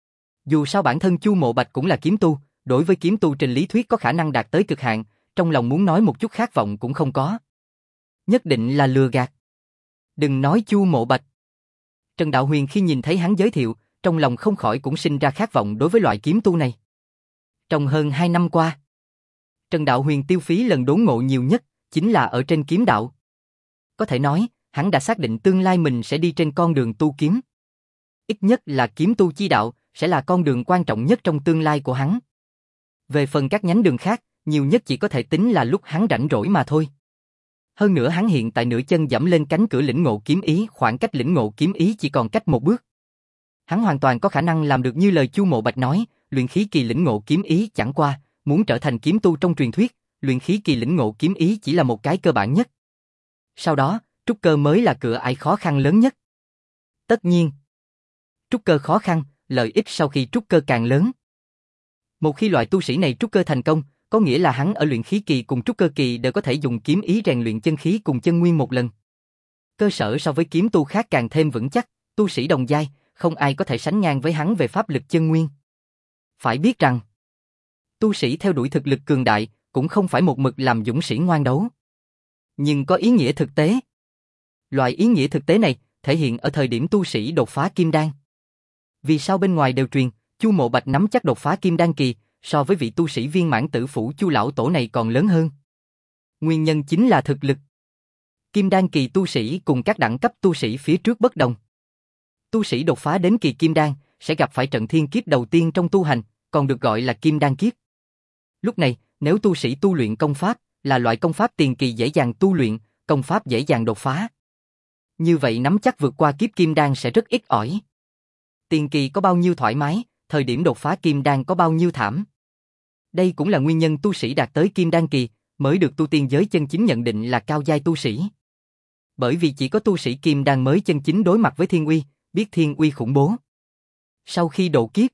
Dù sao bản thân Chu Mộ Bạch cũng là kiếm tu, đối với kiếm tu trên lý thuyết có khả năng đạt tới cực hạn, trong lòng muốn nói một chút khát vọng cũng không có. Nhất định là lừa gạt. Đừng nói Chu Mộ Bạch. Trần Đạo Huyền khi nhìn thấy hắn giới thiệu, trong lòng không khỏi cũng sinh ra khát vọng đối với loại kiếm tu này. Trong hơn 2 năm qua, Trần Đạo Huyền tiêu phí lần đốn ngộ nhiều nhất, chính là ở trên kiếm đạo. Có thể nói, hắn đã xác định tương lai mình sẽ đi trên con đường tu kiếm. Ít nhất là kiếm tu chi đạo, sẽ là con đường quan trọng nhất trong tương lai của hắn. Về phần các nhánh đường khác, nhiều nhất chỉ có thể tính là lúc hắn rảnh rỗi mà thôi. Hơn nữa hắn hiện tại nửa chân dẫm lên cánh cửa lĩnh ngộ kiếm ý, khoảng cách lĩnh ngộ kiếm ý chỉ còn cách một bước. Hắn hoàn toàn có khả năng làm được như lời Chu Mộ Bạch nói, luyện khí kỳ lĩnh ngộ kiếm ý chẳng qua, muốn trở thành kiếm tu trong truyền thuyết, luyện khí kỳ lĩnh ngộ kiếm ý chỉ là một cái cơ bản nhất. Sau đó, trúc cơ mới là cửa ải khó khăn lớn nhất. Tất nhiên, trúc cơ khó khăn, lợi ích sau khi trúc cơ càng lớn. Một khi loại tu sĩ này trúc cơ thành công, có nghĩa là hắn ở luyện khí kỳ cùng trúc cơ kỳ đều có thể dùng kiếm ý rèn luyện chân khí cùng chân nguyên một lần. Cơ sở so với kiếm tu khác càng thêm vững chắc, tu sĩ đồng giai, không ai có thể sánh ngang với hắn về pháp lực chân nguyên. Phải biết rằng, tu sĩ theo đuổi thực lực cường đại, cũng không phải một mực làm dũng sĩ ngoan đấu. Nhưng có ý nghĩa thực tế. Loại ý nghĩa thực tế này, thể hiện ở thời điểm tu sĩ đột phá kim đan. Vì sao bên ngoài đều truyền, Chu Mộ Bạch nắm chắc đột phá kim đan kỳ, so với vị tu sĩ viên mãn tử phủ Chu lão tổ này còn lớn hơn. Nguyên nhân chính là thực lực. Kim đan kỳ tu sĩ cùng các đẳng cấp tu sĩ phía trước bất đồng. Tu sĩ đột phá đến kỳ kim đan, sẽ gặp phải trận thiên kiếp đầu tiên trong tu hành, còn được gọi là kim đan kiếp. Lúc này, nếu tu sĩ tu luyện công pháp, là loại công pháp tiền kỳ dễ dàng tu luyện, công pháp dễ dàng đột phá. Như vậy nắm chắc vượt qua kiếp kim đan sẽ rất ít ỏi. Tiền kỳ có bao nhiêu thoải mái, thời điểm đột phá kim đan có bao nhiêu thảm. Đây cũng là nguyên nhân tu sĩ đạt tới kim đan kỳ, mới được tu tiên giới chân chính nhận định là cao giai tu sĩ. Bởi vì chỉ có tu sĩ kim đan mới chân chính đối mặt với thiên uy, biết thiên uy khủng bố. Sau khi độ kiếp,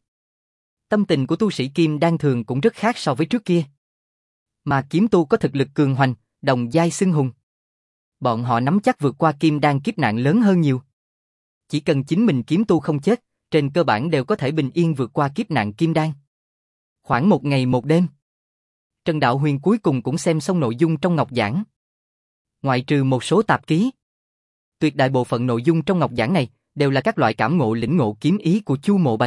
tâm tình của tu sĩ kim đan thường cũng rất khác so với trước kia. Mà kiếm tu có thực lực cường hoành, đồng giai xưng hùng. Bọn họ nắm chắc vượt qua kim đan kiếp nạn lớn hơn nhiều. Chỉ cần chính mình kiếm tu không chết, trên cơ bản đều có thể bình yên vượt qua kiếp nạn kim đan. Khoảng 1 ngày 1 đêm, Trần Đạo Huyền cuối cùng cũng xem xong nội dung trong ngọc giảng. Ngoại trừ một số tạp ký, tuyệt đại bộ phận nội dung trong ngọc giảng này đều là các loại cảm ngộ lĩnh ngộ kiếm ý của Chu Mộ Bạch.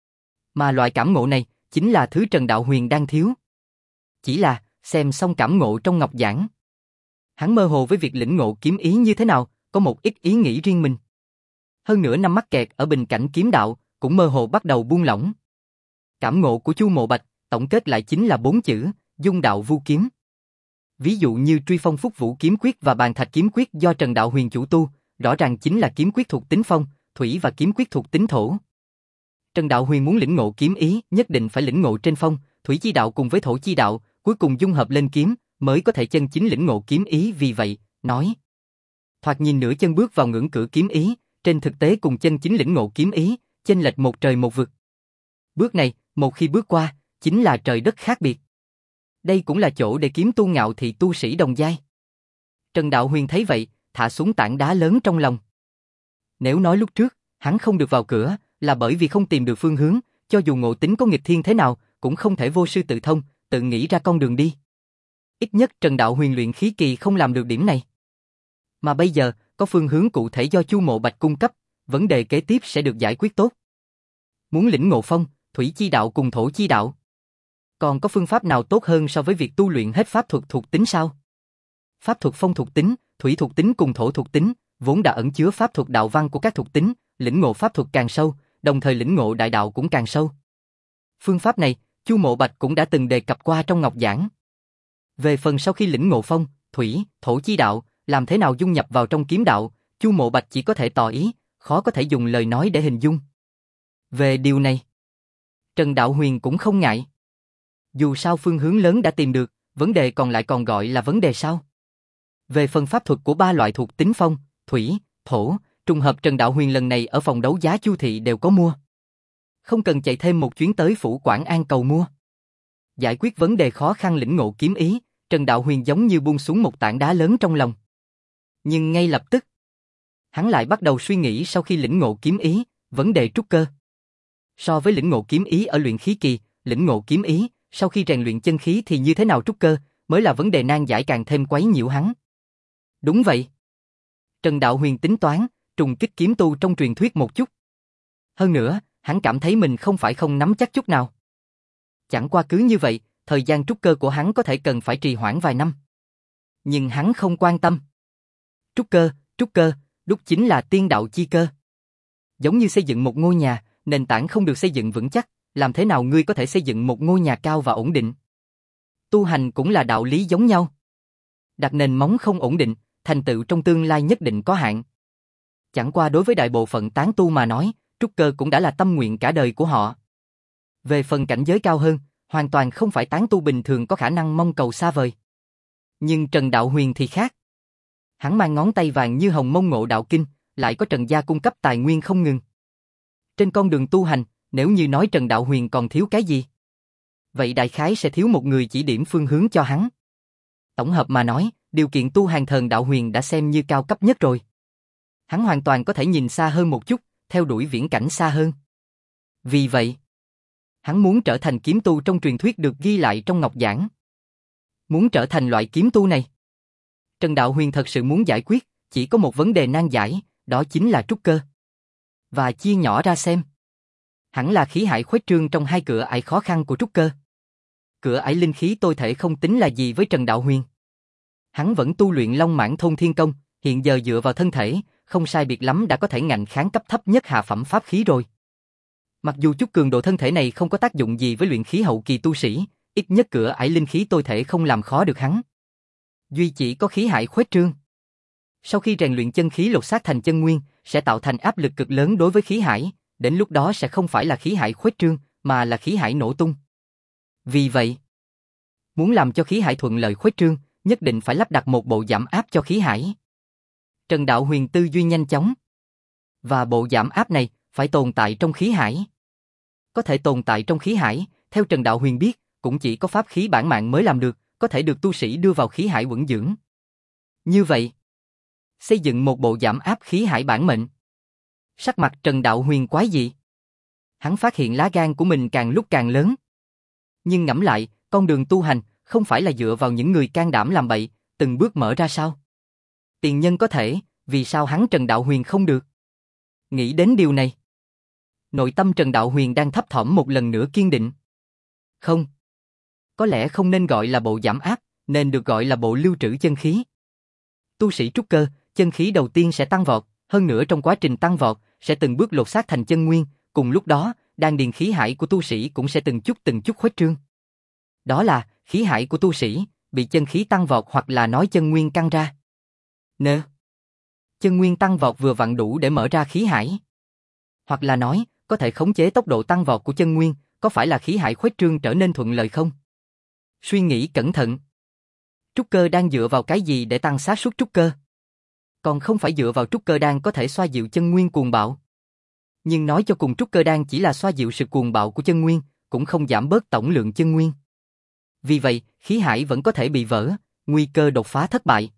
Mà loại cảm ngộ này chính là thứ Trần Đạo Huyền đang thiếu. Chỉ là xem xong cảm ngộ trong ngọc giảng, hắn mơ hồ với việc lĩnh ngộ kiếm ý như thế nào, có một ít ý nghĩ riêng mình. Hơn nữa năm mắc kẹt ở bình cảnh kiếm đạo, cũng mơ hồ bắt đầu buông lỏng. Cảm ngộ của Chu Mộ Bạch, tổng kết lại chính là 4 chữ, dung đạo vu kiếm. Ví dụ như Truy Phong Phúc Vũ kiếm quyết và Bàn Thạch kiếm quyết do Trần Đạo Huyền chủ tu, rõ ràng chính là kiếm quyết thuộc tính phong, thủy và kiếm quyết thuộc tính thổ. Trần Đạo Huyền muốn lĩnh ngộ kiếm ý, nhất định phải lĩnh ngộ trên phong, thủy chi đạo cùng với thổ chi đạo, cuối cùng dung hợp lên kiếm, mới có thể chân chính lĩnh ngộ kiếm ý. Vì vậy, nói, thoạt nhìn nửa chân bước vào ngưỡng cửa kiếm ý, trên thực tế cùng chân chính lĩnh ngộ kiếm ý, chênh lệch một trời một vực. Bước này, một khi bước qua, chính là trời đất khác biệt. Đây cũng là chỗ để kiếm tu ngạo thị tu sĩ đồng giai. Trần Đạo Huyền thấy vậy, thả xuống tảng đá lớn trong lòng. Nếu nói lúc trước, hắn không được vào cửa, là bởi vì không tìm được phương hướng, cho dù ngộ tính có nghịch thiên thế nào, cũng không thể vô sư tự thông, tự nghĩ ra con đường đi. Ít nhất Trần Đạo Huyền luyện khí kỳ không làm được điểm này. Mà bây giờ, có phương hướng cụ thể do Chu Mộ Bạch cung cấp, vấn đề kế tiếp sẽ được giải quyết tốt. Muốn lĩnh ngộ phong, thủy chi đạo cùng thổ chi đạo. Còn có phương pháp nào tốt hơn so với việc tu luyện hết pháp thuật thuộc tính sao? Pháp thuật phong thuộc tính, thủy thuộc tính cùng thổ thuộc tính, vốn đã ẩn chứa pháp thuật đạo văn của các thuộc tính, lĩnh ngộ pháp thuật càng sâu, đồng thời lĩnh ngộ đại đạo cũng càng sâu. Phương pháp này, Chu Mộ Bạch cũng đã từng đề cập qua trong ngọc giảng. Về phần sau khi lĩnh ngộ phong, thủy, thổ chi đạo, làm thế nào dung nhập vào trong kiếm đạo, Chu Mộ Bạch chỉ có thể tỏ ý, khó có thể dùng lời nói để hình dung. Về điều này, Trần Đạo Huyền cũng không ngại. Dù sao phương hướng lớn đã tìm được, vấn đề còn lại còn gọi là vấn đề sao? Về phần pháp thuật của ba loại thuộc tính phong, thủy, thổ, trùng hợp Trần Đạo Huyền lần này ở phòng đấu giá Chu Thị đều có mua. Không cần chạy thêm một chuyến tới phủ Quảng An cầu mua. Giải quyết vấn đề khó khăn lĩnh ngộ kiếm ý, Trần Đạo Huyền giống như buông xuống một tảng đá lớn trong lòng. Nhưng ngay lập tức, hắn lại bắt đầu suy nghĩ sau khi lĩnh ngộ kiếm ý, vấn đề trúc cơ. So với lĩnh ngộ kiếm ý ở luyện khí kỳ, lĩnh ngộ kiếm ý, sau khi rèn luyện chân khí thì như thế nào trúc cơ, mới là vấn đề nan giải càng thêm quấy nhiễu hắn. Đúng vậy. Trần Đạo Huyền tính toán, trùng kích kiếm tu trong truyền thuyết một chút. Hơn nữa, hắn cảm thấy mình không phải không nắm chắc chút nào. Chẳng qua cứ như vậy, thời gian trúc cơ của hắn có thể cần phải trì hoãn vài năm. Nhưng hắn không quan tâm. Trúc cơ, đúc chính là tiên đạo chi cơ. Giống như xây dựng một ngôi nhà, nền tảng không được xây dựng vững chắc, làm thế nào ngươi có thể xây dựng một ngôi nhà cao và ổn định? Tu hành cũng là đạo lý giống nhau. Đặt nền móng không ổn định, thành tựu trong tương lai nhất định có hạn. Chẳng qua đối với đại bộ phận tán tu mà nói, trúc cơ cũng đã là tâm nguyện cả đời của họ. Về phần cảnh giới cao hơn, hoàn toàn không phải tán tu bình thường có khả năng mong cầu xa vời. Nhưng Trần Đạo Huyền thì khác. Hắn mang ngón tay vàng như hồng mông ngộ đạo kinh, lại có Trần gia cung cấp tài nguyên không ngừng. Trên con đường tu hành, nếu như nói Trần Đạo Huyền còn thiếu cái gì? Vậy đại khái sẽ thiếu một người chỉ điểm phương hướng cho hắn. Tổng hợp mà nói, điều kiện tu hành Trần Đạo Huyền đã xem như cao cấp nhất rồi. Hắn hoàn toàn có thể nhìn xa hơn một chút, theo đuổi viễn cảnh xa hơn. Vì vậy, hắn muốn trở thành kiếm tu trong truyền thuyết được ghi lại trong ngọc giảng. Muốn trở thành loại kiếm tu này, Trần Đạo Huyền thật sự muốn giải quyết, chỉ có một vấn đề nan giải, đó chính là trúc cơ. Và chia nhỏ ra xem. Hẳn là khí hải khuếch trương trong hai cửa ải khó khăn của trúc cơ. Cửa ải linh khí tôi thể không tính là gì với Trần Đạo Huyền. Hắn vẫn tu luyện Long Mãn Thôn Thiên Công, hiện giờ dựa vào thân thể, không sai biệt lắm đã có thể ngạnh kháng cấp thấp nhất hạ phẩm pháp khí rồi. Mặc dù chút cường độ thân thể này không có tác dụng gì với luyện khí hậu kỳ tu sĩ, ít nhất cửa ải linh khí tôi thể không làm khó được hắn. Duy chỉ có khí hải khuếch trương. Sau khi rèn luyện chân khí lột xác thành chân nguyên, sẽ tạo thành áp lực cực lớn đối với khí hải, đến lúc đó sẽ không phải là khí hải khuếch trương, mà là khí hải nổ tung. Vì vậy, muốn làm cho khí hải thuận lợi khuếch trương, nhất định phải lắp đặt một bộ giảm áp cho khí hải. Trần Đạo Huyền tư duy nhanh chóng. Và bộ giảm áp này phải tồn tại trong khí hải. Có thể tồn tại trong khí hải, theo Trần Đạo Huyền biết, cũng chỉ có pháp khí bản mạng mới làm được, có thể được tu sĩ đưa vào khí hải vững dưỡng. Như vậy, xây dựng một bộ giảm áp khí hải bản mệnh. Sắc mặt Trần Đạo Huyền quái dị. Hắn phát hiện lá gan của mình càng lúc càng lớn. Nhưng ngẫm lại, con đường tu hành không phải là dựa vào những người can đảm làm bậy, từng bước mở ra sao? Tiền nhân có thể, vì sao hắn Trần Đạo Huyền không được? Nghĩ đến điều này, nội tâm Trần Đạo Huyền đang thấp thỏm một lần nữa kiên định. Không. Có lẽ không nên gọi là bộ giảm áp, nên được gọi là bộ lưu trữ chân khí. Tu sĩ trúc cơ, chân khí đầu tiên sẽ tăng vọt, hơn nữa trong quá trình tăng vọt, sẽ từng bước lột xác thành chân nguyên, cùng lúc đó, đan điền khí hải của tu sĩ cũng sẽ từng chút khuếch trương. Đó là, khí hải của tu sĩ, bị chân khí tăng vọt hoặc là nói chân nguyên căng ra. Nè. Chân nguyên tăng vọt vừa vặn đủ để mở ra khí hải. Hoặc là nói, có thể khống chế tốc độ tăng vọt của chân nguyên, có phải là khí hải khuếch trương trở nên thuận lợi không? Suy nghĩ cẩn thận. Trúc cơ đang dựa vào cái gì để tăng xác suất trúc cơ? Còn không phải dựa vào trúc cơ đan có thể xoa dịu chân nguyên cuồng bạo. Nhưng nói cho cùng trúc cơ đan chỉ là xoa dịu sự cuồng bạo của chân nguyên, cũng không giảm bớt tổng lượng chân nguyên. Vì vậy, khí hải vẫn có thể bị vỡ, nguy cơ đột phá thất bại.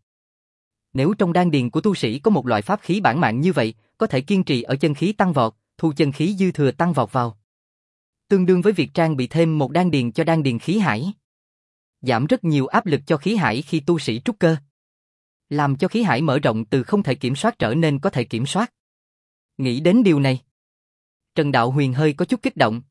Nếu trong đan điền của tu sĩ có một loại pháp khí bản mạng như vậy, có thể kiên trì ở chân khí tăng vọt, thu chân khí dư thừa tăng vọt vào. Tương đương với việc trang bị thêm một đan điền cho đan điền khí hải. Giảm rất nhiều áp lực cho khí hải khi tu sĩ trúc cơ. Làm cho khí hải mở rộng từ không thể kiểm soát trở nên có thể kiểm soát. Nghĩ đến điều này, Trần Đạo Huyền hơi có chút kích động.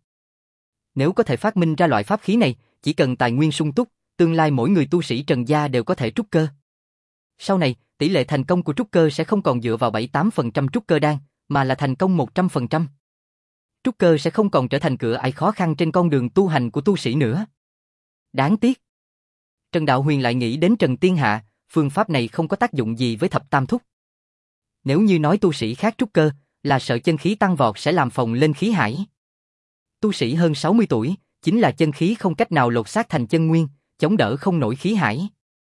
Nếu có thể phát minh ra loại pháp khí này, chỉ cần tài nguyên sung túc, tương lai mỗi người tu sĩ Trần gia đều có thể trúc cơ. Sau này, tỷ lệ thành công của trúc cơ sẽ không còn dựa vào 7-8% trúc cơ đan, mà là thành công 100%. Trúc cơ sẽ không còn trở thành cửa ải khó khăn trên con đường tu hành của tu sĩ nữa. Đáng tiếc. Trần Đạo Huyền lại nghĩ đến Trần Tiên Hạ, phương pháp này không có tác dụng gì với thập tam thúc. Nếu như nói tu sĩ khác trúc cơ, là sợ chân khí tăng vọt sẽ làm phồng lên khí hải. Tu sĩ hơn 60 tuổi, chính là chân khí không cách nào lột xác thành chân nguyên, chống đỡ không nổi khí hải.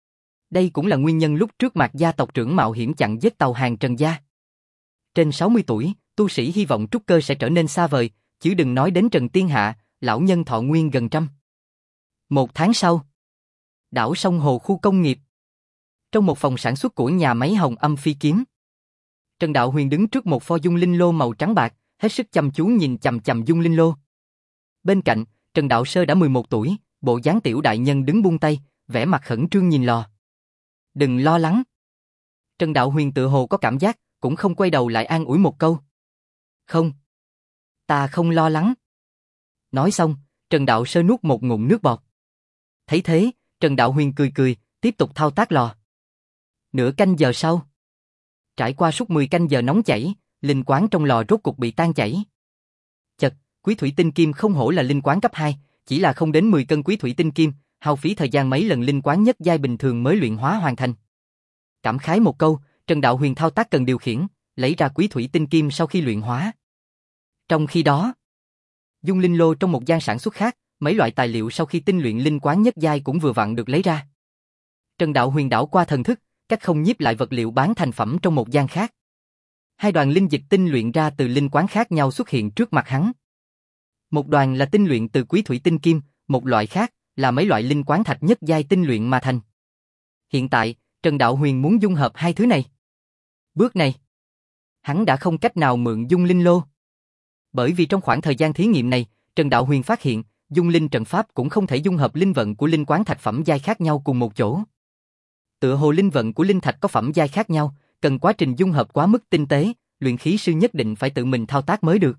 Đây cũng là nguyên nhân lúc trước Mạc gia tộc trưởng mạo hiểm chặn giết tàu hàng Trần gia. Trên 60 tuổi, tu sĩ hy vọng trúc cơ sẽ trở nên xa vời, chứ đừng nói đến Trần Tiên Hạ, lão nhân thọ nguyên gần trăm. 1 tháng sau, đảo sông Hồ khu công nghiệp. Trong một phòng sản xuất của nhà máy Hồng Âm Phi Kiếm, Trần Đạo Huyền đứng trước một pho dung linh lô màu trắng bạc, hết sức chăm chú nhìn chằm chằm dung linh lô. Bên cạnh, Trần Đạo Sơ đã 11 tuổi, bộ dáng tiểu đại nhân đứng buông tay, vẻ mặt khẩn trương nhìn lò. Đừng lo lắng. Trần Đạo Huyền tự hồ có cảm giác, cũng không quay đầu lại an ủi một câu. Không. Ta không lo lắng. Nói xong, Trần Đạo Sơ nuốt một ngụm nước bọt. Thấy thế, Trần Đạo Huyền cười cười, tiếp tục thao tác lò. Nửa canh giờ sau, trải qua suốt 10 canh giờ nóng chảy, linh quán trong lò rốt cục bị tan chảy. Chật, quý thủy tinh kim không hổ là linh quán cấp 2, chỉ là không đến 10 cân quý thủy tinh kim, hao phí thời gian mấy lần linh quán nhất giai bình thường mới luyện hóa hoàn thành. Cảm khái một câu, Trần Đạo Huyền thao tác cần điều khiển, lấy ra quý thủy tinh kim sau khi luyện hóa. Trong khi đó, dung linh lô trong một gian sản xuất khác, mấy loại tài liệu sau khi tinh luyện linh quán nhất giai cũng vừa vặn được lấy ra. Trần Đạo Huyền đảo qua thần thức, cách không nhiếp lại vật liệu bán thành phẩm trong một gian khác. 2 đoàn linh dịch tinh luyện ra từ linh quán khác nhau xuất hiện trước mặt hắn. Một đoàn là tinh luyện từ quý thủy tinh kim, một loại khác là mấy loại linh quán thạch nhất giai tinh luyện mà thành. Hiện tại, Trần Đạo Huyền muốn dung hợp hai thứ này. Bước này, hắn đã không cách nào mượn dung linh lô. Bởi vì trong khoảng thời gian thí nghiệm này, Trần Đạo Huyền phát hiện, dung linh trận pháp cũng không thể dung hợp linh vận của linh quán thạch phẩm giai khác nhau cùng một chỗ. Tựa hồ linh vận của linh thạch có phẩm giai khác nhau, cần quá trình dung hợp quá mức tinh tế, luyện khí sư nhất định phải tự mình thao tác mới được.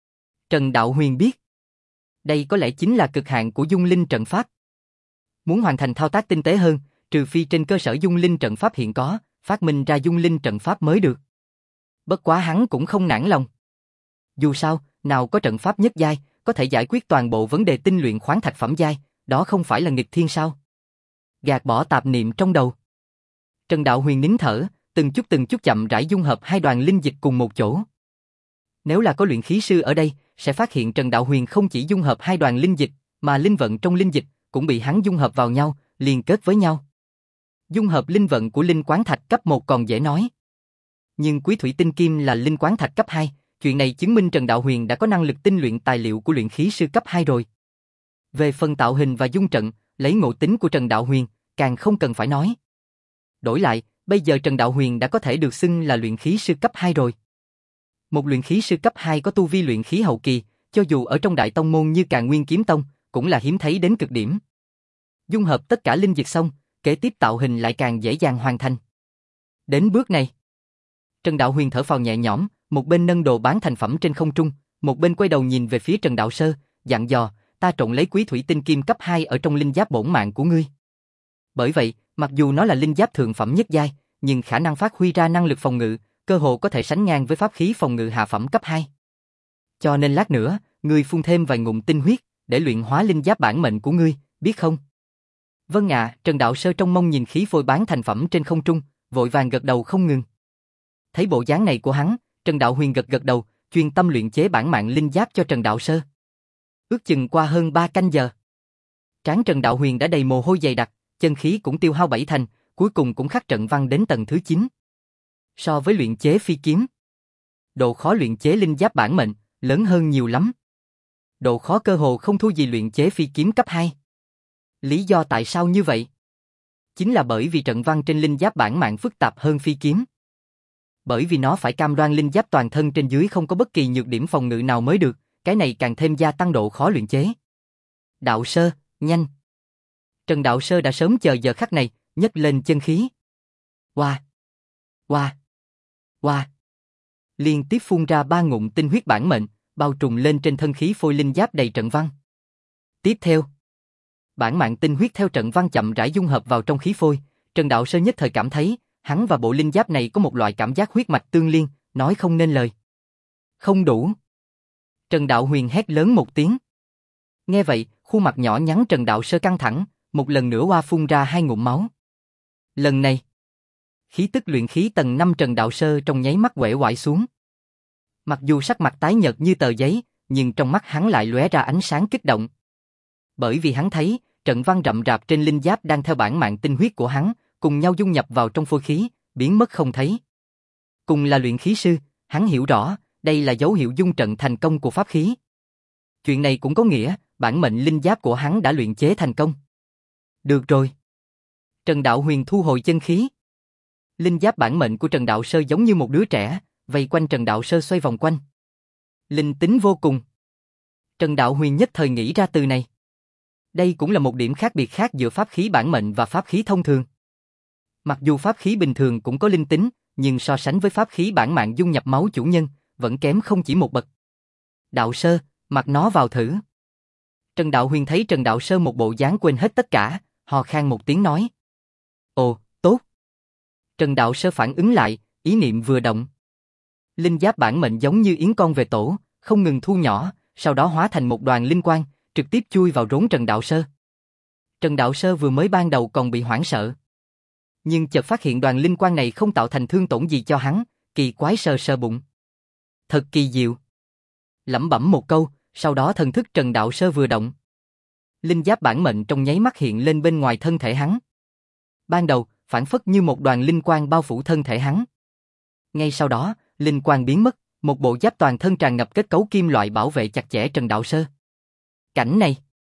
Trần Đạo Huyền biết, đây có lẽ chính là cực hạn của dung linh trận pháp. Muốn hoàn thành thao tác tinh tế hơn, trừ phi trên cơ sở dung linh trận pháp hiện có, phát minh ra dung linh trận pháp mới được. Bất quá hắn cũng không nản lòng. Dù sao, nào có trận pháp nhất giai, có thể giải quyết toàn bộ vấn đề tinh luyện khoáng thạch phẩm giai, đó không phải là nghịch thiên sao? Gạt bỏ tạp niệm trong đầu, Trần Đạo Huyền nín thở, từng chút chậm rãi dung hợp 2 đoàn linh dịch cùng một chỗ. Nếu là có luyện khí sư ở đây, sẽ phát hiện Trần Đạo Huyền không chỉ dung hợp 2 đoàn linh dịch, mà linh vận trong linh dịch cũng bị hắn dung hợp vào nhau, liên kết với nhau. Dung hợp linh vận của linh quán thạch cấp 1 còn dễ nói. Nhưng quý thủy tinh kim là linh quán thạch cấp 2, chuyện này chứng minh Trần Đạo Huyền đã có năng lực tinh luyện tài liệu của luyện khí sư cấp 2 rồi. Về phần tạo hình và dung trận, lấy ngộ tính của Trần Đạo Huyền, càng không cần phải nói. Đổi lại, bây giờ Trần Đạo Huyền đã có thể được xưng là luyện khí sư cấp 2 rồi. Một luyện khí sư cấp 2 có tu vi luyện khí hậu kỳ, cho dù ở trong đại tông môn như Càn Nguyên Kiếm Tông, cũng là hiếm thấy đến cực điểm. Dung hợp tất cả linh dịch xong, kế tiếp tạo hình lại càng dễ dàng hoàn thành. Đến bước này, Trần Đạo Huyền thở phào nhẹ nhõm, một bên nâng đồ bán thành phẩm trên không trung, một bên quay đầu nhìn về phía Trần Đạo Sơ, dặn dò, ta trộn lấy quý thủy tinh kim cấp 2 ở trong linh giáp bổn mạng của ngươi. Bởi vậy, mặc dù nó là linh giáp thượng phẩm nhất giai, nhưng khả năng phát huy ra năng lực phòng ngự, cơ hồ có thể sánh ngang với pháp khí phòng ngự hạ phẩm cấp 2. Cho nên lát nữa, ngươi phun thêm vài ngụm tinh huyết, để luyện hóa linh giáp bản mệnh của ngươi, biết không? Vâng ạ, Trần Đạo Sơ trong mong nhìn khí phôi bán thành phẩm trên không trung, vội vàng gật đầu không ngừng. Thấy bộ dáng này của hắn, Trần Đạo Huyền gật đầu, chuyên tâm luyện chế bản mạng linh giáp cho Trần Đạo Sơ. Ước chừng qua hơn 3 canh giờ, trán Trần Đạo Huyền đã đầy mồ hôi dày đặc, chân khí cũng tiêu hao 7 thành, cuối cùng cũng khắc trận văn đến tầng thứ 9. So với luyện chế phi kiếm, độ khó luyện chế linh giáp bản mệnh lớn hơn nhiều lắm. Độ khó cơ hồ không thua gì luyện chế phi kiếm cấp 2. Lý do tại sao như vậy? Chính là bởi vì trận văn trên linh giáp bản mạng phức tạp hơn phi kiếm. Bởi vì nó phải cam đoan linh giáp toàn thân trên dưới không có bất kỳ nhược điểm phòng ngự nào mới được, cái này càng thêm gia tăng độ khó luyện chế. Đạo Sơ, nhanh! Trần Đạo Sơ đã sớm chờ giờ khắc này, nhấc lên chân khí. Oa! Oa! Oa! Liên tiếp phun ra 3 ngụm tinh huyết bản mệnh, bao trùm lên trên thân khí phôi linh giáp đầy trận văn. Tiếp theo, bản mạng tinh huyết theo trận văn chậm rãi dung hợp vào trong khí phôi, Trần Đạo Sơ nhất thời cảm thấy, hắn và bộ linh giáp này có một loại cảm giác huyết mạch tương liên, nói không nên lời. Không đủ. Trần Đạo Huyền hét lớn một tiếng. Nghe vậy, khuôn mặt nhỏ nhắn Trần Đạo Sơ căng thẳng, một lần nữa oa phun ra 2 ngụm máu. Lần này, khí tức luyện khí tầng 5 Trần Đạo Sơ trong nháy mắt uể oải xuống. Mặc dù sắc mặt tái nhợt như tờ giấy, nhưng trong mắt hắn lại lóe ra ánh sáng kích động. Bởi vì hắn thấy, trận văn rậm rạp trên linh giáp đang theo bản mạng tinh huyết của hắn, cùng nhau dung nhập vào trong phôi khí, biến mất không thấy. Cùng là luyện khí sư, hắn hiểu rõ, đây là dấu hiệu dung trận thành công của pháp khí. Chuyện này cũng có nghĩa, bản mệnh linh giáp của hắn đã luyện chế thành công. Được rồi. Trần Đạo Huyền thu hồi chân khí. Linh giáp bản mệnh của Trần Đạo Sơ giống như một đứa trẻ, vây quanh Trần Đạo Sơ xoay vòng quanh. Linh tính vô cùng. Trần Đạo Huyền nhất thời nghĩ ra từ này. Đây cũng là một điểm khác biệt khác giữa pháp khí bản mệnh và pháp khí thông thường. Mặc dù pháp khí bình thường cũng có linh tính, nhưng so sánh với pháp khí bản mạng dung nhập máu chủ nhân, vẫn kém không chỉ một bậc. Đạo Sơ, mặc nó vào thử. Trần Đạo Huyền thấy Trần Đạo Sơ một bộ dáng quên hết tất cả, hò khan một tiếng nói. Ồ, tốt. Trần Đạo Sơ phản ứng lại, ý niệm vừa động. Linh giáp bản mệnh giống như yến con về tổ, không ngừng thu nhỏ, sau đó hóa thành một đoàn linh quang, trực tiếp chui vào rốn Trần Đạo Sơ. Trần Đạo Sơ vừa mới ban đầu còn bị hoảng sợ. Nhưng chợt phát hiện đoàn linh quang này không tạo thành thương tổn gì cho hắn, kỳ quái sờ sờ bụng. Thật kỳ diệu. Lẩm bẩm một câu, sau đó thần thức Trần Đạo Sơ vừa động. Linh giáp bản mệnh trong nháy mắt hiện lên bên ngoài thân thể hắn. Ban đầu, phản phất như một đoàn linh quang bao phủ thân thể hắn. Ngay sau đó, linh quang biến mất, một bộ giáp toàn thân tràn ngập kết cấu kim loại bảo vệ chặt chẽ Trần Đạo Sơ. Cảnh này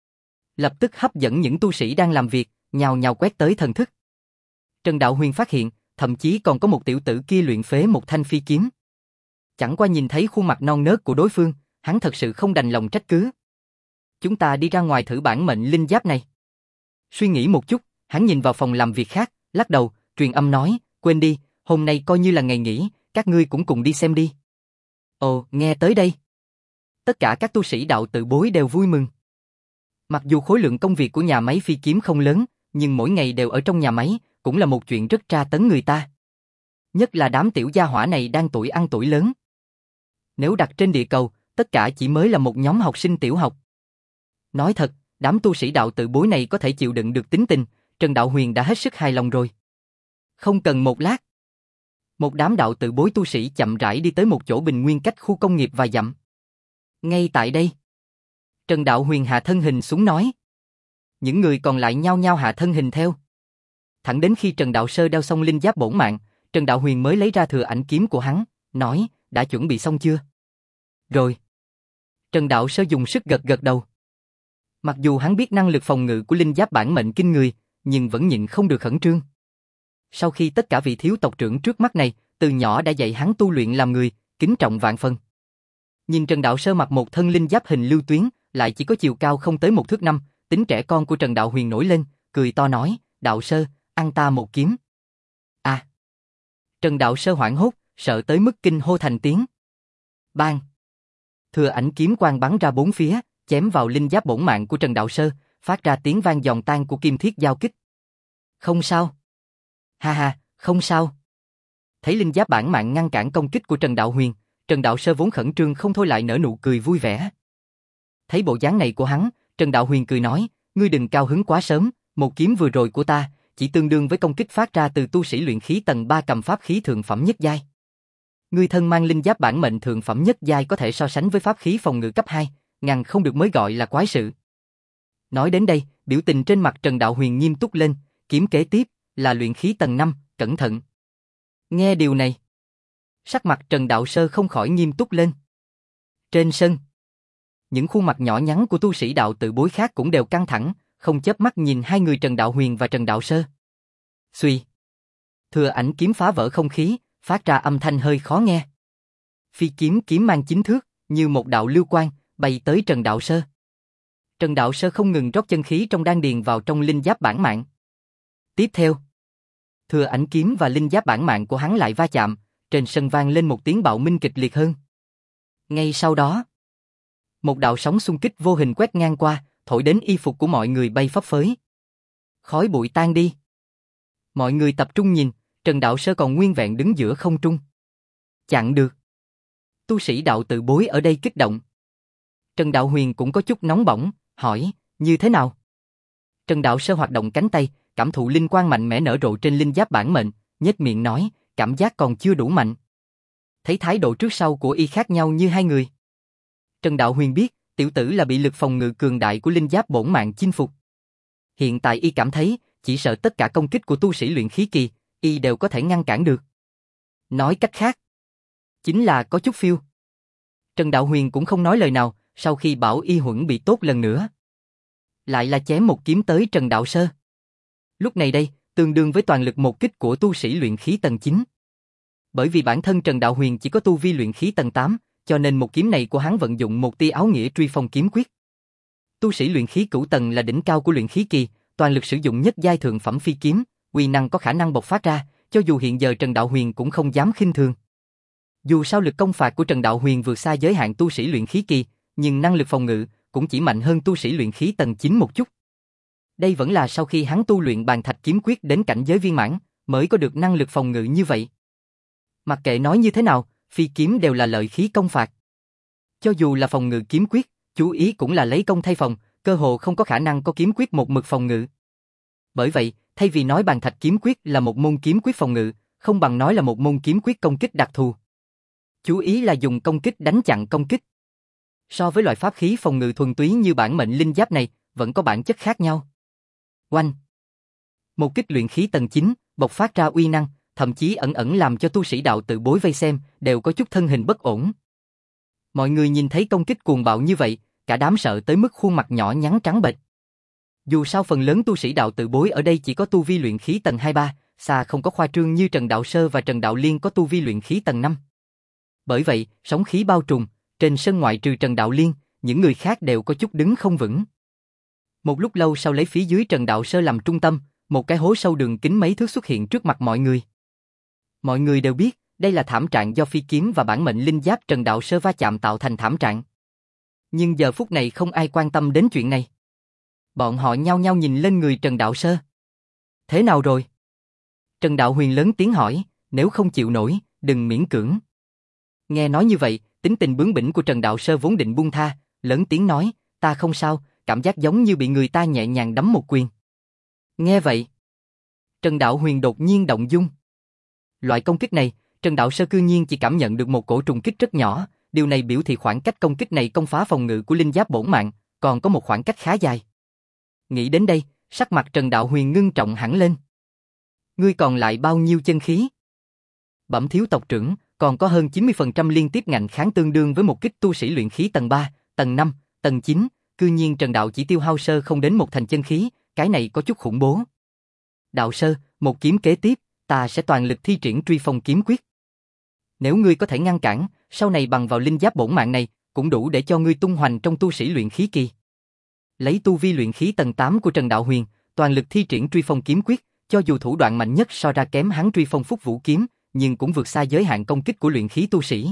lập tức hấp dẫn những tu sĩ đang làm việc, nhào nhào quét tới thần thức. Trần Đạo Huyền phát hiện, thậm chí còn có một tiểu tử kia luyện phế một thanh phi kiếm. Chẳng qua nhìn thấy khuôn mặt non nớt của đối phương, hắn thật sự không đành lòng trách cứ. Chúng ta đi ra ngoài thử bản mệnh linh giáp này. Suy nghĩ một chút, hắn nhìn vào phòng làm việc khác, lắc đầu, truyền âm nói, quên đi, hôm nay coi như là ngày nghỉ, các ngươi cũng cùng đi xem đi. Ồ, nghe tới đây. Tất cả các tu sĩ đạo tự bối đều vui mừng. Mặc dù khối lượng công việc của nhà máy phi kiếm không lớn, nhưng mỗi ngày đều ở trong nhà máy, cũng là một chuyện rất tra tấn người ta. Nhất là đám tiểu gia hỏa này đang tuổi ăn tuổi lớn. Nếu đặt trên địa cầu, tất cả chỉ mới là một nhóm học sinh tiểu học. Nói thật, đám tu sĩ đạo tự bối này có thể chịu đựng được tính tình, Trần Đạo Huyền đã hết sức hài lòng rồi. Không cần một lát. Một đám đạo tự bối tu sĩ chậm rãi đi tới một chỗ bình nguyên cách khu công nghiệp vài dặm. Ngay tại đây, Trần Đạo Huyền hạ thân hình xuống nói. Những người còn lại nhao nhao hạ thân hình theo. Thẳng đến khi Trần Đạo Sơ đeo xong linh giáp bổn mạng, Trần Đạo Huyền mới lấy ra thừa ảnh kiếm của hắn, nói, đã chuẩn bị xong chưa? Rồi. Trần Đạo Sơ dùng sức gật gật đầu. Mặc dù hắn biết năng lực phòng ngự của linh giáp bản mệnh kinh người, nhưng vẫn nhịn không được khẩn trương. Sau khi tất cả vị thiếu tộc trưởng trước mắt này, từ nhỏ đã dạy hắn tu luyện làm người, kính trọng vạn phần. Nhìn Trần Đạo Sơ mặc một thân linh giáp hình lưu tuyến, lại chỉ có chiều cao không tới 1 thước 5, tính trẻ con của Trần Đạo Huyền nổi lên, cười to nói, Đạo Sơ, ăn ta một kiếm. À! Trần Đạo Sơ hoảng hốt, sợ tới mức kinh hô thành tiếng. Bang! Thừa ảnh kiếm quang bắn ra bốn phía, chém vào linh giáp bổn mạng của Trần Đạo Sơ, phát ra tiếng vang giòn tan của kim thiết giao kích. Không sao. Ha ha, không sao. Thấy linh giáp bản mạng ngăn cản công kích của Trần Đạo Huyền, Trần Đạo Sơ vốn khẩn trương không thôi lại nở nụ cười vui vẻ. Thấy bộ dáng này của hắn, Trần Đạo Huyền cười nói, ngươi đừng cao hứng quá sớm, một kiếm vừa rồi của ta, chỉ tương đương với công kích phát ra từ tu sĩ luyện khí tầng 3 cầm pháp khí thượng phẩm nhất giai. Ngươi thân mang linh giáp bản mệnh thượng phẩm nhất giai có thể so sánh với pháp khí phòng ngự cấp 2, ngăn không được mới gọi là quái sự. Nói đến đây, biểu tình trên mặt Trần Đạo Huyền nghiêm túc lên, kiếm kế tiếp là luyện khí tầng 5, cẩn thận. Nghe điều này, sắc mặt Trần Đạo Sơ không khỏi nghiêm túc lên. Trên sân, những khuôn mặt nhỏ nhắn của tu sĩ đạo tự bối khác cũng đều căng thẳng, không chớp mắt nhìn hai người Trần Đạo Huyền và Trần Đạo Sơ. Xuy, thừa ảnh kiếm phá vỡ không khí, phát ra âm thanh hơi khó nghe. Phi kiếm kiếm mang 9 thước, như một đạo lưu quang, bay tới Trần Đạo Sơ. Trần Đạo Sơ không ngừng rót chân khí trong đan điền vào trong linh giáp bản mạng. Tiếp theo, thừa ảnh kiếm và linh giáp bản mạng của hắn lại va chạm, trên sân vang lên một tiếng bạo minh kịch liệt hơn. Ngay sau đó, một đạo sóng xung kích vô hình quét ngang qua, thổi đến y phục của mọi người bay phấp phới. Khói bụi tan đi. Mọi người tập trung nhìn, Trần Đạo Sơ còn nguyên vẹn đứng giữa không trung. Chặn được. Tu sĩ đạo tự bối ở đây kích động. Trần Đạo Huyền cũng có chút nóng bỏng, hỏi, như thế nào? Trần Đạo Sơ hoạt động cánh tay, cảm thụ linh quang mạnh mẽ nở rộ trên linh giáp bản mệnh, nhếch miệng nói, cảm giác còn chưa đủ mạnh. Thấy thái độ trước sau của y khác nhau như hai người. Trần Đạo Huyền biết, tiểu tử là bị lực phòng ngự cường đại của linh giáp bổn mạng chinh phục. Hiện tại y cảm thấy, chỉ sợ tất cả công kích của tu sĩ luyện khí kỳ, y đều có thể ngăn cản được. Nói cách khác, chính là có chút phiêu. Trần Đạo Huyền cũng không nói lời nào, sau khi bảo y huẩn bị tốt lần nữa. Lại là chém một kiếm tới Trần Đạo Sơ. Lúc này đây, tương đương với toàn lực một kích của tu sĩ luyện khí tầng 9. Bởi vì bản thân Trần Đạo Huyền chỉ có tu vi luyện khí tầng 8, cho nên một kiếm này của hắn vận dụng một tia áo nghĩa truy phong kiếm quyết. Tu sĩ luyện khí cửu tầng là đỉnh cao của luyện khí kỳ, toàn lực sử dụng nhất giai thượng phẩm phi kiếm, uy năng có khả năng bộc phát ra, cho dù hiện giờ Trần Đạo Huyền cũng không dám khinh thường. Dù sao lực công phạt của Trần Đạo Huyền vượt xa giới hạn tu sĩ luyện khí kỳ, nhưng năng lực phòng ngự cũng chỉ mạnh hơn tu sĩ luyện khí tầng 9 một chút. Đây vẫn là sau khi hắn tu luyện bàn thạch kiếm quyết đến cảnh giới viên mãn, mới có được năng lực phòng ngự như vậy. Mặc kệ nói như thế nào, phi kiếm đều là lợi khí công phạt. Cho dù là phòng ngự kiếm quyết, chú ý cũng là lấy công thay phòng, cơ hồ không có khả năng có kiếm quyết một mực phòng ngự. Bởi vậy, thay vì nói bàn thạch kiếm quyết là một môn kiếm quyết phòng ngự, không bằng nói là một môn kiếm quyết công kích đặc thù. Chú ý là dùng công kích đánh chặn công kích. So với loại pháp khí phòng ngự thuần túy như bản mệnh linh giáp này, vẫn có bản chất khác nhau. Oanh! Một kích luyện khí tầng 9, bộc phát ra uy năng, thậm chí ẩn ẩn làm cho tu sĩ đạo tự bối vây xem, đều có chút thân hình bất ổn. Mọi người nhìn thấy công kích cuồng bạo như vậy, cả đám sợ tới mức khuôn mặt nhỏ nhắn trắng bệch. Dù sao phần lớn tu sĩ đạo tự bối ở đây chỉ có tu vi luyện khí tầng 2-3, xa không có khoa trương như Trần Đạo Sơ và Trần Đạo Liên có tu vi luyện khí tầng 5. Bởi vậy, sóng khí bao trùm, trên sân ngoại trừ Trần Đạo Liên, những người khác đều có chút đứng không vững. Một lúc lâu sau lấy phía dưới Trần Đạo Sơ làm trung tâm, một cái hố sâu đường kính mấy thước xuất hiện trước mặt mọi người. Mọi người đều biết, đây là thảm trạng do phi kiếm và bản mệnh linh giáp Trần Đạo Sơ va chạm tạo thành thảm trạng. Nhưng giờ phút này không ai quan tâm đến chuyện này. Bọn họ nhao nhao nhìn lên người Trần Đạo Sơ. Thế nào rồi? Trần Đạo Huyền lớn tiếng hỏi, nếu không chịu nổi, đừng miễn cưỡng. Nghe nói như vậy, tính tình bướng bỉnh của Trần Đạo Sơ vốn định buông tha, lớn tiếng nói, ta không sao, cảm giác giống như bị người ta nhẹ nhàng đấm một quyền. Nghe vậy, Trần Đạo Huyền đột nhiên động dung. Loại công kích này, Trần Đạo Sơ cư nhiên chỉ cảm nhận được một cổ trùng kích rất nhỏ, điều này biểu thị khoảng cách công kích này công phá phòng ngự của linh giáp bổn mạng, còn có một khoảng cách khá dài. Nghĩ đến đây, sắc mặt Trần Đạo Huyền ngưng trọng hẳn lên. Ngươi còn lại bao nhiêu chân khí? Bẩm thiếu tộc trưởng, còn có hơn 90% liên tiếp ngạnh kháng tương đương với một kích tu sĩ luyện khí tầng 3, tầng 5, tầng 9, cư nhiên Trần Đạo chỉ tiêu hao sơ không đến một thành chân khí, cái này có chút khủng bố. Đạo Sơ, một kiếm kế tiếp, ta sẽ toàn lực thi triển truy phong kiếm quyết. Nếu ngươi có thể ngăn cản, sau này bằng vào linh giáp bổn mạng này, cũng đủ để cho ngươi tung hoành trong tu sĩ luyện khí kỳ. Lấy tu vi luyện khí tầng 8 của Trần Đạo Huyền, toàn lực thi triển truy phong kiếm quyết, cho dù thủ đoạn mạnh nhất so ra kém hắn truy phong phúc vũ kiếm, nhưng cũng vượt xa giới hạn công kích của luyện khí tu sĩ.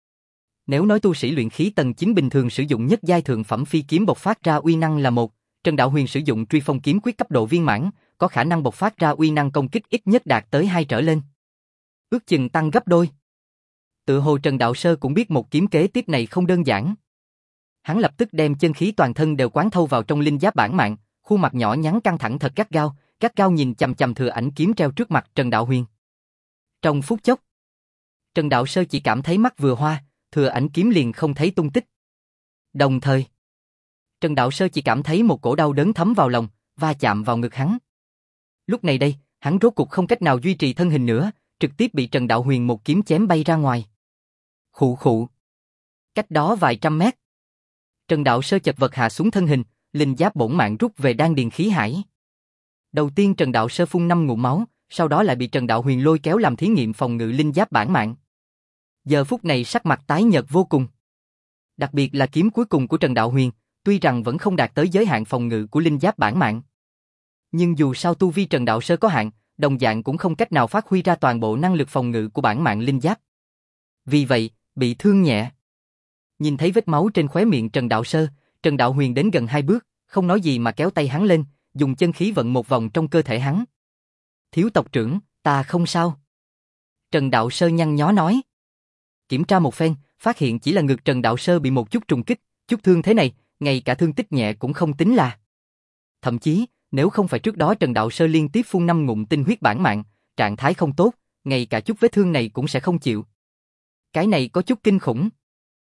Nếu nói tu sĩ luyện khí tầng 9 bình thường sử dụng nhất giai thượng phẩm phi kiếm bộc phát ra uy năng là 1, Trần Đạo Huyền sử dụng truy phong kiếm quyết cấp độ viên mãn, có khả năng bộc phát ra uy năng công kích ít nhất đạt tới 2 trở lên. Ước chừng tăng gấp đôi. Tự hồ Trần Đạo Sơ cũng biết một kiếm kế tiếp này không đơn giản. Hắn lập tức đem chân khí toàn thân đều quán thâu vào trong linh giáp bản mạng, khuôn mặt nhỏ nhắn căng thẳng thật gắt gao nhìn chằm chằm thừa ảnh kiếm treo trước mặt Trần Đạo Huyền. Trong phút chốc, Trần Đạo Sơ chỉ cảm thấy mắt vừa hoa, thừa ảnh kiếm liền không thấy tung tích. Đồng thời, Trần Đạo Sơ chỉ cảm thấy một cổ đau đớn thấm vào lòng, va chạm vào ngực hắn. Lúc này đây, hắn rốt cuộc không cách nào duy trì thân hình nữa, trực tiếp bị Trần Đạo Huyền một kiếm chém bay ra ngoài. Khụ khụ. Cách đó vài trăm mét, Trần Đạo Sơ chật vật hạ xuống thân hình, linh giáp bổn mạng rút về đan điền khí hải. Đầu tiên Trần Đạo Sơ phun 5 ngụm máu, sau đó lại bị Trần Đạo Huyền lôi kéo làm thí nghiệm phòng ngự linh giáp bản mạng. Giờ phút này sắc mặt tái nhợt vô cùng. Đặc biệt là kiếm cuối cùng của Trần Đạo Huyền, tuy rằng vẫn không đạt tới giới hạn phòng ngự của linh giáp bản mạng. Nhưng dù sao tu vi Trần Đạo Sơ có hạn, đồng dạng cũng không cách nào phát huy ra toàn bộ năng lực phòng ngự của bản mạng linh giáp. Vì vậy, bị thương nhẹ. Nhìn thấy vết máu trên khóe miệng Trần Đạo Sơ, Trần Đạo Huyền đến gần 2 bước, không nói gì mà kéo tay hắn lên, dùng chân khí vận một vòng trong cơ thể hắn. Thiếu tộc trưởng, ta không sao. Trần Đạo Sơ nhăn nhó nói. Kiểm tra một phen, phát hiện chỉ là ngực Trần Đạo Sơ bị một chút trùng kích, chút thương thế này, ngay cả thương tích nhẹ cũng không tính là. Thậm chí, nếu không phải trước đó Trần Đạo Sơ liên tiếp phun 5 ngụm tinh huyết bản mạng, trạng thái không tốt, ngay cả chút vết thương này cũng sẽ không chịu. Cái này có chút kinh khủng.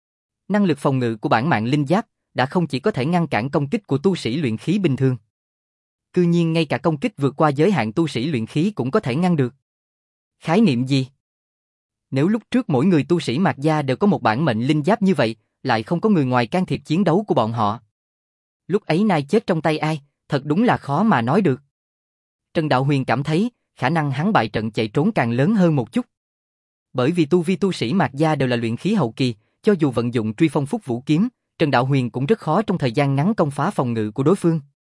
Năng lực phòng ngự của bản mạng linh giáp đã không chỉ có thể ngăn cản công kích của tu sĩ luyện khí bình thường. Cư nhiên ngay cả công kích vượt qua giới hạn tu sĩ luyện khí cũng có thể ngăn được. Khái niệm gì? Nếu lúc trước mỗi người tu sĩ Mạc gia đều có một bản mệnh linh giáp như vậy, lại không có người ngoài can thiệp chiến đấu của bọn họ. Lúc ấy nay chết trong tay ai, thật đúng là khó mà nói được. Trần Đạo Huyền cảm thấy, khả năng hắn bại trận chạy trốn càng lớn hơn một chút. Bởi vì tu vi tu sĩ Mạc gia đều là luyện khí hậu kỳ, cho dù vận dụng truy phong phúc vũ kiếm, Trần Đạo Huyền cũng rất khó trong thời gian ngắn công phá phòng ngự của đối phương.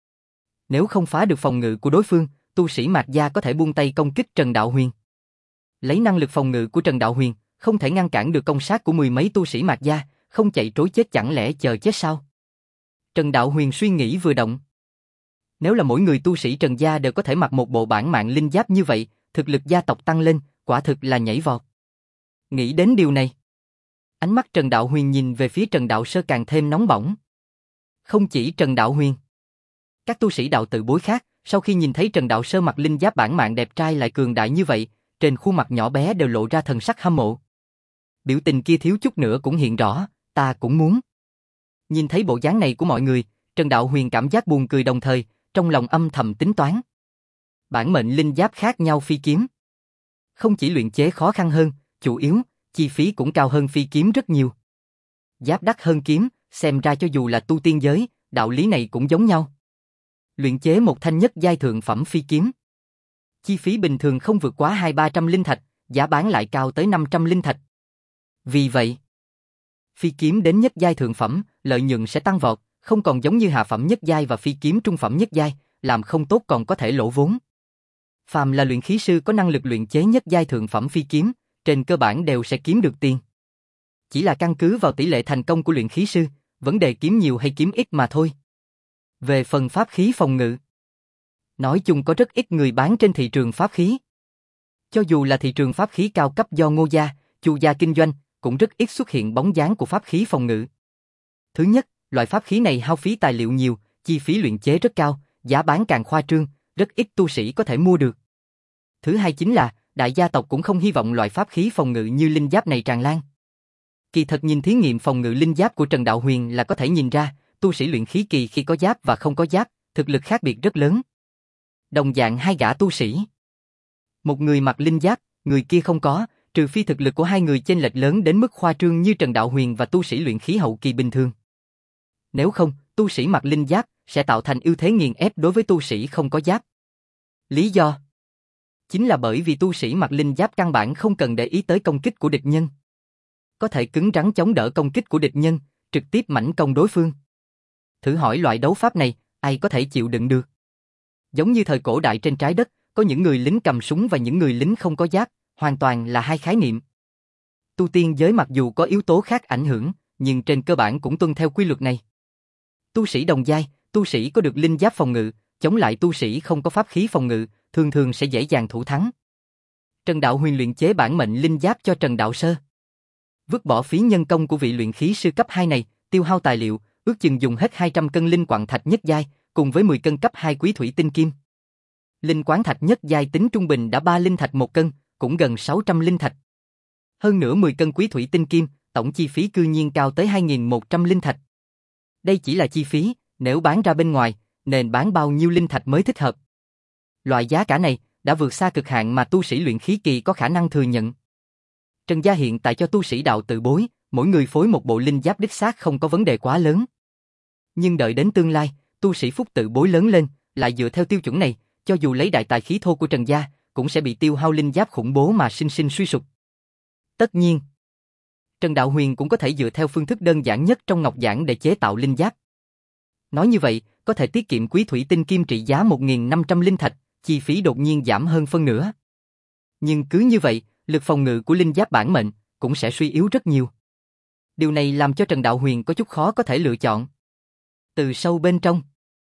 Nếu không phá được phòng ngự của đối phương, tu sĩ Mạc gia có thể buông tay công kích Trần Đạo Huyền. Lấy năng lực phòng ngự của Trần Đạo Huyền, không thể ngăn cản được công sát của mười mấy tu sĩ Mạc gia, không chạy trối chết chẳng lẽ chờ chết sao? Trần Đạo Huyền suy nghĩ vừa động. Nếu là mỗi người tu sĩ Trần gia đều có thể mặc một bộ bản mạng linh giáp như vậy, thực lực gia tộc tăng lên, quả thực là nhảy vọt. Nghĩ đến điều này, ánh mắt Trần Đạo Huyền nhìn về phía Trần Đạo Sơ càng thêm nóng bỏng. Không chỉ Trần Đạo Huyền, các tu sĩ đạo tự bối khác, sau khi nhìn thấy Trần Đạo Sơ mặc linh giáp bản mạng đẹp trai lại cường đại như vậy, trên khuôn mặt nhỏ bé đều lộ ra thần sắc hâm mộ. Biểu tình kia thiếu chút nữa cũng hiện rõ, ta cũng muốn. Nhìn thấy bộ dáng này của mọi người, Trần Đạo Huyền cảm giác buồn cười đồng thời, trong lòng âm thầm tính toán. Bản mệnh linh giáp khác nhau phi kiếm. Không chỉ luyện chế khó khăn hơn, chủ yếu, chi phí cũng cao hơn phi kiếm rất nhiều. Giáp đắt hơn kiếm, xem ra cho dù là tu tiên giới, đạo lý này cũng giống nhau. Luyện chế một thanh nhất giai thượng phẩm phi kiếm. Chi phí bình thường không vượt quá 200-300 linh thạch, giá bán lại cao tới 500 linh thạch. Vì vậy, phi kiếm đến nhất giai thượng phẩm, lợi nhuận sẽ tăng vọt, không còn giống như hạ phẩm nhất giai và phi kiếm trung phẩm nhất giai, làm không tốt còn có thể lỗ vốn. Phàm là luyện khí sư có năng lực luyện chế nhất giai thượng phẩm phi kiếm, trên cơ bản đều sẽ kiếm được tiền. Chỉ là căn cứ vào tỷ lệ thành công của luyện khí sư, vấn đề kiếm nhiều hay kiếm ít mà thôi. Về phần pháp khí phòng ngự, nói chung có rất ít người bán trên thị trường pháp khí. Cho dù là thị trường pháp khí cao cấp do Ngô gia, Chu gia kinh doanh, cũng rất ít xuất hiện bóng dáng của pháp khí phòng ngự. Thứ nhất, loại pháp khí này hao phí tài liệu nhiều, chi phí luyện chế rất cao, giá bán càng khoa trương, rất ít tu sĩ có thể mua được. Thứ hai chính là, đại gia tộc cũng không hy vọng loại pháp khí phòng ngự như linh giáp này tràn lan. Kỳ thật nhìn thí nghiệm phòng ngự linh giáp của Trần Đạo Huyền là có thể nhìn ra, tu sĩ luyện khí kỳ khi có giáp và không có giáp, thực lực khác biệt rất lớn. Đồng dạng hai gã tu sĩ. Một người mặc linh giáp, người kia không có, trừ phi thực lực của hai người chênh lệch lớn đến mức khoa trương như Trần Đạo Huyền và tu sĩ luyện khí hậu kỳ bình thường. Nếu không, tu sĩ mặc linh giáp sẽ tạo thành ưu thế nghiền ép đối với tu sĩ không có giáp. Lý do chính là bởi vì tu sĩ mặc linh giáp căn bản không cần để ý tới công kích của địch nhân. Có thể cứng rắn chống đỡ công kích của địch nhân, trực tiếp mãnh công đối phương. Thử hỏi loại đấu pháp này, ai có thể chịu đựng được? Giống như thời cổ đại trên trái đất, có những người lính cầm súng và những người lính không có giáp, hoàn toàn là hai khái niệm. Tu tiên giới mặc dù có yếu tố khác ảnh hưởng, nhưng trên cơ bản cũng tuân theo quy luật này. Tu sĩ đồng giai, tu sĩ có được linh giáp phòng ngự, chống lại tu sĩ không có pháp khí phòng ngự, thường thường sẽ dễ dàng thủ thắng. Trần Đạo Huyền luyện chế bản mệnh linh giáp cho Trần Đạo Sơ. Vứt bỏ phí nhân công của vị luyện khí sư cấp 2 này, tiêu hao tài liệu, ước chừng dùng hết 200 cân linh quặng thạch nhất giai, cùng với 10 cân cấp 2 quý thủy tinh kim. Linh quán thạch nhất giai tính trung bình đã 3 linh thạch 1 cân, cũng gần 600 linh thạch. Hơn nữa 10 cân quý thủy tinh kim, tổng chi phí cư nhiên cao tới 2.100 linh thạch. Đây chỉ là chi phí, nếu bán ra bên ngoài, nên bán bao nhiêu linh thạch mới thích hợp. Loại giá cả này đã vượt xa cực hạn mà tu sĩ luyện khí kỳ có khả năng thừa nhận. Trần gia hiện tại cho tu sĩ đạo tự bối, mỗi người phối một bộ linh giáp đích xác không có vấn đề quá lớn. Nhưng đợi đến tương lai, tu sĩ phúc tự bối lớn lên, lại dựa theo tiêu chuẩn này, cho dù lấy đại tài khí thô của Trần gia, cũng sẽ bị tiêu hao linh giáp khủng bố mà sinh sinh suy sụp. Tất nhiên, Trần Đạo Huyền cũng có thể dựa theo phương thức đơn giản nhất trong ngọc giản để chế tạo linh giáp. Nói như vậy, có thể tiết kiệm quý thủy tinh kim trị giá 1.500 linh thạch, chi phí đột nhiên giảm hơn phân nửa. Nhưng cứ như vậy, lực phòng ngự của linh giáp bản mệnh cũng sẽ suy yếu rất nhiều. Điều này làm cho Trần Đạo Huyền có chút khó có thể lựa chọn. Từ sâu bên trong,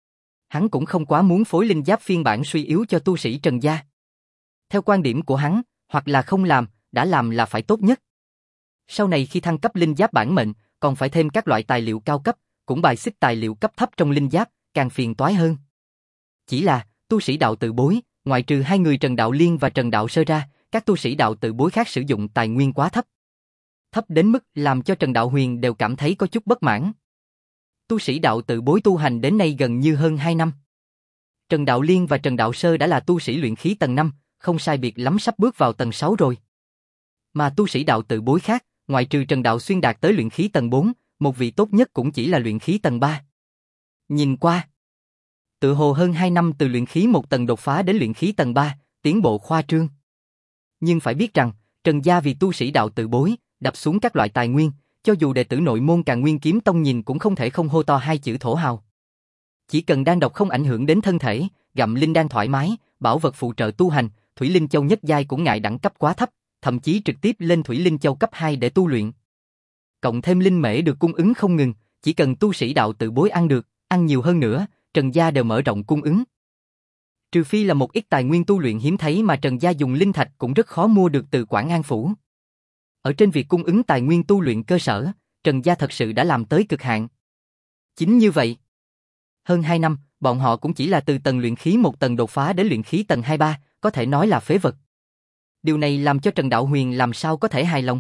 hắn cũng không quá muốn phối linh giáp phiên bản suy yếu cho tu sĩ Trần gia. Theo quan điểm của hắn, hoặc là không làm, đã làm là phải tốt nhất. Sau này khi thăng cấp linh giáp bản mệnh, còn phải thêm các loại tài liệu cao cấp, cũng bài xích tài liệu cấp thấp trong linh giáp, càng phiền toái hơn. Chỉ là, tu sĩ đạo tự bối, ngoại trừ hai người Trần Đạo Liên và Trần Đạo Sơ ra, các tu sĩ đạo tự bối khác sử dụng tài nguyên quá thấp. thấp đến mức làm cho Trần Đạo Huyền đều cảm thấy có chút bất mãn. Tu sĩ đạo tự bối tu hành đến nay gần như hơn 2 năm. Trần Đạo Liên và Trần Đạo Sơ đã là tu sĩ luyện khí tầng 5, không sai biệt lắm sắp bước vào tầng 6 rồi. Mà tu sĩ đạo tự bối khác, ngoại trừ Trần Đạo Xuyên đạt tới luyện khí tầng 4, một vị tốt nhất cũng chỉ là luyện khí tầng 3. Nhìn qua, tự hồ hơn 2 năm từ luyện khí 1 tầng đột phá đến luyện khí tầng 3, tiến bộ khoa trương. Nhưng phải biết rằng, Trần gia vì tu sĩ đạo tự bối, đập xuống các loại tài nguyên, cho dù đệ tử nội môn Càn Nguyên Kiếm Tông nhìn cũng không thể không hô to hai chữ thổ hào. Chỉ cần đan độc không ảnh hưởng đến thân thể, gặm linh đan thoải mái, bảo vật phụ trợ tu hành, Thủy Linh Châu nhất giai cũng ngại đẳng cấp quá thấp, thậm chí trực tiếp lên Thủy Linh Châu cấp 2 để tu luyện. Cộng thêm linh mễ được cung ứng không ngừng, chỉ cần tu sĩ đạo tự bối ăn được, ăn nhiều hơn nữa, Trần gia đều mở rộng cung ứng. Trừ phi là một ít tài nguyên tu luyện hiếm thấy mà Trần gia dùng linh thạch cũng rất khó mua được từ Quảng An Phủ. Ở trên việc cung ứng tài nguyên tu luyện cơ sở, Trần gia thật sự đã làm tới cực hạn. Chính như vậy, hơn 2 năm, bọn họ cũng chỉ là từ tầng luyện khí 1 tầng đột phá đến luyện khí tầng 2-3, có thể nói là phế vật. Điều này làm cho Trần Đạo Huyền làm sao có thể hài lòng.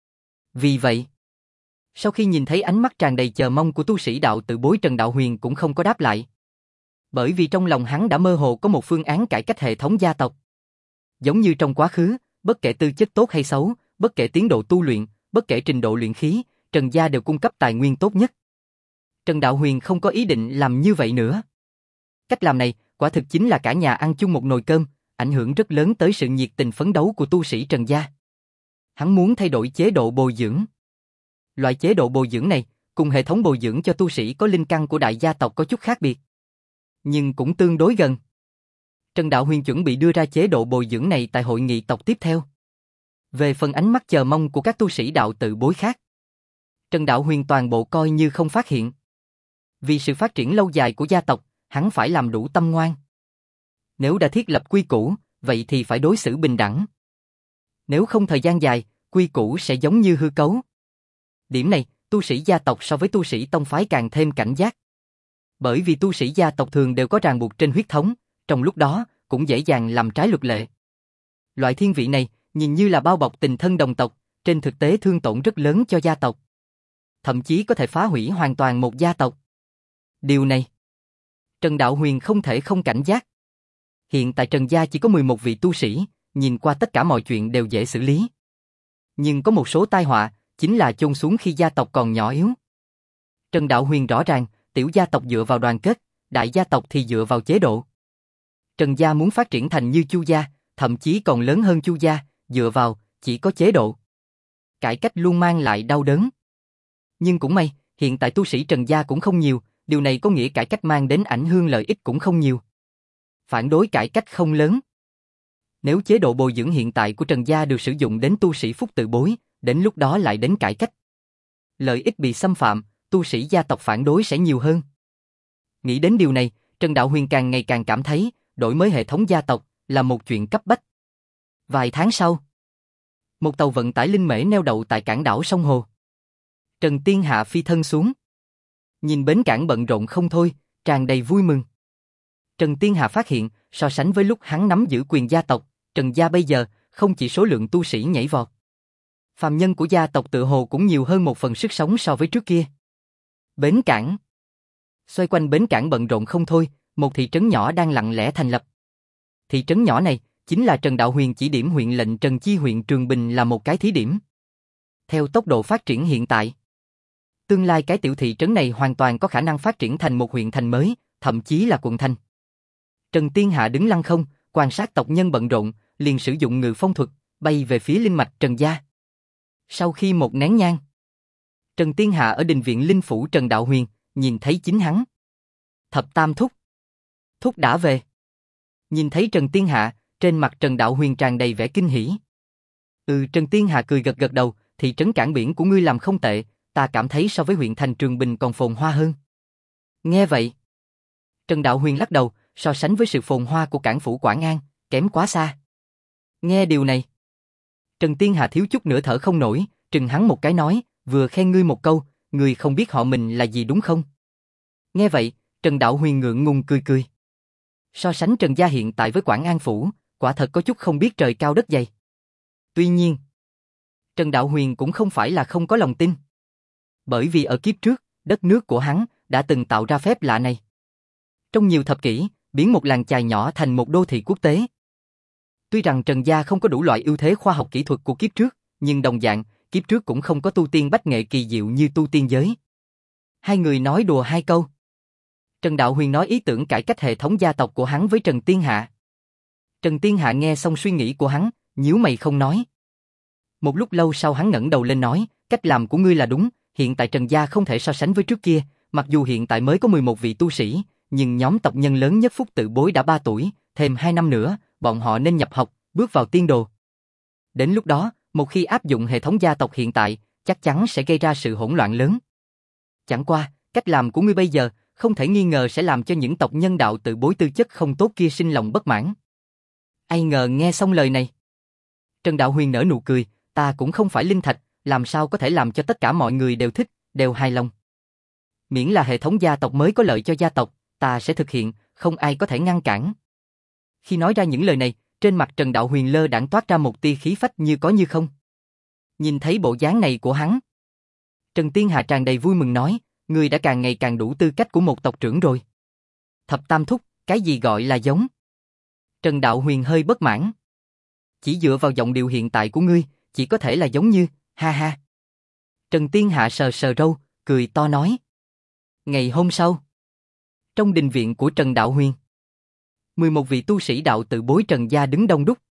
Vì vậy, sau khi nhìn thấy ánh mắt tràn đầy chờ mong của tu sĩ đạo tự bối, Trần Đạo Huyền cũng không có đáp lại. Bởi vì trong lòng hắn đã mơ hồ có một phương án cải cách hệ thống gia tộc. Giống như trong quá khứ, bất kể tư chất tốt hay xấu, bất kể tiến độ tu luyện, bất kể trình độ luyện khí, Trần gia đều cung cấp tài nguyên tốt nhất. Trần Đạo Huyền không có ý định làm như vậy nữa. Cách làm này, quả thực chính là cả nhà ăn chung một nồi cơm, ảnh hưởng rất lớn tới sự nhiệt tình phấn đấu của tu sĩ Trần gia. Hắn muốn thay đổi chế độ bồi dưỡng. Loại chế độ bồi dưỡng này, cùng hệ thống bồi dưỡng cho tu sĩ có linh căn của đại gia tộc có chút khác biệt, nhưng cũng tương đối gần. Trần Đạo Huyền chuẩn bị đưa ra chế độ bồi dưỡng này tại hội nghị tộc tiếp theo. Về phần ánh mắt chờ mong của các tu sĩ đạo tự bối khác, Trần Đạo Huyền toàn bộ coi như không phát hiện. Vì sự phát triển lâu dài của gia tộc, hắn phải làm đủ tâm ngoan. Nếu đã thiết lập quy củ, vậy thì phải đối xử bình đẳng. Nếu không thời gian dài, quy củ sẽ giống như hư cấu. Điểm này, tu sĩ gia tộc so với tu sĩ tông phái càng thêm cảnh giác. Bởi vì tu sĩ gia tộc thường đều có ràng buộc trên huyết thống, trong lúc đó cũng dễ dàng làm trái luật lệ. Loại thiên vị này, nhìn như là bao bọc tình thân đồng tộc, trên thực tế thương tổn rất lớn cho gia tộc. Thậm chí có thể phá hủy hoàn toàn một gia tộc. Điều này, Trần Đạo Huyền không thể không cảnh giác. Hiện tại Trần gia chỉ có 11 vị tu sĩ, nhìn qua tất cả mọi chuyện đều dễ xử lý. Nhưng có một số tai họa, chính là chôn xuống khi gia tộc còn nhỏ yếu. Trần Đạo Huyền rõ ràng, tiểu gia tộc dựa vào đoàn kết, đại gia tộc thì dựa vào chế độ. Trần gia muốn phát triển thành như Chu gia, thậm chí còn lớn hơn Chu gia, dựa vào chỉ có chế độ. Cải cách luôn mang lại đau đớn. Nhưng cũng may, hiện tại tu sĩ Trần gia cũng không nhiều, điều này có nghĩa cải cách mang đến ảnh hưởng lợi ích cũng không nhiều. Phản đối cải cách không lớn. Nếu chế độ bồi dưỡng hiện tại của Trần gia được sử dụng đến tu sĩ phúc tự bối, đến lúc đó lại đến cải cách, lợi ích bị xâm phạm, tu sĩ gia tộc phản đối sẽ nhiều hơn. Nghĩ đến điều này, Trần Đạo Huyền càng ngày càng cảm thấy, đổi mới hệ thống gia tộc là một chuyện cấp bách. Vài tháng sau, một tàu vận tải linh mễ neo đậu tại cảng đảo sông Hồ. Trần Tiên Hạ phi thân xuống. Nhìn bến cảng bận rộn không thôi, tràn đầy vui mừng. Trần Tiên Hạ phát hiện, so sánh với lúc hắn nắm giữ quyền gia tộc, Trần gia bây giờ không chỉ số lượng tu sĩ nhảy vọt, phàm nhân của gia tộc tự hồ cũng nhiều hơn một phần sức sống so với trước kia. Bến cảng. Xoay quanh bến cảng bận rộn không thôi, một thị trấn nhỏ đang lặng lẽ thành lập. Thị trấn nhỏ này chính là Trần Đạo Huyền chỉ điểm huyện lệnh Trần Chi huyện Trường Bình là một cái thí điểm. Theo tốc độ phát triển hiện tại, tương lai cái tiểu thị trấn này hoàn toàn có khả năng phát triển thành một huyện thành mới, thậm chí là quận thành. Trần Tiên Hạ đứng lăng không, quan sát tộc nhân bận rộn, liền sử dụng ngự phong thuật, bay về phía linh mạch Trần gia. Sau khi một nén nhang, Trần Tiên Hạ ở đình viện linh phủ Trần Đạo Huyền, nhìn thấy chính hắn. Thập Tam thúc. Thúc đã về. Nhìn thấy Trần Tiên Hạ, trên mặt Trần Đạo Huyền tràn đầy vẻ kinh hỉ. Trần Tiên Hạ cười gật gật đầu, thị trấn cảng biển của ngươi làm không tệ, ta cảm thấy so với huyện thành Trường Bình còn phồn hoa hơn. Nghe vậy, Trần Đạo Huyền lắc đầu, so sánh với sự phồn hoa của cảng phủ Quảng An, kém quá xa. Nghe điều này, Trần Tiên Hạ thiếu chút nữa thở không nổi, trừng hắn một cái nói, vừa khen ngươi một câu, ngươi không biết họ mình là gì đúng không? Nghe vậy, Trần Đạo Huyền ngượng ngùng cười cười. So sánh Trần gia hiện tại với Quảng An phủ, quả thật có chút không biết trời cao đất dày. Tuy nhiên, Trần Đạo Huyền cũng không phải là không có lòng tin. Bởi vì ở kiếp trước, đất nước của hắn đã từng tạo ra phép lạ này. Trong nhiều thập kỷ, biến một làng chài nhỏ thành một đô thị quốc tế. Tuy rằng Trần gia không có đủ loại ưu thế khoa học kỹ thuật của kiếp trước, nhưng đồng dạng, kiếp trước cũng không có tu tiên bách nghệ kỳ diệu như tu tiên giới. Hai người nói đùa hai câu. Trần Đạo Huyền nói ý tưởng cải cách hệ thống gia tộc của hắn với Trần Tiên Hạ. Trần Tiên Hạ nghe xong suy nghĩ của hắn, nhíu mày không nói. Một lúc lâu sau hắn ngẩng đầu lên nói, cách làm của ngươi là đúng, hiện tại Trần gia không thể so sánh với trước kia, mặc dù hiện tại mới có 11 vị tu sĩ, nhưng nhóm tộc nhân lớn nhất Phúc Tự Bối đã 3 tuổi, thêm 2 năm nữa, bọn họ nên nhập học, bước vào tiên đồ. Đến lúc đó, một khi áp dụng hệ thống gia tộc hiện tại, chắc chắn sẽ gây ra sự hỗn loạn lớn. Chẳng qua, cách làm của ngươi bây giờ, không thể nghi ngờ sẽ làm cho những tộc nhân đạo Tự Bối tư chất không tốt kia sinh lòng bất mãn. Ai ngờ nghe xong lời này, Trần Đạo Huyền nở nụ cười, ta cũng không phải linh thạch, làm sao có thể làm cho tất cả mọi người đều thích, đều hài lòng. Miễn là hệ thống gia tộc mới có lợi cho gia tộc, ta sẽ thực hiện, không ai có thể ngăn cản. Khi nói ra những lời này, trên mặt Trần Đạo Huyền lơ đãng toát ra một tia khí phách như có như không. Nhìn thấy bộ dáng này của hắn, Trần Tiên Hà tràn đầy vui mừng nói, ngươi đã càng ngày càng đủ tư cách của một tộc trưởng rồi. Thập Tam Thúc, cái gì gọi là giống? Trần Đạo Huyền hơi bất mãn. Chỉ dựa vào giọng điệu hiện tại của ngươi, chỉ có thể là giống như, ha ha. Trần Tiên Hạ sờ sờ râu, cười to nói. Ngày hôm sau, trong đình viện của Trần Đạo Huyền, 11 vị tu sĩ đạo Tự Bối Trần gia đứng đông đúc.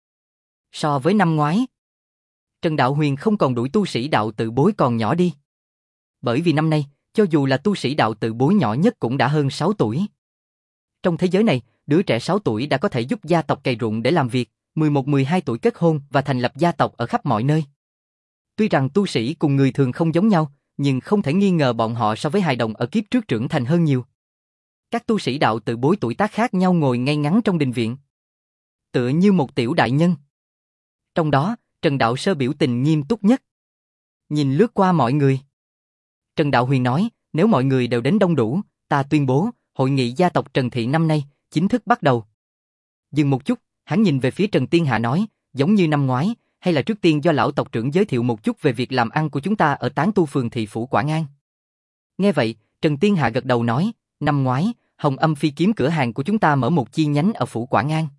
So với năm ngoái, Trần Đạo Huyền không còn đuổi tu sĩ đạo Tự Bối còn nhỏ đi. Bởi vì năm nay, cho dù là tu sĩ đạo Tự Bối nhỏ nhất cũng đã hơn 6 tuổi. Trong thế giới này, đứa trẻ 6 tuổi đã có thể giúp gia tộc cày ruộng để làm việc, 11-12 tuổi kết hôn và thành lập gia tộc ở khắp mọi nơi. Tuy rằng tu sĩ cùng người thường không giống nhau, nhưng không thể nghi ngờ bọn họ so với hài đồng ở kiếp trước trưởng thành hơn nhiều. Các tu sĩ đạo Tự Bối tuổi tác khác nhau ngồi ngay ngắn trong đình viện, tựa như một tiểu đại nhân. Trong đó, Trần Đạo Sơ biểu tình nghiêm túc nhất. Nhìn lướt qua mọi người, Trần Đạo Huyền nói, nếu mọi người đều đến đông đủ, ta tuyên bố, hội nghị gia tộc Trần Thị năm nay, chính thức bắt đầu. Dừng một chút, hắn nhìn về phía Trần Tiên Hạ nói, giống như năm ngoái, hay là trước tiên do lão tộc trưởng giới thiệu một chút về việc làm ăn của chúng ta ở Tán Tu Phường Thị Phủ Quảng An. Nghe vậy, Trần Tiên Hạ gật đầu nói, năm ngoái, Hồng Âm Phi Kiếm cửa hàng của chúng ta mở một chi nhánh ở Phủ Quảng An.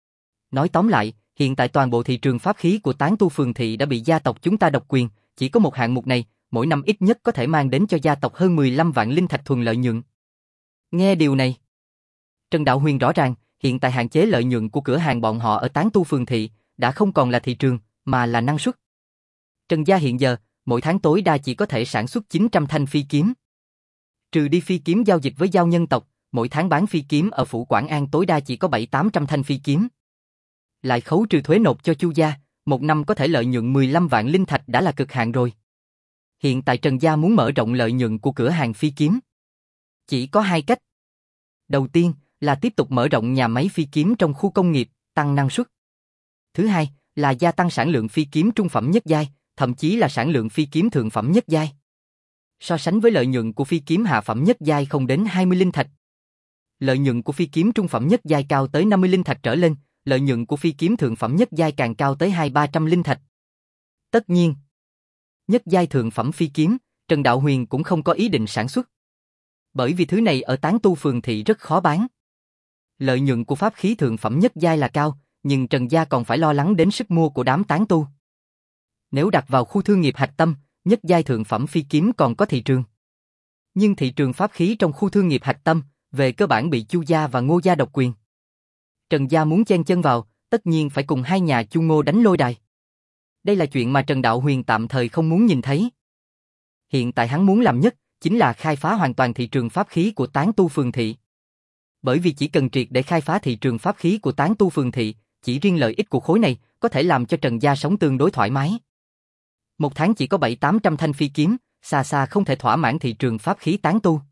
Nói tóm lại, hiện tại toàn bộ thị trường pháp khí của Tán Tu Phường Thị đã bị gia tộc chúng ta độc quyền, chỉ có một hạng mục này, mỗi năm ít nhất có thể mang đến cho gia tộc hơn 15 vạn linh thạch thuần lợi nhuận. Nghe điều này, Trần Đạo Huyền rõ ràng, hiện tại hạn chế lợi nhuận của cửa hàng bọn họ ở Tán Tu Phường Thị đã không còn là thị trường, mà là năng suất. Trần gia hiện giờ, mỗi tháng tối đa chỉ có thể sản xuất 900 thanh phi kiếm. Trừ đi phi kiếm giao dịch với giao nhân tộc, mỗi tháng bán phi kiếm ở Phủ Quảng An tối đa chỉ có 700-800 thanh phi kiếm. Lại khấu trừ thuế nộp cho Chu gia, một năm có thể lợi nhuận 15 vạn linh thạch đã là cực hạn rồi. Hiện tại Trần gia muốn mở rộng lợi nhuận của cửa hàng phi kiếm, chỉ có hai cách. Đầu tiên là tiếp tục mở rộng nhà máy phi kiếm trong khu công nghiệp, tăng năng suất. Thứ hai là gia tăng sản lượng phi kiếm trung phẩm nhất giai, thậm chí là sản lượng phi kiếm thượng phẩm nhất giai. So sánh với lợi nhuận của phi kiếm hạ phẩm nhất giai không đến 20 linh thạch, lợi nhuận của phi kiếm trung phẩm nhất giai cao tới 50 linh thạch trở lên, lợi nhuận của phi kiếm thượng phẩm nhất giai càng cao tới 200-300 linh thạch. Tất nhiên, nhất giai thượng phẩm phi kiếm, Trần Đạo Huyền cũng không có ý định sản xuất. Bởi vì thứ này ở Tán Tu Phường Thị rất khó bán. Lợi nhuận của pháp khí thượng phẩm nhất giai là cao, nhưng Trần gia còn phải lo lắng đến sức mua của đám tán tu. Nếu đặt vào khu thương nghiệp hạch tâm, nhất giai thượng phẩm phi kiếm còn có thị trường. Nhưng thị trường pháp khí trong khu thương nghiệp hạch tâm, về cơ bản bị Chu gia và Ngô gia độc quyền. Trần gia muốn chen chân vào, tất nhiên phải cùng hai nhà Chu Ngô đánh lôi đài. Đây là chuyện mà Trần Đạo Huyền tạm thời không muốn nhìn thấy. Hiện tại hắn muốn làm nhất, chính là khai phá hoàn toàn thị trường pháp khí của Tán Tu Phường Thị. Bởi vì chỉ cần triệt để khai phá thị trường pháp khí của Tán Tu Phường Thị, chỉ riêng lợi ích của khối này có thể làm cho Trần gia sống tương đối thoải mái. Một tháng chỉ có 700-800 thanh phi kiếm, xa xa không thể thỏa mãn thị trường pháp khí Tán Tu.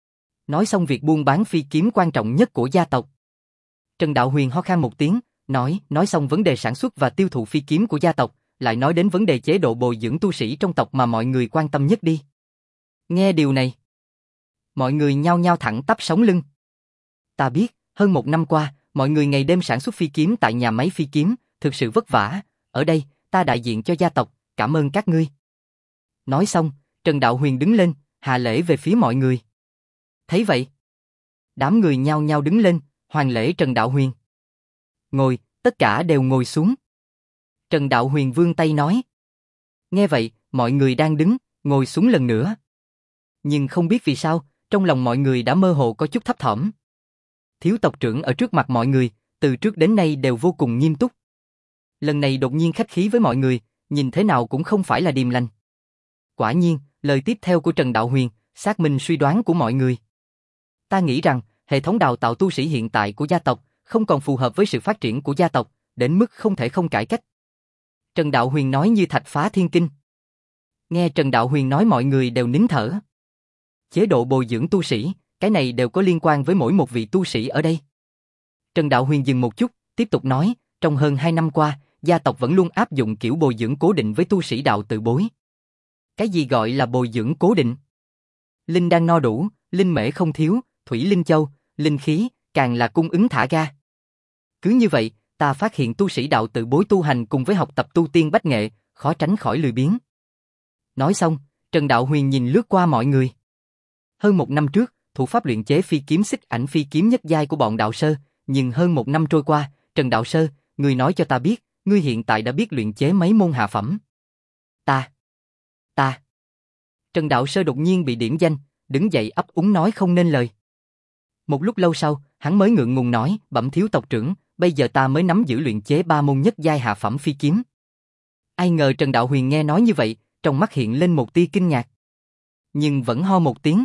Nói xong việc buôn bán phi kiếm quan trọng nhất của gia tộc, Trần Đạo Huyền ho khan một tiếng, nói xong vấn đề sản xuất và tiêu thụ phi kiếm của gia tộc, lại nói đến vấn đề chế độ bồi dưỡng tu sĩ trong tộc mà mọi người quan tâm nhất đi. Nghe điều này, mọi người nhao nhao thẳng tắp sống lưng. Ta biết, hơn một năm qua, mọi người ngày đêm sản xuất phi kiếm tại nhà máy phi kiếm, thực sự vất vả. Ở đây, ta đại diện cho gia tộc, cảm ơn các ngươi. Nói xong, Trần Đạo Huyền đứng lên, hạ lễ về phía mọi người. Thấy vậy, đám người nhao nhao đứng lên, hoàn lễ Trần Đạo Huyền. Ngồi, tất cả đều ngồi xuống. Trần Đạo Huyền vươn tay nói. Nghe vậy, mọi người đang đứng, ngồi xuống lần nữa. Nhưng không biết vì sao, trong lòng mọi người đã mơ hồ có chút thấp thỏm. Thiếu tộc trưởng ở trước mặt mọi người, từ trước đến nay đều vô cùng nghiêm túc. Lần này đột nhiên khách khí với mọi người, nhìn thế nào cũng không phải là điềm lành. Quả nhiên, lời tiếp theo của Trần Đạo Huyền, xác minh suy đoán của mọi người. Ta nghĩ rằng, hệ thống đào tạo tu sĩ hiện tại của gia tộc không còn phù hợp với sự phát triển của gia tộc, đến mức không thể không cải cách. Trần Đạo Huyền nói như thạch phá thiên kinh. Nghe Trần Đạo Huyền nói mọi người đều nín thở. Chế độ bồi dưỡng tu sĩ, cái này đều có liên quan với mỗi một vị tu sĩ ở đây. Trần Đạo Huyền dừng một chút, tiếp tục nói, trong hơn 2 năm qua, gia tộc vẫn luôn áp dụng kiểu bồi dưỡng cố định với tu sĩ đạo tự bối. Cái gì gọi là bồi dưỡng cố định? Linh đan no đủ, linh mễ không thiếu, thủy linh châu, linh khí, càng là cung ứng thả ga. Cứ như vậy, ta phát hiện tu sĩ đạo tự bối tu hành cùng với học tập tu tiên bách nghệ, khó tránh khỏi lười biếng. Nói xong, Trần Đạo Huyền nhìn lướt qua mọi người. Hơn 1 năm trước, thủ pháp luyện chế phi kiếm xích ảnh phi kiếm nhất giai của bọn đạo sơ, nhưng hơn 1 năm trôi qua, Trần Đạo Sơ, ngươi nói cho ta biết, ngươi hiện tại đã biết luyện chế mấy môn hạ phẩm? Ta. Trần Đạo Sơ đột nhiên bị điểm danh, đứng dậy ấp úng nói không nên lời. Một lúc lâu sau, hắn mới ngượng ngùng nói, bẩm thiếu tộc trưởng, bây giờ ta mới nắm giữ luyện chế 3 môn nhất giai hạ phẩm phi kiếm. Ai ngờ Trần Đạo Huyền nghe nói như vậy, trong mắt hiện lên một tia kinh ngạc. Nhưng vẫn ho một tiếng.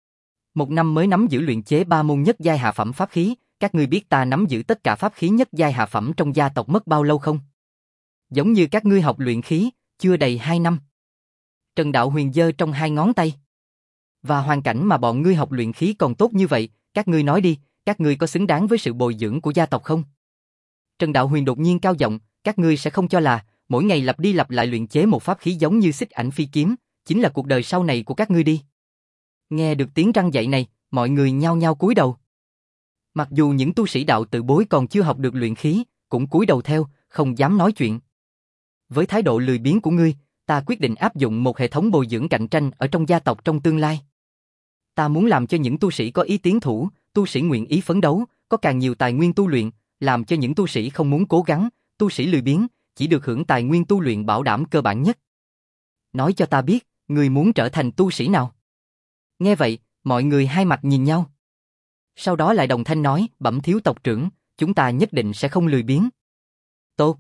1 năm mới nắm giữ luyện chế 3 môn nhất giai hạ phẩm pháp khí, các ngươi biết ta nắm giữ tất cả pháp khí nhất giai hạ phẩm trong gia tộc mất bao lâu không? Giống như các ngươi học luyện khí, chưa đầy 2 năm. Trần Đạo Huyền giơ trong 2 ngón tay. Và hoàn cảnh mà bọn ngươi học luyện khí còn tốt như vậy, các ngươi nói đi, các ngươi có xứng đáng với sự bồi dưỡng của gia tộc không? Trần Đạo Huyền đột nhiên cao giọng, các ngươi sẽ không cho là, mỗi ngày lặp đi lặp lại luyện chế một pháp khí giống như xích ảnh phi kiếm, chính là cuộc đời sau này của các ngươi đi. Nghe được tiếng răng dạy này, mọi người nhao nhao cúi đầu. Mặc dù những tu sĩ đạo tự bối còn chưa học được luyện khí, cũng cúi đầu theo, không dám nói chuyện. Với thái độ lười biếng của ngươi, ta quyết định áp dụng một hệ thống bồi dưỡng cạnh tranh ở trong gia tộc trong tương lai. Ta muốn làm cho những tu sĩ có ý tiến thủ, tu sĩ nguyện ý phấn đấu, có càng nhiều tài nguyên tu luyện, làm cho những tu sĩ không muốn cố gắng, tu sĩ lười biếng, chỉ được hưởng tài nguyên tu luyện bảo đảm cơ bản nhất. Nói cho ta biết, ngươi muốn trở thành tu sĩ nào? Nghe vậy, mọi người hai mặt nhìn nhau. Sau đó lại đồng thanh nói, bẩm thiếu tộc trưởng, chúng ta nhất định sẽ không lười biếng. Tốt.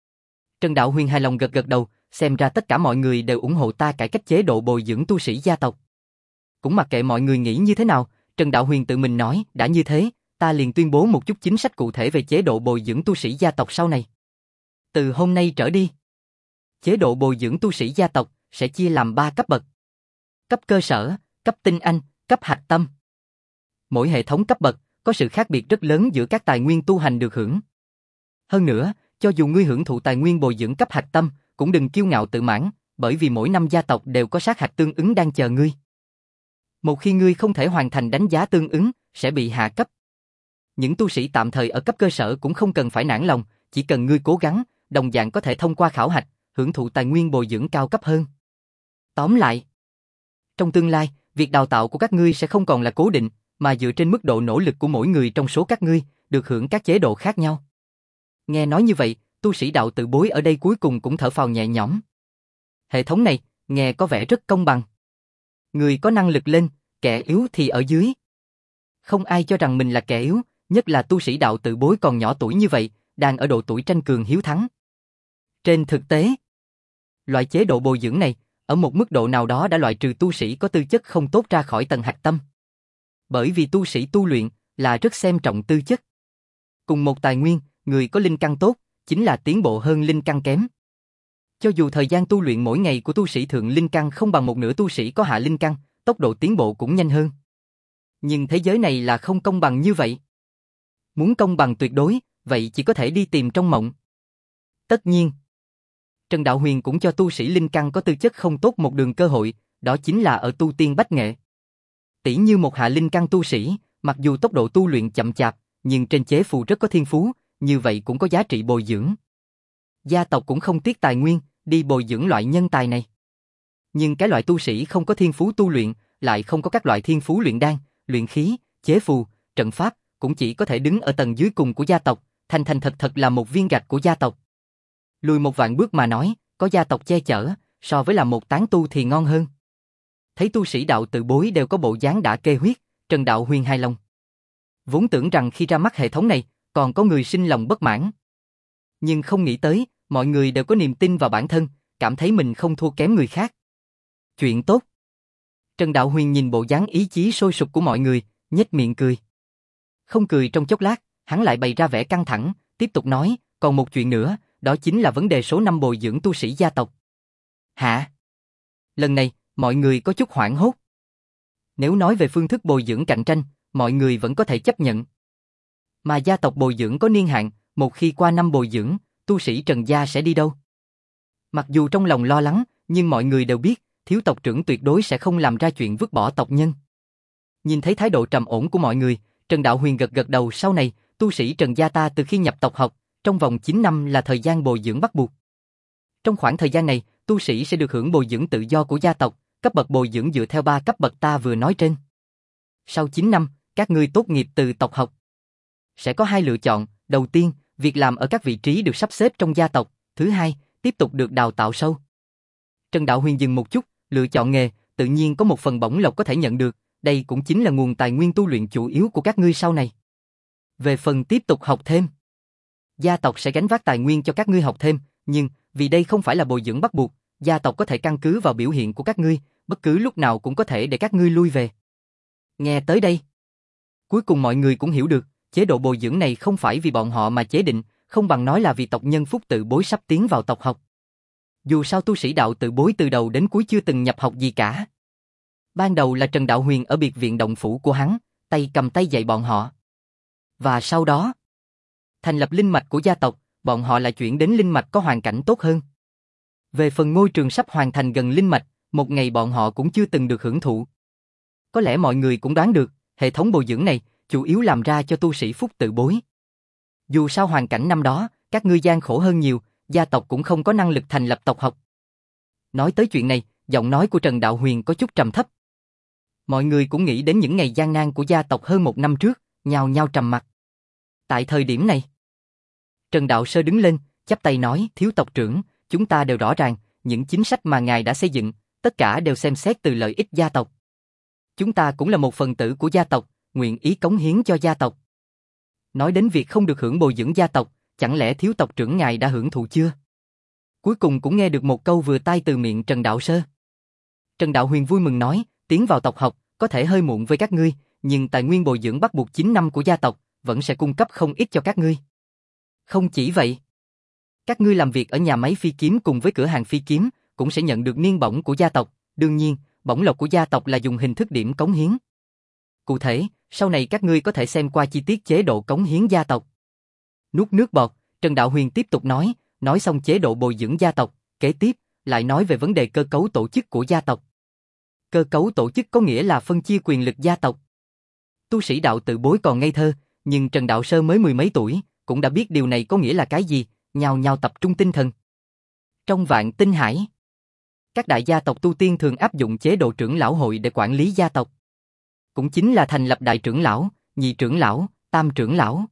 Trần Đạo Huyền hài lòng gật gật đầu, xem ra tất cả mọi người đều ủng hộ ta cải cách chế độ bồi dưỡng tu sĩ gia tộc. Cũng mặc kệ mọi người nghĩ như thế nào, Trần Đạo Huyền tự mình nói, đã như thế, ta liền tuyên bố một chút chính sách cụ thể về chế độ bồi dưỡng tu sĩ gia tộc sau này. Từ hôm nay trở đi, chế độ bồi dưỡng tu sĩ gia tộc sẽ chia làm 3 cấp bậc. Cấp cơ sở, cấp tinh anh, cấp hạch tâm. Mỗi hệ thống cấp bậc có sự khác biệt rất lớn giữa các tài nguyên tu hành được hưởng. Hơn nữa, cho dù ngươi hưởng thụ tài nguyên bồi dưỡng cấp hạch tâm, cũng đừng kiêu ngạo tự mãn, bởi vì mỗi năm gia tộc đều có sát hạch tương ứng đang chờ ngươi. Một khi ngươi không thể hoàn thành đánh giá tương ứng, sẽ bị hạ cấp. Những tu sĩ tạm thời ở cấp cơ sở cũng không cần phải nản lòng, chỉ cần ngươi cố gắng, đồng dạng có thể thông qua khảo hạch, hưởng thụ tài nguyên bồi dưỡng cao cấp hơn. Tóm lại, trong tương lai, việc đào tạo của các ngươi sẽ không còn là cố định, mà dựa trên mức độ nỗ lực của mỗi người trong số các ngươi, được hưởng các chế độ khác nhau. Nghe nói như vậy, tu sĩ đạo tự bối ở đây cuối cùng cũng thở phào nhẹ nhõm. Hệ thống này, nghe có vẻ rất công bằng. Người có năng lực lên, kẻ yếu thì ở dưới. Không ai cho rằng mình là kẻ yếu, nhất là tu sĩ đạo tự bối còn nhỏ tuổi như vậy, đang ở độ tuổi tranh cường hiếu thắng. Trên thực tế, loại chế độ bồi dưỡng này, ở một mức độ nào đó đã loại trừ tu sĩ có tư chất không tốt ra khỏi tầng hạch tâm. Bởi vì tu sĩ tu luyện là rất xem trọng tư chất. Cùng một tài nguyên, người có linh căn tốt, chính là tiến bộ hơn linh căn kém. Cho dù thời gian tu luyện mỗi ngày của tu sĩ thượng linh căn không bằng một nửa tu sĩ có hạ linh căn, tốc độ tiến bộ cũng nhanh hơn. Nhưng thế giới này là không công bằng như vậy. Muốn công bằng tuyệt đối, vậy chỉ có thể đi tìm trong mộng. Tất nhiên, Trần Đạo Huyền cũng cho tu sĩ linh căn có tư chất không tốt một đường cơ hội, đó chính là ở tu tiên bách nghệ. Tỷ như một hạ linh căn tu sĩ, mặc dù tốc độ tu luyện chậm chạp, nhưng trên chế phù rất có thiên phú, như vậy cũng có giá trị bồi dưỡng. Gia tộc cũng không tiếc tài nguyên, đi bồi dưỡng loại nhân tài này. Nhưng cái loại tu sĩ không có thiên phú tu luyện, lại không có các loại thiên phú luyện đan, luyện khí, chế phù, trận pháp, cũng chỉ có thể đứng ở tầng dưới cùng của gia tộc, thành thành thật thật là một viên gạch của gia tộc. Lùi một vạn bước mà nói, có gia tộc che chở, so với là một tán tu thì ngon hơn. Thấy tu sĩ đạo tự bối đều có bộ dáng đã kê huyết, Trần Đạo Huyền hài lòng. Vốn tưởng rằng khi ra mắt hệ thống này, còn có người sinh lòng bất mãn. Nhưng không nghĩ tới, mọi người đều có niềm tin vào bản thân, cảm thấy mình không thua kém người khác. Chuyện tốt. Trần Đạo Huyền nhìn bộ dáng ý chí sôi sục của mọi người, nhếch miệng cười. Không cười trong chốc lát, hắn lại bày ra vẻ căng thẳng, tiếp tục nói, còn một chuyện nữa, đó chính là vấn đề số 5 bồi dưỡng tu sĩ gia tộc. Hả? Lần này, mọi người có chút hoảng hốt. Nếu nói về phương thức bồi dưỡng cạnh tranh, mọi người vẫn có thể chấp nhận. Mà gia tộc bồi dưỡng có niên hạn, một khi qua năm bồi dưỡng, tu sĩ Trần gia sẽ đi đâu? Mặc dù trong lòng lo lắng, nhưng mọi người đều biết, thiếu tộc trưởng tuyệt đối sẽ không làm ra chuyện vứt bỏ tộc nhân. Nhìn thấy thái độ trầm ổn của mọi người, Trần Đạo Huyền gật gật đầu. Sau này, tu sĩ Trần gia ta từ khi nhập tộc học, trong vòng 9 năm là thời gian bồi dưỡng bắt buộc. Trong khoảng thời gian này, tu sĩ sẽ được hưởng bồi dưỡng tự do của gia tộc, cấp bậc bồi dưỡng dựa theo 3 cấp bậc ta vừa nói trên. Sau 9 năm, các ngươi tốt nghiệp từ tộc học. Sẽ có 2 lựa chọn, đầu tiên, việc làm ở các vị trí được sắp xếp trong gia tộc, thứ hai, tiếp tục được đào tạo sâu. Trần Đạo Huyền dừng một chút, lựa chọn nghề, tự nhiên có một phần bổng lộc có thể nhận được, đây cũng chính là nguồn tài nguyên tu luyện chủ yếu của các ngươi sau này. Về phần tiếp tục học thêm, gia tộc sẽ gánh vác tài nguyên cho các ngươi học thêm, nhưng vì đây không phải là bồi dưỡng bắt buộc, gia tộc có thể căn cứ vào biểu hiện của các ngươi, bất cứ lúc nào cũng có thể để các ngươi lui về. Nghe tới đây, cuối cùng mọi người cũng hiểu được, chế độ bồi dưỡng này không phải vì bọn họ mà chế định, không bằng nói là vì tộc nhân Phúc Tự Bối sắp tiến vào tộc học. Dù sao tu sĩ đạo tự bối từ đầu đến cuối chưa từng nhập học gì cả. Ban đầu là Trần Đạo Huyền ở biệt viện động phủ của hắn, tay cầm tay dạy bọn họ. Và sau đó, thành lập linh mạch của gia tộc, bọn họ lại chuyển đến linh mạch có hoàn cảnh tốt hơn. Về phần ngôi trường sắp hoàn thành gần linh mạch, một ngày bọn họ cũng chưa từng được hưởng thụ. Có lẽ mọi người cũng đoán được, hệ thống bồi dưỡng này chủ yếu làm ra cho tu sĩ Phúc Tự Bối. Dù sao hoàn cảnh năm đó, các ngươi gian khổ hơn nhiều, gia tộc cũng không có năng lực thành lập tộc học. Nói tới chuyện này, giọng nói của Trần Đạo Huyền có chút trầm thấp. Mọi người cũng nghĩ đến những ngày gian nan của gia tộc hơn 1 năm trước, nhao nhao trầm mặt. Tại thời điểm này, Trần Đạo Sơ đứng lên, chắp tay nói, thiếu tộc trưởng, chúng ta đều rõ ràng, những chính sách mà ngài đã xây dựng, tất cả đều xem xét từ lợi ích gia tộc. Chúng ta cũng là một phần tử của gia tộc, nguyện ý cống hiến cho gia tộc. Nói đến việc không được hưởng bồi dưỡng gia tộc, chẳng lẽ thiếu tộc trưởng ngài đã hưởng thụ chưa? Cuối cùng cũng nghe được một câu vừa tai từ miệng Trần Đạo Sơ. Trần Đạo Huyền vui mừng nói, tiến vào tộc học, có thể hơi muộn với các ngươi, nhưng tài nguyên bồi dưỡng bắt buộc 9 năm của gia tộc, vẫn sẽ cung cấp không ít cho các ngươi. Không chỉ vậy, các ngươi làm việc ở nhà máy phi kiếm cùng với cửa hàng phi kiếm, cũng sẽ nhận được niên bổng của gia tộc, đương nhiên, bổng lộc của gia tộc là dùng hình thức điểm cống hiến. Cụ thể, sau này các ngươi có thể xem qua chi tiết chế độ cống hiến gia tộc. Nuốt nước bọt, Trần Đạo Huyền tiếp tục nói xong chế độ bồi dưỡng gia tộc, kế tiếp, lại nói về vấn đề cơ cấu tổ chức của gia tộc. Cơ cấu tổ chức có nghĩa là phân chia quyền lực gia tộc. Tu sĩ đạo tự bối còn ngây thơ, nhưng Trần Đạo Sơ mới 10 mấy tuổi, cũng đã biết điều này có nghĩa là cái gì, nhao nhao tập trung tinh thần. Trong Vạn Tinh Hải, các đại gia tộc tu tiên thường áp dụng chế độ trưởng lão hội để quản lý gia tộc. Cũng chính là thành lập đại trưởng lão, nhị trưởng lão, tam trưởng lão,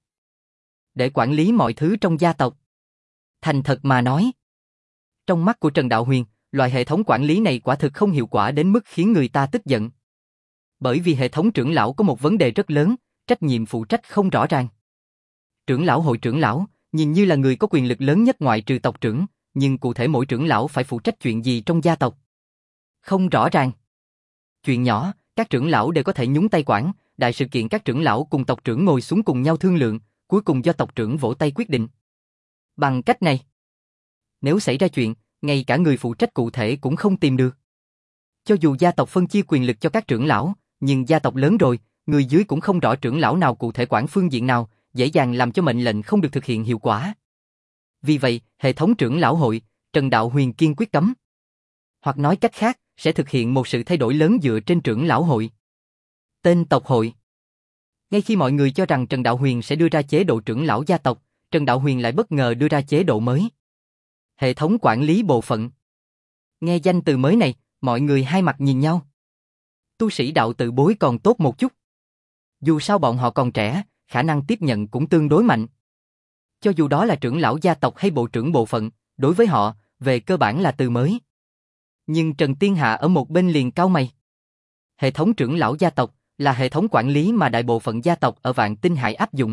để quản lý mọi thứ trong gia tộc. Thành thật mà nói, trong mắt của Trần Đạo Huyền, loại hệ thống quản lý này quả thực không hiệu quả đến mức khiến người ta tức giận. Bởi vì hệ thống trưởng lão có một vấn đề rất lớn, trách nhiệm phụ trách không rõ ràng. Trưởng lão hội trưởng lão, nhìn như là người có quyền lực lớn nhất ngoại trừ tộc trưởng, nhưng cụ thể mỗi trưởng lão phải phụ trách chuyện gì trong gia tộc? Không rõ ràng. Chuyện nhỏ, các trưởng lão đều có thể nhúng tay quản, đại sự kiện các trưởng lão cùng tộc trưởng ngồi xuống cùng nhau thương lượng, cuối cùng do tộc trưởng vỗ tay quyết định. Bằng cách này, nếu xảy ra chuyện, ngay cả người phụ trách cụ thể cũng không tìm được. Cho dù gia tộc phân chia quyền lực cho các trưởng lão, nhưng gia tộc lớn rồi, người dưới cũng không rõ trưởng lão nào cụ thể quản phương diện nào, dễ dàng làm cho mệnh lệnh không được thực hiện hiệu quả. Vì vậy, hệ thống trưởng lão hội, Trần Đạo Huyền kiên quyết cấm. Hoặc nói cách khác, sẽ thực hiện một sự thay đổi lớn dựa trên trưởng lão hội. Tên tộc hội. Ngay khi mọi người cho rằng Trần Đạo Huyền sẽ đưa ra chế độ trưởng lão gia tộc, Trần Đạo Huyền lại bất ngờ đưa ra chế độ mới. Hệ thống quản lý bộ phận. Nghe danh từ mới này, mọi người hai mặt nhìn nhau. Tu sĩ đạo tự bối còn tốt một chút. Dù sao bọn họ còn trẻ, khả năng tiếp nhận cũng tương đối mạnh. Cho dù đó là trưởng lão gia tộc hay bộ trưởng bộ phận, đối với họ, về cơ bản là từ mới. Nhưng Trần Tiên Hạ ở một bên liền cau mày. Hệ thống trưởng lão gia tộc là hệ thống quản lý mà đại bộ phận gia tộc ở Vạn Tinh Hải áp dụng.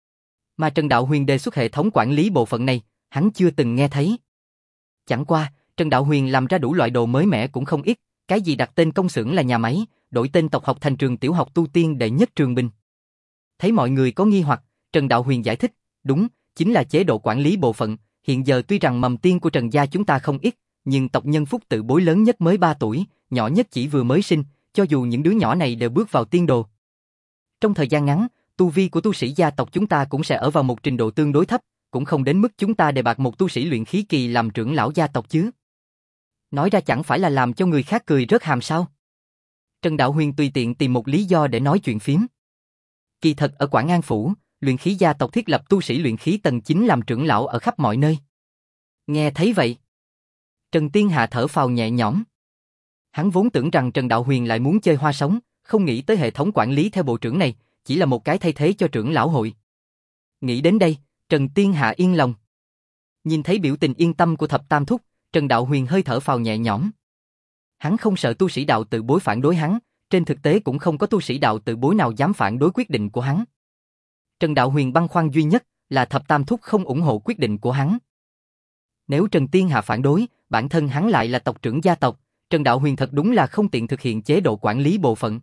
Mà Trần Đạo Huyền đề xuất hệ thống quản lý bộ phận này, hắn chưa từng nghe thấy. Chẳng qua, Trần Đạo Huyền làm ra đủ loại đồ mới mẻ cũng không ít, cái gì đặt tên công xưởng là nhà máy, đổi tên tộc học thành trường tiểu học tu tiên đệ nhất Trường Bình. Thấy mọi người có nghi hoặc, Trần Đạo Huyền giải thích, đúng, chính là chế độ quản lý bộ phận, hiện giờ tuy rằng mầm tiên của Trần gia chúng ta không ít, nhưng tộc nhân Phúc Tự bối lớn nhất mới 3 tuổi, nhỏ nhất chỉ vừa mới sinh, cho dù những đứa nhỏ này đều bước vào tiên đồ. Trong thời gian ngắn, tu vi của tu sĩ gia tộc chúng ta cũng sẽ ở vào một trình độ tương đối thấp, cũng không đến mức chúng ta đề bạt một tu sĩ luyện khí kỳ làm trưởng lão gia tộc chứ. Nói ra chẳng phải là làm cho người khác cười rớt hàm sao? Trần Đạo Huyền tùy tiện tìm một lý do để nói chuyện phiếm. Kỳ thật ở Quảng An Phủ, luyện khí gia tộc thiết lập tu sĩ luyện khí tầng 9 làm trưởng lão ở khắp mọi nơi. Nghe thấy vậy, Trần Tiên Hạ thở phào nhẹ nhõm. Hắn vốn tưởng rằng Trần Đạo Huyền lại muốn chơi hoa sống, không nghĩ tới hệ thống quản lý theo bộ trưởng này, chỉ là một cái thay thế cho trưởng lão hội. Nghĩ đến đây, Trần Tiên Hạ yên lòng. Nhìn thấy biểu tình yên tâm của Thập Tam Thúc, Trần Đạo Huyền hơi thở phào nhẹ nhõm. Hắn không sợ tu sĩ đạo tự bối phản đối hắn, trên thực tế cũng không có tu sĩ đạo tự bối nào dám phản đối quyết định của hắn. Trần Đạo Huyền băn khoăn duy nhất là Thập Tam Thúc không ủng hộ quyết định của hắn. Nếu Trần Tiên Hạ phản đối, bản thân hắn lại là tộc trưởng gia tộc, Trần Đạo Huyền thật đúng là không tiện thực hiện chế độ quản lý bộ phận.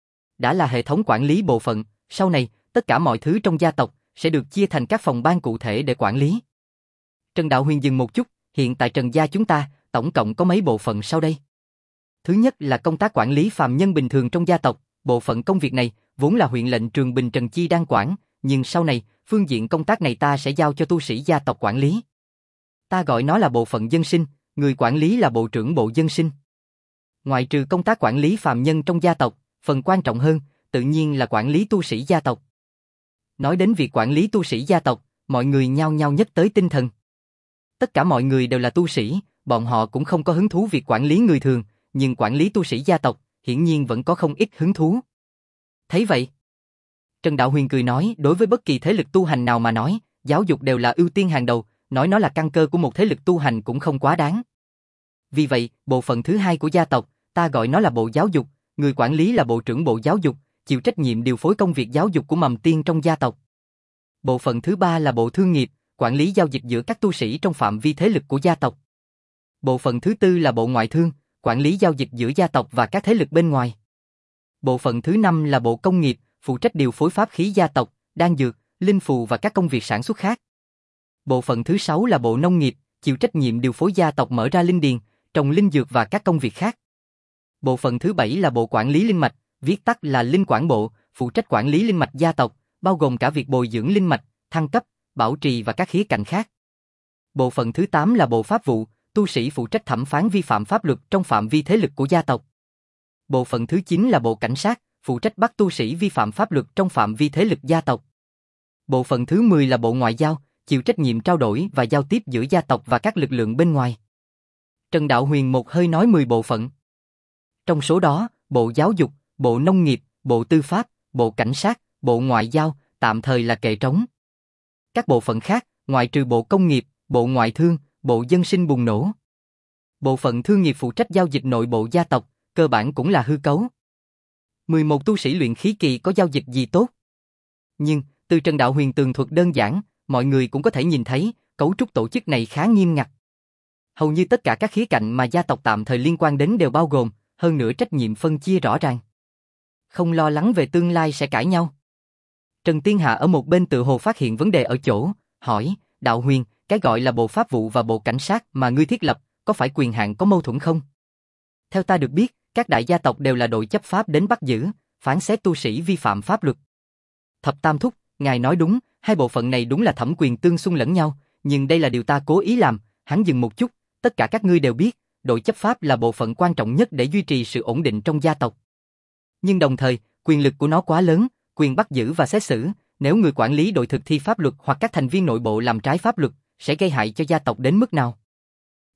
Đã là hệ thống quản lý bộ phận, sau này, tất cả mọi thứ trong gia tộc sẽ được chia thành các phòng ban cụ thể để quản lý. Trần Đạo Huyền dừng một chút, hiện tại Trần gia chúng ta, tổng cộng có mấy bộ phận sau đây. Thứ nhất là công tác quản lý phàm nhân bình thường trong gia tộc, bộ phận công việc này vốn là huyện lệnh Trường Bình Trần Chi đang quản, nhưng sau này, phương diện công tác này ta sẽ giao cho tu sĩ gia tộc quản lý. Ta gọi nó là bộ phận dân sinh, người quản lý là bộ trưởng bộ dân sinh. Ngoại trừ công tác quản lý phàm nhân trong gia tộc, phần quan trọng hơn, tự nhiên là quản lý tu sĩ gia tộc. Nói đến việc quản lý tu sĩ gia tộc, mọi người nhao nhao nhắc tới tinh thần. Tất cả mọi người đều là tu sĩ, bọn họ cũng không có hứng thú việc quản lý người thường, nhưng quản lý tu sĩ gia tộc, hiển nhiên vẫn có không ít hứng thú. Thấy vậy, Trần Đạo Huyền cười nói, đối với bất kỳ thế lực tu hành nào mà nói, giáo dục đều là ưu tiên hàng đầu, nói nó là căn cơ của một thế lực tu hành cũng không quá đáng. Vì vậy, bộ phận thứ hai của gia tộc, ta gọi nó là bộ giáo dục, người quản lý là bộ trưởng bộ giáo dục, chịu trách nhiệm điều phối công việc giáo dục của mầm tiên trong gia tộc. Bộ phận thứ ba là bộ thương nghiệp, quản lý giao dịch giữa các tu sĩ trong phạm vi thế lực của gia tộc. Bộ phận thứ tư là bộ ngoại thương, quản lý giao dịch giữa gia tộc và các thế lực bên ngoài. Bộ phận thứ năm là bộ công nghiệp, phụ trách điều phối pháp khí gia tộc, đan dược, linh phù và các công việc sản xuất khác. Bộ phận thứ sáu là bộ nông nghiệp, chịu trách nhiệm điều phối gia tộc mở ra linh điền, trồng linh dược và các công việc khác. Bộ phận thứ bảy là bộ quản lý linh mạch, viết tắt là linh quản bộ, phụ trách quản lý linh mạch gia tộc, bao gồm cả việc bồi dưỡng linh mạch, thăng cấp, bảo trì và các khía cạnh khác. Bộ phận thứ 8 là bộ pháp vụ, tu sĩ phụ trách thẩm phán vi phạm pháp luật trong phạm vi thế lực của gia tộc. Bộ phận thứ 9 là bộ cảnh sát, phụ trách bắt tu sĩ vi phạm pháp luật trong phạm vi thế lực gia tộc. Bộ phận thứ 10 là bộ ngoại giao, chịu trách nhiệm trao đổi và giao tiếp giữa gia tộc và các lực lượng bên ngoài. Trần Đạo Huyền một hơi nói 10 bộ phận. Trong số đó, bộ giáo dục, bộ nông nghiệp, bộ tư pháp, bộ cảnh sát, bộ ngoại giao, tạm thời là kệ trống. Các bộ phận khác, ngoại trừ bộ công nghiệp, bộ ngoại thương, bộ dân sinh bùng nổ. Bộ phận thương nghiệp phụ trách giao dịch nội bộ gia tộc, cơ bản cũng là hư cấu. 11 tu sĩ luyện khí kỳ có giao dịch gì tốt? Nhưng, từ Trần Đạo Huyền tường thuật đơn giản, mọi người cũng có thể nhìn thấy, cấu trúc tổ chức này khá nghiêm ngặt. Hầu như tất cả các khía cạnh mà gia tộc tạm thời liên quan đến đều bao gồm, hơn nữa trách nhiệm phân chia rõ ràng. Không lo lắng về tương lai sẽ cãi nhau. Trần Tiên Hạ ở một bên tự hồ phát hiện vấn đề ở chỗ, hỏi, Đạo Huyền, cái gọi là bộ pháp vụ và bộ cảnh sát mà ngươi thiết lập, có phải quyền hạn có mâu thuẫn không? Theo ta được biết, các đại gia tộc đều là đội chấp pháp đến bắt giữ, phán xét tu sĩ vi phạm pháp luật. Thập Tam Thúc, ngài nói đúng, hai bộ phận này đúng là thẩm quyền tương xung lẫn nhau, nhưng đây là điều ta cố ý làm. Hắn dừng một chút, tất cả các ngươi đều biết, đội chấp pháp là bộ phận quan trọng nhất để duy trì sự ổn định trong gia tộc. Nhưng đồng thời, quyền lực của nó quá lớn, quyền bắt giữ và xét xử, nếu người quản lý đội thực thi pháp luật hoặc các thành viên nội bộ làm trái pháp luật, sẽ gây hại cho gia tộc đến mức nào?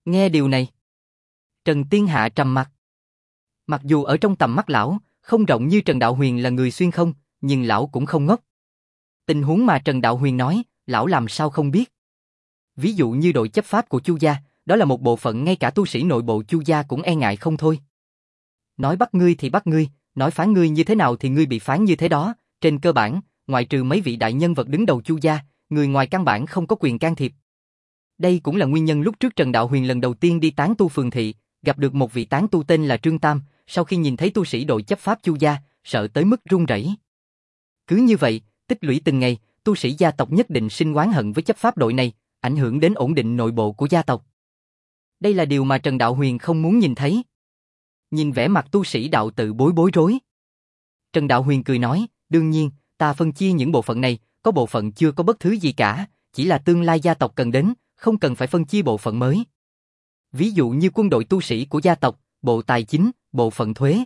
Nghe điều này, Trần Tiên Hạ trầm mặt. Mặc dù ở trong tầm mắt lão, không rộng như Trần Đạo Huyền là người xuyên không, nhưng lão cũng không ngốc. Tình huống mà Trần Đạo Huyền nói, lão làm sao không biết. Ví dụ như đội chấp pháp của Chu gia, đó là một bộ phận ngay cả tu sĩ nội bộ Chu gia cũng e ngại không thôi. Nói bắt ngươi thì bắt ngươi, nói phán ngươi như thế nào thì ngươi bị phán như thế đó, trên cơ bản, ngoại trừ mấy vị đại nhân vật đứng đầu Chu gia, người ngoài căn bản không có quyền can thiệp. Đây cũng là nguyên nhân lúc trước Trần Đạo Huyền lần đầu tiên đi tán tu phường thị, gặp được một vị tán tu tên là Trương Tam, sau khi nhìn thấy tu sĩ đội chấp pháp Chu gia, sợ tới mức run rẩy. Cứ như vậy, tích lũy từng ngày, tu sĩ gia tộc nhất định sinh oán hận với chấp pháp đội này, ảnh hưởng đến ổn định nội bộ của gia tộc. Đây là điều mà Trần Đạo Huyền không muốn nhìn thấy. Nhìn vẻ mặt tu sĩ đạo tự bối rối. Trần Đạo Huyền cười nói, đương nhiên, ta phân chia những bộ phận này, có bộ phận chưa có bất thứ gì cả, chỉ là tương lai gia tộc cần đến, không cần phải phân chia bộ phận mới. Ví dụ như quân đội tu sĩ của gia tộc, bộ tài chính, bộ phận thuế.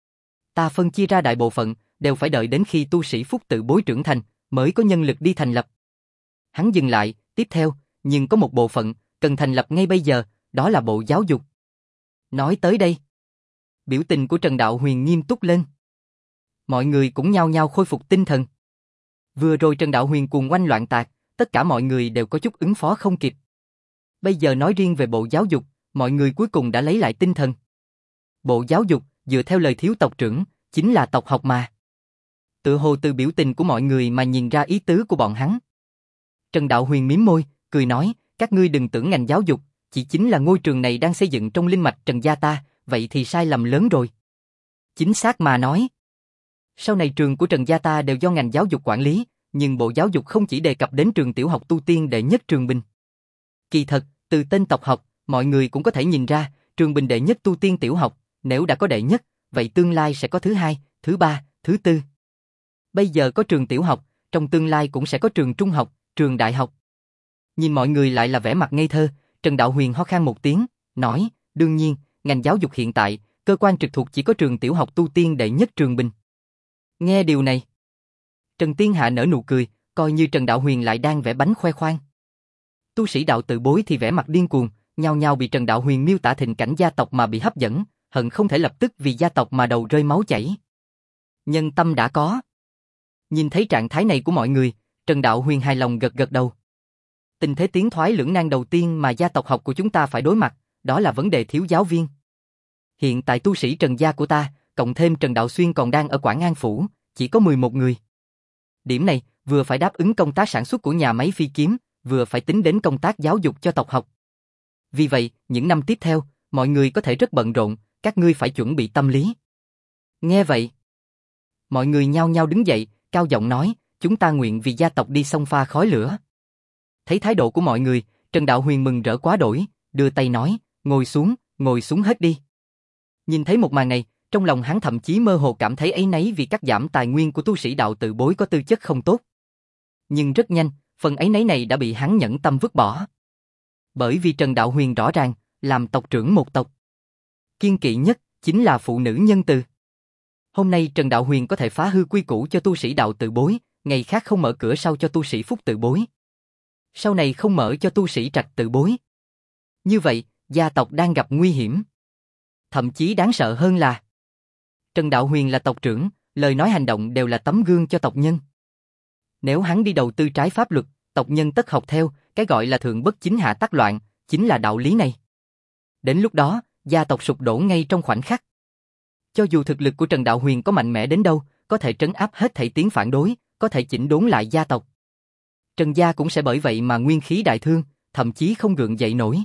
Ta phân chia ra đại bộ phận, đều phải đợi đến khi tu sĩ Phúc Tự Bối trưởng thành, mới có nhân lực đi thành lập. Hắn dừng lại, tiếp theo, nhưng có một bộ phận, cần thành lập ngay bây giờ, đó là bộ giáo dục. Nói tới đây, biểu tình của Trần Đạo Huyền nghiêm túc lên. Mọi người cũng nhao nhao khôi phục tinh thần. Vừa rồi Trần Đạo Huyền cuồng oanh loạn tạc, tất cả mọi người đều có chút ứng phó không kịp. Bây giờ nói riêng về bộ giáo dục, mọi người cuối cùng đã lấy lại tinh thần. Bộ giáo dục, dựa theo lời thiếu tộc trưởng, chính là tộc học mà. Tự hồ từ biểu tình của mọi người mà nhìn ra ý tứ của bọn hắn. Trần Đạo Huyền mím môi, cười nói, các ngươi đừng tưởng ngành giáo dục, chỉ chính là ngôi trường này đang xây dựng trong linh mạch Trần gia ta, vậy thì sai lầm lớn rồi. Chính xác mà nói. Sau này trường của Trần gia ta đều do ngành giáo dục quản lý, nhưng bộ giáo dục không chỉ đề cập đến trường tiểu học tu tiên đệ nhất Trường Bình. Kỳ thật, từ tên tộc học, mọi người cũng có thể nhìn ra, Trường Bình đệ nhất tu tiên tiểu học, nếu đã có đệ nhất, vậy tương lai sẽ có thứ hai, thứ ba, thứ tư. Bây giờ có trường tiểu học, trong tương lai cũng sẽ có trường trung học, trường đại học. Nhìn mọi người lại là vẻ mặt ngây thơ, Trần Đạo Huyền ho khan một tiếng, nói, đương nhiên, ngành giáo dục hiện tại, cơ quan trực thuộc chỉ có trường tiểu học tu tiên đệ nhất Trường Bình. Nghe điều này, Trần Tiên Hạ nở nụ cười, coi như Trần Đạo Huyền lại đang vẽ bánh khoe khoang. Tu sĩ đạo tự bối thì vẻ mặt điên cuồng, nhao nhao bị Trần Đạo Huyền miêu tả thịnh cảnh gia tộc mà bị hấp dẫn, hận không thể lập tức vì gia tộc mà đầu rơi máu chảy. Nhân tâm đã có. Nhìn thấy trạng thái này của mọi người, Trần Đạo Huyền hài lòng gật gật đầu. Tình thế tiến thoái lưỡng nan đầu tiên mà gia tộc học của chúng ta phải đối mặt, đó là vấn đề thiếu giáo viên. Hiện tại tu sĩ Trần gia của ta, cộng thêm Trần Đạo Xuyên còn đang ở Quảng An Phủ, chỉ có 11 người. Điểm này, vừa phải đáp ứng công tác sản xuất của nhà máy phi kiếm, vừa phải tính đến công tác giáo dục cho tộc học. Vì vậy, những năm tiếp theo, mọi người có thể rất bận rộn, các ngươi phải chuẩn bị tâm lý. Nghe vậy, mọi người nhao nhao đứng dậy, cao giọng nói, chúng ta nguyện vì gia tộc đi xông pha khói lửa. Thấy thái độ của mọi người, Trần Đạo Huyền mừng rỡ quá đổi, đưa tay nói, ngồi xuống hết đi. Nhìn thấy một màn này, trong lòng hắn thậm chí mơ hồ cảm thấy áy náy vì cắt giảm tài nguyên của tu sĩ đạo tự bối có tư chất không tốt. Nhưng rất nhanh, phần áy náy này đã bị hắn nhẫn tâm vứt bỏ. Bởi vì Trần Đạo Huyền rõ ràng, làm tộc trưởng một tộc, kiêng kỵ nhất chính là phụ nữ nhân từ. Hôm nay Trần Đạo Huyền có thể phá hư quy củ cho tu sĩ đạo tự bối, ngày khác không mở cửa sau cho tu sĩ phúc tự bối. Sau này không mở cho tu sĩ trạch tự bối. Như vậy, gia tộc đang gặp nguy hiểm. Thậm chí đáng sợ hơn là Trần Đạo Huyền là tộc trưởng, lời nói hành động đều là tấm gương cho tộc nhân. Nếu hắn đi đầu tư trái pháp luật, tộc nhân tất học theo, cái gọi là thượng bất chính hạ tắc loạn, chính là đạo lý này. Đến lúc đó, gia tộc sụp đổ ngay trong khoảnh khắc. Cho dù thực lực của Trần Đạo Huyền có mạnh mẽ đến đâu, có thể trấn áp hết thảy tiếng phản đối, có thể chỉnh đốn lại gia tộc, Trần gia cũng sẽ bởi vậy mà nguyên khí đại thương, thậm chí không gượng dậy nổi.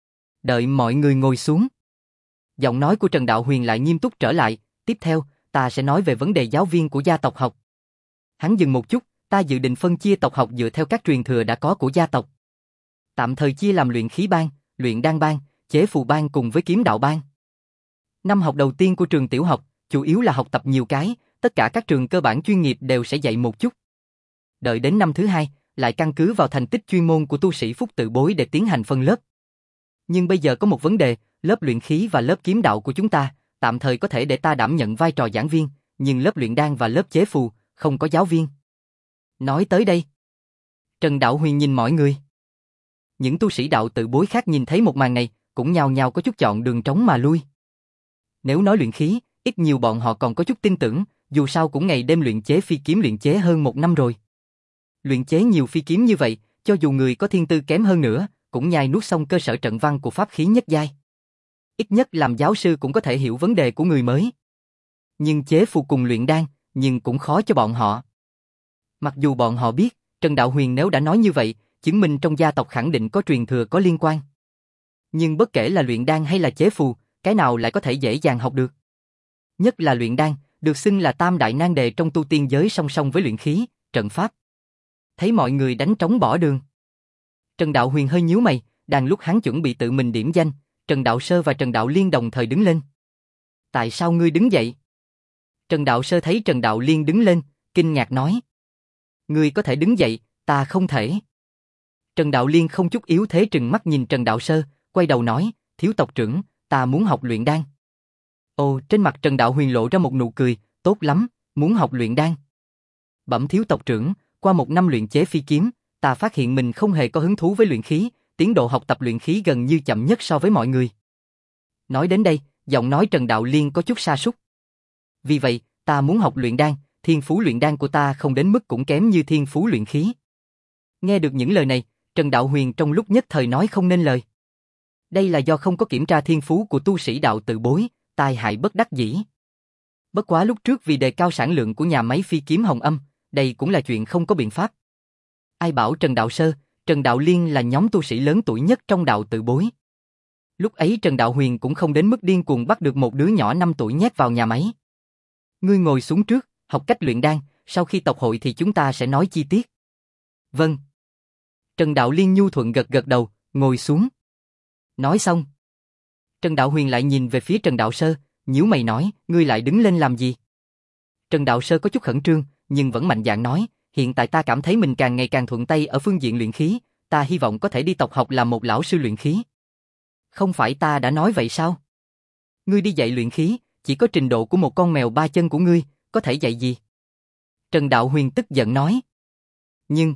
Đợi mọi người ngồi xuống, giọng nói của Trần Đạo Huyền lại nghiêm túc trở lại, tiếp theo, ta sẽ nói về vấn đề giáo viên của gia tộc học. Hắn dừng một chút, ta dự định phân chia tộc học dựa theo các truyền thừa đã có của gia tộc. Tạm thời chia làm luyện khí ban, luyện đan ban, chế phù ban cùng với kiếm đạo ban. Năm học đầu tiên của trường tiểu học, chủ yếu là học tập nhiều cái, tất cả các trường cơ bản chuyên nghiệp đều sẽ dạy một chút. Đợi đến năm thứ hai, lại căn cứ vào thành tích chuyên môn của tu sĩ phúc tự bối để tiến hành phân lớp. Nhưng bây giờ có một vấn đề, lớp luyện khí và lớp kiếm đạo của chúng ta, tạm thời có thể để ta đảm nhận vai trò giảng viên, nhưng lớp luyện đan và lớp chế phù, không có giáo viên. Nói tới đây, Trần Đạo Huyền nhìn mọi người. Những tu sĩ đạo tự bối khác nhìn thấy một màn này, cũng nhao nhao có chút chọn đường trống mà lui. Nếu nói luyện khí, ít nhiều bọn họ còn có chút tin tưởng, dù sao cũng ngày đêm luyện chế phi kiếm luyện chế hơn 1 năm rồi. Luyện chế nhiều phi kiếm như vậy, cho dù người có thiên tư kém hơn nữa, cũng nhai nuốt xong cơ sở trận văn của pháp khí nhất giai. Ít nhất làm giáo sư cũng có thể hiểu vấn đề của người mới. Nhưng chế phù cùng luyện đan, nhưng cũng khó cho bọn họ. Mặc dù bọn họ biết, Trần Đạo Huyền nếu đã nói như vậy, chứng minh trong gia tộc khẳng định có truyền thừa có liên quan. Nhưng bất kể là luyện đan hay là chế phù, cái nào lại có thể dễ dàng học được. Nhất là luyện đan, được xưng là tam đại nan đề trong tu tiên giới song song với luyện khí, trận pháp. Thấy mọi người đánh trống bỏ đường. Trần Đạo Huyền hơi nhíu mày, đang lúc hắn chuẩn bị tự mình điểm danh, Trần Đạo Sơ và Trần Đạo Liên đồng thời đứng lên. Tại sao ngươi đứng dậy? Trần Đạo Sơ thấy Trần Đạo Liên đứng lên, kinh ngạc nói. Ngươi có thể đứng dậy, ta không thể. Trần Đạo Liên không chút yếu thế trừng mắt nhìn Trần Đạo Sơ, quay đầu nói, thiếu tộc trưởng, ta muốn học luyện đan. Ồ, trên mặt Trần Đạo Huyền lộ ra một nụ cười, tốt lắm, muốn học luyện đan. Bẩm thiếu tộc trưởng, qua 1 năm luyện chế phi kiếm, ta phát hiện mình không hề có hứng thú với luyện khí, tiến độ học tập luyện khí gần như chậm nhất so với mọi người. Nói đến đây, giọng nói Trần Đạo Liên có chút sa sút. Vì vậy, ta muốn học luyện đan, thiên phú luyện đan của ta không đến mức cũng kém như thiên phú luyện khí. Nghe được những lời này, Trần Đạo Huyền trong lúc nhất thời nói không nên lời. Đây là do không có kiểm tra thiên phú của tu sĩ đạo tự bối, tai hại bất đắc dĩ. Bất quá lúc trước vì đề cao sản lượng của nhà máy phi kiếm Hồng Âm, đây cũng là chuyện không có biện pháp. Ai bảo Trần Đạo Sơ, Trần Đạo Liên là nhóm tu sĩ lớn tuổi nhất trong đạo tự bối. Lúc ấy Trần Đạo Huyền cũng không đến mức điên cuồng bắt được một đứa nhỏ 5 tuổi nhét vào nhà máy. Ngươi ngồi xuống trước, học cách luyện đan, sau khi tộc hội thì chúng ta sẽ nói chi tiết. Vâng. Trần Đạo Liên nhu thuận gật gật đầu, ngồi xuống. Nói xong. Trần Đạo Huyền lại nhìn về phía Trần Đạo Sơ, nhíu mày nói, ngươi lại đứng lên làm gì? Trần Đạo Sơ có chút khẩn trương, nhưng vẫn mạnh dạn nói, hiện tại ta cảm thấy mình càng ngày càng thuận tay ở phương diện luyện khí, ta hy vọng có thể đi tộc học làm một lão sư luyện khí. Không phải ta đã nói vậy sao? Ngươi đi dạy luyện khí, chỉ có trình độ của một con mèo 3 chân của ngươi, có thể dạy gì? Trần Đạo Huyền tức giận nói. Nhưng...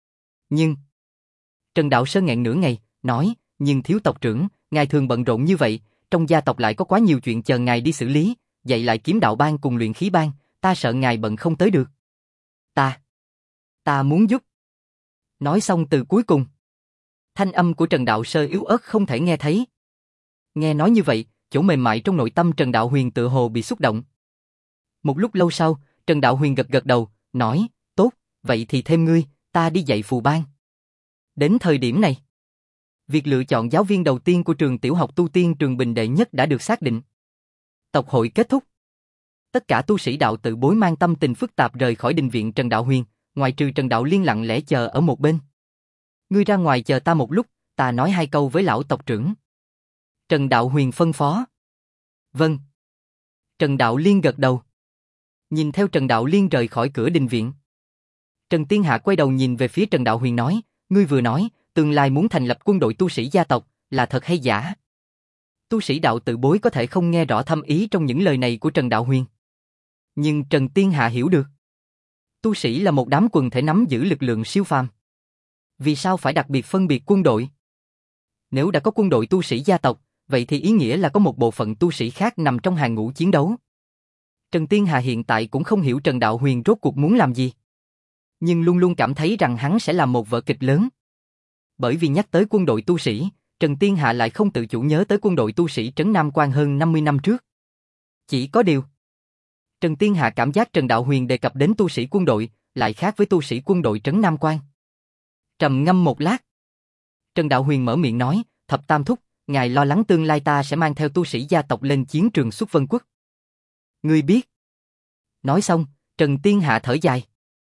Trần Đạo Sơ nghẹn nửa ngày, nói, nhưng thiếu tộc trưởng, ngài thường bận rộn như vậy, trong gia tộc lại có quá nhiều chuyện chờ ngài đi xử lý, dạy lại kiếm đạo ban cùng luyện khí ban, ta sợ ngài bận không tới được. Ta muốn giúp. Nói xong từ cuối cùng. Thanh âm của Trần Đạo Sơ yếu ớt không thể nghe thấy. Nghe nói như vậy, chỗ mềm mại trong nội tâm Trần Đạo Huyền tựa hồ bị xúc động. Một lúc lâu sau, Trần Đạo Huyền gật gật đầu, nói, tốt, vậy thì thêm ngươi, ta đi dạy phù ban. Đến thời điểm này, việc lựa chọn giáo viên đầu tiên của trường tiểu học tu tiên trường Bình Đệ Nhất đã được xác định. Tộc hội kết thúc. Tất cả tu sĩ đạo tự bối mang tâm tình phức tạp rời khỏi đình viện Trần Đạo Huyền, ngoại trừ Trần Đạo Liên lặng lẽ chờ ở một bên. Ngươi ra ngoài chờ ta một lúc, ta nói 2 câu với lão tộc trưởng. Trần Đạo Huyền phân phó. Vâng. Trần Đạo Liên gật đầu. Nhìn theo Trần Đạo Liên rời khỏi cửa đình viện. Trần Tiên Hạ quay đầu nhìn về phía Trần Đạo Huyền nói, ngươi vừa nói, tương lai muốn thành lập quân đội tu sĩ gia tộc, là thật hay giả? Tu sĩ đạo tự bối có thể không nghe rõ thâm ý trong những lời này của Trần Đạo Huyền. Nhưng Trần Tiên Hạ hiểu được. Tu sĩ là một đám quần thể nắm giữ lực lượng siêu phàm. Vì sao phải đặc biệt phân biệt quân đội? Nếu đã có quân đội tu sĩ gia tộc, vậy thì ý nghĩa là có một bộ phận tu sĩ khác nằm trong hàng ngũ chiến đấu. Trần Tiên Hà hiện tại cũng không hiểu Trần Đạo Huyền rốt cuộc muốn làm gì. Nhưng luôn luôn cảm thấy rằng hắn sẽ làm một vở kịch lớn. Bởi vì nhắc tới quân đội tu sĩ, Trần Tiên Hạ lại không tự chủ nhớ tới quân đội tu sĩ Trấn Nam Quan hơn 50 năm trước. Chỉ có điều, Trần Tiên Hạ cảm giác Trần Đạo Huyền đề cập đến tu sĩ quân đội, lại khác với tu sĩ quân đội Trấn Nam Quan. Trầm ngâm một lát, Trần Đạo Huyền mở miệng nói, Thập Tam Thúc, ngài lo lắng tương lai ta sẽ mang theo tu sĩ gia tộc lên chiến trường xuất vân quốc. Ngươi biết. Nói xong, Trần Tiên Hạ thở dài.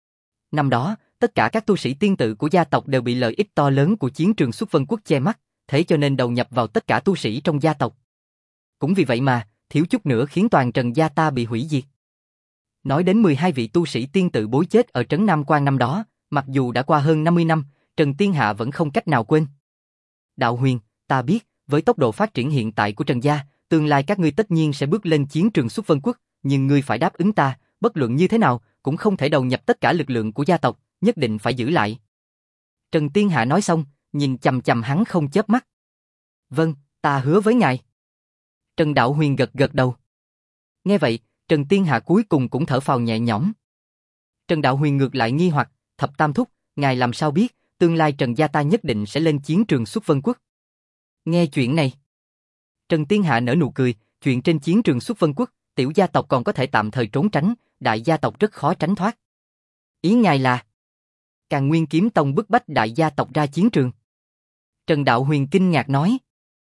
Năm đó, tất cả các tu sĩ tiên tự của gia tộc đều bị lợi ích to lớn của chiến trường xuất vân quốc che mắt, thế cho nên đầu nhập vào tất cả tu sĩ trong gia tộc. Cũng vì vậy mà, thiếu chút nữa khiến toàn Trần gia ta bị hủy diệt. Nói đến 12 vị tu sĩ tiên tự bối chết ở Trấn Nam Quan năm đó, mặc dù đã qua hơn 50 năm, Trần Tiên Hạ vẫn không cách nào quên. Đạo Huyền, ta biết, với tốc độ phát triển hiện tại của Trần gia, tương lai các ngươi tất nhiên sẽ bước lên chiến trường xuất vân quốc, nhưng ngươi phải đáp ứng ta, bất luận như thế nào, cũng không thể đầu nhập tất cả lực lượng của gia tộc, nhất định phải giữ lại. Trần Tiên Hạ nói xong, nhìn chằm chằm hắn không chớp mắt. Vâng, Ta hứa với ngài. Trần Đạo Huyền gật gật đầu. Nghe vậy, Trần Tiên Hạ cuối cùng cũng thở phào nhẹ nhõm. Trần Đạo Huyền ngược lại nghi hoặc, Thập Tam Thúc, ngài làm sao biết, tương lai Trần gia ta nhất định sẽ lên chiến trường xuất vân quốc. Nghe chuyện này. Trần Tiên Hạ nở nụ cười, chuyện trên chiến trường xuất vân quốc, tiểu gia tộc còn có thể tạm thời trốn tránh, đại gia tộc rất khó tránh thoát. Ý ngài là Càn Nguyên Kiếm Tông bức bách đại gia tộc ra chiến trường. Trần Đạo Huyền kinh ngạc nói.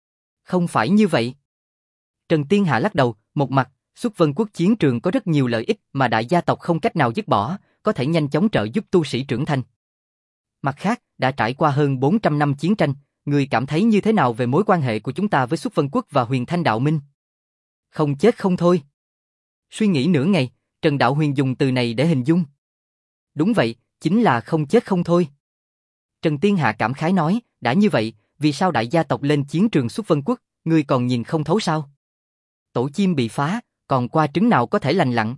Không phải như vậy. Trần Tiên Hạ lắc đầu, một mặt, xuất vân quốc chiến trường có rất nhiều lợi ích mà đại gia tộc không cách nào dứt bỏ, có thể nhanh chóng trợ giúp tu sĩ trưởng thành. Mặt khác, đã trải qua hơn 400 năm chiến tranh, người cảm thấy như thế nào về mối quan hệ của chúng ta với xuất vân quốc và Huyền Thanh Đạo Minh? Không chết không thôi. Suy nghĩ nửa ngày, Trần Đạo Huyền dùng từ này để hình dung. Đúng vậy, chính là không chết không thôi. Trần Tiên Hạ cảm khái nói, đã như vậy, vì sao đại gia tộc lên chiến trường xuất vân quốc, ngươi còn nhìn không thấu sao? Tổ chim bị phá, còn qua trứng nào có thể lành lặn?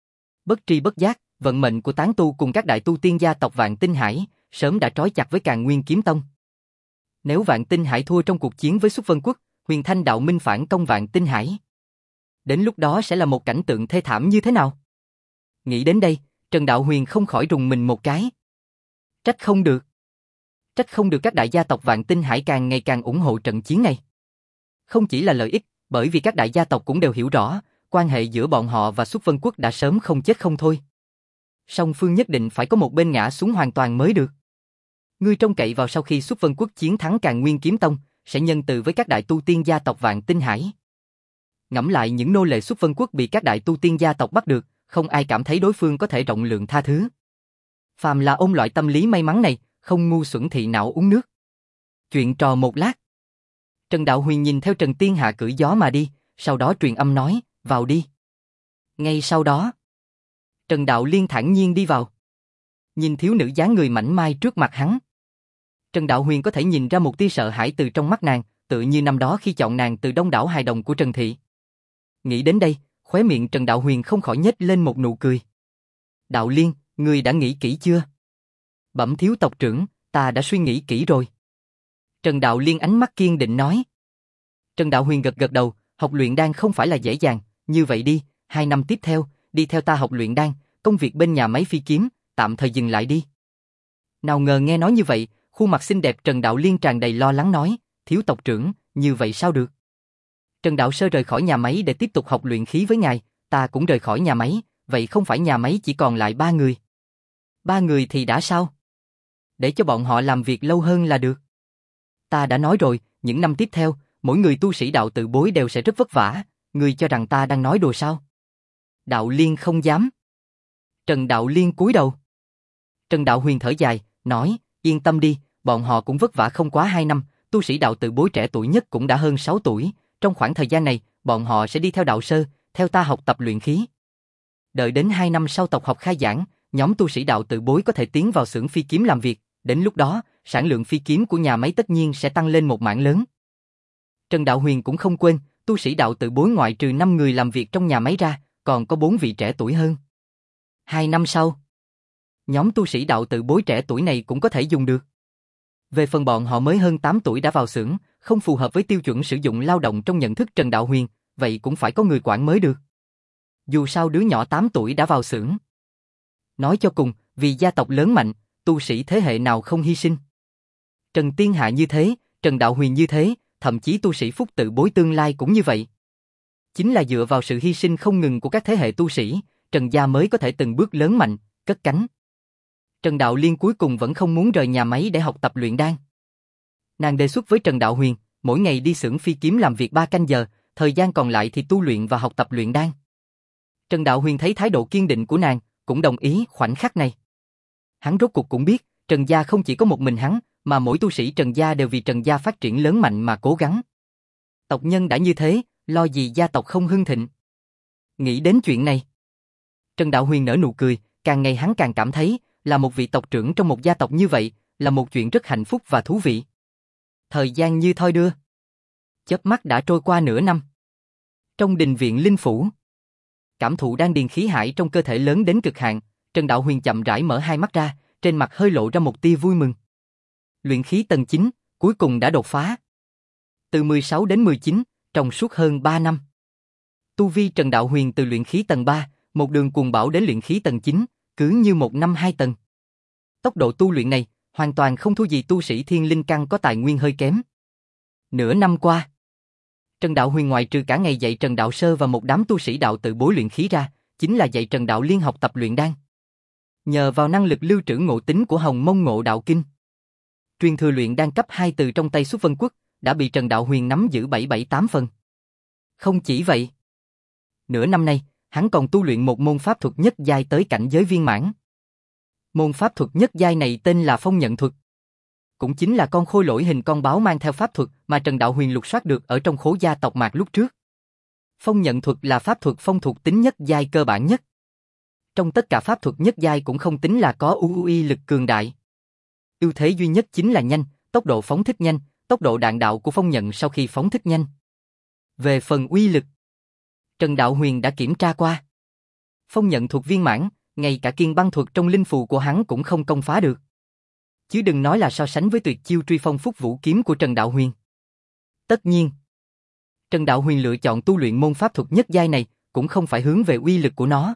Bất tri bất giác, vận mệnh của tán tu cùng các đại tu tiên gia tộc Vạn Tinh Hải sớm đã trói chặt với Càn Nguyên Kiếm Tông. Nếu Vạn Tinh Hải thua trong cuộc chiến với xuất vân quốc, Huyền Thanh Đạo Minh phản công Vạn Tinh Hải, đến lúc đó sẽ là một cảnh tượng thê thảm như thế nào? Nghĩ đến đây, Trần Đạo Huyền không khỏi rùng mình một cái. Trách không được. Trách không được các đại gia tộc Vạn Tinh Hải càng ngày càng ủng hộ trận chiến này. Không chỉ là lợi ích, bởi vì các đại gia tộc cũng đều hiểu rõ, quan hệ giữa bọn họ và xuất vân quốc đã sớm không chết không thôi. Song phương nhất định phải có một bên ngã xuống hoàn toàn mới được. Ngươi trông cậy vào sau khi xuất vân quốc chiến thắng Càn Nguyên Kiếm Tông, sẽ nhân từ với các đại tu tiên gia tộc Vạn Tinh Hải. Ngẫm lại những nô lệ xuất vân quốc bị các đại tu tiên gia tộc bắt được, không ai cảm thấy đối phương có thể rộng lượng tha thứ. Phàm là ôm loại tâm lý may mắn này, không ngu xuẩn thì não uống nước. Chuyện trò một lát. Trần Đạo Huyền nhìn theo Trần Tiên Hạ cưỡi gió mà đi, sau đó truyền âm nói, vào đi. Ngay sau đó, Trần Đạo Liên thản nhiên đi vào. Nhìn thiếu nữ dáng người mảnh mai trước mặt hắn, Trần Đạo Huyền có thể nhìn ra một tia sợ hãi từ trong mắt nàng, tựa như năm đó khi chọn nàng từ đông đảo hài đồng của Trần Thị. Nghĩ đến đây, khóe miệng Trần Đạo Huyền không khỏi nhếch lên một nụ cười. Đạo Liên, ngươi đã nghĩ kỹ chưa? Bẩm thiếu tộc trưởng, ta đã suy nghĩ kỹ rồi. Trần Đạo Liên ánh mắt kiên định nói. Trần Đạo Huyền gật gật đầu, học luyện đan không phải là dễ dàng, như vậy đi, 2 năm tiếp theo, đi theo ta học luyện đan, công việc bên nhà máy phi kiếm, tạm thời dừng lại đi. Nào ngờ nghe nói như vậy, khuôn mặt xinh đẹp Trần Đạo Liên tràn đầy lo lắng nói, thiếu tộc trưởng, như vậy sao được? Trần Đạo Sơ rời khỏi nhà máy để tiếp tục học luyện khí với ngài, ta cũng rời khỏi nhà máy, vậy không phải nhà máy chỉ còn lại 3 người. 3 người thì đã sao? Để cho bọn họ làm việc lâu hơn là được. Ta đã nói rồi, những năm tiếp theo, mỗi người tu sĩ đạo tự bối đều sẽ rất vất vả, ngươi cho rằng ta đang nói đùa sao? Đạo Liên không dám. Trần Đạo Liên cúi đầu. Trần Đạo Huyền thở dài, nói, yên tâm đi, bọn họ cũng vất vả không quá 2 năm, tu sĩ đạo tự bối trẻ tuổi nhất cũng đã hơn 6 tuổi, trong khoảng thời gian này, bọn họ sẽ đi theo đạo sơ, theo ta học tập luyện khí. Đợi đến 2 năm sau tộc học khai giảng, nhóm tu sĩ đạo tự bối có thể tiến vào xưởng phi kiếm làm việc, đến lúc đó, sản lượng phi kiếm của nhà máy tất nhiên sẽ tăng lên một mảng lớn. Trần Đạo Huyền cũng không quên, tu sĩ đạo tự bối ngoại trừ 5 người làm việc trong nhà máy ra, còn có 4 vị trẻ tuổi hơn. 2 năm sau, nhóm tu sĩ đạo tự bối trẻ tuổi này cũng có thể dùng được. Về phần bọn họ mới hơn 8 tuổi đã vào xưởng, không phù hợp với tiêu chuẩn sử dụng lao động trong nhận thức Trần Đạo Huyền, vậy cũng phải có người quản mới được. Dù sao đứa nhỏ 8 tuổi đã vào xưởng. Nói cho cùng, vì gia tộc lớn mạnh, tu sĩ thế hệ nào không hy sinh. Trần Tiên Hạ như thế, Trần Đạo Huyền như thế, thậm chí tu sĩ phúc tự bối tương lai cũng như vậy. Chính là dựa vào sự hy sinh không ngừng của các thế hệ tu sĩ, Trần gia mới có thể từng bước lớn mạnh, cất cánh. Trần Đạo Liên cuối cùng vẫn không muốn rời nhà máy để học tập luyện đan. Nàng đề xuất với Trần Đạo Huyền, mỗi ngày đi xưởng phi kiếm làm việc 3 canh giờ, thời gian còn lại thì tu luyện và học tập luyện đan. Trần Đạo Huyền thấy thái độ kiên định của nàng, cũng đồng ý khoảnh khắc này. Hắn rốt cuộc cũng biết, Trần gia không chỉ có một mình hắn, mà mỗi tu sĩ Trần gia đều vì Trần gia phát triển lớn mạnh mà cố gắng. Tộc nhân đã như thế, lo gì gia tộc không hưng thịnh. Nghĩ đến chuyện này, Trần Đạo Huyền nở nụ cười, càng ngày hắn càng cảm thấy, là một vị tộc trưởng trong một gia tộc như vậy, là một chuyện rất hạnh phúc và thú vị. Thời gian như thoi đưa. Chớp mắt đã trôi qua nửa năm. Trong đình viện linh phủ, cảm thụ đan điền khí hải trong cơ thể lớn đến cực hạn, Trần Đạo Huyền chậm rãi mở hai mắt ra, trên mặt hơi lộ ra một tia vui mừng. Luyện khí tầng 9, cuối cùng đã đột phá. từ 16 đến 19, trong suốt hơn 3 năm. Tu vi Trần Đạo Huyền từ luyện khí tầng 3, một đường cuồng bão đến luyện khí tầng 9, cứ như một năm 2 tầng. Tốc độ tu luyện này, hoàn toàn không thua gì tu sĩ thiên linh căn có tài nguyên hơi kém. Nửa năm qua, Trần Đạo Huyền ngoại trừ cả ngày dạy Trần Đạo Sơ và một đám tu sĩ đạo tự bối luyện khí ra, chính là dạy Trần Đạo Liên học tập luyện đan. Nhờ vào năng lực lưu trữ ngộ tính của Hồng Mông Ngộ Đạo Kinh, truyền thừa luyện đan cấp 2 từ trong tay Xuất Vân Quốc, đã bị Trần Đạo Huyền nắm giữ 7-8 phần. Không chỉ vậy, nửa năm nay, hắn còn tu luyện một môn pháp thuật nhất giai tới cảnh giới viên mãn. Môn pháp thuật nhất giai này tên là Phong Nhận Thuật. Cũng chính là con khôi lỗi hình con báo mang theo pháp thuật mà Trần Đạo Huyền lục soát được ở trong khố gia tộc Mạc lúc trước. Phong Nhận Thuật là pháp thuật phong thuộc tính nhất giai cơ bản nhất. Trong tất cả pháp thuật nhất giai cũng không tính là có uy lực cường đại. Ưu thế duy nhất chính là nhanh, tốc độ phóng thích nhanh, tốc độ đạn đạo của phong nhận sau khi phóng thích nhanh. Về phần uy lực, Trần Đạo Huyền đã kiểm tra qua. Phong Nhận Thuật viên mãn, ngay cả kiên băng thuật trong linh phù của hắn cũng không công phá được. Chứ đừng nói là so sánh với tuyệt chiêu truy phong phúc vũ kiếm của Trần Đạo Huyền. Tất nhiên, Trần Đạo Huyền lựa chọn tu luyện môn pháp thuật nhất giai này cũng không phải hướng về uy lực của nó,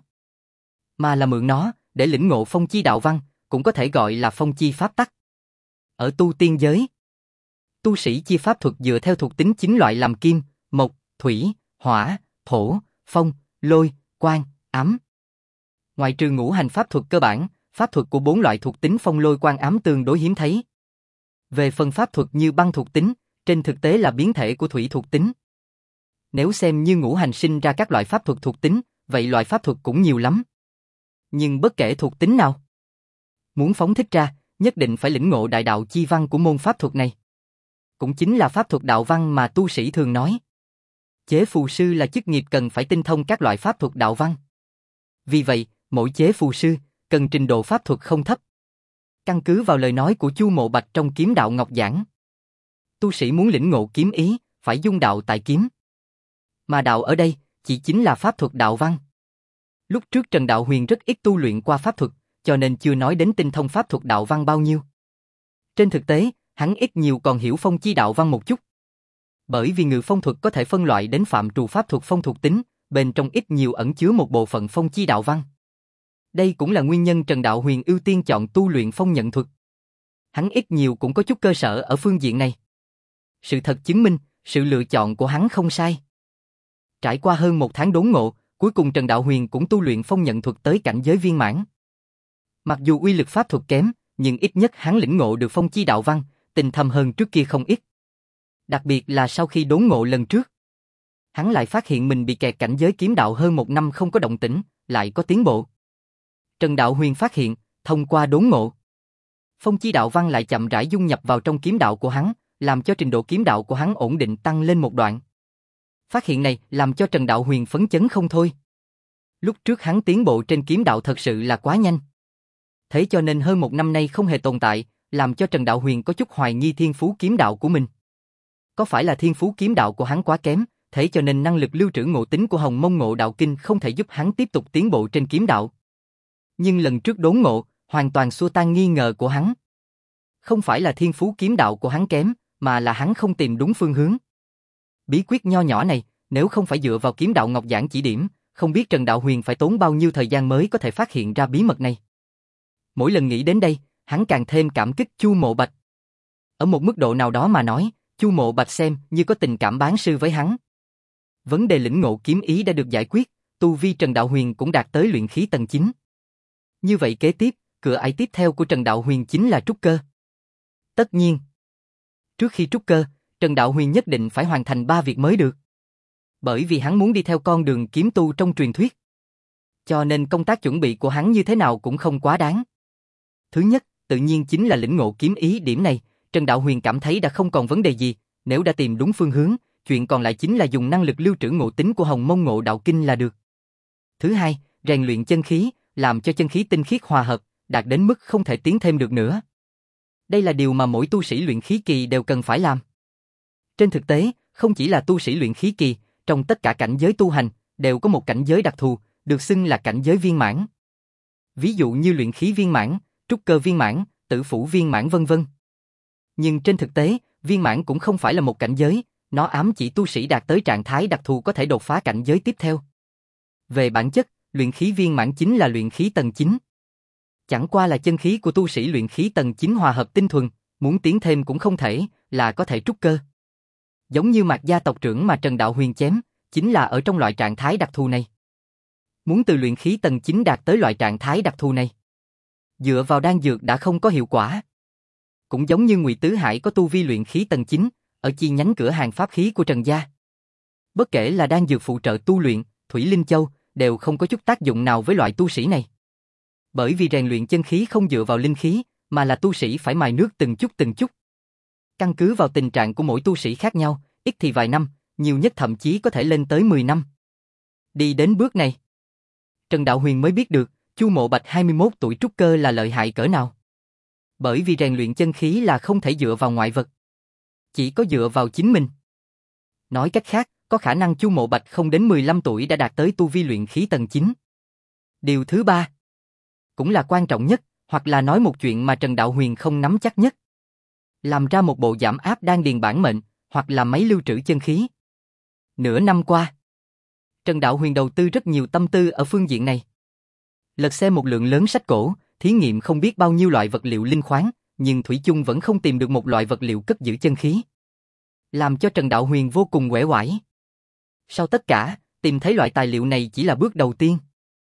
mà là mượn nó để lĩnh ngộ phong chi đạo văn, cũng có thể gọi là phong chi pháp tắc. Ở tu tiên giới, tu sĩ chia pháp thuật dựa theo thuộc tính 9 loại làm kim, mộc, thủy, hỏa, thổ, phong, lôi, quang, ám. Ngoại trừ ngũ hành pháp thuật cơ bản, pháp thuật của 4 loại thuộc tính phong lôi quang ám tương đối hiếm thấy. Về phần pháp thuật như băng thuộc tính, trên thực tế là biến thể của thủy thuộc tính. Nếu xem như ngũ hành sinh ra các loại pháp thuật thuộc tính, vậy loại pháp thuật cũng nhiều lắm. Nhưng bất kể thuộc tính nào, muốn phóng thích ra, nhất định phải lĩnh ngộ đại đạo chi văn của môn pháp thuật này. Cũng chính là pháp thuật đạo văn mà tu sĩ thường nói. Chế phù sư là chức nghiệp cần phải tinh thông các loại pháp thuật đạo văn. Vì vậy, mỗi chế phù sư cần trình độ pháp thuật không thấp. Căn cứ vào lời nói của Chu Mộ Bạch trong Kiếm Đạo Ngọc Giảng, tu sĩ muốn lĩnh ngộ kiếm ý, phải dung đạo tại kiếm. Mà đạo ở đây chỉ chính là pháp thuật đạo văn. Lúc trước Trần Đạo Huyền rất ít tu luyện qua pháp thuật, cho nên chưa nói đến tinh thông pháp thuật đạo văn bao nhiêu. Trên thực tế, hắn ít nhiều còn hiểu phong chi đạo văn một chút. Bởi vì ngự phong thuật có thể phân loại đến phạm trù pháp thuật phong thuộc tính, bên trong ít nhiều ẩn chứa một bộ phận phong chi đạo văn. Đây cũng là nguyên nhân Trần Đạo Huyền ưu tiên chọn tu luyện phong nhận thuật. Hắn ít nhiều cũng có chút cơ sở ở phương diện này. Sự thật chứng minh, sự lựa chọn của hắn không sai. Trải qua hơn 1 tháng đốn ngộ, cuối cùng Trần Đạo Huyền cũng tu luyện phong nhận thuật tới cảnh giới viên mãn. Mặc dù uy lực pháp thuật kém, nhưng ít nhất hắn lĩnh ngộ được phong chi đạo văn, tinh thâm hơn trước kia không ít. Đặc biệt là sau khi đốn ngộ lần trước, hắn lại phát hiện mình bị kẹt cảnh giới kiếm đạo hơn 1 năm không có động tĩnh, lại có tiến bộ. Trần Đạo Huyền phát hiện, thông qua đốn ngộ, phong chi đạo văn lại chậm rãi dung nhập vào trong kiếm đạo của hắn, làm cho trình độ kiếm đạo của hắn ổn định tăng lên một đoạn. Phát hiện này làm cho Trần Đạo Huyền phấn chấn không thôi. Lúc trước hắn tiến bộ trên kiếm đạo thật sự là quá nhanh. Thế cho nên hơn 1 năm nay không hề tồn tại, làm cho Trần Đạo Huyền có chút hoài nghi thiên phú kiếm đạo của mình. Có phải là thiên phú kiếm đạo của hắn quá kém, thế cho nên năng lực lưu trữ ngộ tính của Hồng Mông Ngộ Đạo Kinh không thể giúp hắn tiếp tục tiến bộ trên kiếm đạo. Nhưng lần trước đốn ngộ, hoàn toàn xua tan nghi ngờ của hắn. Không phải là thiên phú kiếm đạo của hắn kém, mà là hắn không tìm đúng phương hướng. Bí quyết nho nhỏ này, nếu không phải dựa vào Kiếm Đạo Ngọc Giảng chỉ điểm, không biết Trần Đạo Huyền phải tốn bao nhiêu thời gian mới có thể phát hiện ra bí mật này. Mỗi lần nghĩ đến đây, hắn càng thêm cảm kích Chu Mộ Bạch. Ở một mức độ nào đó mà nói, Chu Mộ Bạch xem như có tình cảm bán sư với hắn. Vấn đề lĩnh ngộ kiếm ý đã được giải quyết, tu vi Trần Đạo Huyền cũng đạt tới luyện khí tầng 9. Như vậy kế tiếp, cửa ải tiếp theo của Trần Đạo Huyền chính là trúc cơ. Tất nhiên, trước khi trúc cơ, Trần Đạo Huyền nhất định phải hoàn thành 3 việc mới được. Bởi vì hắn muốn đi theo con đường kiếm tu trong truyền thuyết. Cho nên công tác chuẩn bị của hắn như thế nào cũng không quá đáng. Thứ nhất, tự nhiên chính là lĩnh ngộ kiếm ý. Điểm này, Trần Đạo Huyền cảm thấy đã không còn vấn đề gì, nếu đã tìm đúng phương hướng, chuyện còn lại chính là dùng năng lực lưu trữ ngộ tính của Hồng Mông Ngộ Đạo Kinh là được. Thứ hai, rèn luyện chân khí, làm cho chân khí tinh khiết hòa hợp, đạt đến mức không thể tiến thêm được nữa. Đây là điều mà mỗi tu sĩ luyện khí kỳ đều cần phải làm. Trên thực tế, không chỉ là tu sĩ luyện khí kỳ, trong tất cả cảnh giới tu hành, đều có một cảnh giới đặc thù, được xưng là cảnh giới viên mãn. Ví dụ như luyện khí viên mãn, trúc cơ viên mãn, tử phủ viên mãn vân vân. Nhưng trên thực tế, viên mãn cũng không phải là một cảnh giới, Nó ám chỉ tu sĩ đạt tới trạng thái đặc thù có thể đột phá cảnh giới tiếp theo. Về bản chất, luyện khí viên mãn chính là luyện khí tầng 9. Chẳng qua là chân khí của tu sĩ luyện khí tầng 9 hòa hợp tinh thuần, muốn tiến thêm cũng không thể, là có thể trúc cơ. Giống như Mạc gia tộc trưởng mà Trần Đạo Huyền chém, chính là ở trong loại trạng thái đặc thù này. Muốn từ luyện khí tầng 9 đạt tới loại trạng thái đặc thù này, dựa vào đan dược đã không có hiệu quả. Cũng giống như Ngụy Tứ Hải có tu vi luyện khí tầng 9, ở chi nhánh cửa hàng pháp khí của Trần gia. Bất kể là đan dược phụ trợ tu luyện, Thủy Linh Châu, đều không có chút tác dụng nào với loại tu sĩ này. Bởi vì rèn luyện chân khí không dựa vào linh khí, mà là tu sĩ phải mài nước từng chút. Căn cứ vào tình trạng của mỗi tu sĩ khác nhau, ít thì vài năm, nhiều nhất thậm chí có thể lên tới 10 năm. Đi đến bước này, Trần Đạo Huyền mới biết được, Chu Mộ Bạch 21 tuổi trúc cơ là lợi hại cỡ nào. Bởi vì rèn luyện chân khí là không thể dựa vào ngoại vật, chỉ có dựa vào chính mình. Nói cách khác, có khả năng Chu Mộ Bạch không đến 15 tuổi đã đạt tới tu vi luyện khí tầng 9. Điều thứ ba, cũng là quan trọng nhất, hoặc là nói một chuyện mà Trần Đạo Huyền không nắm chắc nhất. Làm ra một bộ giảm áp đan điền bản mệnh, hoặc là máy lưu trữ chân khí. Nửa năm qua, Trần Đạo Huyền đầu tư rất nhiều tâm tư ở phương diện này. Lật xem một lượng lớn sách cổ, thí nghiệm không biết bao nhiêu loại vật liệu linh khoáng, nhưng thủy chung vẫn không tìm được một loại vật liệu cất giữ chân khí. Làm cho Trần Đạo Huyền vô cùng uể oải. Sau tất cả, tìm thấy loại tài liệu này chỉ là bước đầu tiên.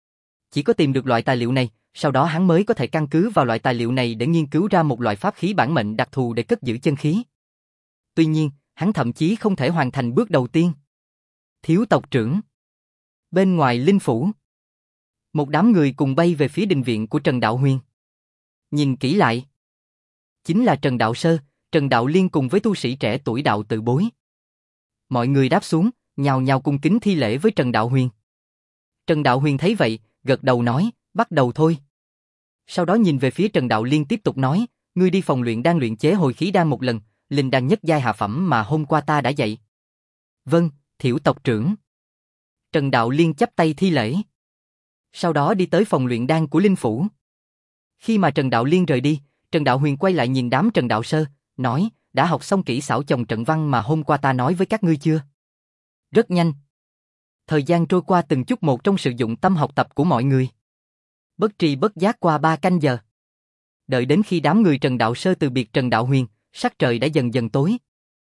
Chỉ có tìm được loại tài liệu này, sau đó hắn mới có thể căn cứ vào loại tài liệu này để nghiên cứu ra một loại pháp khí bản mệnh đặc thù để cất giữ chân khí. Tuy nhiên, hắn thậm chí không thể hoàn thành bước đầu tiên. Thiếu tộc trưởng. Bên ngoài linh phủ, một đám người cùng bay về phía đình viện của Trần Đạo Huyền. Nhìn kỹ lại, chính là Trần Đạo Sơ, Trần Đạo Liên cùng với tu sĩ trẻ tuổi Đạo Tự Bối. Mọi người đáp xuống, nhào nhào cung kính thi lễ với Trần Đạo Huyền. Trần Đạo Huyền thấy vậy, gật đầu nói, bắt đầu thôi. Sau đó nhìn về phía Trần Đạo Liên tiếp tục nói, ngươi đi phòng luyện đan luyện chế hồi khí đan một lần, linh đan nhất giai hạ phẩm mà hôm qua ta đã dạy. Vâng, Thiểu tộc trưởng. Trần Đạo Liên chắp tay thi lễ. Sau đó đi tới phòng luyện đan của linh phủ. Khi mà Trần Đạo Liên rời đi, Trần Đạo Huyền quay lại nhìn đám Trần Đạo Sơ, nói, đã học xong kỹ xảo chồng trận văn mà hôm qua ta nói với các ngươi chưa? Rất nhanh. Thời gian trôi qua từng chút một trong sự dụng tâm học tập của mọi người. Bất tri bất giác qua 3 canh giờ. Đợi đến khi đám người Trần Đạo Sơ từ biệt Trần Đạo Huyền, sắc trời đã dần dần tối.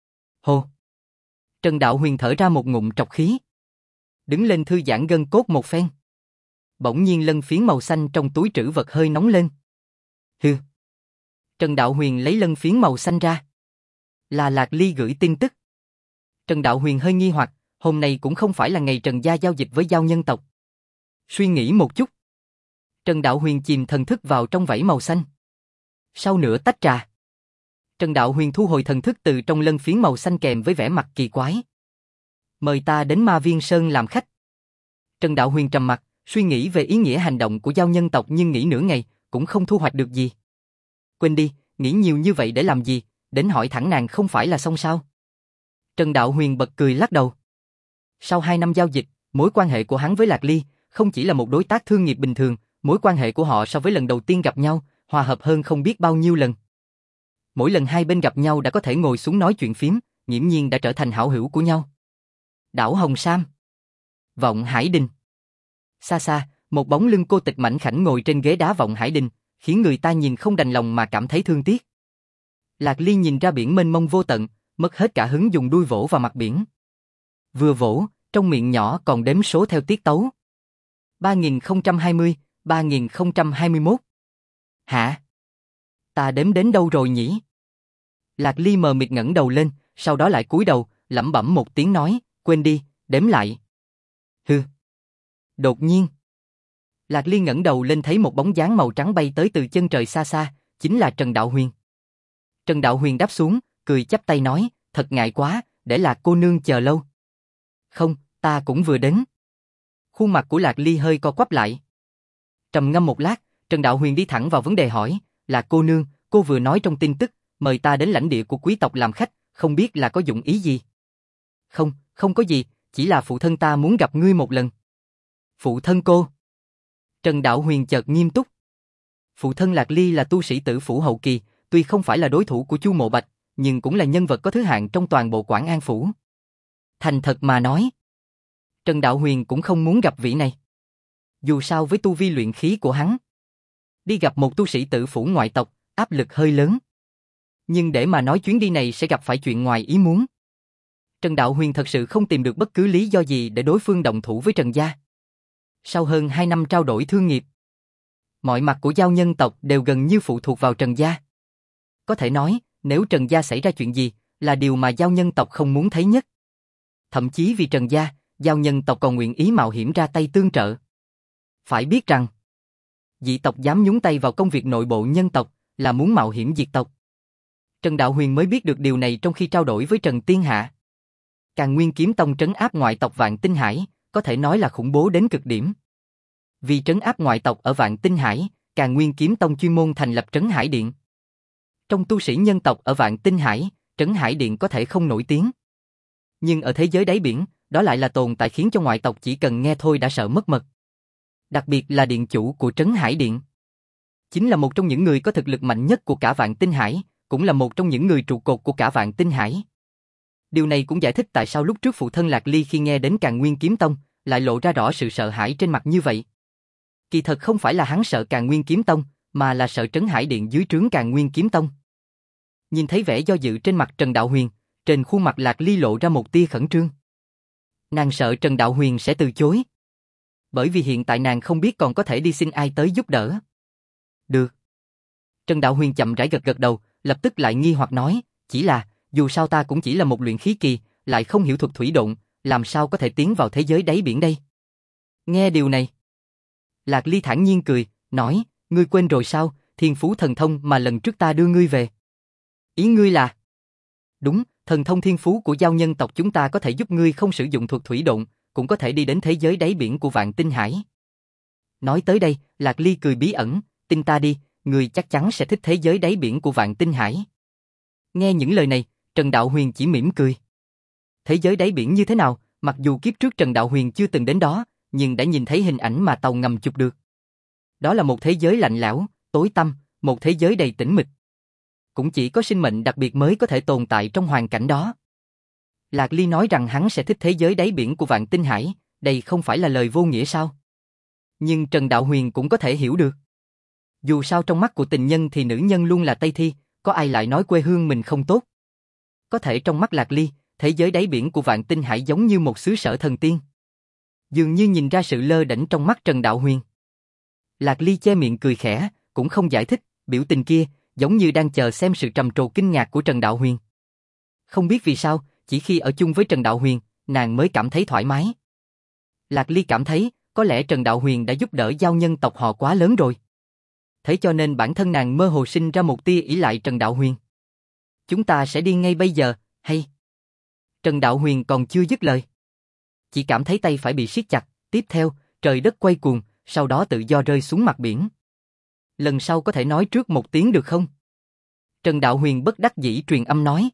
Hô! Trần Đạo Huyền thở ra một ngụm trọc khí. Đứng lên thư giãn gân cốt một phen. Bỗng nhiên lân phiến màu xanh trong túi trữ vật hơi nóng lên. Hừ! Trần Đạo Huyền lấy lân phiến màu xanh ra. Là Lạc Ly gửi tin tức. Trần Đạo Huyền hơi nghi hoặc, hôm nay cũng không phải là ngày Trần gia giao dịch với giao nhân tộc. Suy nghĩ một chút. Trần Đạo Huyền chìm thần thức vào trong vảy màu xanh. Sau nửa tách trà, Trần Đạo Huyền thu hồi thần thức từ trong lân phiến màu xanh kèm với vẻ mặt kỳ quái. Mời ta đến Ma Viên Sơn làm khách. Trần Đạo Huyền trầm mặt, suy nghĩ về ý nghĩa hành động của giao nhân tộc nhưng nghĩ nửa ngày, cũng không thu hoạch được gì. Quên đi, nghĩ nhiều như vậy để làm gì, đến hỏi thẳng nàng không phải là xong sao? Trần Đạo Huyền bật cười lắc đầu. Sau 2 năm giao dịch, mối quan hệ của hắn với Lạc Ly không chỉ là một đối tác thương nghiệp bình thường, mối quan hệ của họ so với lần đầu tiên gặp nhau, hòa hợp hơn không biết bao nhiêu lần. Mỗi lần hai bên gặp nhau đã có thể ngồi xuống nói chuyện phím, nghiễm nhiên đã trở thành hảo hữu của nhau. Đảo Hồng Sam, Vọng Hải Đình. Xa xa, một bóng lưng cô tịch mảnh khảnh ngồi trên ghế đá Vọng Hải Đình, khiến người ta nhìn không đành lòng mà cảm thấy thương tiếc. Lạc Ly nhìn ra biển mênh mông vô tận, mất hết cả hứng dùng đuôi vỗ vào mặt biển. Vừa vỗ, trong miệng nhỏ còn đếm số theo tiết tấu. 3020, 3021. Hả? Ta đếm đến đâu rồi nhỉ? Lạc Ly mờ mịt ngẩng đầu lên, sau đó lại cúi đầu, lẩm bẩm một tiếng nói, quên đi, đếm lại. Hừ. Đột nhiên, Lạc Ly ngẩng đầu lên thấy một bóng dáng màu trắng bay tới từ chân trời xa xa, chính là Trần Đạo Huyền. Trần Đạo Huyền đáp xuống, cười chắp tay nói, thật ngại quá, để Lạc cô nương chờ lâu. Không, ta cũng vừa đến. Khuôn mặt của Lạc Ly hơi co quắp lại. Trầm ngâm một lát, Trần Đạo Huyền đi thẳng vào vấn đề hỏi, Lạc cô nương, cô vừa nói trong tin tức, mời ta đến lãnh địa của quý tộc làm khách, không biết là có dụng ý gì? Không, không có gì, chỉ là phụ thân ta muốn gặp ngươi một lần. Phụ thân cô? Trần Đạo Huyền chợt nghiêm túc. Phụ thân Lạc Ly là tu sĩ tử phủ hậu kỳ, tuy không phải là đối thủ của Chu Mộ Bạch, nhưng cũng là nhân vật có thứ hạng trong toàn bộ Quảng An phủ. Thành thật mà nói, Trần Đạo Huyền cũng không muốn gặp vị này. Dù sao với tu vi luyện khí của hắn, đi gặp một tu sĩ tử phủ ngoại tộc, áp lực hơi lớn. Nhưng để mà nói chuyến đi này sẽ gặp phải chuyện ngoài ý muốn. Trần Đạo Huyền thật sự không tìm được bất cứ lý do gì để đối phương động thủ với Trần gia. Sau hơn 2 năm trao đổi thương nghiệp, mọi mặt của Giao nhân tộc đều gần như phụ thuộc vào Trần gia. Có thể nói, nếu Trần gia xảy ra chuyện gì, là điều mà Giao nhân tộc không muốn thấy nhất. Thậm chí vì Trần gia, Giao nhân tộc còn nguyện ý mạo hiểm ra tay tương trợ. Phải biết rằng, dị tộc dám nhúng tay vào công việc nội bộ nhân tộc, là muốn mạo hiểm diệt tộc. Trần Đạo Huyền mới biết được điều này trong khi trao đổi với Trần Tiên Hạ. Càn Nguyên Kiếm Tông trấn áp ngoại tộc Vạn Tinh Hải, có thể nói là khủng bố đến cực điểm. Vì trấn áp ngoại tộc ở Vạn Tinh Hải, Càn Nguyên Kiếm Tông chuyên môn thành lập Trấn Hải Điện. Trong tu sĩ nhân tộc ở Vạn Tinh Hải, Trấn Hải Điện có thể không nổi tiếng. Nhưng ở thế giới đáy biển, đó lại là tồn tại khiến cho ngoại tộc chỉ cần nghe thôi đã sợ mất mật. Đặc biệt là điện chủ của Trấn Hải Điện. Chính là một trong những người có thực lực mạnh nhất của cả Vạn Tinh Hải, cũng là một trong những người trụ cột của cả Vạn Tinh Hải. Điều này cũng giải thích tại sao lúc trước phụ thân Lạc Ly khi nghe đến Càn Nguyên Kiếm Tông, lại lộ ra rõ sự sợ hãi trên mặt như vậy. Kỳ thật không phải là hắn sợ Càn Nguyên Kiếm Tông, mà là sợ Trấn Hải Điện dưới trướng Càn Nguyên Kiếm Tông. Nhìn thấy vẻ do dự trên mặt Trần Đạo Huyền, trên khuôn mặt Lạc Ly lộ ra một tia khẩn trương. Nàng sợ Trần Đạo Huyền sẽ từ chối. Bởi vì hiện tại nàng không biết còn có thể đi xin ai tới giúp đỡ. Được. Trần Đạo Huyền chậm rãi gật gật đầu, lập tức lại nghi hoặc nói, chỉ là, dù sao ta cũng chỉ là một luyện khí kỳ, lại không hiểu thuật thủy độn, làm sao có thể tiến vào thế giới đáy biển đây? Nghe điều này, Lạc Ly thản nhiên cười, nói, ngươi quên rồi sao, thiên phú thần thông mà lần trước ta đưa ngươi về. Ý ngươi là? Đúng, thần thông thiên phú của Giao nhân tộc chúng ta có thể giúp ngươi không sử dụng thuật thủy độn, cũng có thể đi đến thế giới đáy biển của Vạn Tinh Hải. Nói tới đây, Lạc Ly cười bí ẩn, tin ta đi, ngươi chắc chắn sẽ thích thế giới đáy biển của Vạn Tinh Hải. Nghe những lời này, Trần Đạo Huyền chỉ mỉm cười. Thế giới đáy biển như thế nào, mặc dù kiếp trước Trần Đạo Huyền chưa từng đến đó, nhưng đã nhìn thấy hình ảnh mà tàu ngầm chụp được. Đó là một thế giới lạnh lẽo, tối tăm, một thế giới đầy tĩnh mịch. Cũng chỉ có sinh mệnh đặc biệt mới có thể tồn tại trong hoàn cảnh đó. Lạc Ly nói rằng hắn sẽ thích thế giới đáy biển của Vạn Tinh Hải, đây không phải là lời vô nghĩa sao? Nhưng Trần Đạo Huyền cũng có thể hiểu được. Dù sao trong mắt của tình nhân thì nữ nhân luôn là Tây Thi, có ai lại nói quê hương mình không tốt? Có thể trong mắt Lạc Ly, thế giới đáy biển của Vạn Tinh Hải giống như một xứ sở thần tiên. Dường như nhìn ra sự lơ đễnh trong mắt Trần Đạo Huyền. Lạc Ly che miệng cười khẽ, cũng không giải thích, biểu tình kia, giống như đang chờ xem sự trầm trồ kinh ngạc của Trần Đạo Huyền. Không biết vì sao, chỉ khi ở chung với Trần Đạo Huyền, nàng mới cảm thấy thoải mái. Lạc Ly cảm thấy, có lẽ Trần Đạo Huyền đã giúp đỡ Giao nhân tộc họ quá lớn rồi. Thế cho nên bản thân nàng mơ hồ sinh ra một tia ỷ lại Trần Đạo Huyền. Chúng ta sẽ đi ngay bây giờ, hay? Trần Đạo Huyền còn chưa dứt lời. Chỉ cảm thấy tay phải bị siết chặt, tiếp theo, trời đất quay cuồng, sau đó tự do rơi xuống mặt biển. Lần sau có thể nói trước một tiếng được không? Trần Đạo Huyền bất đắc dĩ truyền âm nói.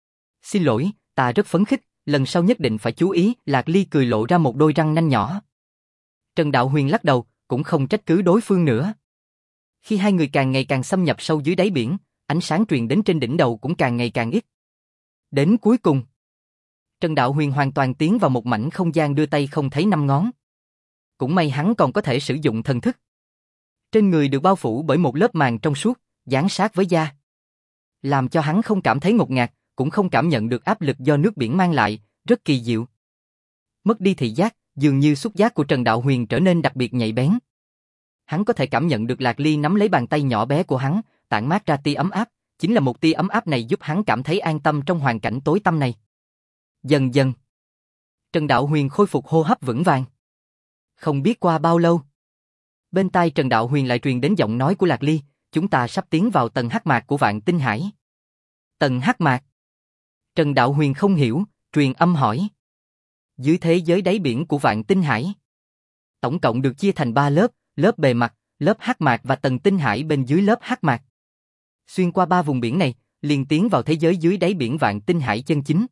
Xin lỗi, ta rất phấn khích, lần sau nhất định phải chú ý. Lạc Ly cười lộ ra một đôi răng nanh nhỏ. Trần Đạo Huyền lắc đầu, cũng không trách cứ đối phương nữa. Khi hai người càng ngày càng xâm nhập sâu dưới đáy biển, ánh sáng truyền đến trên đỉnh đầu cũng càng ngày càng ít. Đến cuối cùng, Trần Đạo Huyền hoàn toàn tiến vào một mảnh không gian đưa tay không thấy năm ngón. Cũng may hắn còn có thể sử dụng thần thức. Trên người được bao phủ bởi một lớp màng trong suốt, dán sát với da. Làm cho hắn không cảm thấy ngột ngạt, cũng không cảm nhận được áp lực do nước biển mang lại, rất kỳ diệu. Mất đi thị giác, dường như xúc giác của Trần Đạo Huyền trở nên đặc biệt nhạy bén. Hắn có thể cảm nhận được Lạc Ly nắm lấy bàn tay nhỏ bé của hắn, tản mát ra tia ấm áp, chính là một tia ấm áp này giúp hắn cảm thấy an tâm trong hoàn cảnh tối tăm này. Dần dần, Trần Đạo Huyền khôi phục hô hấp vững vàng. Không biết qua bao lâu, bên tai Trần Đạo Huyền lại truyền đến giọng nói của Lạc Ly, chúng ta sắp tiến vào tầng hắc mạc của Vạn Tinh Hải. Tầng hắc mạc? Trần Đạo Huyền không hiểu, truyền âm hỏi. Dưới thế giới đáy biển của Vạn Tinh Hải, tổng cộng được chia thành 3 lớp, lớp bề mặt, lớp hắc mạc và tầng tinh hải bên dưới lớp hắc mạc. Xuyên qua 3 vùng biển này, liền tiến vào thế giới dưới đáy biển Vạn Tinh Hải chân chính.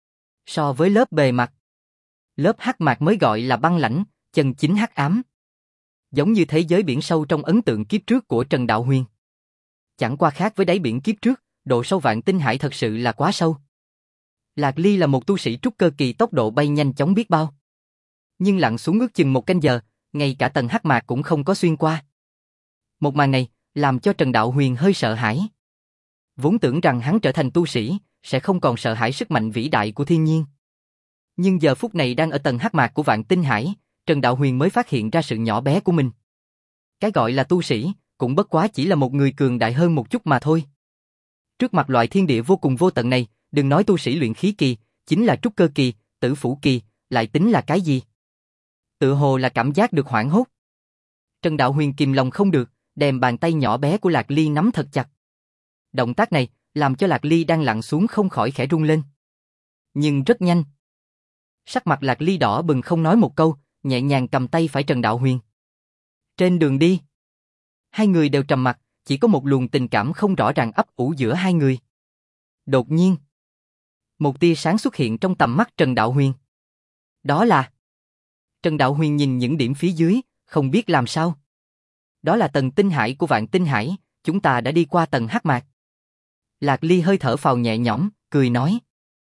So với lớp bề mặt, lớp hắc mạc mới gọi là băng lãnh, chân chính hắc ám. Giống như thế giới biển sâu trong ấn tượng kiếp trước của Trần Đạo Huyền. Chẳng qua khác với đáy biển kiếp trước, độ sâu Vạn Tinh Hải thật sự là quá sâu. Lạc Ly là một tu sĩ trúc cơ kỳ, tốc độ bay nhanh chóng biết bao. Nhưng lặn xuống ước chừng 1 canh giờ, ngay cả tầng hắc mạc cũng không có xuyên qua. Một màn này làm cho Trần Đạo Huyền hơi sợ hãi. Vốn tưởng rằng hắn trở thành tu sĩ sẽ không còn sợ hãi sức mạnh vĩ đại của thiên nhiên. Nhưng giờ phút này đang ở tầng hắc mạc của Vạn Tinh Hải, Trần Đạo Huyền mới phát hiện ra sự nhỏ bé của mình. Cái gọi là tu sĩ cũng bất quá chỉ là một người cường đại hơn một chút mà thôi. Trước mặt loại thiên địa vô cùng vô tận này, đừng nói tu sĩ luyện khí kỳ, chính là trúc cơ kỳ, tử phủ kỳ, lại tính là cái gì? Tự hồ là cảm giác được hoảng hốt. Trần Đạo Huyền kìm lòng không được, đem bàn tay nhỏ bé của Lạc Ly nắm thật chặt. Động tác này làm cho Lạc Ly đang lặn xuống không khỏi khẽ run lên. Nhưng rất nhanh, sắc mặt Lạc Ly đỏ bừng không nói một câu, nhẹ nhàng cầm tay phải Trần Đạo Huyền. Trên đường đi, hai người đều trầm mặc, chỉ có một luồng tình cảm không rõ ràng ấp ủ giữa hai người. Đột nhiên, một tia sáng xuất hiện trong tầm mắt Trần Đạo Huyền. Đó là... Trần Đạo Huyền nhìn những điểm phía dưới, không biết làm sao. Đó là tầng tinh hải của Vạn Tinh Hải, chúng ta đã đi qua tầng hắc mạc. Lạc Ly hơi thở phào nhẹ nhõm, cười nói.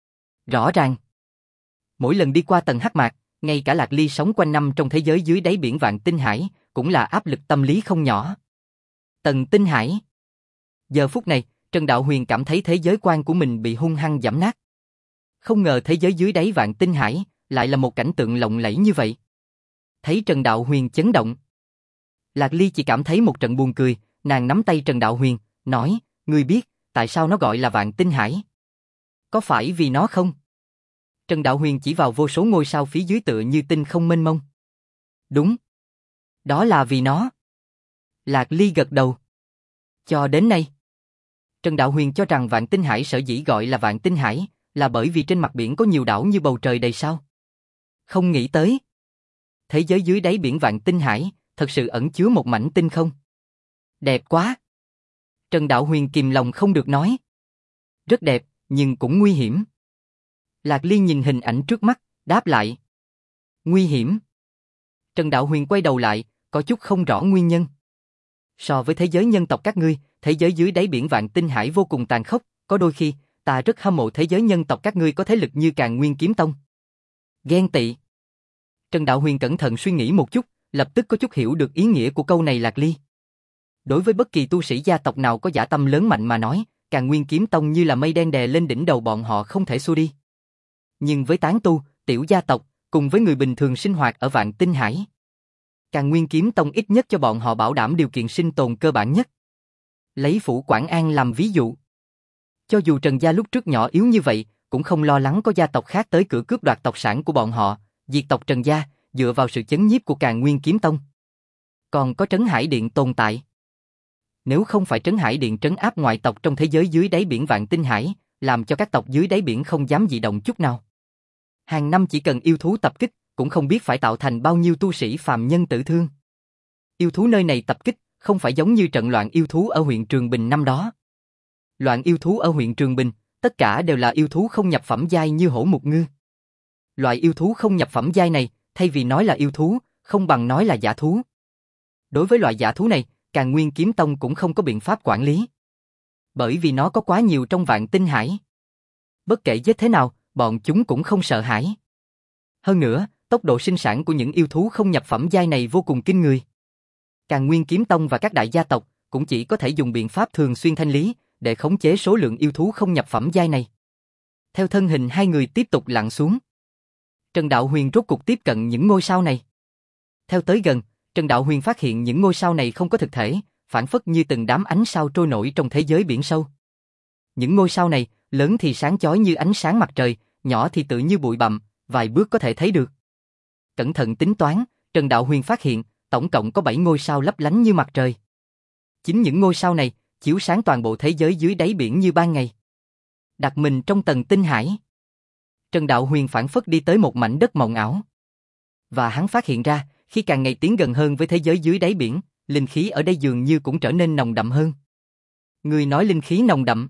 Rõ ràng. Mỗi lần đi qua tầng hắc mạc, ngay cả Lạc Ly sống quanh năm trong thế giới dưới đáy biển Vạn Tinh Hải, cũng là áp lực tâm lý không nhỏ. Tầng Tinh Hải. Giờ phút này, Trần Đạo Huyền cảm thấy thế giới quan của mình bị hung hăng giẫm nát. Không ngờ thế giới dưới đáy Vạn Tinh Hải lại là một cảnh tượng lộng lẫy như vậy. Thấy Trần Đạo Huyền chấn động, Lạc Ly chỉ cảm thấy một trận buồn cười, nàng nắm tay Trần Đạo Huyền, nói, ngươi biết tại sao nó gọi là Vạn Tinh Hải? Có phải vì nó không? Trần Đạo Huyền chỉ vào vô số ngôi sao phía dưới tựa như tinh không mênh mông. Đúng. Đó là vì nó. Lạc Ly gật đầu. Cho đến nay, Trần Đạo Huyền cho rằng Vạn Tinh Hải sở dĩ gọi là Vạn Tinh Hải là bởi vì trên mặt biển có nhiều đảo như bầu trời đầy sao. Không nghĩ tới, thế giới dưới đáy biển Vạn Tinh Hải thật sự ẩn chứa một mảnh tinh không. Đẹp quá. Trần Đạo Huyền kìm lòng không được nói. Rất đẹp, nhưng cũng nguy hiểm. Lạc Ly nhìn hình ảnh trước mắt, đáp lại. Nguy hiểm. Trần Đạo Huyền quay đầu lại, có chút không rõ nguyên nhân. So với thế giới nhân tộc các ngươi, thế giới dưới đáy biển Vạn Tinh Hải vô cùng tàn khốc, có đôi khi, ta rất hâm mộ thế giới nhân tộc các ngươi có thế lực như Càn Nguyên Kiếm Tông. Ghen tị. Trần Đạo Huyền cẩn thận suy nghĩ một chút, lập tức có chút hiểu được ý nghĩa của câu này Lạc Ly. Đối với bất kỳ tu sĩ gia tộc nào có dã tâm lớn mạnh mà nói, Càn Nguyên Kiếm Tông như là mây đen đè lên đỉnh đầu bọn họ không thể xua đi. Nhưng với tán tu, tiểu gia tộc, cùng với người bình thường sinh hoạt ở Vạn Tinh Hải, Càn Nguyên Kiếm Tông ít nhất cho bọn họ bảo đảm điều kiện sinh tồn cơ bản nhất. Lấy Phủ Quảng An làm ví dụ. Cho dù Trần gia lúc trước nhỏ yếu như vậy, cũng không lo lắng có gia tộc khác tới cửa cướp đoạt tộc sản của bọn họ, diệt tộc Trần gia, dựa vào sự chấn nhiếp của Càn Nguyên Kiếm Tông. Còn có Trấn Hải Điện tồn tại. Nếu không phải Trấn Hải Điện trấn áp ngoại tộc trong thế giới dưới đáy biển Vạn Tinh Hải, làm cho các tộc dưới đáy biển không dám dị động chút nào. Hàng năm chỉ cần yêu thú tập kích, cũng không biết phải tạo thành bao nhiêu tu sĩ phàm nhân tử thương. Yêu thú nơi này tập kích, không phải giống như trận loạn yêu thú ở huyện Trường Bình năm đó. Loạn yêu thú ở huyện Trường Bình, tất cả đều là yêu thú không nhập phẩm giai như hổ mục ngư. Loại yêu thú không nhập phẩm giai này, thay vì nói là yêu thú, không bằng nói là dã thú. Đối với loại dã thú này, Càn Nguyên Kiếm Tông cũng không có biện pháp quản lý. Bởi vì nó có quá nhiều trong Vạn Tinh Hải. Bất kể giết thế nào, bọn chúng cũng không sợ hãi. Hơn nữa, tốc độ sinh sản của những yêu thú không nhập phẩm giai này vô cùng kinh người. Càn Nguyên Kiếm Tông và các đại gia tộc cũng chỉ có thể dùng biện pháp thường xuyên thanh lý để khống chế số lượng yêu thú không nhập phẩm giai này. Theo thân hình hai người tiếp tục lặn xuống, Trần Đạo Huyền rốt cục tiếp cận những ngôi sao này. Theo tới gần, Trần Đạo Huyền phát hiện những ngôi sao này không có thực thể, phản phất như từng đám ánh sao trôi nổi trong thế giới biển sâu. Những ngôi sao này, lớn thì sáng chói như ánh sáng mặt trời, nhỏ thì tự như bụi bặm, vài bước có thể thấy được. Cẩn thận tính toán, Trần Đạo Huyền phát hiện, tổng cộng có 7 ngôi sao lấp lánh như mặt trời. Chính những ngôi sao này, chiếu sáng toàn bộ thế giới dưới đáy biển như ban ngày. Đặt mình trong tầng tinh hải, Trần Đạo Huyền phảng phất đi tới một mảnh đất mộng ảo. Và hắn phát hiện ra, khi càng ngày tiến gần hơn với thế giới dưới đáy biển, linh khí ở đây dường như cũng trở nên nồng đậm hơn. Người nói linh khí nồng đậm.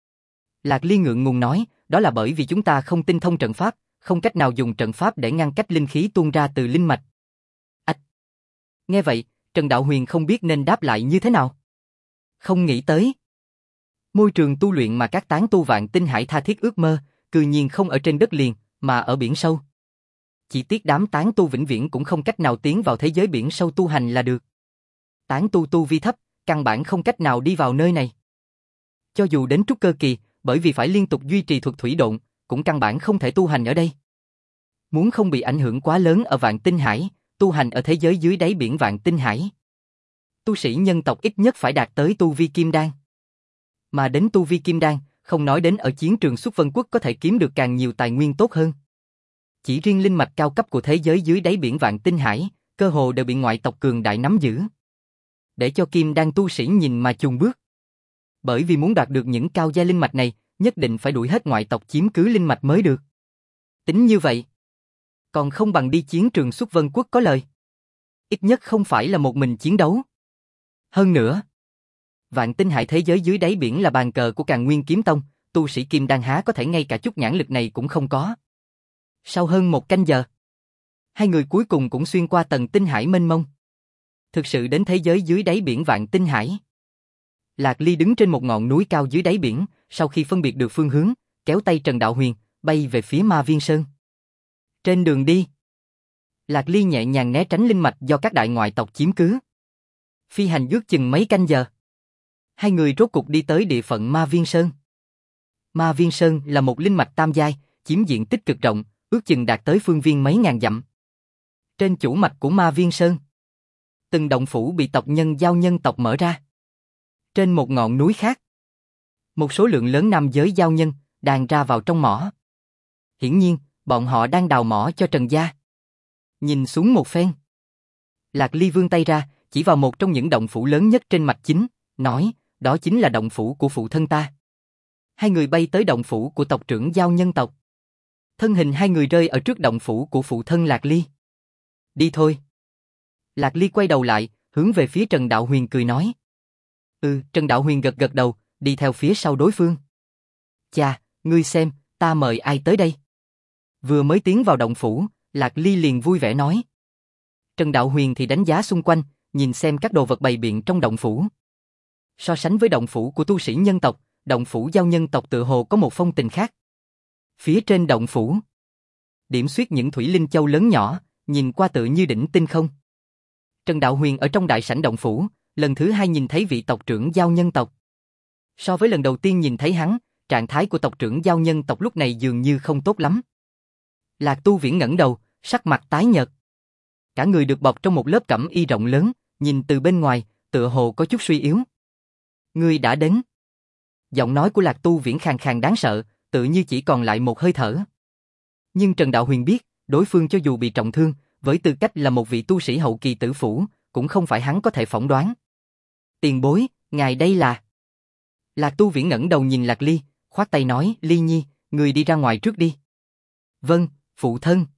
Lạc Ly ngượng ngùng nói, đó là bởi vì chúng ta không tinh thông trận pháp, không cách nào dùng trận pháp để ngăn cách linh khí tuôn ra từ linh mạch. Ách! Nghe vậy, Trần Đạo Huyền không biết nên đáp lại như thế nào. Không nghĩ tới. Môi trường tu luyện mà các tán tu Vạn Tinh Hải tha thiết ước mơ, cư nhiên không ở trên đất liền, mà ở biển sâu. Chỉ tiếc đám tán tu vĩnh viễn cũng không cách nào tiến vào thế giới biển sâu tu hành là được. Tán tu tu vi thấp, căn bản không cách nào đi vào nơi này. Cho dù đến trúc cơ kỳ, bởi vì phải liên tục duy trì thuật thủy độn, cũng căn bản không thể tu hành ở đây. Muốn không bị ảnh hưởng quá lớn ở Vạn Tinh Hải, tu hành ở thế giới dưới đáy biển Vạn Tinh Hải. Tu sĩ nhân tộc ít nhất phải đạt tới tu vi kim đan. Mà đến tu vi kim đan, không nói đến ở chiến trường Xuất Vân Quốc có thể kiếm được càng nhiều tài nguyên tốt hơn. Chỉ riêng linh mạch cao cấp của thế giới dưới đáy biển Vạn Tinh Hải, cơ hồ đều bị ngoại tộc cường đại nắm giữ. Để cho kim đan tu sĩ nhìn mà chùn bước. Bởi vì muốn đoạt được những cao giai linh mạch này, nhất định phải đuổi hết ngoại tộc chiếm cứ linh mạch mới được. Tính như vậy, còn không bằng đi chiến trường Xuất Vân Quốc có lời. Ít nhất không phải là một mình chiến đấu. Hơn nữa, Vạn Tinh Hải thế giới dưới đáy biển là bàn cờ của Càn Nguyên Kiếm Tông, tu sĩ kim đan há có thể ngay cả chút nhãn lực này cũng không có. Sau hơn một canh giờ, hai người cuối cùng cũng xuyên qua tầng tinh hải mênh mông. Thực sự đến thế giới dưới đáy biển Vạn Tinh Hải. Lạc Ly đứng trên một ngọn núi cao dưới đáy biển, sau khi phân biệt được phương hướng, kéo tay Trần Đạo Huyền, bay về phía Ma Viên Sơn. Trên đường đi, Lạc Ly nhẹ nhàng né tránh linh mạch do các đại ngoại tộc chiếm cứ. Phi hành ước chừng mấy canh giờ. Hai người rốt cục đi tới địa phận Ma Viên Sơn. Ma Viên Sơn là một linh mạch tam giai, chiếm diện tích cực rộng, ước chừng đạt tới phương viên mấy ngàn dặm. Trên chủ mạch của Ma Viên Sơn, từng động phủ bị tộc nhân giao nhân tộc mở ra. Trên một ngọn núi khác, một số lượng lớn nam giới giao nhân đang ra vào trong mỏ. Hiển nhiên, bọn họ đang đào mỏ cho Trần gia. Nhìn xuống một phen, Lạc Ly vươn tay ra, chỉ vào một trong những động phủ lớn nhất trên mạch chính, nói, đó chính là động phủ của phụ thân ta. Hai người bay tới động phủ của tộc trưởng giao nhân tộc. Thân hình hai người rơi ở trước động phủ của phụ thân Lạc Ly. Đi thôi. Lạc Ly quay đầu lại, hướng về phía Trần Đạo Huyền cười nói. Trần Đạo Huyền gật gật đầu, đi theo phía sau đối phương. Chà, ngươi xem, ta mời ai tới đây? Vừa mới tiến vào động phủ, Lạc Ly liền vui vẻ nói. Trần Đạo Huyền thì đánh giá xung quanh, nhìn xem các đồ vật bày biện trong động phủ. So sánh với động phủ của tu sĩ nhân tộc, động phủ giao nhân tộc tự hồ có một phong tình khác. Phía trên động phủ, điểm xuyết những thủy linh châu lớn nhỏ, nhìn qua tự như đỉnh tinh không. Trần Đạo Huyền ở trong đại sảnh động phủ, lần thứ hai nhìn thấy vị tộc trưởng giao nhân tộc. So với lần đầu tiên nhìn thấy hắn, trạng thái của tộc trưởng giao nhân tộc lúc này dường như không tốt lắm. Lạc Tu Viễn ngẩng đầu, sắc mặt tái nhợt. Cả người được bọc trong một lớp cẩm y rộng lớn, nhìn từ bên ngoài, tựa hồ có chút suy yếu. Ngươi đã đến. Giọng nói của Lạc Tu Viễn khàn khàn đáng sợ, tự như chỉ còn lại một hơi thở. Nhưng Trần Đạo Huyền biết, đối phương cho dù bị trọng thương, với tư cách là một vị tu sĩ hậu kỳ tử phủ, cũng không phải hắn có thể phỏng đoán. Tiền bối, ngài đây là... Lạc Tu Viễn ngẩng đầu nhìn Lạc Ly, khoát tay nói, Ly Nhi, người đi ra ngoài trước đi. Vâng, phụ thân.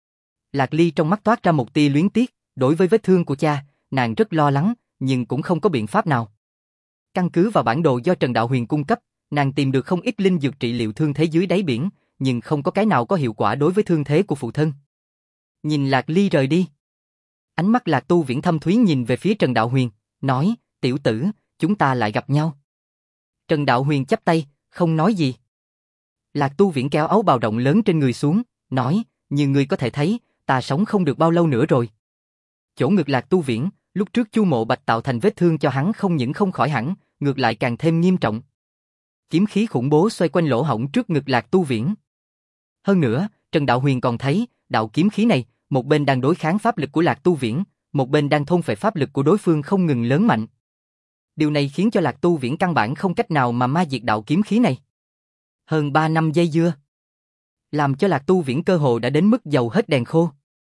Lạc Ly trong mắt toát ra một tia luyến tiếc, đối với vết thương của cha, nàng rất lo lắng, nhưng cũng không có biện pháp nào. Căn cứ vào bản đồ do Trần Đạo Huyền cung cấp, nàng tìm được không ít linh dược trị liệu thương thế dưới đáy biển, nhưng không có cái nào có hiệu quả đối với thương thế của phụ thân. Nhìn Lạc Ly rời đi. Ánh mắt Lạc Tu Viễn thâm thúy nhìn về phía Trần Đạo Huyền, nói, tiểu tử, chúng ta lại gặp nhau. Trần Đạo Huyền chắp tay, không nói gì. Lạc Tu Viễn kéo áo bào rộng lớn trên người xuống, nói, như ngươi có thể thấy, ta sống không được bao lâu nữa rồi. Chỗ ngực Lạc Tu Viễn, lúc trước Chu Mộ Bạch tạo thành vết thương cho hắn không những không khỏi hẳn, ngược lại càng thêm nghiêm trọng. Kiếm khí khủng bố xoay quanh lỗ hổng trước ngực Lạc Tu Viễn. Hơn nữa, Trần Đạo Huyền còn thấy, đạo kiếm khí này, một bên đang đối kháng pháp lực của Lạc Tu Viễn, một bên đang thôn phệ pháp lực của đối phương không ngừng lớn mạnh. Điều này khiến cho Lạc Tu Viễn căn bản không cách nào mà ma diệt đạo kiếm khí này. Hơn 3 năm dây dưa, làm cho Lạc Tu Viễn cơ hồ đã đến mức dầu hết đèn khô.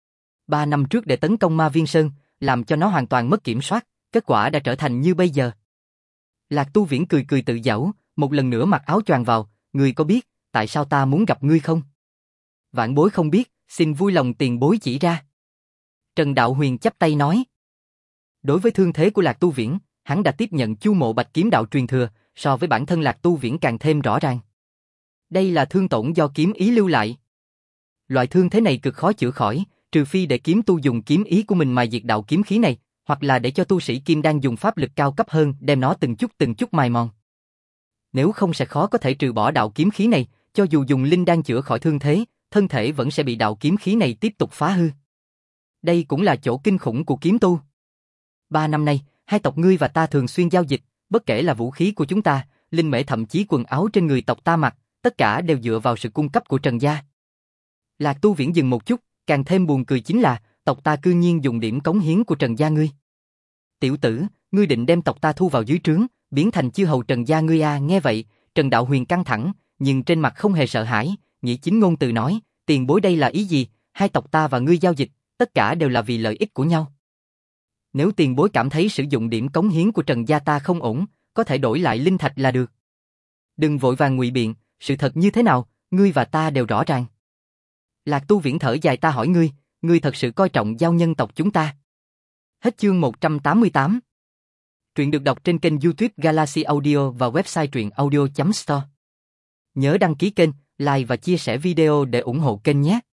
3 năm trước để tấn công Ma Viên Sơn, làm cho nó hoàn toàn mất kiểm soát, kết quả đã trở thành như bây giờ. Lạc Tu Viễn cười cười tự giễu, một lần nữa mặc áo choàng vào, ngươi có biết tại sao ta muốn gặp ngươi không? Vãn bối không biết, xin vui lòng tiền bối chỉ ra. Trần Đạo Huyền chắp tay nói. Đối với thương thế của Lạc Tu Viễn, hắn đã tiếp nhận Chu Mộ Bạch kiếm đạo truyền thừa, so với bản thân Lạc Tu Viễn càng thêm rõ ràng. Đây là thương tổn do kiếm ý lưu lại. Loại thương thế này cực khó chữa khỏi, trừ phi để kiếm tu dùng kiếm ý của mình mà diệt đạo kiếm khí này, hoặc là để cho tu sĩ kim đan dùng pháp lực cao cấp hơn đem nó từng chút mài mòn. Nếu không sẽ khó có thể trừ bỏ đạo kiếm khí này, cho dù dùng linh đan chữa khỏi thương thế, thân thể vẫn sẽ bị đạo kiếm khí này tiếp tục phá hư. Đây cũng là chỗ kinh khủng của kiếm tu. 3 năm nay, hai tộc ngươi và ta thường xuyên giao dịch, bất kể là vũ khí của chúng ta, linh mễ thậm chí quần áo trên người tộc ta mặc, tất cả đều dựa vào sự cung cấp của Trần gia. Lạc Tu Viễn dừng một chút, càng thêm buồn cười chính là, tộc ta cư nhiên dùng điểm cống hiến của Trần gia ngươi. Tiểu tử, ngươi định đem tộc ta thu vào dưới trướng, biến thành chư hầu Trần gia ngươi à? Nghe vậy, Trần Đạo Huyền căng thẳng, nhưng trên mặt không hề sợ hãi, nghĩ chính ngôn từ nói, tiền bối đây là ý gì? Hai tộc ta và ngươi giao dịch, tất cả đều là vì lợi ích của nhau. Nếu tiền bối cảm thấy sử dụng điểm cống hiến của Trần gia ta không ổn, có thể đổi lại linh thạch là được. Đừng vội vàng ngụy biện, sự thật như thế nào, ngươi và ta đều rõ ràng. Lạc Tu Viễn thở dài, ta hỏi ngươi thật sự coi trọng giao nhân tộc chúng ta? Hết chương 188. Truyện được đọc trên kênh YouTube Galaxy Audio và website truyện audio.store. Nhớ đăng ký kênh, like và chia sẻ video để ủng hộ kênh nhé.